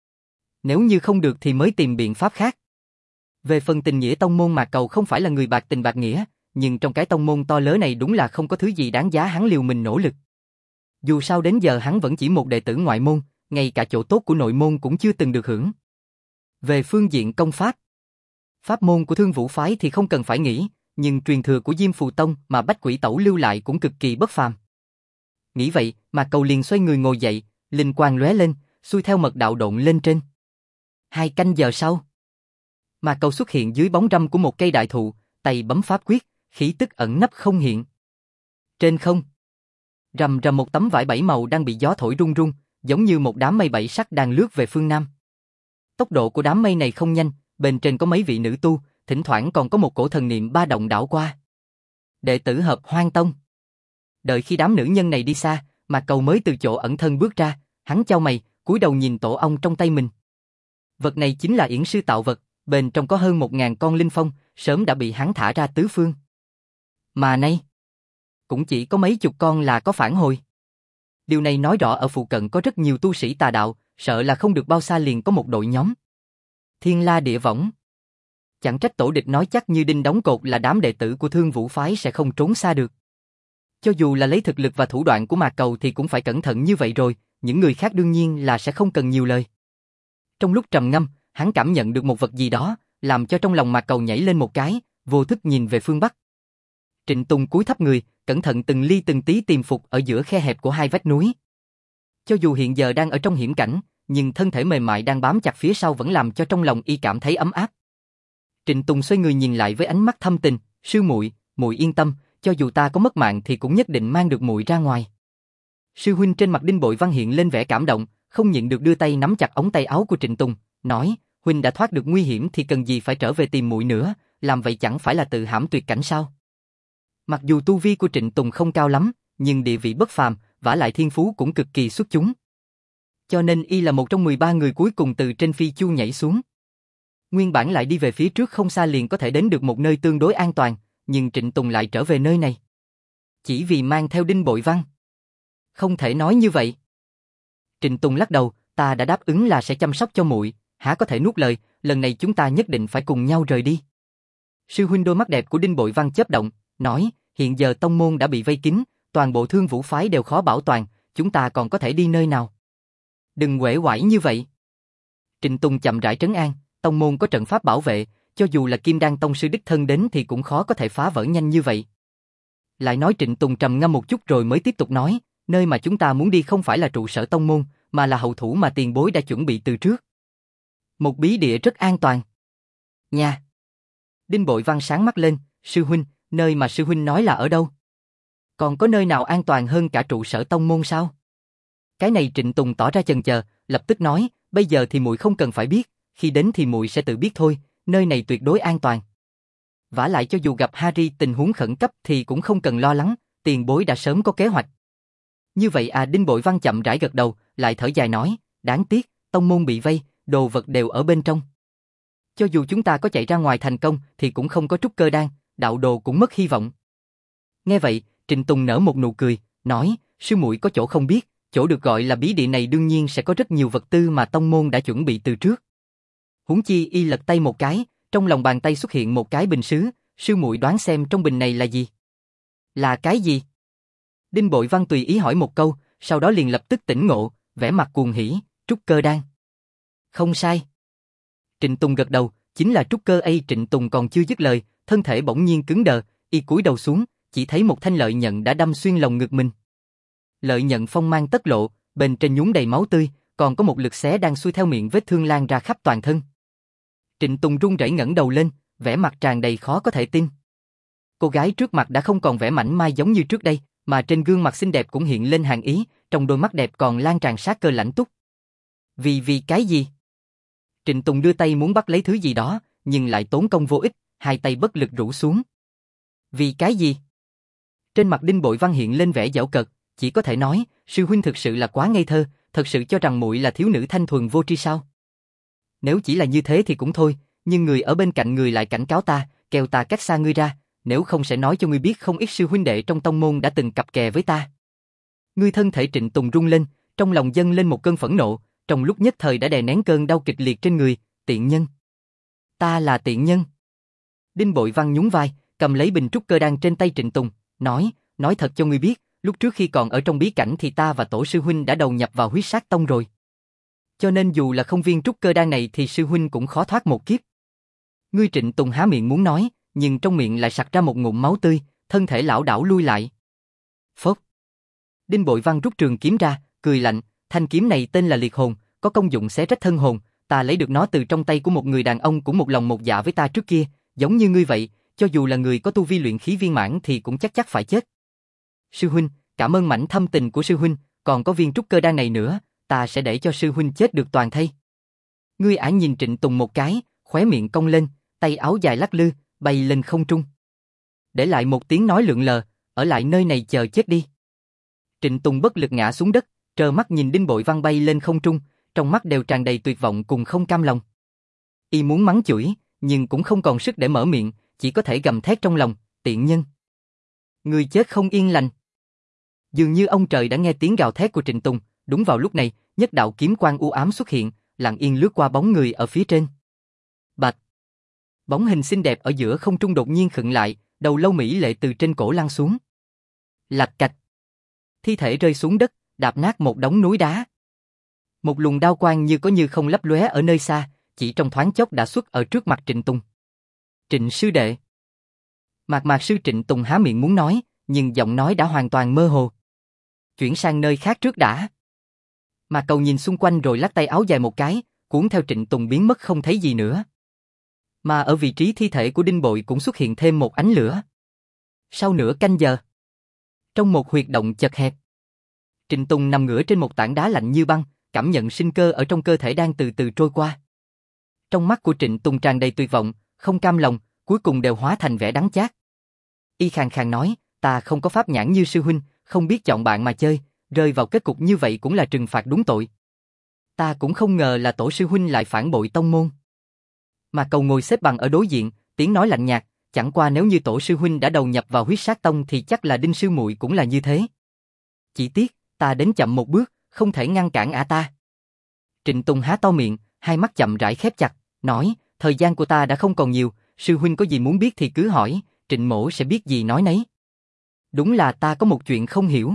Nếu như không được thì mới tìm biện pháp khác. Về phần tình nghĩa tông môn Mạc Cầu không phải là người bạc tình bạc nghĩa, nhưng trong cái tông môn to lớn này đúng là không có thứ gì đáng giá hắn liều mình nỗ lực. Dù sao đến giờ hắn vẫn chỉ một đệ tử ngoại môn, ngay cả chỗ tốt của nội môn cũng chưa từng được hưởng. Về phương diện công pháp, pháp môn của Thương Vũ phái thì không cần phải nghĩ, nhưng truyền thừa của Diêm Phù Tông mà Bách Quỷ Tẩu lưu lại cũng cực kỳ bất phàm. Nghĩ vậy, Mạc Cầu liền xoay người ngồi dậy, linh quang lóe lên, xuôi theo mật đạo độn lên trên. 2 canh giờ sau, Mạc Cầu xuất hiện dưới bóng râm của một cây đại thụ, tay bấm pháp quyết, khí tức ẩn nấp không hiện. Trên không, rầm rầm một tấm vải 7 màu đang bị gió thổi rung rung, giống như một đám mây bảy sắc đang lướt về phương Nam. Tốc độ của đám mây này không nhanh, bên trên có mấy vị nữ tu, thỉnh thoảng còn có một cổ thần niệm ba động đảo qua. Đệ tử Hợp Hoang Tông. Đợi khi đám nữ nhân này đi xa, Mạc Cầu mới từ chỗ ẩn thân bước ra, hắn chau mày, cúi đầu nhìn tổ ong trong tay mình. Vật này chính là yển sư tạo vật, bên trong có hơn 1000 con linh phong, sớm đã bị hắn thả ra tứ phương. Mà nay, cũng chỉ có mấy chục con là có phản hồi. Điều này nói rõ ở phụ cận có rất nhiều tu sĩ tà đạo, sợ là không được bao xa liền có một đội nhóm. Thiên La Địa Võng. Chẳng trách tổ địch nói chắc như đinh đóng cột là đám đệ tử của Thương Vũ phái sẽ không trốn xa được. Cho dù là lấy thực lực và thủ đoạn của Mạc Cầu thì cũng phải cẩn thận như vậy rồi, những người khác đương nhiên là sẽ không cần nhiều lời. Trong lúc trầm ngâm, hắn cảm nhận được một vật gì đó, làm cho trong lòng Mạc Cầu nhảy lên một cái, vô thức nhìn về phương Bắc. Trịnh Tùng cúi thấp người, cẩn thận từng ly từng tí tìm phục ở giữa khe hẹp của hai vách núi. Cho dù hiện giờ đang ở trong hiểm cảnh, nhưng thân thể mềm mại đang bám chặt phía sau vẫn làm cho trong lòng y cảm thấy ấm áp. Trịnh Tùng xoay người nhìn lại với ánh mắt thâm tình, sư muội, muội yên tâm, cho dù ta có mất mạng thì cũng nhất định mang được muội ra ngoài. Sư huynh trên mặt Đinh Bội Văn hiện lên vẻ cảm động, không nhịn được đưa tay nắm chặt ống tay áo của Trịnh Tùng, nói, huynh đã thoát được nguy hiểm thì cần gì phải trở về tìm muội nữa, làm vậy chẳng phải là tự hãm tuyệt cảnh sao? Mặc dù tu vi của Trịnh Tùng không cao lắm, nhưng địa vị bất phàm, vả lại thiên phú cũng cực kỳ xuất chúng. Cho nên y là một trong 13 người cuối cùng từ trên phi chu nhảy xuống. Nguyên bản lại đi về phía trước không xa liền có thể đến được một nơi tương đối an toàn, nhưng Trịnh Tùng lại trở về nơi này. Chỉ vì mang theo Đinh Bội Văn. Không thể nói như vậy. Trịnh Tùng lắc đầu, ta đã đáp ứng là sẽ chăm sóc cho muội, há có thể nuốt lời, lần này chúng ta nhất định phải cùng nhau rời đi. Sư huynh đôi mắt đẹp của Đinh Bội Văn chớp động, nói, hiện giờ tông môn đã bị vây kín, toàn bộ Thương Vũ phái đều khó bảo toàn, chúng ta còn có thể đi nơi nào? Đừng uể oải như vậy. Trịnh Tùng chậm rãi trấn an, tông môn có trận pháp bảo vệ, cho dù là Kim Đan tông sư đích thân đến thì cũng khó có thể phá vỡ nhanh như vậy. Lại nói Trịnh Tùng trầm ngâm một chút rồi mới tiếp tục nói, nơi mà chúng ta muốn đi không phải là trụ sở tông môn, mà là hậu thủ mà tiền bối đã chuẩn bị từ trước. Một bí địa rất an toàn. Nha. Đinh Bội Văn sáng mắt lên, sư huynh, nơi mà sư huynh nói là ở đâu? Còn có nơi nào an toàn hơn cả trụ sở tông môn sao? Cái này Trịnh Tùng tỏ ra chần chờ, lập tức nói, bây giờ thì muội không cần phải biết, khi đến thì muội sẽ tự biết thôi, nơi này tuyệt đối an toàn. Vả lại cho dù gặp Harry tình huống khẩn cấp thì cũng không cần lo lắng, tiền bối đã sớm có kế hoạch. Như vậy à, Đinh Bội Văn chậm rãi gật đầu, lại thở dài nói, đáng tiếc, tông môn bị vây, đồ vật đều ở bên trong. Cho dù chúng ta có chạy ra ngoài thành công thì cũng không có trúc cơ đan, đạo đồ cũng mất hy vọng. Nghe vậy, Trịnh Tùng nở một nụ cười, nói, sư muội có chỗ không biết, chỗ được gọi là bí địa này đương nhiên sẽ có rất nhiều vật tư mà tông môn đã chuẩn bị từ trước. Huống chi y lật tay một cái, trong lòng bàn tay xuất hiện một cái bình sứ, sư muội đoán xem trong bình này là gì? Là cái gì? Đinh Bội Văn tùy ý hỏi một câu, sau đó liền lập tức tỉnh ngộ, vẻ mặt cuồng hỉ, trúc cơ đan. Không sai. Trịnh Tùng gật đầu, chính là trúc cơ ấy. Trịnh Tùng còn chưa dứt lời, thân thể bỗng nhiên cứng đờ, y cúi đầu xuống, chỉ thấy một thanh lợi nhận đã đâm xuyên lồng ngực mình. Lợi nhận phong mang tất lộ, bên trên nhúng đầy máu tươi, còn có một lực xé đang xuôi theo miệng vết thương lan ra khắp toàn thân. Trịnh Tùng run rẩy ngẩng đầu lên, vẻ mặt tràn đầy khó có thể tin. Cô gái trước mặt đã không còn vẻ mảnh mai giống như trước đây, mà trên gương mặt xinh đẹp cũng hiện lên hàn ý, trong đôi mắt đẹp còn lan tràn sát cơ lãnh túc. Vì cái gì? Trịnh Tùng đưa tay muốn bắt lấy thứ gì đó, nhưng lại tốn công vô ích, hai tay bất lực rũ xuống. Vì cái gì? Trên mặt Đinh Bội Văn hiện lên vẻ giễu cợt, chỉ có thể nói, sư huynh thực sự là quá ngây thơ, thật sự cho rằng muội là thiếu nữ thanh thuần vô tri sao? Nếu chỉ là như thế thì cũng thôi, nhưng người ở bên cạnh người lại cảnh cáo ta, kêu ta cách xa ngươi ra, nếu không sẽ nói cho ngươi biết không ít sư huynh đệ trong tông môn đã từng cặp kè với ta. Ngươi thân thể Trịnh Tùng rung lên, trong lòng dâng lên một cơn phẫn nộ, trong lúc nhất thời đã đè nén cơn đau kịch liệt trên người, tiện nhân. Ta là tiện nhân. Đinh Bội Văn nhún vai, cầm lấy bình trúc cơ đan trên tay Trịnh Tùng, nói thật cho ngươi biết, lúc trước khi còn ở trong bí cảnh thì ta và tổ sư huynh đã đầu nhập vào huyết sát tông rồi. Cho nên dù là không viên trúc cơ đan này thì sư huynh cũng khó thoát một kiếp. Ngươi Trịnh Tùng há miệng muốn nói, nhưng trong miệng lại sặc ra một ngụm máu tươi, thân thể lảo đảo lui lại. Phốc. Đinh Bội Văn rút trường kiếm ra, cười lạnh, thanh kiếm này tên là liệt hồn, có công dụng xé rách thân hồn, ta lấy được nó từ trong tay của một người đàn ông cũng một lòng một dạ với ta trước kia, giống như ngươi vậy, cho dù là người có tu vi luyện khí viên mãn thì cũng chắc phải chết. Sư huynh, cảm ơn mảnh thâm tình của sư huynh, còn có viên trúc cơ đan này nữa, ta sẽ để cho sư huynh chết được toàn thây. Ngươi ả nhìn Trịnh Tùng một cái, khóe miệng cong lên, tay áo dài lắc lư, bay lên không trung. Để lại một tiếng nói lượn lờ, ở lại nơi này chờ chết đi. Trịnh Tùng bất lực ngã xuống đất, trơ mắt nhìn Đinh Bội Văn bay lên không trung, trong mắt đều tràn đầy tuyệt vọng cùng không cam lòng. Y muốn mắng chửi, nhưng cũng không còn sức để mở miệng, chỉ có thể gầm thét trong lòng, tiện nhân. Người chết không yên lành. Dường như ông trời đã nghe tiếng gào thét của Trịnh Tùng, đúng vào lúc này, nhất đạo kiếm quang u ám xuất hiện, lặng yên lướt qua bóng người ở phía trên. Bạch. Bóng hình xinh đẹp ở giữa không trung đột nhiên khựng lại, đầu lâu mỹ lệ từ trên cổ lăn xuống. Lạch cạch. Thi thể rơi xuống đất, đạp nát một đống núi đá. Một luồng đao quang như có như không lấp lóe ở nơi xa, chỉ trong thoáng chốc đã xuất ở trước mặt Trịnh Tùng. Trịnh sư đệ. Mạc sư Trịnh Tùng há miệng muốn nói, nhưng giọng nói đã hoàn toàn mơ hồ. Chuyển sang nơi khác trước đã. Mạc Cầu nhìn xung quanh rồi lắc tay áo dài một cái, cuốn theo Trịnh Tùng biến mất không thấy gì nữa. Mà ở vị trí thi thể của Đinh Bội cũng xuất hiện thêm một ánh lửa. Sau nửa canh giờ, trong một huyệt động chật hẹp, Trịnh Tùng nằm ngửa trên một tảng đá lạnh như băng, cảm nhận sinh cơ ở trong cơ thể đang từ từ trôi qua. Trong mắt của Trịnh Tùng tràn đầy tuyệt vọng, không cam lòng, cuối cùng đều hóa thành vẻ đắng chát. Y khàn khàn nói, ta không có pháp nhãn như sư huynh, không biết chọn bạn mà chơi, rơi vào kết cục như vậy cũng là trừng phạt đúng tội. Ta cũng không ngờ là tổ sư huynh lại phản bội tông môn. Mà Cầu ngồi xếp bằng ở đối diện, tiếng nói lạnh nhạt, chẳng qua nếu như tổ sư huynh đã đầu nhập vào huyết sát tông thì chắc là Đinh sư muội cũng là như thế. Chỉ tiếc, ta đến chậm một bước, không thể ngăn cản ả ta. Trịnh Tùng há to miệng, hai mắt chậm rãi khép chặt, nói, thời gian của ta đã không còn nhiều, sư huynh có gì muốn biết thì cứ hỏi, Trịnh mỗ sẽ biết gì nói nấy. Đúng là ta có một chuyện không hiểu.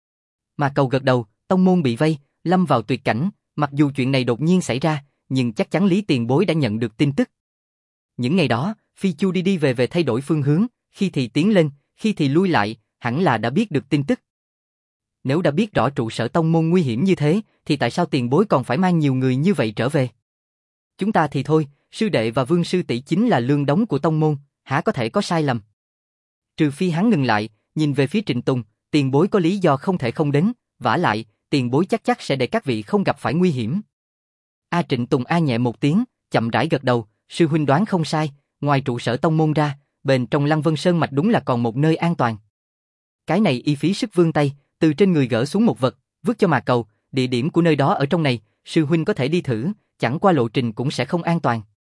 Mà Cầu gật đầu, tông môn bị vây, lâm vào tuyệt cảnh, mặc dù chuyện này đột nhiên xảy ra, nhưng chắc chắn Lý Tiền Bối đã nhận được tin tức. Những ngày đó, Phi Chu đi đi về về thay đổi phương hướng, khi thì tiến lên, khi thì lui lại, hẳn là đã biết được tin tức. Nếu đã biết rõ trụ sở tông môn nguy hiểm như thế, thì tại sao Tiền Bối còn phải mang nhiều người như vậy trở về? Chúng ta thì thôi, sư đệ và Vương sư tỷ chính là lương đống của tông môn, há có thể có sai lầm? Trừ phi hắn ngừng lại, nhìn về phía Trịnh Tùng, Tiền Bối có lý do không thể không đến, vả lại, Tiền Bối chắc sẽ để các vị không gặp phải nguy hiểm. Trịnh Tùng nhẹ một tiếng, chậm rãi gật đầu, sư huynh đoán không sai, ngoài trụ sở tông môn ra, bên trong Lăng Vân Sơn mạch đúng là còn một nơi an toàn. Cái này y phí sức vươn tay, từ trên người gỡ xuống một vật, vứt cho Mạc Cầu, địa điểm của nơi đó ở trong này, sư huynh có thể đi thử, chẳng qua lộ trình cũng sẽ không an toàn.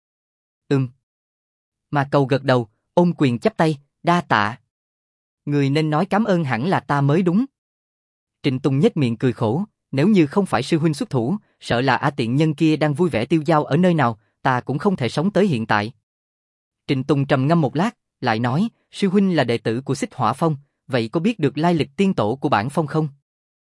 Mạc Cầu gật đầu, ôm quyền chắp tay, đa tạ. Người nên nói cảm ơn hẳn là ta mới đúng. Trịnh Tùng nhếch miệng cười khổ, nếu như không phải sư huynh xuất thủ, sợ là tiện nhân kia đang vui vẻ tiêu dao ở nơi nào, ta cũng không thể sống tới hiện tại. Trịnh Tùng trầm ngâm một lát, lại nói, sư huynh là đệ tử của Xích Hỏa Phong, vậy có biết được lai lịch tiên tổ của bản phong không?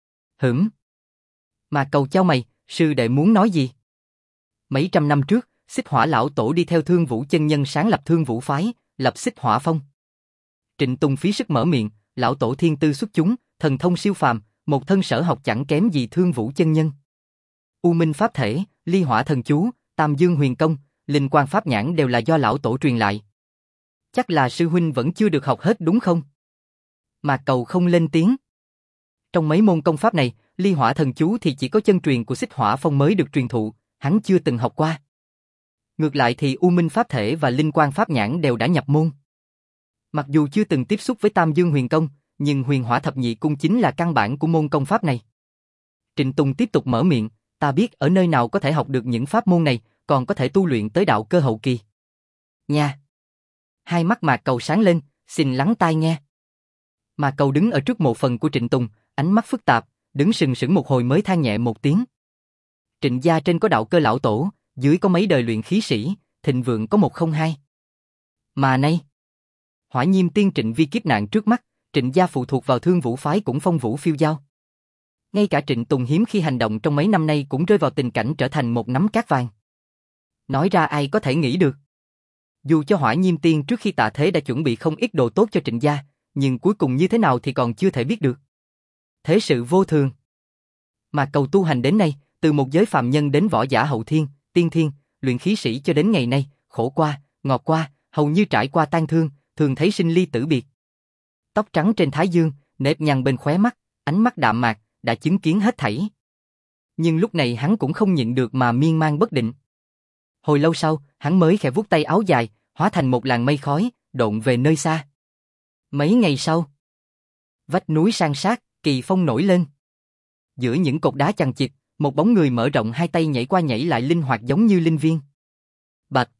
Mà Cầu chau mày, sư đệ muốn nói gì? Mấy trăm năm trước, Xích Hỏa lão tổ đi theo Thương Vũ chân nhân sáng lập Thương Vũ phái, lập Xích Hỏa Phong. Trịnh Tùng phí sức mở miệng, lão tổ thiên tư xuất chúng, thần thông siêu phàm, một thân sở học chẳng kém gì Thương Vũ chân nhân. U Minh pháp thể, Ly Hỏa thần chú, Tam Dương huyền công, Linh Quang pháp nhãn đều là do lão tổ truyền lại. Chắc là sư huynh vẫn chưa được học hết đúng không? Mà Cầu không lên tiếng. Trong mấy môn công pháp này, Ly Hỏa thần chú thì chỉ có chân truyền của Xích Hỏa Phong mới được truyền thụ, hắn chưa từng học qua. Ngược lại thì U Minh pháp thể và Linh Quang pháp nhãn đều đã nhập môn. Mặc dù chưa từng tiếp xúc với Tam Dương huyền công, nhưng Huyền Hỏa thập nhị cung chính là căn bản của môn công pháp này. Trịnh Tùng tiếp tục mở miệng, ta biết ở nơi nào có thể học được những pháp môn này, còn có thể tu luyện tới đạo cơ hậu kỳ. Nha! Hai mắt Mạc Cầu sáng lên, xin lắng tai nghe. Mạc Cầu đứng ở trước mộ phần của Trịnh Tùng, ánh mắt phức tạp, đứng sừng sững một hồi mới than nhẹ một tiếng. Trịnh gia trên có đạo cơ lão tổ, dưới có mấy đời luyện khí sĩ, thịnh vượng có 102. Mà nay, Hỏa Nhiêm tiên Trịnh vi kiếp nạn trước mắt, Trịnh gia phụ thuộc vào Thương Vũ phái cũng phong vũ phiêu dao. Ngay cả Trịnh Tùng hiếm khi hành động trong mấy năm nay cũng rơi vào tình cảnh trở thành một nắm cát vàng. Nói ra ai có thể nghĩ được. Dù cho Hỏa Nhiêm tiên trước khi tạ thế đã chuẩn bị không ít đồ tốt cho Trịnh gia, nhưng cuối cùng như thế nào thì còn chưa thể biết được. Thế sự vô thường. Mà Cầu tu hành đến nay, từ một giới phàm nhân đến võ giả hậu thiên, tiên thiên, luyện khí sĩ cho đến ngày nay, khổ qua, ngọt qua, hầu như trải qua tan thương, thường thấy sinh ly tử biệt. Tóc trắng trên thái dương, nếp nhăn bên khóe mắt, ánh mắt đạm mạc, đã chứng kiến hết thảy. Nhưng lúc này hắn cũng không nhịn được mà miên man bất định. Hồi lâu sau, hắn mới khẽ vuốt tay áo dài, hóa thành một làn mây khói, độn về nơi xa. Mấy ngày sau, vách núi san sát, kỳ phong nổi lên. Giữa những cột đá chằng chịt, một bóng người mở rộng hai tay nhảy qua nhảy lại linh hoạt giống như linh viên. Bạch.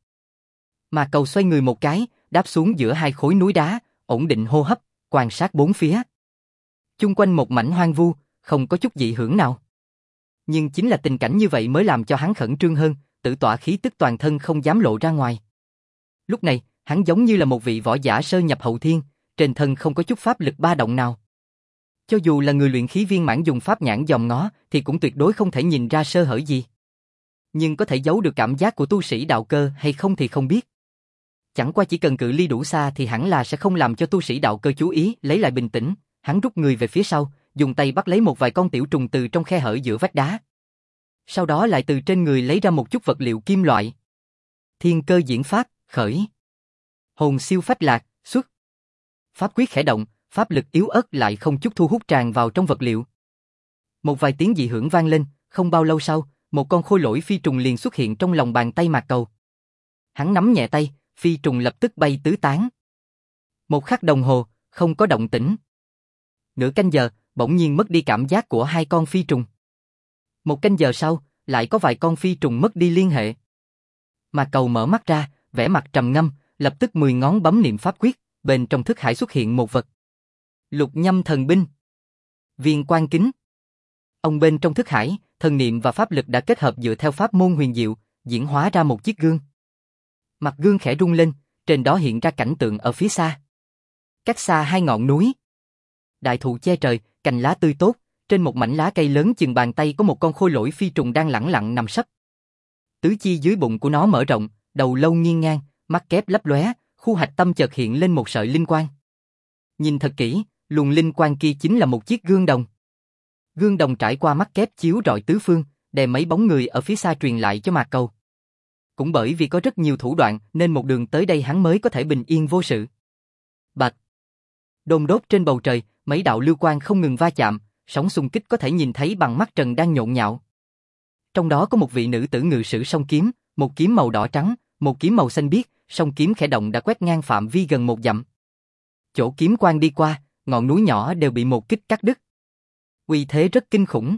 Mà Cầu xoay người một cái, đáp xuống giữa hai khối núi đá, ổn định hô hấp, quan sát bốn phía. Chung quanh một mảnh hoang vu, không có chút dị hưởng nào. Nhưng chính là tình cảnh như vậy mới làm cho hắn khẩn trương hơn, tự tỏa khí tức toàn thân không dám lộ ra ngoài. Lúc này, hắn giống như là một vị võ giả sơ nhập hậu thiên, trên thân không có chút pháp lực ba động nào. Cho dù là người luyện khí viên mãn dùng pháp nhãn dòm ngó, thì cũng tuyệt đối không thể nhìn ra sơ hở gì. Nhưng có thể giấu được cảm giác của tu sĩ đạo cơ hay không thì không biết. Chẳng qua chỉ cần cự ly đủ xa thì hẳn là sẽ không làm cho tu sĩ đạo cơ chú ý, lấy lại bình tĩnh, hắn rút người về phía sau, dùng tay bắt lấy một vài con tiểu trùng từ trong khe hở giữa vách đá. Sau đó lại từ trên người lấy ra một chút vật liệu kim loại. Thiên cơ diễn pháp, khởi. Hồn siêu phách lạc, xuất. Pháp quyết khẽ động, pháp lực yếu ớt lại không chút thu hút tràn vào trong vật liệu. Một vài tiếng dị hưởng vang lên, không bao lâu sau, một con khôi lỗi phi trùng liền xuất hiện trong lòng bàn tay Mạc Cầu. Hắn nắm nhẹ tay, phi trùng lập tức bay tứ tán. Một khắc đồng hồ, không có động tĩnh. Nửa canh giờ, bỗng nhiên mất đi cảm giác của hai con phi trùng. Một canh giờ sau, lại có vài con phi trùng mất đi liên hệ. Mạc Cầu mở mắt ra, vẻ mặt trầm ngâm, lập tức 10 ngón bấm niệm pháp quyết, bên trong thức hải xuất hiện một vật. Lục nhâm thần binh. Viên quan kính. Ông bên trong thức hải, thần niệm và pháp lực đã kết hợp dựa theo pháp môn huyền diệu, diễn hóa ra một chiếc gương. Mặt gương khẽ rung lên, trên đó hiện ra cảnh tượng ở phía xa. Cách xa hai ngọn núi. Đại thụ che trời, cành lá tươi tốt, trên một mảnh lá cây lớn chừng bàn tay có một con khôi lỗi phi trùng đang lẳng lặng nằm sấp. Tứ chi dưới bụng của nó mở rộng, đầu lâu nghiêng ngang, mắt kép lấp lóe, khu hạch tâm chợt hiện lên một sợi linh quang. Nhìn thật kỹ, luồng linh quang kia chính là một chiếc gương đồng. Gương đồng trải qua mắt kép chiếu rọi tứ phương, đem mấy bóng người ở phía xa truyền lại cho Mạc Cầu. Cũng bởi vì có rất nhiều thủ đoạn nên một đường tới đây hắn mới có thể bình yên vô sự. Bạch. Đôn đốt trên bầu trời, mấy đạo lưu quang không ngừng va chạm, sóng xung kích có thể nhìn thấy bằng mắt trần đang nhộn nhạo. Trong đó có một vị nữ tử ngự sử song kiếm, một kiếm màu đỏ trắng, một kiếm màu xanh biếc, song kiếm khẽ động đã quét ngang phạm vi gần 1 dặm. Chỗ kiếm quang đi qua, ngọn núi nhỏ đều bị một kích cắt đứt. Uy thế rất kinh khủng.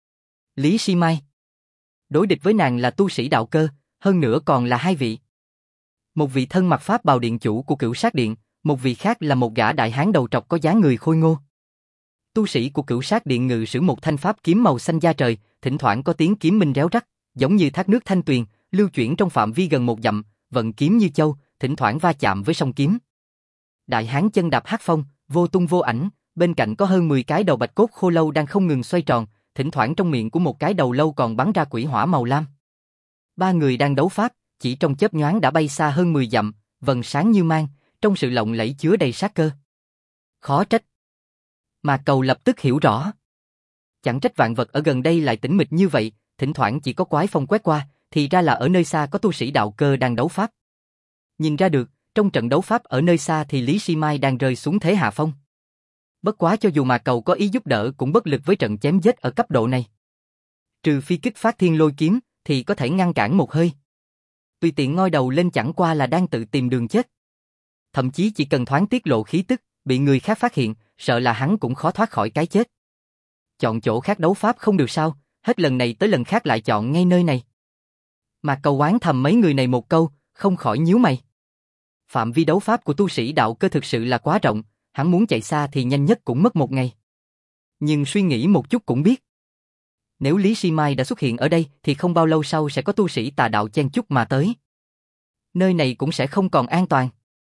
Lý Si Mai. Đối địch với nàng là tu sĩ đạo cơ, hơn nữa còn là hai vị. Một vị thân mặc pháp bào điện chủ của Cửu Sát Điện, một vị khác là một gã đại hán đầu trọc có dáng người khôi ngô. Tu sĩ của Cửu Sát Điện ngự sử một thanh pháp kiếm màu xanh da trời, thỉnh thoảng có tiếng kiếm minh réo rắt, giống như thác nước thanh tuyền, lưu chuyển trong phạm vi gần 1 dặm, vận kiếm như châu, thỉnh thoảng va chạm với song kiếm. Đại hán chân đạp hắc phong, vô tung vô ảnh, bên cạnh có hơn 10 cái đầu bạch cốt khô lâu đang không ngừng xoay tròn, thỉnh thoảng trong miệng của một cái đầu lâu còn bắn ra quỷ hỏa màu lam. Ba người đang đấu pháp, chỉ trong chớp nhoáng đã bay xa hơn 10 dặm, vầng sáng như mang, trong sự lộng lẫy chứa đầy sát cơ. Khó trách. Mạc Cầu lập tức hiểu rõ. Chẳng trách vạn vật ở gần đây lại tĩnh mịch như vậy, thỉnh thoảng chỉ có quái phong quét qua, thì ra là ở nơi xa có tu sĩ đạo cơ đang đấu pháp. Nhìn ra được, trong trận đấu pháp ở nơi xa thì Lý Si Mai đang rơi xuống thế hạ phong. Bất quá cho dù Mạc Cầu có ý giúp đỡ cũng bất lực với trận chém giết ở cấp độ này. Trừ phi kích phát thiên lôi kiếm, thì có thể ngăn cản một hơi. Tùy tiện ngoi đầu lên chẳng qua là đang tự tìm đường chết. Thậm chí chỉ cần thoáng tiết lộ khí tức, bị người khác phát hiện, sợ là hắn cũng khó thoát khỏi cái chết. Chọn chỗ khác đấu pháp không được sao, hết lần này tới lần khác lại chọn ngay nơi này. Mạc Cầu oán thầm mấy người này một câu, không khỏi nhíu mày. Phạm vi đấu pháp của tu sĩ đạo cơ thực sự là quá rộng, hắn muốn chạy xa thì nhanh nhất cũng mất 1 ngày. Nhưng suy nghĩ một chút cũng biết. Nếu Lý Si Mai đã xuất hiện ở đây thì không bao lâu sau sẽ có tu sĩ tà đạo chen chúc mà tới. Nơi này cũng sẽ không còn an toàn.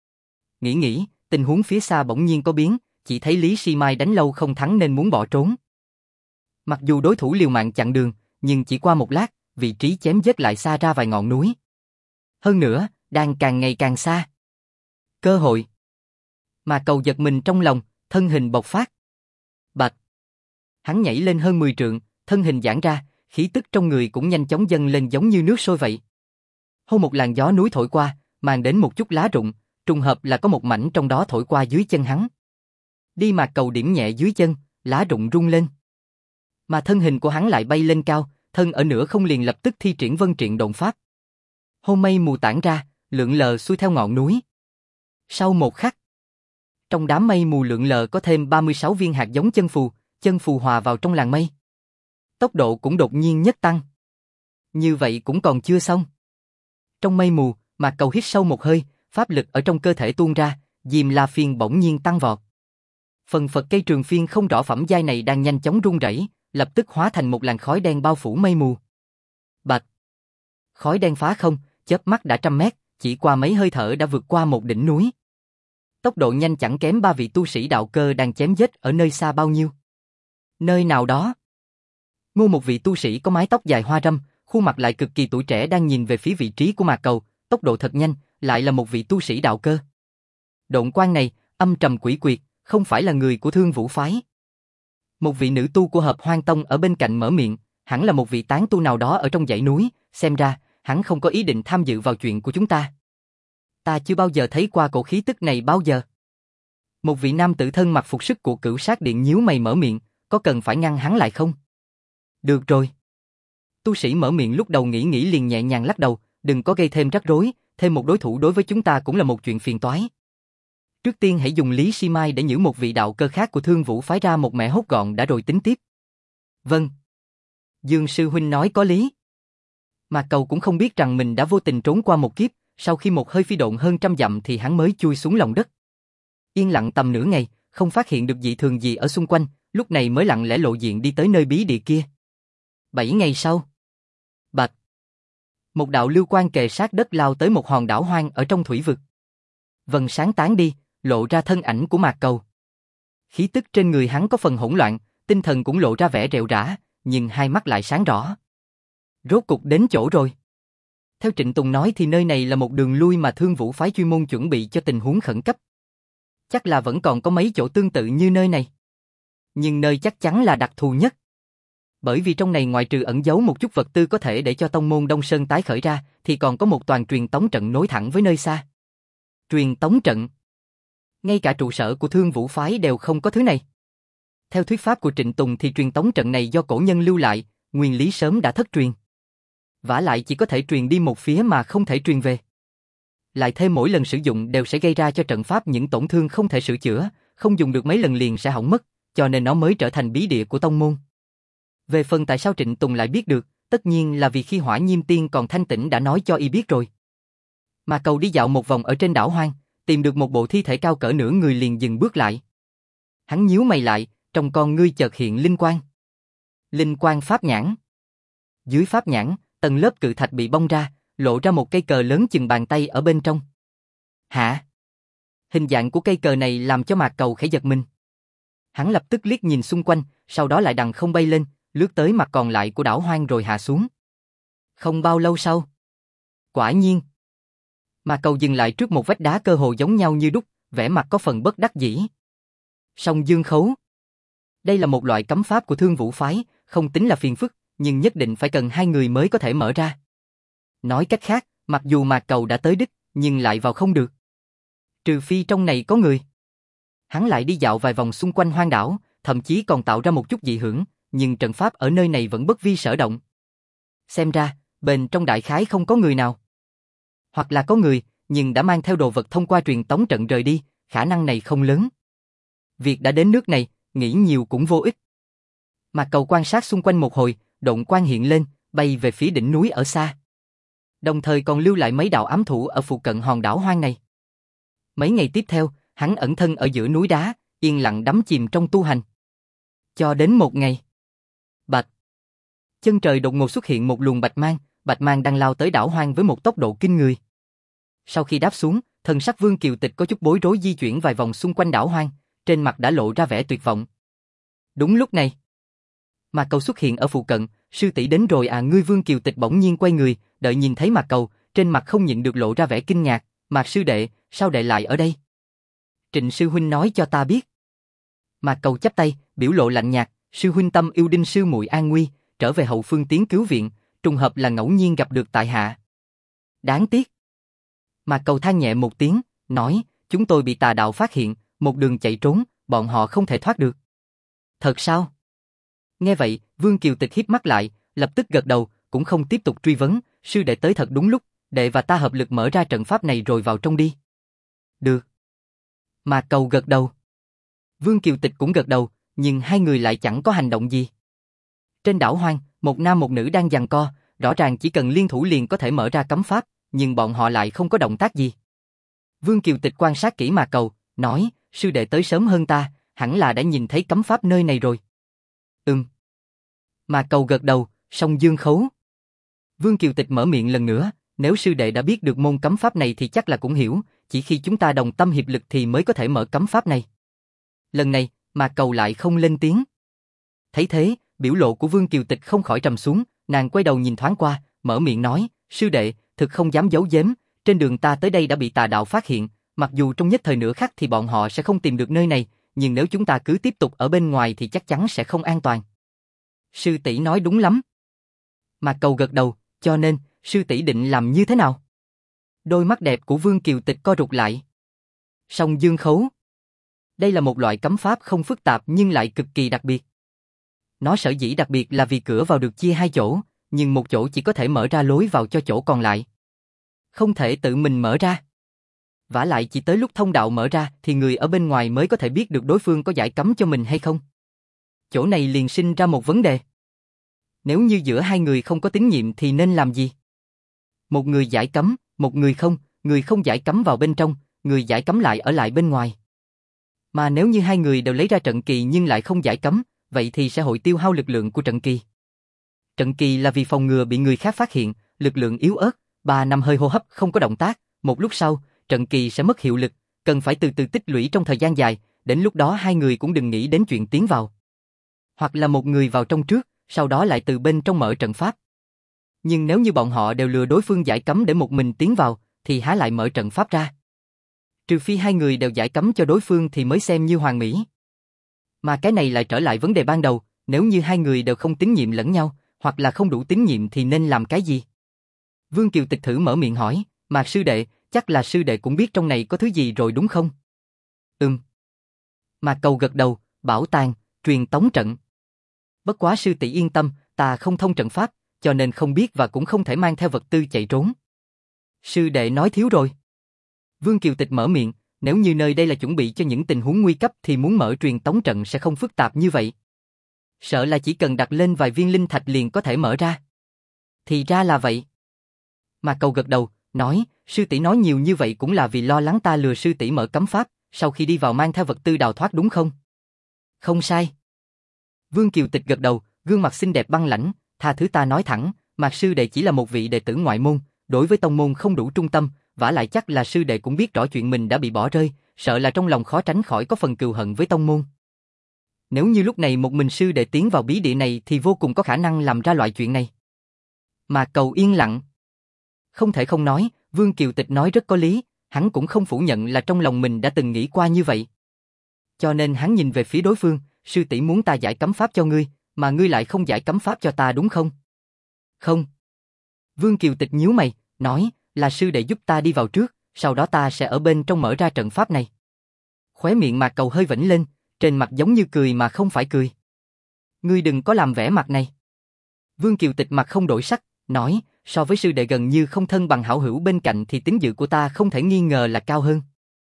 Nghĩ, tình huống phía xa bỗng nhiên có biến, chỉ thấy Lý Si Mai đánh lâu không thắng nên muốn bỏ trốn. Mặc dù đối thủ liều mạng chặn đường, nhưng chỉ qua một lát, vị trí chém giết lại xa ra vài ngọn núi. Hơn nữa, đang càng ngày càng xa. Cơ hội. Mà Cầu giật mình trong lòng, thân hình bộc phát. Bạch. Hắn nhảy lên hơn 10 trượng, thân hình giãn ra, khí tức trong người cũng nhanh chóng dâng lên giống như nước sôi vậy. Hô một làn gió núi thổi qua, mang đến một chút lá rụng, trùng hợp là có một mảnh trong đó thổi qua dưới chân hắn. Đi Mạc Cầu điểm nhẹ dưới chân, lá rụng rung lên. Mà thân hình của hắn lại bay lên cao, thân ở nửa không liền lập tức thi triển vân triện độn pháp. Hôn mây mù tản ra, lượn lờ xuôi theo ngọn núi. Sau một khắc, trong đám mây mù lượn lờ có thêm 36 viên hạt giống chân phù hòa vào trong làn mây. Tốc độ cũng đột nhiên nhất tăng. Như vậy cũng còn chưa xong. Trong mây mù, Mạc Cầu hít sâu một hơi, pháp lực ở trong cơ thể tuôn ra, Diêm La Phiên bỗng nhiên tăng vọt. Phần phật cây trường phiên không rõ phẩm giai này đang nhanh chóng rung rẩy, lập tức hóa thành một làn khói đen bao phủ mây mù. Bạch! Khói đen phá không, chớp mắt đã 100 mét, chỉ qua mấy hơi thở đã vượt qua một đỉnh núi. Tốc độ nhanh chẳng kém 3 vị tu sĩ đạo cơ đang chém giết ở nơi xa bao nhiêu. Nơi nào đó, Ngô một vị tu sĩ có mái tóc dài hoa râm, khuôn mặt lại cực kỳ tuổi trẻ đang nhìn về phía vị trí của Mạc Cầu, tốc độ thật nhanh, lại là một vị tu sĩ đạo cơ. Độn quang này, âm trầm quỷ quyệt, không phải là người của Thương Vũ phái. Một vị nữ tu của Hợp Hoang Tông ở bên cạnh mở miệng, hẳn là một vị tán tu nào đó ở trong dãy núi, xem ra, hắn không có ý định tham dự vào chuyện của chúng ta. Ta chưa bao giờ thấy qua cổ khí tức này bao giờ. Một vị nam tử thân mặc phục sức của Cửu Sát Điện nhíu mày mở miệng, có cần phải ngăn hắn lại không? Được rồi. Tu sĩ mở miệng lúc đầu nghĩ liền nhẹ nhàng lắc đầu, đừng có gây thêm rắc rối, thêm một đối thủ đối với chúng ta cũng là một chuyện phiền toái. Trước tiên hãy dùng Lý Si Mai để nhử một vị đạo cơ khác của Thương Vũ phái ra một mẻ hốt gọn đã rồi tính tiếp. Vâng. Dương sư huynh nói có lý. Mạc Cầu cũng không biết rằng mình đã vô tình trốn qua một kiếp, sau khi một hơi phi độn hơn 100 dặm thì hắn mới chui xuống lòng đất. Yên lặng tầm nửa ngày, không phát hiện được dị thường gì ở xung quanh, lúc này mới lặng lẽ lộ diện đi tới nơi bí địa kia. 7 ngày sau. Bạch. Một đạo lưu quang kề sát đất lao tới một hòn đảo hoang ở trong thủy vực. Vầng sáng tán đi, lộ ra thân ảnh của Mạc Cầu. Khí tức trên người hắn có phần hỗn loạn, tinh thần cũng lộ ra vẻ rệu rã, nhưng hai mắt lại sáng rõ. Rốt cục đến chỗ rồi. Theo Trịnh Tùng nói thì nơi này là một đường lui mà Thương Vũ phái chuyên môn chuẩn bị cho tình huống khẩn cấp. Chắc là vẫn còn có mấy chỗ tương tự như nơi này. Nhưng nơi chắc chắn là đặc thù nhất. Bởi vì trong này ngoại trừ ẩn giấu một chút vật tư có thể để cho tông môn Đông Sơn tái khởi ra, thì còn có một toàn truyền tống trận nối thẳng với nơi xa. Truyền tống trận. Ngay cả trụ sở của Thương Vũ phái đều không có thứ này. Theo thuyết pháp của Trịnh Tùng thì truyền tống trận này do cổ nhân lưu lại, nguyên lý sớm đã thất truyền. Vả lại chỉ có thể truyền đi một phía mà không thể truyền về. Lại thêm mỗi lần sử dụng đều sẽ gây ra cho trận pháp những tổn thương không thể sửa chữa, không dùng được mấy lần liền sẽ hỏng mất, cho nên nó mới trở thành bí địa của tông môn. Về phần tại sao Trịnh Tùng lại biết được, tất nhiên là vì khi Hỏa Nhiêm Tiên còn thanh tĩnh đã nói cho y biết rồi. Mà Cầu đi dạo một vòng ở trên đảo hoang, tìm được một bộ thi thể cao cỡ nửa người liền dừng bước lại. Hắn nhíu mày lại, trong con ngươi chợt hiện linh quang. Linh quang pháp nhãn. Dưới pháp nhãn, tầng lớp cự thạch bị bong ra, lộ ra một cây cờ lớn chừng bàn tay ở bên trong. Hả? Hình dạng của cây cờ này làm cho Mạc Cầu khẽ giật mình. Hắn lập tức liếc nhìn xung quanh, sau đó lại đằng không bay lên, lướt tới mặt còn lại của đảo hoang rồi hạ xuống. Không bao lâu sau. Quả nhiên. Mạc Cầu dừng lại trước một vách đá cơ hồ giống nhau như đúc, vẻ mặt có phần bất đắc dĩ. Song Dương Khấu. Đây là một loại cấm pháp của Thương Vũ phái, không tính là phiền phức, nhưng nhất định phải cần 2 người mới có thể mở ra. Nói cách khác, mặc dù Mạc Cầu đã tới đích, nhưng lại vào không được. Trừ phi trong này có người. Hắn lại đi dạo vài vòng xung quanh hoang đảo, thậm chí còn tạo ra một chút dị hưởng, nhưng trận pháp ở nơi này vẫn bất vi sở động. Xem ra, bên trong đại khái không có người nào. Hoặc là có người, nhưng đã mang theo đồ vật thông qua truyền tống trận rời đi, khả năng này không lớn. Việc đã đến nước này, nghĩ nhiều cũng vô ích. Mạc Cầu quan sát xung quanh một hồi, độn quang hiện lên, bay về phía đỉnh núi ở xa. Đồng thời còn lưu lại mấy đạo ám thủ ở phụ cận hòn đảo hoang này. Mấy ngày tiếp theo, hắn ẩn thân ở giữa núi đá, yên lặng đắm chìm trong tu hành. Cho đến một ngày. Bạch. Chân trời đột ngột xuất hiện một luồng bạch mang đang lao tới đảo hoang với một tốc độ kinh người. Sau khi đáp xuống, thần sắc Vương Kiều Tịch có chút bối rối di chuyển vài vòng xung quanh đảo hoang, trên mặt đã lộ ra vẻ tuyệt vọng. Đúng lúc này, Mạc Cầu xuất hiện ở phụ cận, sư tỷ đến rồi à? Ngươi? Vương Kiều Tịch bỗng nhiên quay người, đợi nhìn thấy Mạc Cầu, trên mặt không nhịn được lộ ra vẻ kinh ngạc. Mạc sư đệ, sao đệ lại ở đây? Trịnh sư huynh nói cho ta biết. Mạc Cầu chắp tay, biểu lộ lạnh nhạt, sư huynh tâm yêu Đinh sư muội an nguy, trở về hậu phương tiến cứu viện, trùng hợp là ngẫu nhiên gặp được tại hạ. Đáng tiếc. Mạc Cầu than nhẹ một tiếng, nói, chúng tôi bị tà đạo phát hiện, một đường chạy trốn, bọn họ không thể thoát được. Thật sao? Nghe vậy, Vương Kiều Tịch híp mắt lại, lập tức gật đầu, cũng không tiếp tục truy vấn, sư đệ tới thật đúng lúc, đệ và ta hợp lực mở ra trận pháp này rồi vào trong đi. Được. Mạc Cầu gật đầu. Vương Kiều Tịch cũng gật đầu, nhưng hai người lại chẳng có hành động gì. Trên đảo hoang, một nam một nữ đang giằng co, rõ ràng chỉ cần liên thủ liền có thể mở ra cấm pháp, nhưng bọn họ lại không có động tác gì. Vương Kiều Tịch quan sát kỹ Mạc Cầu, nói, sư đệ tới sớm hơn ta, hẳn là đã nhìn thấy cấm pháp nơi này rồi. Mạc Cầu gật đầu, song dương khấu. Vương Kiều Tịch mở miệng lần nữa, nếu sư đệ đã biết được môn cấm pháp này thì chắc là cũng hiểu, chỉ khi chúng ta đồng tâm hiệp lực thì mới có thể mở cấm pháp này. Lần này, Mạc Cầu lại không lên tiếng. Thấy thế, biểu lộ của Vương Kiều Tịch không khỏi trầm xuống, nàng quay đầu nhìn thoáng qua, mở miệng nói, sư đệ, thực không dám giấu giếm, trên đường ta tới đây đã bị tà đạo phát hiện, mặc dù trong nhất thời nửa khắc thì bọn họ sẽ không tìm được nơi này, nhưng nếu chúng ta cứ tiếp tục ở bên ngoài thì chắc chắn sẽ không an toàn. Sư tỷ nói đúng lắm. Mạc Cầu gật đầu, cho nên, sư tỷ định làm như thế nào? Đôi mắt đẹp của Vương Kiều Tịch co rụt lại. Song dương khấu. Đây là một loại cấm pháp không phức tạp nhưng lại cực kỳ đặc biệt. Nó sở dĩ đặc biệt là vì cửa vào được chia hai chỗ, nhưng một chỗ chỉ có thể mở ra lối vào cho chỗ còn lại. Không thể tự mình mở ra. Vả lại chỉ tới lúc thông đạo mở ra thì người ở bên ngoài mới có thể biết được đối phương có giải cấm cho mình hay không. Chỗ này liền sinh ra một vấn đề. Nếu như giữa hai người không có tín nhiệm thì nên làm gì? Một người giải cấm, một người không giải cấm vào bên trong, người giải cấm lại ở lại bên ngoài. Mà nếu như hai người đều lấy ra trận kỳ nhưng lại không giải cấm, vậy thì sẽ hội tiêu hao lực lượng của trận kỳ. Trận kỳ là vì phòng ngừa bị người khác phát hiện, lực lượng yếu ớt, 3 năm hơi hô hấp không có động tác, một lúc sau, trận kỳ sẽ mất hiệu lực, cần phải từ từ tích lũy trong thời gian dài, đến lúc đó hai người cũng đừng nghĩ đến chuyện tiến vào. Hoặc là một người vào trong trước, sau đó lại từ bên trong mở trận pháp. Nhưng nếu như bọn họ đều lừa đối phương giải cấm để một mình tiến vào, thì há lại mở trận pháp ra. Trừ phi hai người đều giải cấm cho đối phương thì mới xem như hoàn mỹ. Mà cái này lại trở lại vấn đề ban đầu, nếu như hai người đều không tín nhiệm lẫn nhau, hoặc là không đủ tín nhiệm thì nên làm cái gì? Vương Kiều Tịch thử mở miệng hỏi, Mạc sư đệ, chắc là sư đệ cũng biết trong này có thứ gì rồi đúng không? Mạc Cầu gật đầu, bảo tàng, truyền tống trận. Bất quá sư tỷ yên tâm, ta không thông trận pháp, cho nên không biết và cũng không thể mang theo vật tư chạy trốn. Sư đệ nói thiếu rồi. Vương Kiều Tịch mở miệng, nếu như nơi đây là chuẩn bị cho những tình huống nguy cấp thì muốn mở truyền tống trận sẽ không phức tạp như vậy. Sợ là chỉ cần đặt lên vài viên linh thạch liền có thể mở ra. Thì ra là vậy. Mạc Cầu gật đầu, nói, sư tỷ nói nhiều như vậy cũng là vì lo lắng ta lừa sư tỷ mở cấm pháp, sau khi đi vào mang theo vật tư đào thoát đúng không? Không sai. Vương Kiều Tịch gật đầu, gương mặt xinh đẹp băng lãnh, tha thứ ta nói thẳng, Mạc sư đệ chỉ là một vị đệ tử ngoại môn, đối với tông môn không đủ trung tâm, vả lại chắc là sư đệ cũng biết rõ chuyện mình đã bị bỏ rơi, sợ là trong lòng khó tránh khỏi có phần cừu hận với tông môn. Nếu như lúc này một mình sư đệ tiến vào bí địa này thì vô cùng có khả năng làm ra loại chuyện này. Mạc Cầu yên lặng. Không thể không nói, Vương Kiều Tịch nói rất có lý, hắn cũng không phủ nhận là trong lòng mình đã từng nghĩ qua như vậy. Cho nên hắn nhìn về phía đối phương, sư tỷ muốn ta giải cấm pháp cho ngươi, mà ngươi lại không giải cấm pháp cho ta đúng không? Không. Vương Kiều Tịch nhíu mày, nói, là sư đệ giúp ta đi vào trước, sau đó ta sẽ ở bên trong mở ra trận pháp này. Khóe miệng Mạc Cầu hơi vểnh lên, trên mặt giống như cười mà không phải cười. Ngươi đừng có làm vẻ mặt này. Vương Kiều Tịch mặt không đổi sắc, nói, so với sư đệ gần như không thân bằng hảo hữu bên cạnh thì tín dự của ta không thể nghi ngờ là cao hơn.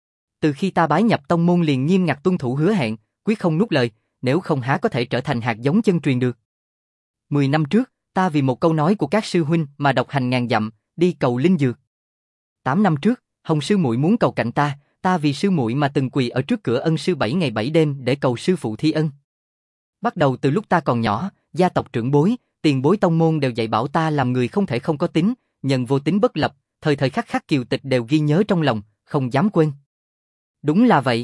Từ khi ta bái nhập tông môn liền nghiêm ngặt tuân thủ hứa hẹn, quyết không nuốt lời, nếu không há có thể trở thành hạt giống chân truyền được. 10 năm trước, ta vì một câu nói của các sư huynh mà độc hành ngàn dặm, đi cầu linh dược. 8 năm trước, Hồng sư muội muốn cầu cạnh ta, ta vì sư muội mà từng quỳ ở trước cửa ân sư 7 ngày 7 đêm để cầu sư phụ thi ân. Bắt đầu từ lúc ta còn nhỏ, gia tộc trưởng bối, tiền bối tông môn đều dạy bảo ta làm người không thể không có tín, nhân vô tín bất lập, thời thời khắc khắc Kiều Tịch đều ghi nhớ trong lòng, không dám quên. Đúng là vậy.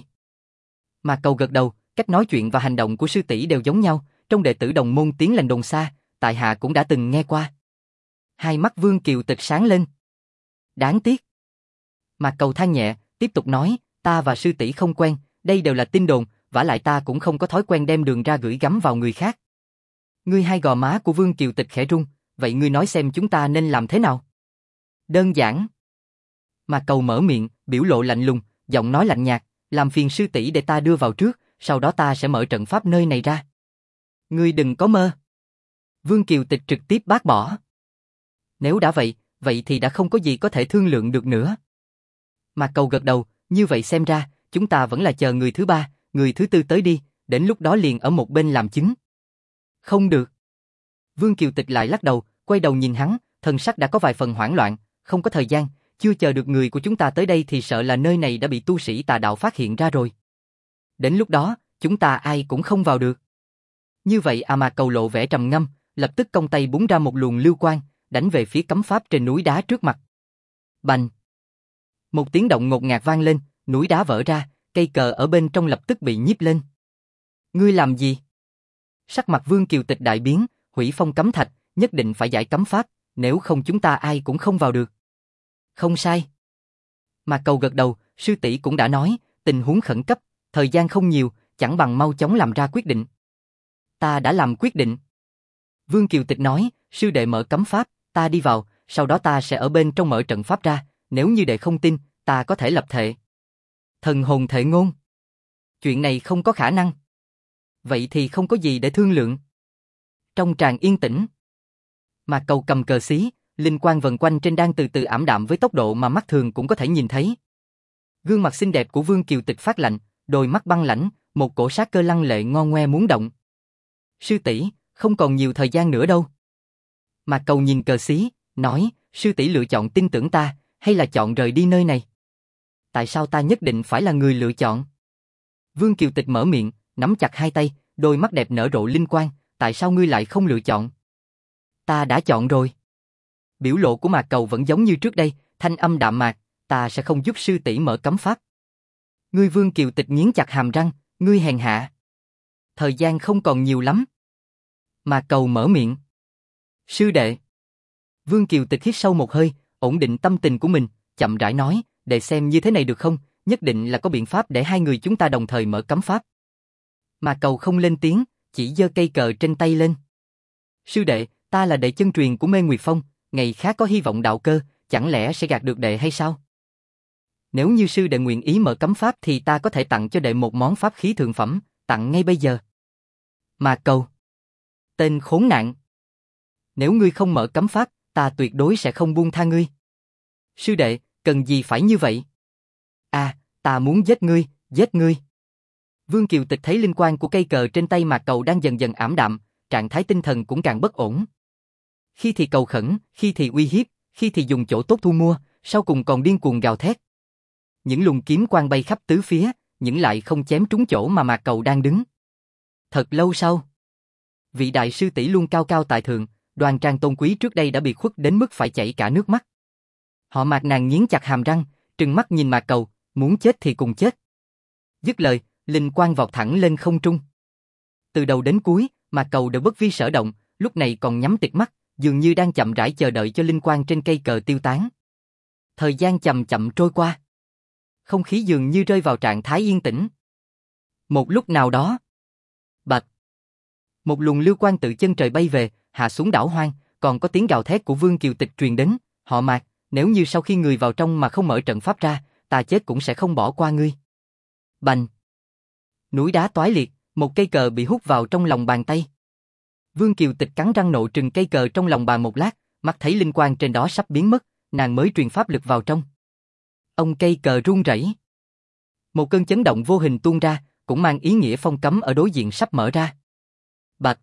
Mạc Cầu gật đầu, cách nói chuyện và hành động của sư tỷ đều giống nhau, trong đệ tử đồng môn tiếng lành đồn xa, tại hạ cũng đã từng nghe qua. Hai mắt Vương Kiều Tịch sáng lên. Đáng tiếc. Mạc Cầu than nhẹ, tiếp tục nói, ta và sư tỷ không quen, đây đều là tin đồn, vả lại ta cũng không có thói quen đem đường ra gửi gắm vào người khác. Ngươi hai gò má của Vương Kiều Tịch khẽ rung, vậy ngươi nói xem chúng ta nên làm thế nào? Đơn giản. Mạc Cầu mở miệng, biểu lộ lạnh lùng, giọng nói lạnh nhạt, làm phiền sư tỷ để ta đưa vào trước, sau đó ta sẽ mở trận pháp nơi này ra. Ngươi đừng có mơ. Vương Kiều Tịch trực tiếp bác bỏ. Nếu đã vậy, vậy thì đã không có gì có thể thương lượng được nữa. Mạc Cầu gật đầu, như vậy xem ra, chúng ta vẫn là chờ người thứ ba, người thứ tư tới đi, đến lúc đó liền ở một bên làm chứng. Không được. Vương Kiều Tịch lại lắc đầu, quay đầu nhìn hắn, thần sắc đã có vài phần hoảng loạn, không có thời gian, chưa chờ được người của chúng ta tới đây thì sợ là nơi này đã bị tu sĩ tà đạo phát hiện ra rồi. Đến lúc đó, chúng ta ai cũng không vào được. Như vậy Mạc Cầu lộ vẻ trầm ngâm, lập tức cong tay búng ra một luồng lưu quang, đánh về phía cấm pháp trên núi đá trước mặt. Bành! Một tiếng động ngột ngạt vang lên, núi đá vỡ ra, cây cờ ở bên trong lập tức bị nhíp lên. Ngươi làm gì? Sắc mặt Vương Kiều Tịch đại biến, hủy phong cấm thạch, nhất định phải giải cấm pháp, nếu không chúng ta ai cũng không vào được. Không sai. Mạc Cầu gật đầu, sư tỷ cũng đã nói, tình huống khẩn cấp, thời gian không nhiều, chẳng bằng mau chóng làm ra quyết định. Ta đã làm quyết định. Vương Kiều Tịch nói, sư đệ mở cấm pháp, ta đi vào, sau đó ta sẽ ở bên trong mở trận pháp ra, nếu như đệ không tin, ta có thể lập thệ. Thần hồn thệ ngôn. Chuyện này không có khả năng. Vậy thì không có gì để thương lượng. Trong tràng yên tĩnh, Mạc Cầu cầm cờ xí, linh quang vần quanh trên đang từ từ ảm đạm với tốc độ mà mắt thường cũng có thể nhìn thấy. Gương mặt xinh đẹp của Vương Kiều Tịch phát lạnh, đôi mắt băng lãnh, một cổ sát cơ lăng lệ ngon ngoe muốn động. Sư tỷ, không còn nhiều thời gian nữa đâu. Mạc Cầu nhìn cờ xí, nói, sư tỷ lựa chọn tin tưởng ta, hay là chọn rời đi nơi này? Tại sao ta nhất định phải là người lựa chọn? Vương Kiều Tịch mở miệng, nắm chặt hai tay, đôi mắt đẹp nở rộ linh quang, tại sao ngươi lại không lựa chọn? Ta đã chọn rồi. Biểu lộ của Mạc Cầu vẫn giống như trước đây, thanh âm đạm mạc, ta sẽ không giúp sư tỷ mở cấm pháp. Ngươi Vương Kiều Tịch nghiến chặt hàm răng, ngươi hèn hạ. Thời gian không còn nhiều lắm. Mạc Cầu mở miệng. Sư đệ. Vương Kiều Tịch hít sâu một hơi, ổn định tâm tình của mình, chậm rãi nói, để xem như thế này được không, nhất định là có biện pháp để hai người chúng ta đồng thời mở cấm pháp. Mạc Cầu không lên tiếng, chỉ giơ cây cờ trên tay lên. Sư đệ, ta là đệ chân truyền của Mê Nguyệt Phong, ngày khác có hy vọng đạo cơ, chẳng lẽ sẽ gạt được đệ hay sao? Nếu như sư đệ nguyện ý mở cấm pháp thì ta có thể tặng cho đệ một món pháp khí thượng phẩm, tặng ngay bây giờ. Mạc Cầu. Tên khốn nạn. Nếu ngươi không mở cấm pháp, ta tuyệt đối sẽ không buông tha ngươi. Sư đệ, cần gì phải như vậy? Ta muốn giết ngươi, giết ngươi. Vương Kiều Tịch thấy linh quang của cây cờ trên tay Mạc Cầu đang dần dần ảm đạm, trạng thái tinh thần cũng càng bất ổn. Khi thì cầu khẩn, khi thì uy hiếp, khi thì dùng chỗ tốt thu mua, sau cùng còn điên cuồng gào thét. Những luồng kiếm quang bay khắp tứ phía, nhưng lại không chém trúng chỗ mà Mạc Cầu đang đứng. Thật lâu sau, vị đại sư tỷ luôn cao cao tại thượng, đoan trang tôn quý trước đây đã bị khuất đến mức phải chảy cả nước mắt. Họ Mạc nàng nghiến chặt hàm răng, trừng mắt nhìn Mạc Cầu, muốn chết thì cùng chết. Dứt lời, linh quang vọt thẳng lên không trung. Từ đầu đến cuối, Mạc Cầu đều bất vi sở động, lúc này còn nhắm tịt mắt, dường như đang chậm rãi chờ đợi cho linh quang trên cây cờ tiêu tán. Thời gian chậm chậm trôi qua. Không khí dường như rơi vào trạng thái yên tĩnh. Một lúc nào đó, bạch, một luồng lưu quang tự chân trời bay về, hạ xuống đảo hoang, còn có tiếng gào thét của Vương Kiều Tịch truyền đến. Họ Mạc, nếu như sau khi người vào trong mà không mở trận pháp ra, ta chết cũng sẽ không bỏ qua ngươi. Bành! Núi đá toái liệt, một cây cờ bị hút vào trong lòng bàn tay. Vương Kiều Tịch cắn răng nộ trừng cây cờ trong lòng bàn một lát, mắt thấy linh quang trên đó sắp biến mất, nàng mới truyền pháp lực vào trong. Ông cây cờ rung rẩy. Một cơn chấn động vô hình tuôn ra, cũng mang ý nghĩa phong cấm ở đối diện sắp mở ra. Bạch!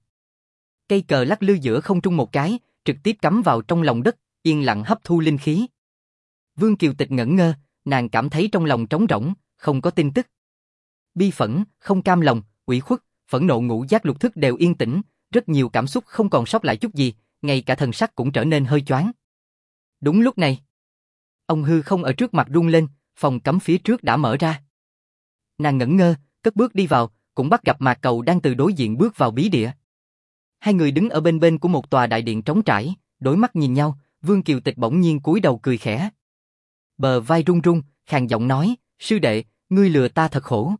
Cây cờ lắc lư giữa không trung một cái, trực tiếp cắm vào trong lòng đất, yên lặng hấp thu linh khí. Vương Kiều Tịch ngẩn ngơ, nàng cảm thấy trong lòng trống rỗng, không có tin tức. Bi phẫn, không cam lòng, ủy khuất, phẫn nộ ngũ giác lục thức đều yên tĩnh, rất nhiều cảm xúc không còn sót lại chút gì, ngay cả thần sắc cũng trở nên hơi choáng. Đúng lúc này, ông hư không ở trước mặt rung lên, phòng cấm phía trước đã mở ra. Nàng ngẩn ngơ, cất bước đi vào, cũng bắt gặp Mạc Cầu đang từ đối diện bước vào bí địa. Hai người đứng ở bên bên của một tòa đại điện trống trải, đối mắt nhìn nhau, Vương Kiều Tịch bỗng nhiên cúi đầu cười khẽ. Bờ vai run run, khàn giọng nói, sư đệ, ngươi lừa ta thật khổ.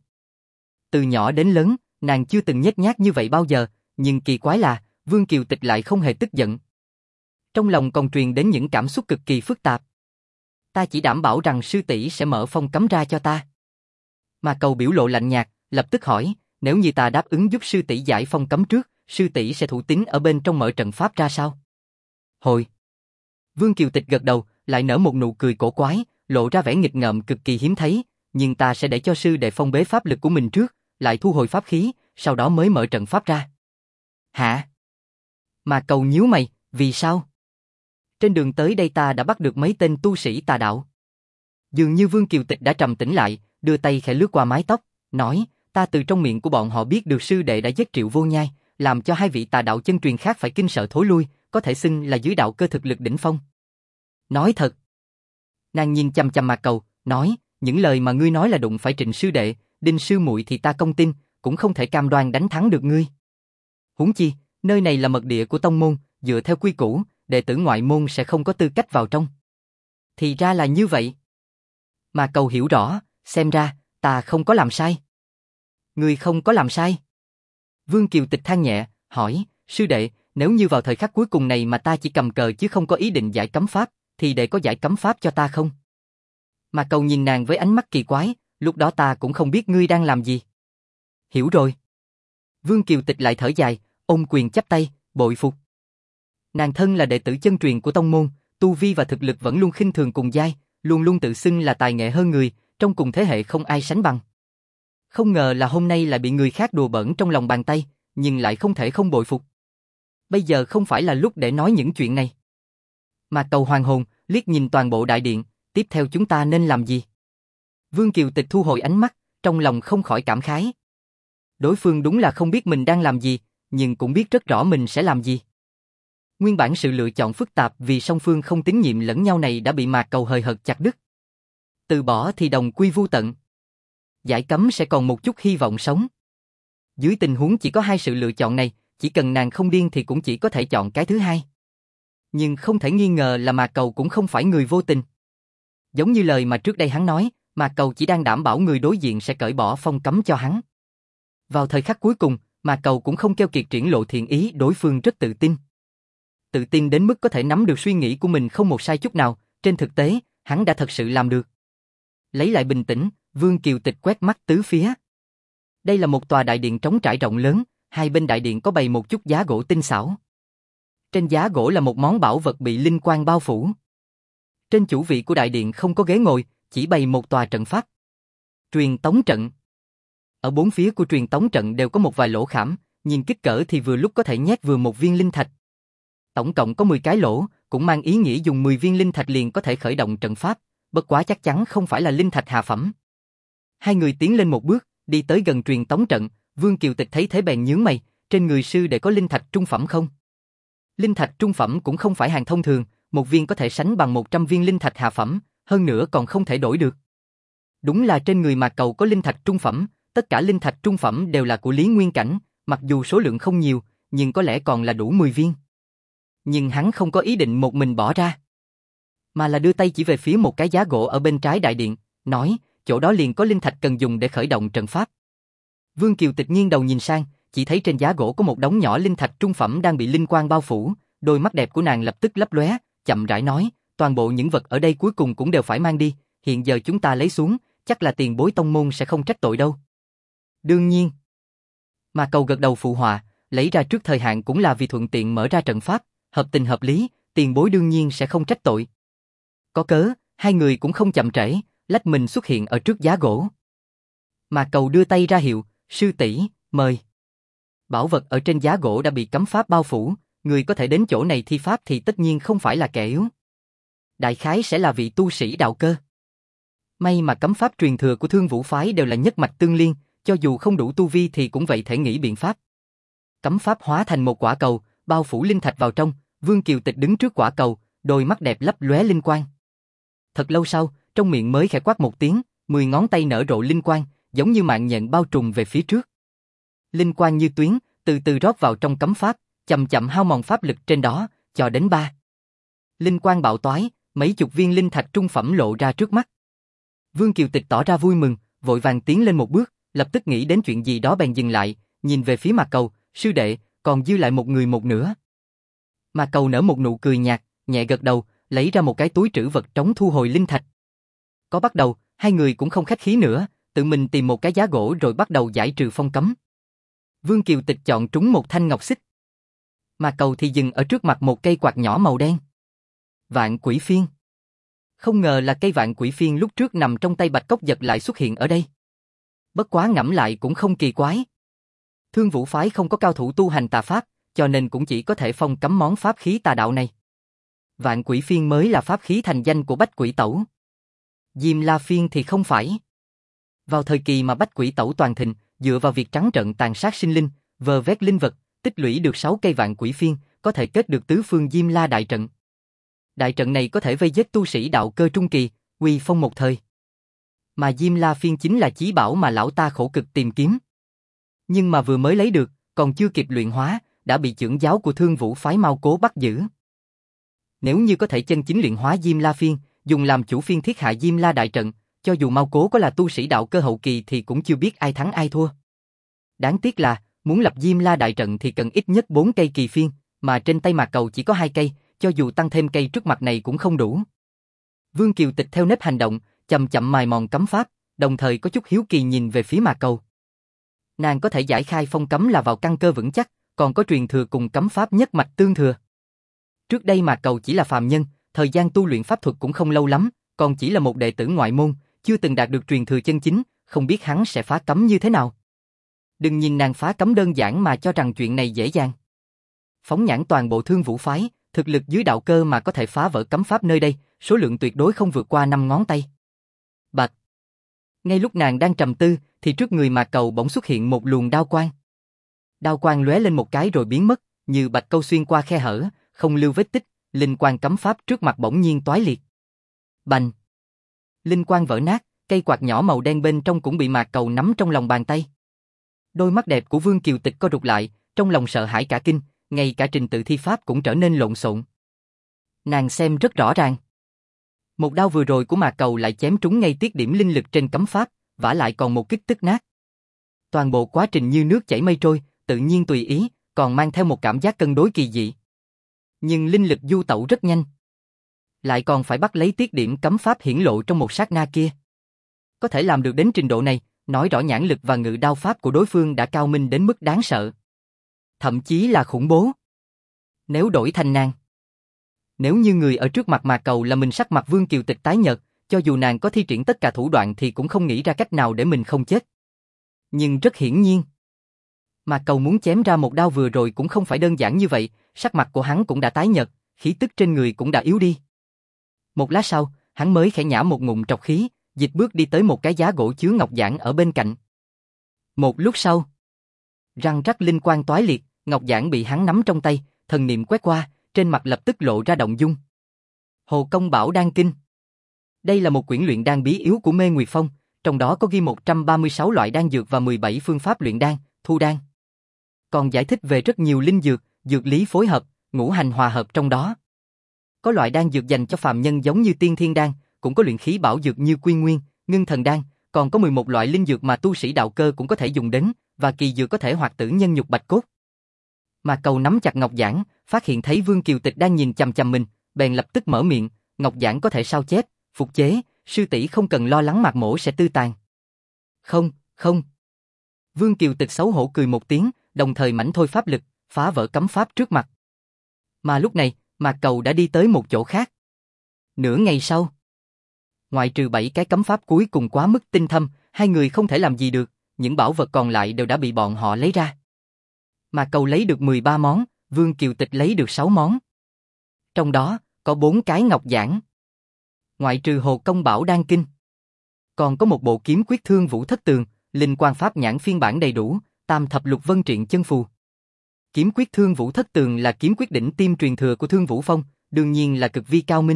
Từ nhỏ đến lớn, nàng chưa từng nhếch nhác như vậy bao giờ, nhưng kỳ quái là, Vương Kiều Tịch lại không hề tức giận. Trong lòng còn truyền đến những cảm xúc cực kỳ phức tạp. Ta chỉ đảm bảo rằng sư tỷ sẽ mở phong cấm ra cho ta. Mà Cầu biểu lộ lạnh nhạt, lập tức hỏi, nếu như ta đáp ứng giúp sư tỷ giải phong cấm trước, sư tỷ sẽ thủ tín ở bên trong mở trận pháp ra sao? Hồi. Vương Kiều Tịch gật đầu, lại nở một nụ cười cổ quái, lộ ra vẻ nghịch ngợm cực kỳ hiếm thấy, nhưng ta sẽ để cho sư đệ phong bế pháp lực của mình trước, lại thu hồi pháp khí, sau đó mới mở trận pháp ra. Hả? Mà Cầu nhíu mày, vì sao? Trên đường tới đây ta đã bắt được mấy tên tu sĩ tà đạo. Dường như Vương Kiều Tịch đã trầm tĩnh lại, đưa tay khẽ lướt qua mái tóc, nói, ta từ trong miệng của bọn họ biết được sư đệ đã giết Triệu Vô Nhai, làm cho hai vị tà đạo chân truyền khác phải kinh sợ thối lui, có thể xưng là dưới đạo cơ thực lực đỉnh phong. Nói thật. Nàng nhìn chằm chằm Mạc Cầu, nói, những lời mà ngươi nói là đụng phải Trịnh sư đệ, Đinh sư muội thì ta không tin, cũng không thể cam đoan đánh thắng được ngươi. Huống chi, nơi này là mật địa của tông môn, dựa theo quy củ, đệ tử ngoại môn sẽ không có tư cách vào trong. Thì ra là như vậy. Mạc Cầu hiểu rõ, xem ra, ta không có làm sai. Ngươi không có làm sai. Vương Kiều Tịch than nhẹ, hỏi, sư đệ, nếu như vào thời khắc cuối cùng này mà ta chỉ cầm cờ chứ không có ý định giải cấm pháp, thì đệ có giải cấm pháp cho ta không? Mạc Cầu nhìn nàng với ánh mắt kỳ quái, lúc đó ta cũng không biết ngươi đang làm gì. Hiểu rồi. Vương Kiều Tịch lại thở dài, ôm quyền chắp tay, bội phục. Nàng thân là đệ tử chân truyền của tông môn, tu vi và thực lực vẫn luôn khinh thường cùng giai, luôn luôn tự xưng là tài nghệ hơn người, trong cùng thế hệ không ai sánh bằng. Không ngờ là hôm nay lại bị người khác đùa bỡn trong lòng bàn tay, nhưng lại không thể không bội phục. Bây giờ không phải là lúc để nói những chuyện này. Mạc Cầu hoàn hồn, liếc nhìn toàn bộ đại điện, tiếp theo chúng ta nên làm gì? Vương Kiều Tịch thu hồi ánh mắt, trong lòng không khỏi cảm khái. Đối phương đúng là không biết mình đang làm gì, nhưng cũng biết rất rõ mình sẽ làm gì. Nguyên bản sự lựa chọn phức tạp vì song phương không tín nhiệm lẫn nhau này đã bị Mạc Cầu hời hợt chặt đứt. Từ bỏ thì đồng quy vu tận. Giải cấm sẽ còn một chút hy vọng sống. Dưới tình huống chỉ có hai sự lựa chọn này, chỉ cần nàng không điên thì cũng chỉ có thể chọn cái thứ hai. Nhưng không thể nghi ngờ là Mạc Cầu cũng không phải người vô tình. Giống như lời mà trước đây hắn nói, Mạc Cầu chỉ đang đảm bảo người đối diện sẽ cởi bỏ phong cấm cho hắn. Vào thời khắc cuối cùng, Mạc Cầu cũng không keo kiệt triển lộ thiện ý, đối phương rất tự tin. Tự tin đến mức có thể nắm được suy nghĩ của mình không một sai chút nào, trên thực tế, hắn đã thật sự làm được. Lấy lại bình tĩnh, Vương Kiều Tịch quét mắt tứ phía. Đây là một tòa đại điện trống trải rộng lớn, hai bên đại điện có bày một chút giá gỗ tinh xảo. Trên giá gỗ là một món bảo vật bị linh quang bao phủ. Trên chủ vị của đại điện không có ghế ngồi, chỉ bày một tòa trận pháp. Truyền tống trận. Ở bốn phía của truyền tống trận đều có một vài lỗ khảm, nhìn kích cỡ thì vừa lúc có thể nhét vừa một viên linh thạch. Tổng cộng có 10 cái lỗ, cũng mang ý nghĩa dùng 10 viên linh thạch liền có thể khởi động trận pháp, bất quá chắc chắn không phải là linh thạch hạ phẩm. Hai người tiến lên một bước, đi tới gần truyền tống trận, Vương Kiều Tịch thấy thế bèn nhướng mày, trên người sư đệ có linh thạch trung phẩm không? Linh thạch trung phẩm cũng không phải hàng thông thường, một viên có thể sánh bằng 100 viên linh thạch hạ phẩm, hơn nữa còn không thể đổi được. Đúng là trên người Mạc Cầu có linh thạch trung phẩm, tất cả linh thạch trung phẩm đều là của Lý Nguyên Cảnh, mặc dù số lượng không nhiều, nhưng có lẽ còn là đủ 10 viên. Nhưng hắn không có ý định một mình bỏ ra, mà là đưa tay chỉ về phía một cái giá gỗ ở bên trái đại điện, nói, chỗ đó liền có linh thạch cần dùng để khởi động trận pháp. Vương Kiều Tịch nghiêng đầu nhìn sang, chỉ thấy trên giá gỗ có một đống nhỏ linh thạch trung phẩm đang bị linh quang bao phủ, đôi mắt đẹp của nàng lập tức lấp lóe, chậm rãi nói, toàn bộ những vật ở đây cuối cùng cũng đều phải mang đi, hiện giờ chúng ta lấy xuống, chắc là tiền bối tông môn sẽ không trách tội đâu. Đương nhiên. Mà Cầu gật đầu phụ họa, lấy ra trước thời hạn cũng là vì thuận tiện mở ra trận pháp, hợp tình hợp lý, tiền bối đương nhiên sẽ không trách tội. Có cớ, hai người cũng không chậm trễ, lách mình xuất hiện ở trước giá gỗ. Mà Cầu đưa tay ra hiệu, sư tỷ, mời. Bảo vật ở trên giá gỗ đã bị cấm pháp bao phủ, người có thể đến chỗ này thi pháp thì tất nhiên không phải là kẻ yếu. Đại khái sẽ là vị tu sĩ đạo cơ. May mà cấm pháp truyền thừa của Thương Vũ phái đều là nhất mạch tương liên, cho dù không đủ tu vi thì cũng vậy thể nghĩ biện pháp. Cấm pháp hóa thành một quả cầu, bao phủ linh thạch vào trong, Vương Kiều Tịch đứng trước quả cầu, đôi mắt đẹp lấp lóe linh quang. Thật lâu sau, trong miệng mới khẽ quát một tiếng, 10 ngón tay nở rộ linh quang, giống như mạng nhện bao trùm về phía trước. Linh quang như tuyến, từ từ rót vào trong cấm pháp, chậm chậm hao mòn pháp lực trên đó, cho đến 3. Linh quang bạo toái, mấy chục viên linh thạch trung phẩm lộ ra trước mắt. Vương Kiều Tịch tỏ ra vui mừng, vội vàng tiến lên một bước, lập tức nghĩ đến chuyện gì đó bèn dừng lại, nhìn về phía Mạc Cầu, sư đệ, còn dư lại một người một nửa. Mạc Cầu nở một nụ cười nhạt, nhẹ gật đầu, lấy ra một cái túi trữ vật trống thu hồi linh thạch. Có bắt đầu, hai người cũng không khách khí nữa, tự mình tìm một cái giá gỗ rồi bắt đầu giải trừ phong cấm. Vương Kiều Tịch chọn trúng một thanh ngọc xích. Mà cầu thì dừng ở trước mặt một cây quạt nhỏ màu đen. Vạn Quỷ Phiên. Không ngờ là cây Vạn Quỷ Phiên lúc trước nằm trong tay Bạch Cốc Dật lại xuất hiện ở đây. Bất quá ngẫm lại cũng không kỳ quái. Thương Vũ phái không có cao thủ tu hành tà pháp, cho nên cũng chỉ có thể phong cấm món pháp khí tà đạo này. Vạn Quỷ Phiên mới là pháp khí thành danh của Bách Quỷ Tẩu. Diêm La Phiên thì không phải. Vào thời kỳ mà Bách Quỷ Tẩu toàn thịnh, dựa vào việc trắng trợn tàn sát sinh linh, vơ vét linh vật, tích lũy được 6 cây Vạn Quỷ Phiên, có thể kết được tứ phương Diêm La đại trận. Đại trận này có thể vây giết tu sĩ đạo cơ trung kỳ, uy phong một thời. Mà Diêm La Phiên chính là chí bảo mà lão ta khổ cực tìm kiếm. Nhưng mà vừa mới lấy được, còn chưa kịp luyện hóa, đã bị chưởng giáo của Thương Vũ phái Mao Cố bắt giữ. Nếu như có thể chân chính luyện hóa Diêm La Phiên, dùng làm chủ phiên thiết hạ Diêm La đại trận, cho dù Mao Cố có là tu sĩ đạo cơ hậu kỳ thì cũng chưa biết ai thắng ai thua. Đáng tiếc là, muốn lập Diêm La đại trận thì cần ít nhất 4 cây kỳ phiên, mà trên tay Mạc Cầu chỉ có 2 cây, cho dù tăng thêm cây trước mặt này cũng không đủ. Vương Kiều Tịch theo nếp hành động, chậm chậm mài mòn cấm pháp, đồng thời có chút hiếu kỳ nhìn về phía Mạc Cầu. Nàng có thể giải khai phong cấm là vào căn cơ vững chắc, còn có truyền thừa cùng cấm pháp nhất mạch tương thừa. Trước đây Mạc Cầu chỉ là phàm nhân, thời gian tu luyện pháp thuật cũng không lâu lắm, còn chỉ là một đệ tử ngoại môn, chưa từng đạt được truyền thừa chân chính, không biết hắn sẽ phá cấm như thế nào. Đừng nhìn nàng phá cấm đơn giản mà cho rằng chuyện này dễ dàng. Phóng nhãn toàn bộ Thương Vũ phái, thực lực dưới đạo cơ mà có thể phá vỡ cấm pháp nơi đây, số lượng tuyệt đối không vượt qua 5 ngón tay. Bạch. Ngay lúc nàng đang trầm tư, thì trước người Mạc Cầu bỗng xuất hiện một luồng đao quang. Đao quang lóe lên một cái rồi biến mất, như bạch câu xuyên qua khe hở, không lưu vết tích, linh quang cấm pháp trước mặt bỗng nhiên toái liệt. Bành! Linh quang vỡ nát, cây quạt nhỏ màu đen bên trong cũng bị Mạc Cầu nắm trong lòng bàn tay. Đôi mắt đẹp của Vương Kiều Tịch co rụt lại, trong lòng sợ hãi cả kinh, ngay cả trình tự thi pháp cũng trở nên lộn xộn. Nàng xem rất rõ ràng. Một đao vừa rồi của Mạc Cầu lại chém trúng ngay tiết điểm linh lực trên cấm pháp, vả lại còn một kích tức nát. Toàn bộ quá trình như nước chảy mây trôi, tự nhiên tùy ý, còn mang theo một cảm giác cân đối kỳ dị. Nhưng linh lực du tẩu rất nhanh. Lại còn phải bắt lấy tiết điểm cấm pháp hiển lộ trong một sát na kia. Có thể làm được đến trình độ này, nói rõ nhãn lực và ngự đao pháp của đối phương đã cao minh đến mức đáng sợ. Thậm chí là khủng bố. Nếu đổi thành nàng. Nếu như người ở trước mặt Mạc Cầu là mình, sắc mặt Vương Kiều Tịch tái nhợt, cho dù nàng có thi triển tất cả thủ đoạn thì cũng không nghĩ ra cách nào để mình không chết. Nhưng rất hiển nhiên, Mạc Cầu muốn chém ra một đao vừa rồi cũng không phải đơn giản như vậy, sắc mặt của hắn cũng đã tái nhợt, khí tức trên người cũng đã yếu đi. Một lát sau, hắn mới khẽ nhả một ngụm trọc khí, dịch bước đi tới một cái giá gỗ chứa ngọc giản ở bên cạnh. Một lúc sau, răng rắc linh quang toái liệt, ngọc giản bị hắn nắm trong tay, thần niệm quét qua, trên mặt lập tức lộ ra động dung. Hồ Công Bảo Đan Kinh. Đây là một quyển luyện đan bí yếu của Mê Nguyệt Phong, trong đó có ghi 136 loại đan dược và 17 phương pháp luyện đan, thu đan. Còn giải thích về rất nhiều linh dược, dược lý phối hợp, ngũ hành hòa hợp trong đó. Có loại đan dược dành cho phàm nhân giống như tiên thiên đan, cũng có luyện khí bảo dược như quy nguyên, ngưng thần đan, còn có 11 loại linh dược mà tu sĩ đạo cơ cũng có thể dùng đến, và kỳ dược có thể hoạt tử nhân nhục bạch cốt. Mạc Cầu nắm chặt ngọc giản, phát hiện thấy Vương Kiều Tịch đang nhìn chằm chằm mình, bèn lập tức mở miệng, ngọc giản có thể sao chép, phục chế, sư tỷ không cần lo lắng Mạc mỗ sẽ tư tàn. Không, không. Vương Kiều Tịch xấu hổ cười một tiếng, đồng thời mảnh thôi pháp lực, phá vỡ cấm pháp trước mặt. Mà lúc này, Mạc Cầu đã đi tới một chỗ khác. Nửa ngày sau, ngoại trừ 7 cái cấm pháp cuối cùng quá mức tinh thâm, hai người không thể làm gì được, những bảo vật còn lại đều đã bị bọn họ lấy ra. Mạc Cầu lấy được 13 món, Vương Kiều Tịch lấy được 6 món. Trong đó, có 4 cái ngọc giản. Ngoại trừ Hồ Công Bảo Đan Kinh, còn có một bộ kiếm quyết Thương Vũ Thất Tường, linh quang pháp nhãn phiên bản đầy đủ, tam thập lục vân triện chân phù. Kiếm quyết Thương Vũ Thất Tường là kiếm quyết đỉnh tiêm truyền thừa của Thương Vũ Phong, đương nhiên là cực vi cao minh.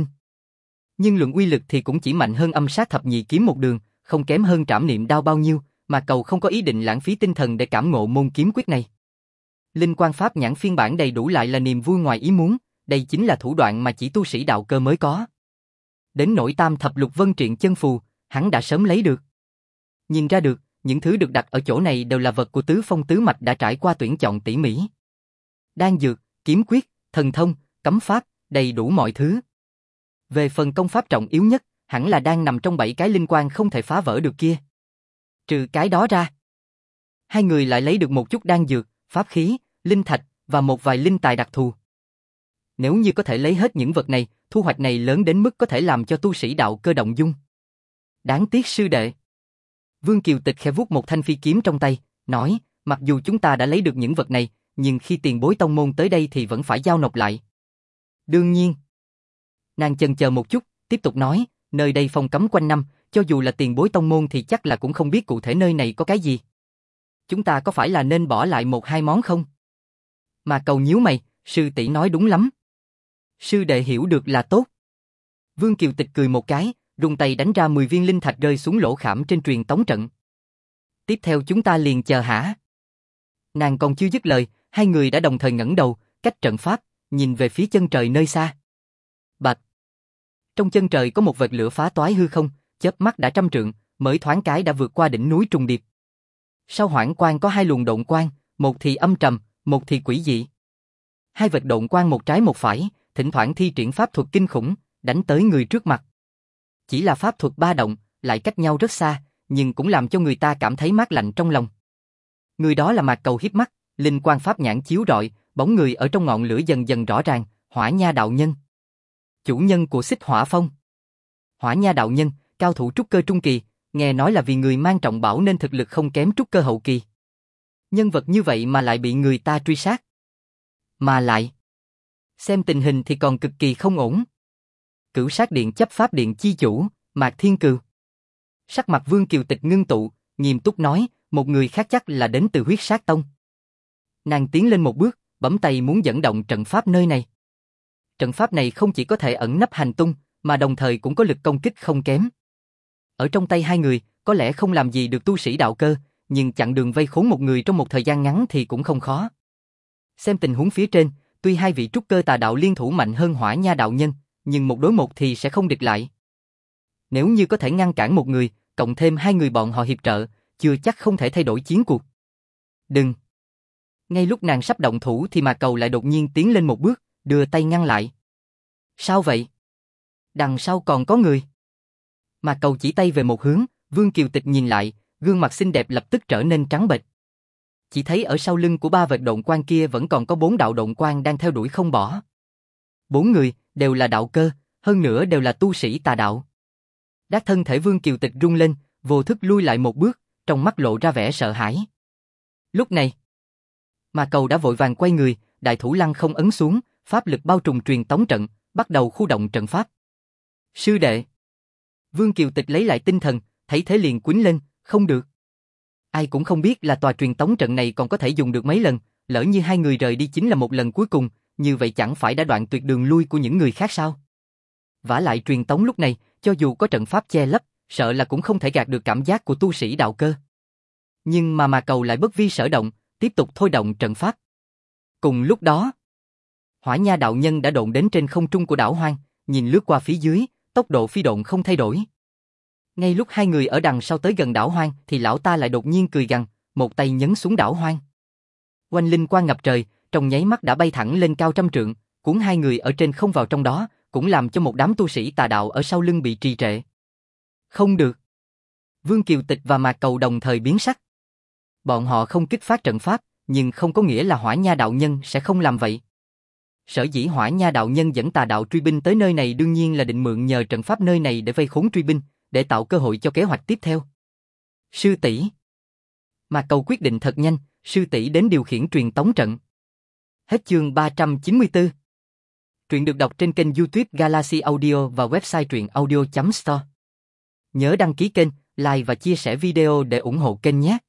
Nhưng luận uy lực thì cũng chỉ mạnh hơn Âm Sát Thập Nhị Kiếm một đường, không kém hơn Trảm Niệm Đao bao nhiêu, mà Cầu không có ý định lãng phí tinh thần để cảm ngộ môn kiếm quyết này. Linh quang pháp nhãn phiên bản đầy đủ lại là niềm vui ngoài ý muốn, đây chính là thủ đoạn mà chỉ tu sĩ đạo cơ mới có. Đến nỗi tam thập lục vân triện chân phù, hắn đã sớm lấy được. Nhìn ra được, những thứ được đặt ở chỗ này đều là vật của tứ phong tứ mạch đã trải qua tuyển chọn tỉ mỉ. Đan dược, kiếm quyết, thần thông, cấm pháp, đầy đủ mọi thứ. Về phần công pháp trọng yếu nhất, hẳn là đang nằm trong 7 cái linh quang không thể phá vỡ được kia. Trừ cái đó ra, Hai người lại lấy được một chút đan dược, pháp khí, linh thạch và một vài linh tài đặc thù. Nếu như có thể lấy hết những vật này, thu hoạch này lớn đến mức có thể làm cho tu sĩ đạo cơ động dung. Đáng tiếc sư đệ. Vương Kiều Tịch khẽ vuốt một thanh phi kiếm trong tay, nói, mặc dù chúng ta đã lấy được những vật này, nhưng khi tiền bối tông môn tới đây thì vẫn phải giao nộp lại. Đương nhiên. Nàng chần chờ một chút, tiếp tục nói, nơi đây phong cấm quanh năm, cho dù là tiền bối tông môn thì chắc là cũng không biết cụ thể nơi này có cái gì. Chúng ta có phải là nên bỏ lại một hai món không? Mà Cầu nhíu mày, sư tỷ nói đúng lắm. Sư đệ hiểu được là tốt. Vương Kiều Tịch cười một cái, rung tay đánh ra 10 viên linh thạch rơi xuống lỗ khảm trên truyền tống trận. Tiếp theo chúng ta liền chờ hả? Nàng còn chưa dứt lời, hai người đã đồng thời ngẩng đầu, cách trận pháp, nhìn về phía chân trời nơi xa. Bạch. Trong chân trời có một vệt lửa phá toái hư không, chớp mắt đã 100 trượng, mới thoáng cái đã vượt qua đỉnh núi trùng điệp. Sau hoảng quang có hai luồng độn quang, một thì âm trầm, một thì quỷ dị. Hai vệt độn quang một trái một phải, thỉnh thoảng thi triển pháp thuật kinh khủng, đánh tới người trước mặt. Chỉ là pháp thuật ba động, lại cách nhau rất xa, nhưng cũng làm cho người ta cảm thấy mát lạnh trong lòng. Người đó là Mạc Cầu hiếp mắt, linh quang pháp nhãn chiếu rọi, bóng người ở trong ngọn lửa dần dần rõ ràng, Hỏa Nha đạo nhân. Chủ nhân của Xích Hỏa Phong. Hỏa Nha đạo nhân, cao thủ trúc cơ trung kỳ, nghe nói là vì người mang trọng bảo nên thực lực không kém trúc cơ hậu kỳ. Nhân vật như vậy mà lại bị người ta truy sát. Mà lại, xem tình hình thì còn cực kỳ không ổn. Cửu Sát Điện chấp pháp điện chi chủ, Mạc Thiên Cừu. Sắc mặt Vương Kiều Tịch ngưng tụ, nghiêm túc nói, một người khác chắc là đến từ Huyết Sát Tông. Nàng tiến lên một bước, bấm tay muốn dẫn động trận pháp nơi này. Trận pháp này không chỉ có thể ẩn nấp hành tung, mà đồng thời cũng có lực công kích không kém. Ở trong tay hai người, có lẽ không làm gì được tu sĩ đạo cơ, nhưng chặn đường vây khốn một người trong một thời gian ngắn thì cũng không khó. Xem tình huống phía trên, tuy hai vị trúc cơ tà đạo liên thủ mạnh hơn Hỏa Nha đạo nhân, nhưng một đối một thì sẽ không địch lại. Nếu như có thể ngăn cản một người, cộng thêm hai người bọn họ hiệp trợ, chưa chắc không thể thay đổi chiến cuộc. Đừng! Ngay lúc nàng sắp động thủ thì Mạc Cầu lại đột nhiên tiến lên một bước, đưa tay ngăn lại. Sao vậy? Đằng sau còn có người. Mạc Cầu chỉ tay về một hướng, Vương Kiều Tịch nhìn lại, gương mặt xinh đẹp lập tức trở nên trắng bệch. Chỉ thấy ở sau lưng của ba vệt độn quang kia vẫn còn có 4 đạo độn quang đang theo đuổi không bỏ. 4 người, đều là đạo cơ, hơn nữa đều là tu sĩ tà đạo. Đát thân thể Vương Kiều Tịch rung lên, vô thức lui lại một bước, trong mắt lộ ra vẻ sợ hãi. Lúc này, Mạc Cầu đã vội vàng quay người, đại thủ lăng không ấn xuống, pháp lực bao trùm truyền tống trận, bắt đầu khu động trận pháp. Sư đệ! Vương Kiều Tịch lấy lại tinh thần, thấy thế liền quýnh lên, không được. Ai cũng không biết là tòa truyền tống trận này còn có thể dùng được mấy lần, lỡ như hai người rời đi chính là một lần cuối cùng, như vậy chẳng phải đã đoạn tuyệt đường lui của những người khác sao? Vả lại truyền tống lúc này, cho dù có trận pháp che lấp, sợ là cũng không thể gạt được cảm giác của tu sĩ đạo cơ. Nhưng mà Mạc Cầu lại bất vi sở động, tiếp tục thôi động trận pháp. Cùng lúc đó, Hỏa Nha đạo nhân đã độn đến trên không trung của đảo hoang, nhìn lướt qua phía dưới, tốc độ phi độn không thay đổi. Ngay lúc hai người ở đằng sau tới gần đảo hoang thì lão ta lại đột nhiên cười gằn, một tay nhấn xuống đảo hoang. Oanh linh quang ngập trời, trong nháy mắt đã bay thẳng lên cao 100 trượng, cuốn hai người ở trên không vào trong đó, cũng làm cho một đám tu sĩ tà đạo ở sau lưng bị trì trệ. Không được. Vương Kiều Tịch và Mạc Cầu đồng thời biến sắc. Bọn họ không kích phát trận pháp, nhưng không có nghĩa là Hỏa Nha đạo nhân sẽ không làm vậy. Sở dĩ Hỏa Nha đạo nhân dẫn tà đạo truy binh tới nơi này đương nhiên là định mượn nhờ trận pháp nơi này để vây khốn truy binh, để tạo cơ hội cho kế hoạch tiếp theo. Sư tỷ. Mạc Cầu quyết định thật nhanh, sư tỷ đến điều khiển truyền tống trận. Hết chương 394. Truyện được đọc trên kênh YouTube Galaxy Audio và website truyện audio.store. Nhớ đăng ký kênh, like và chia sẻ video để ủng hộ kênh nhé.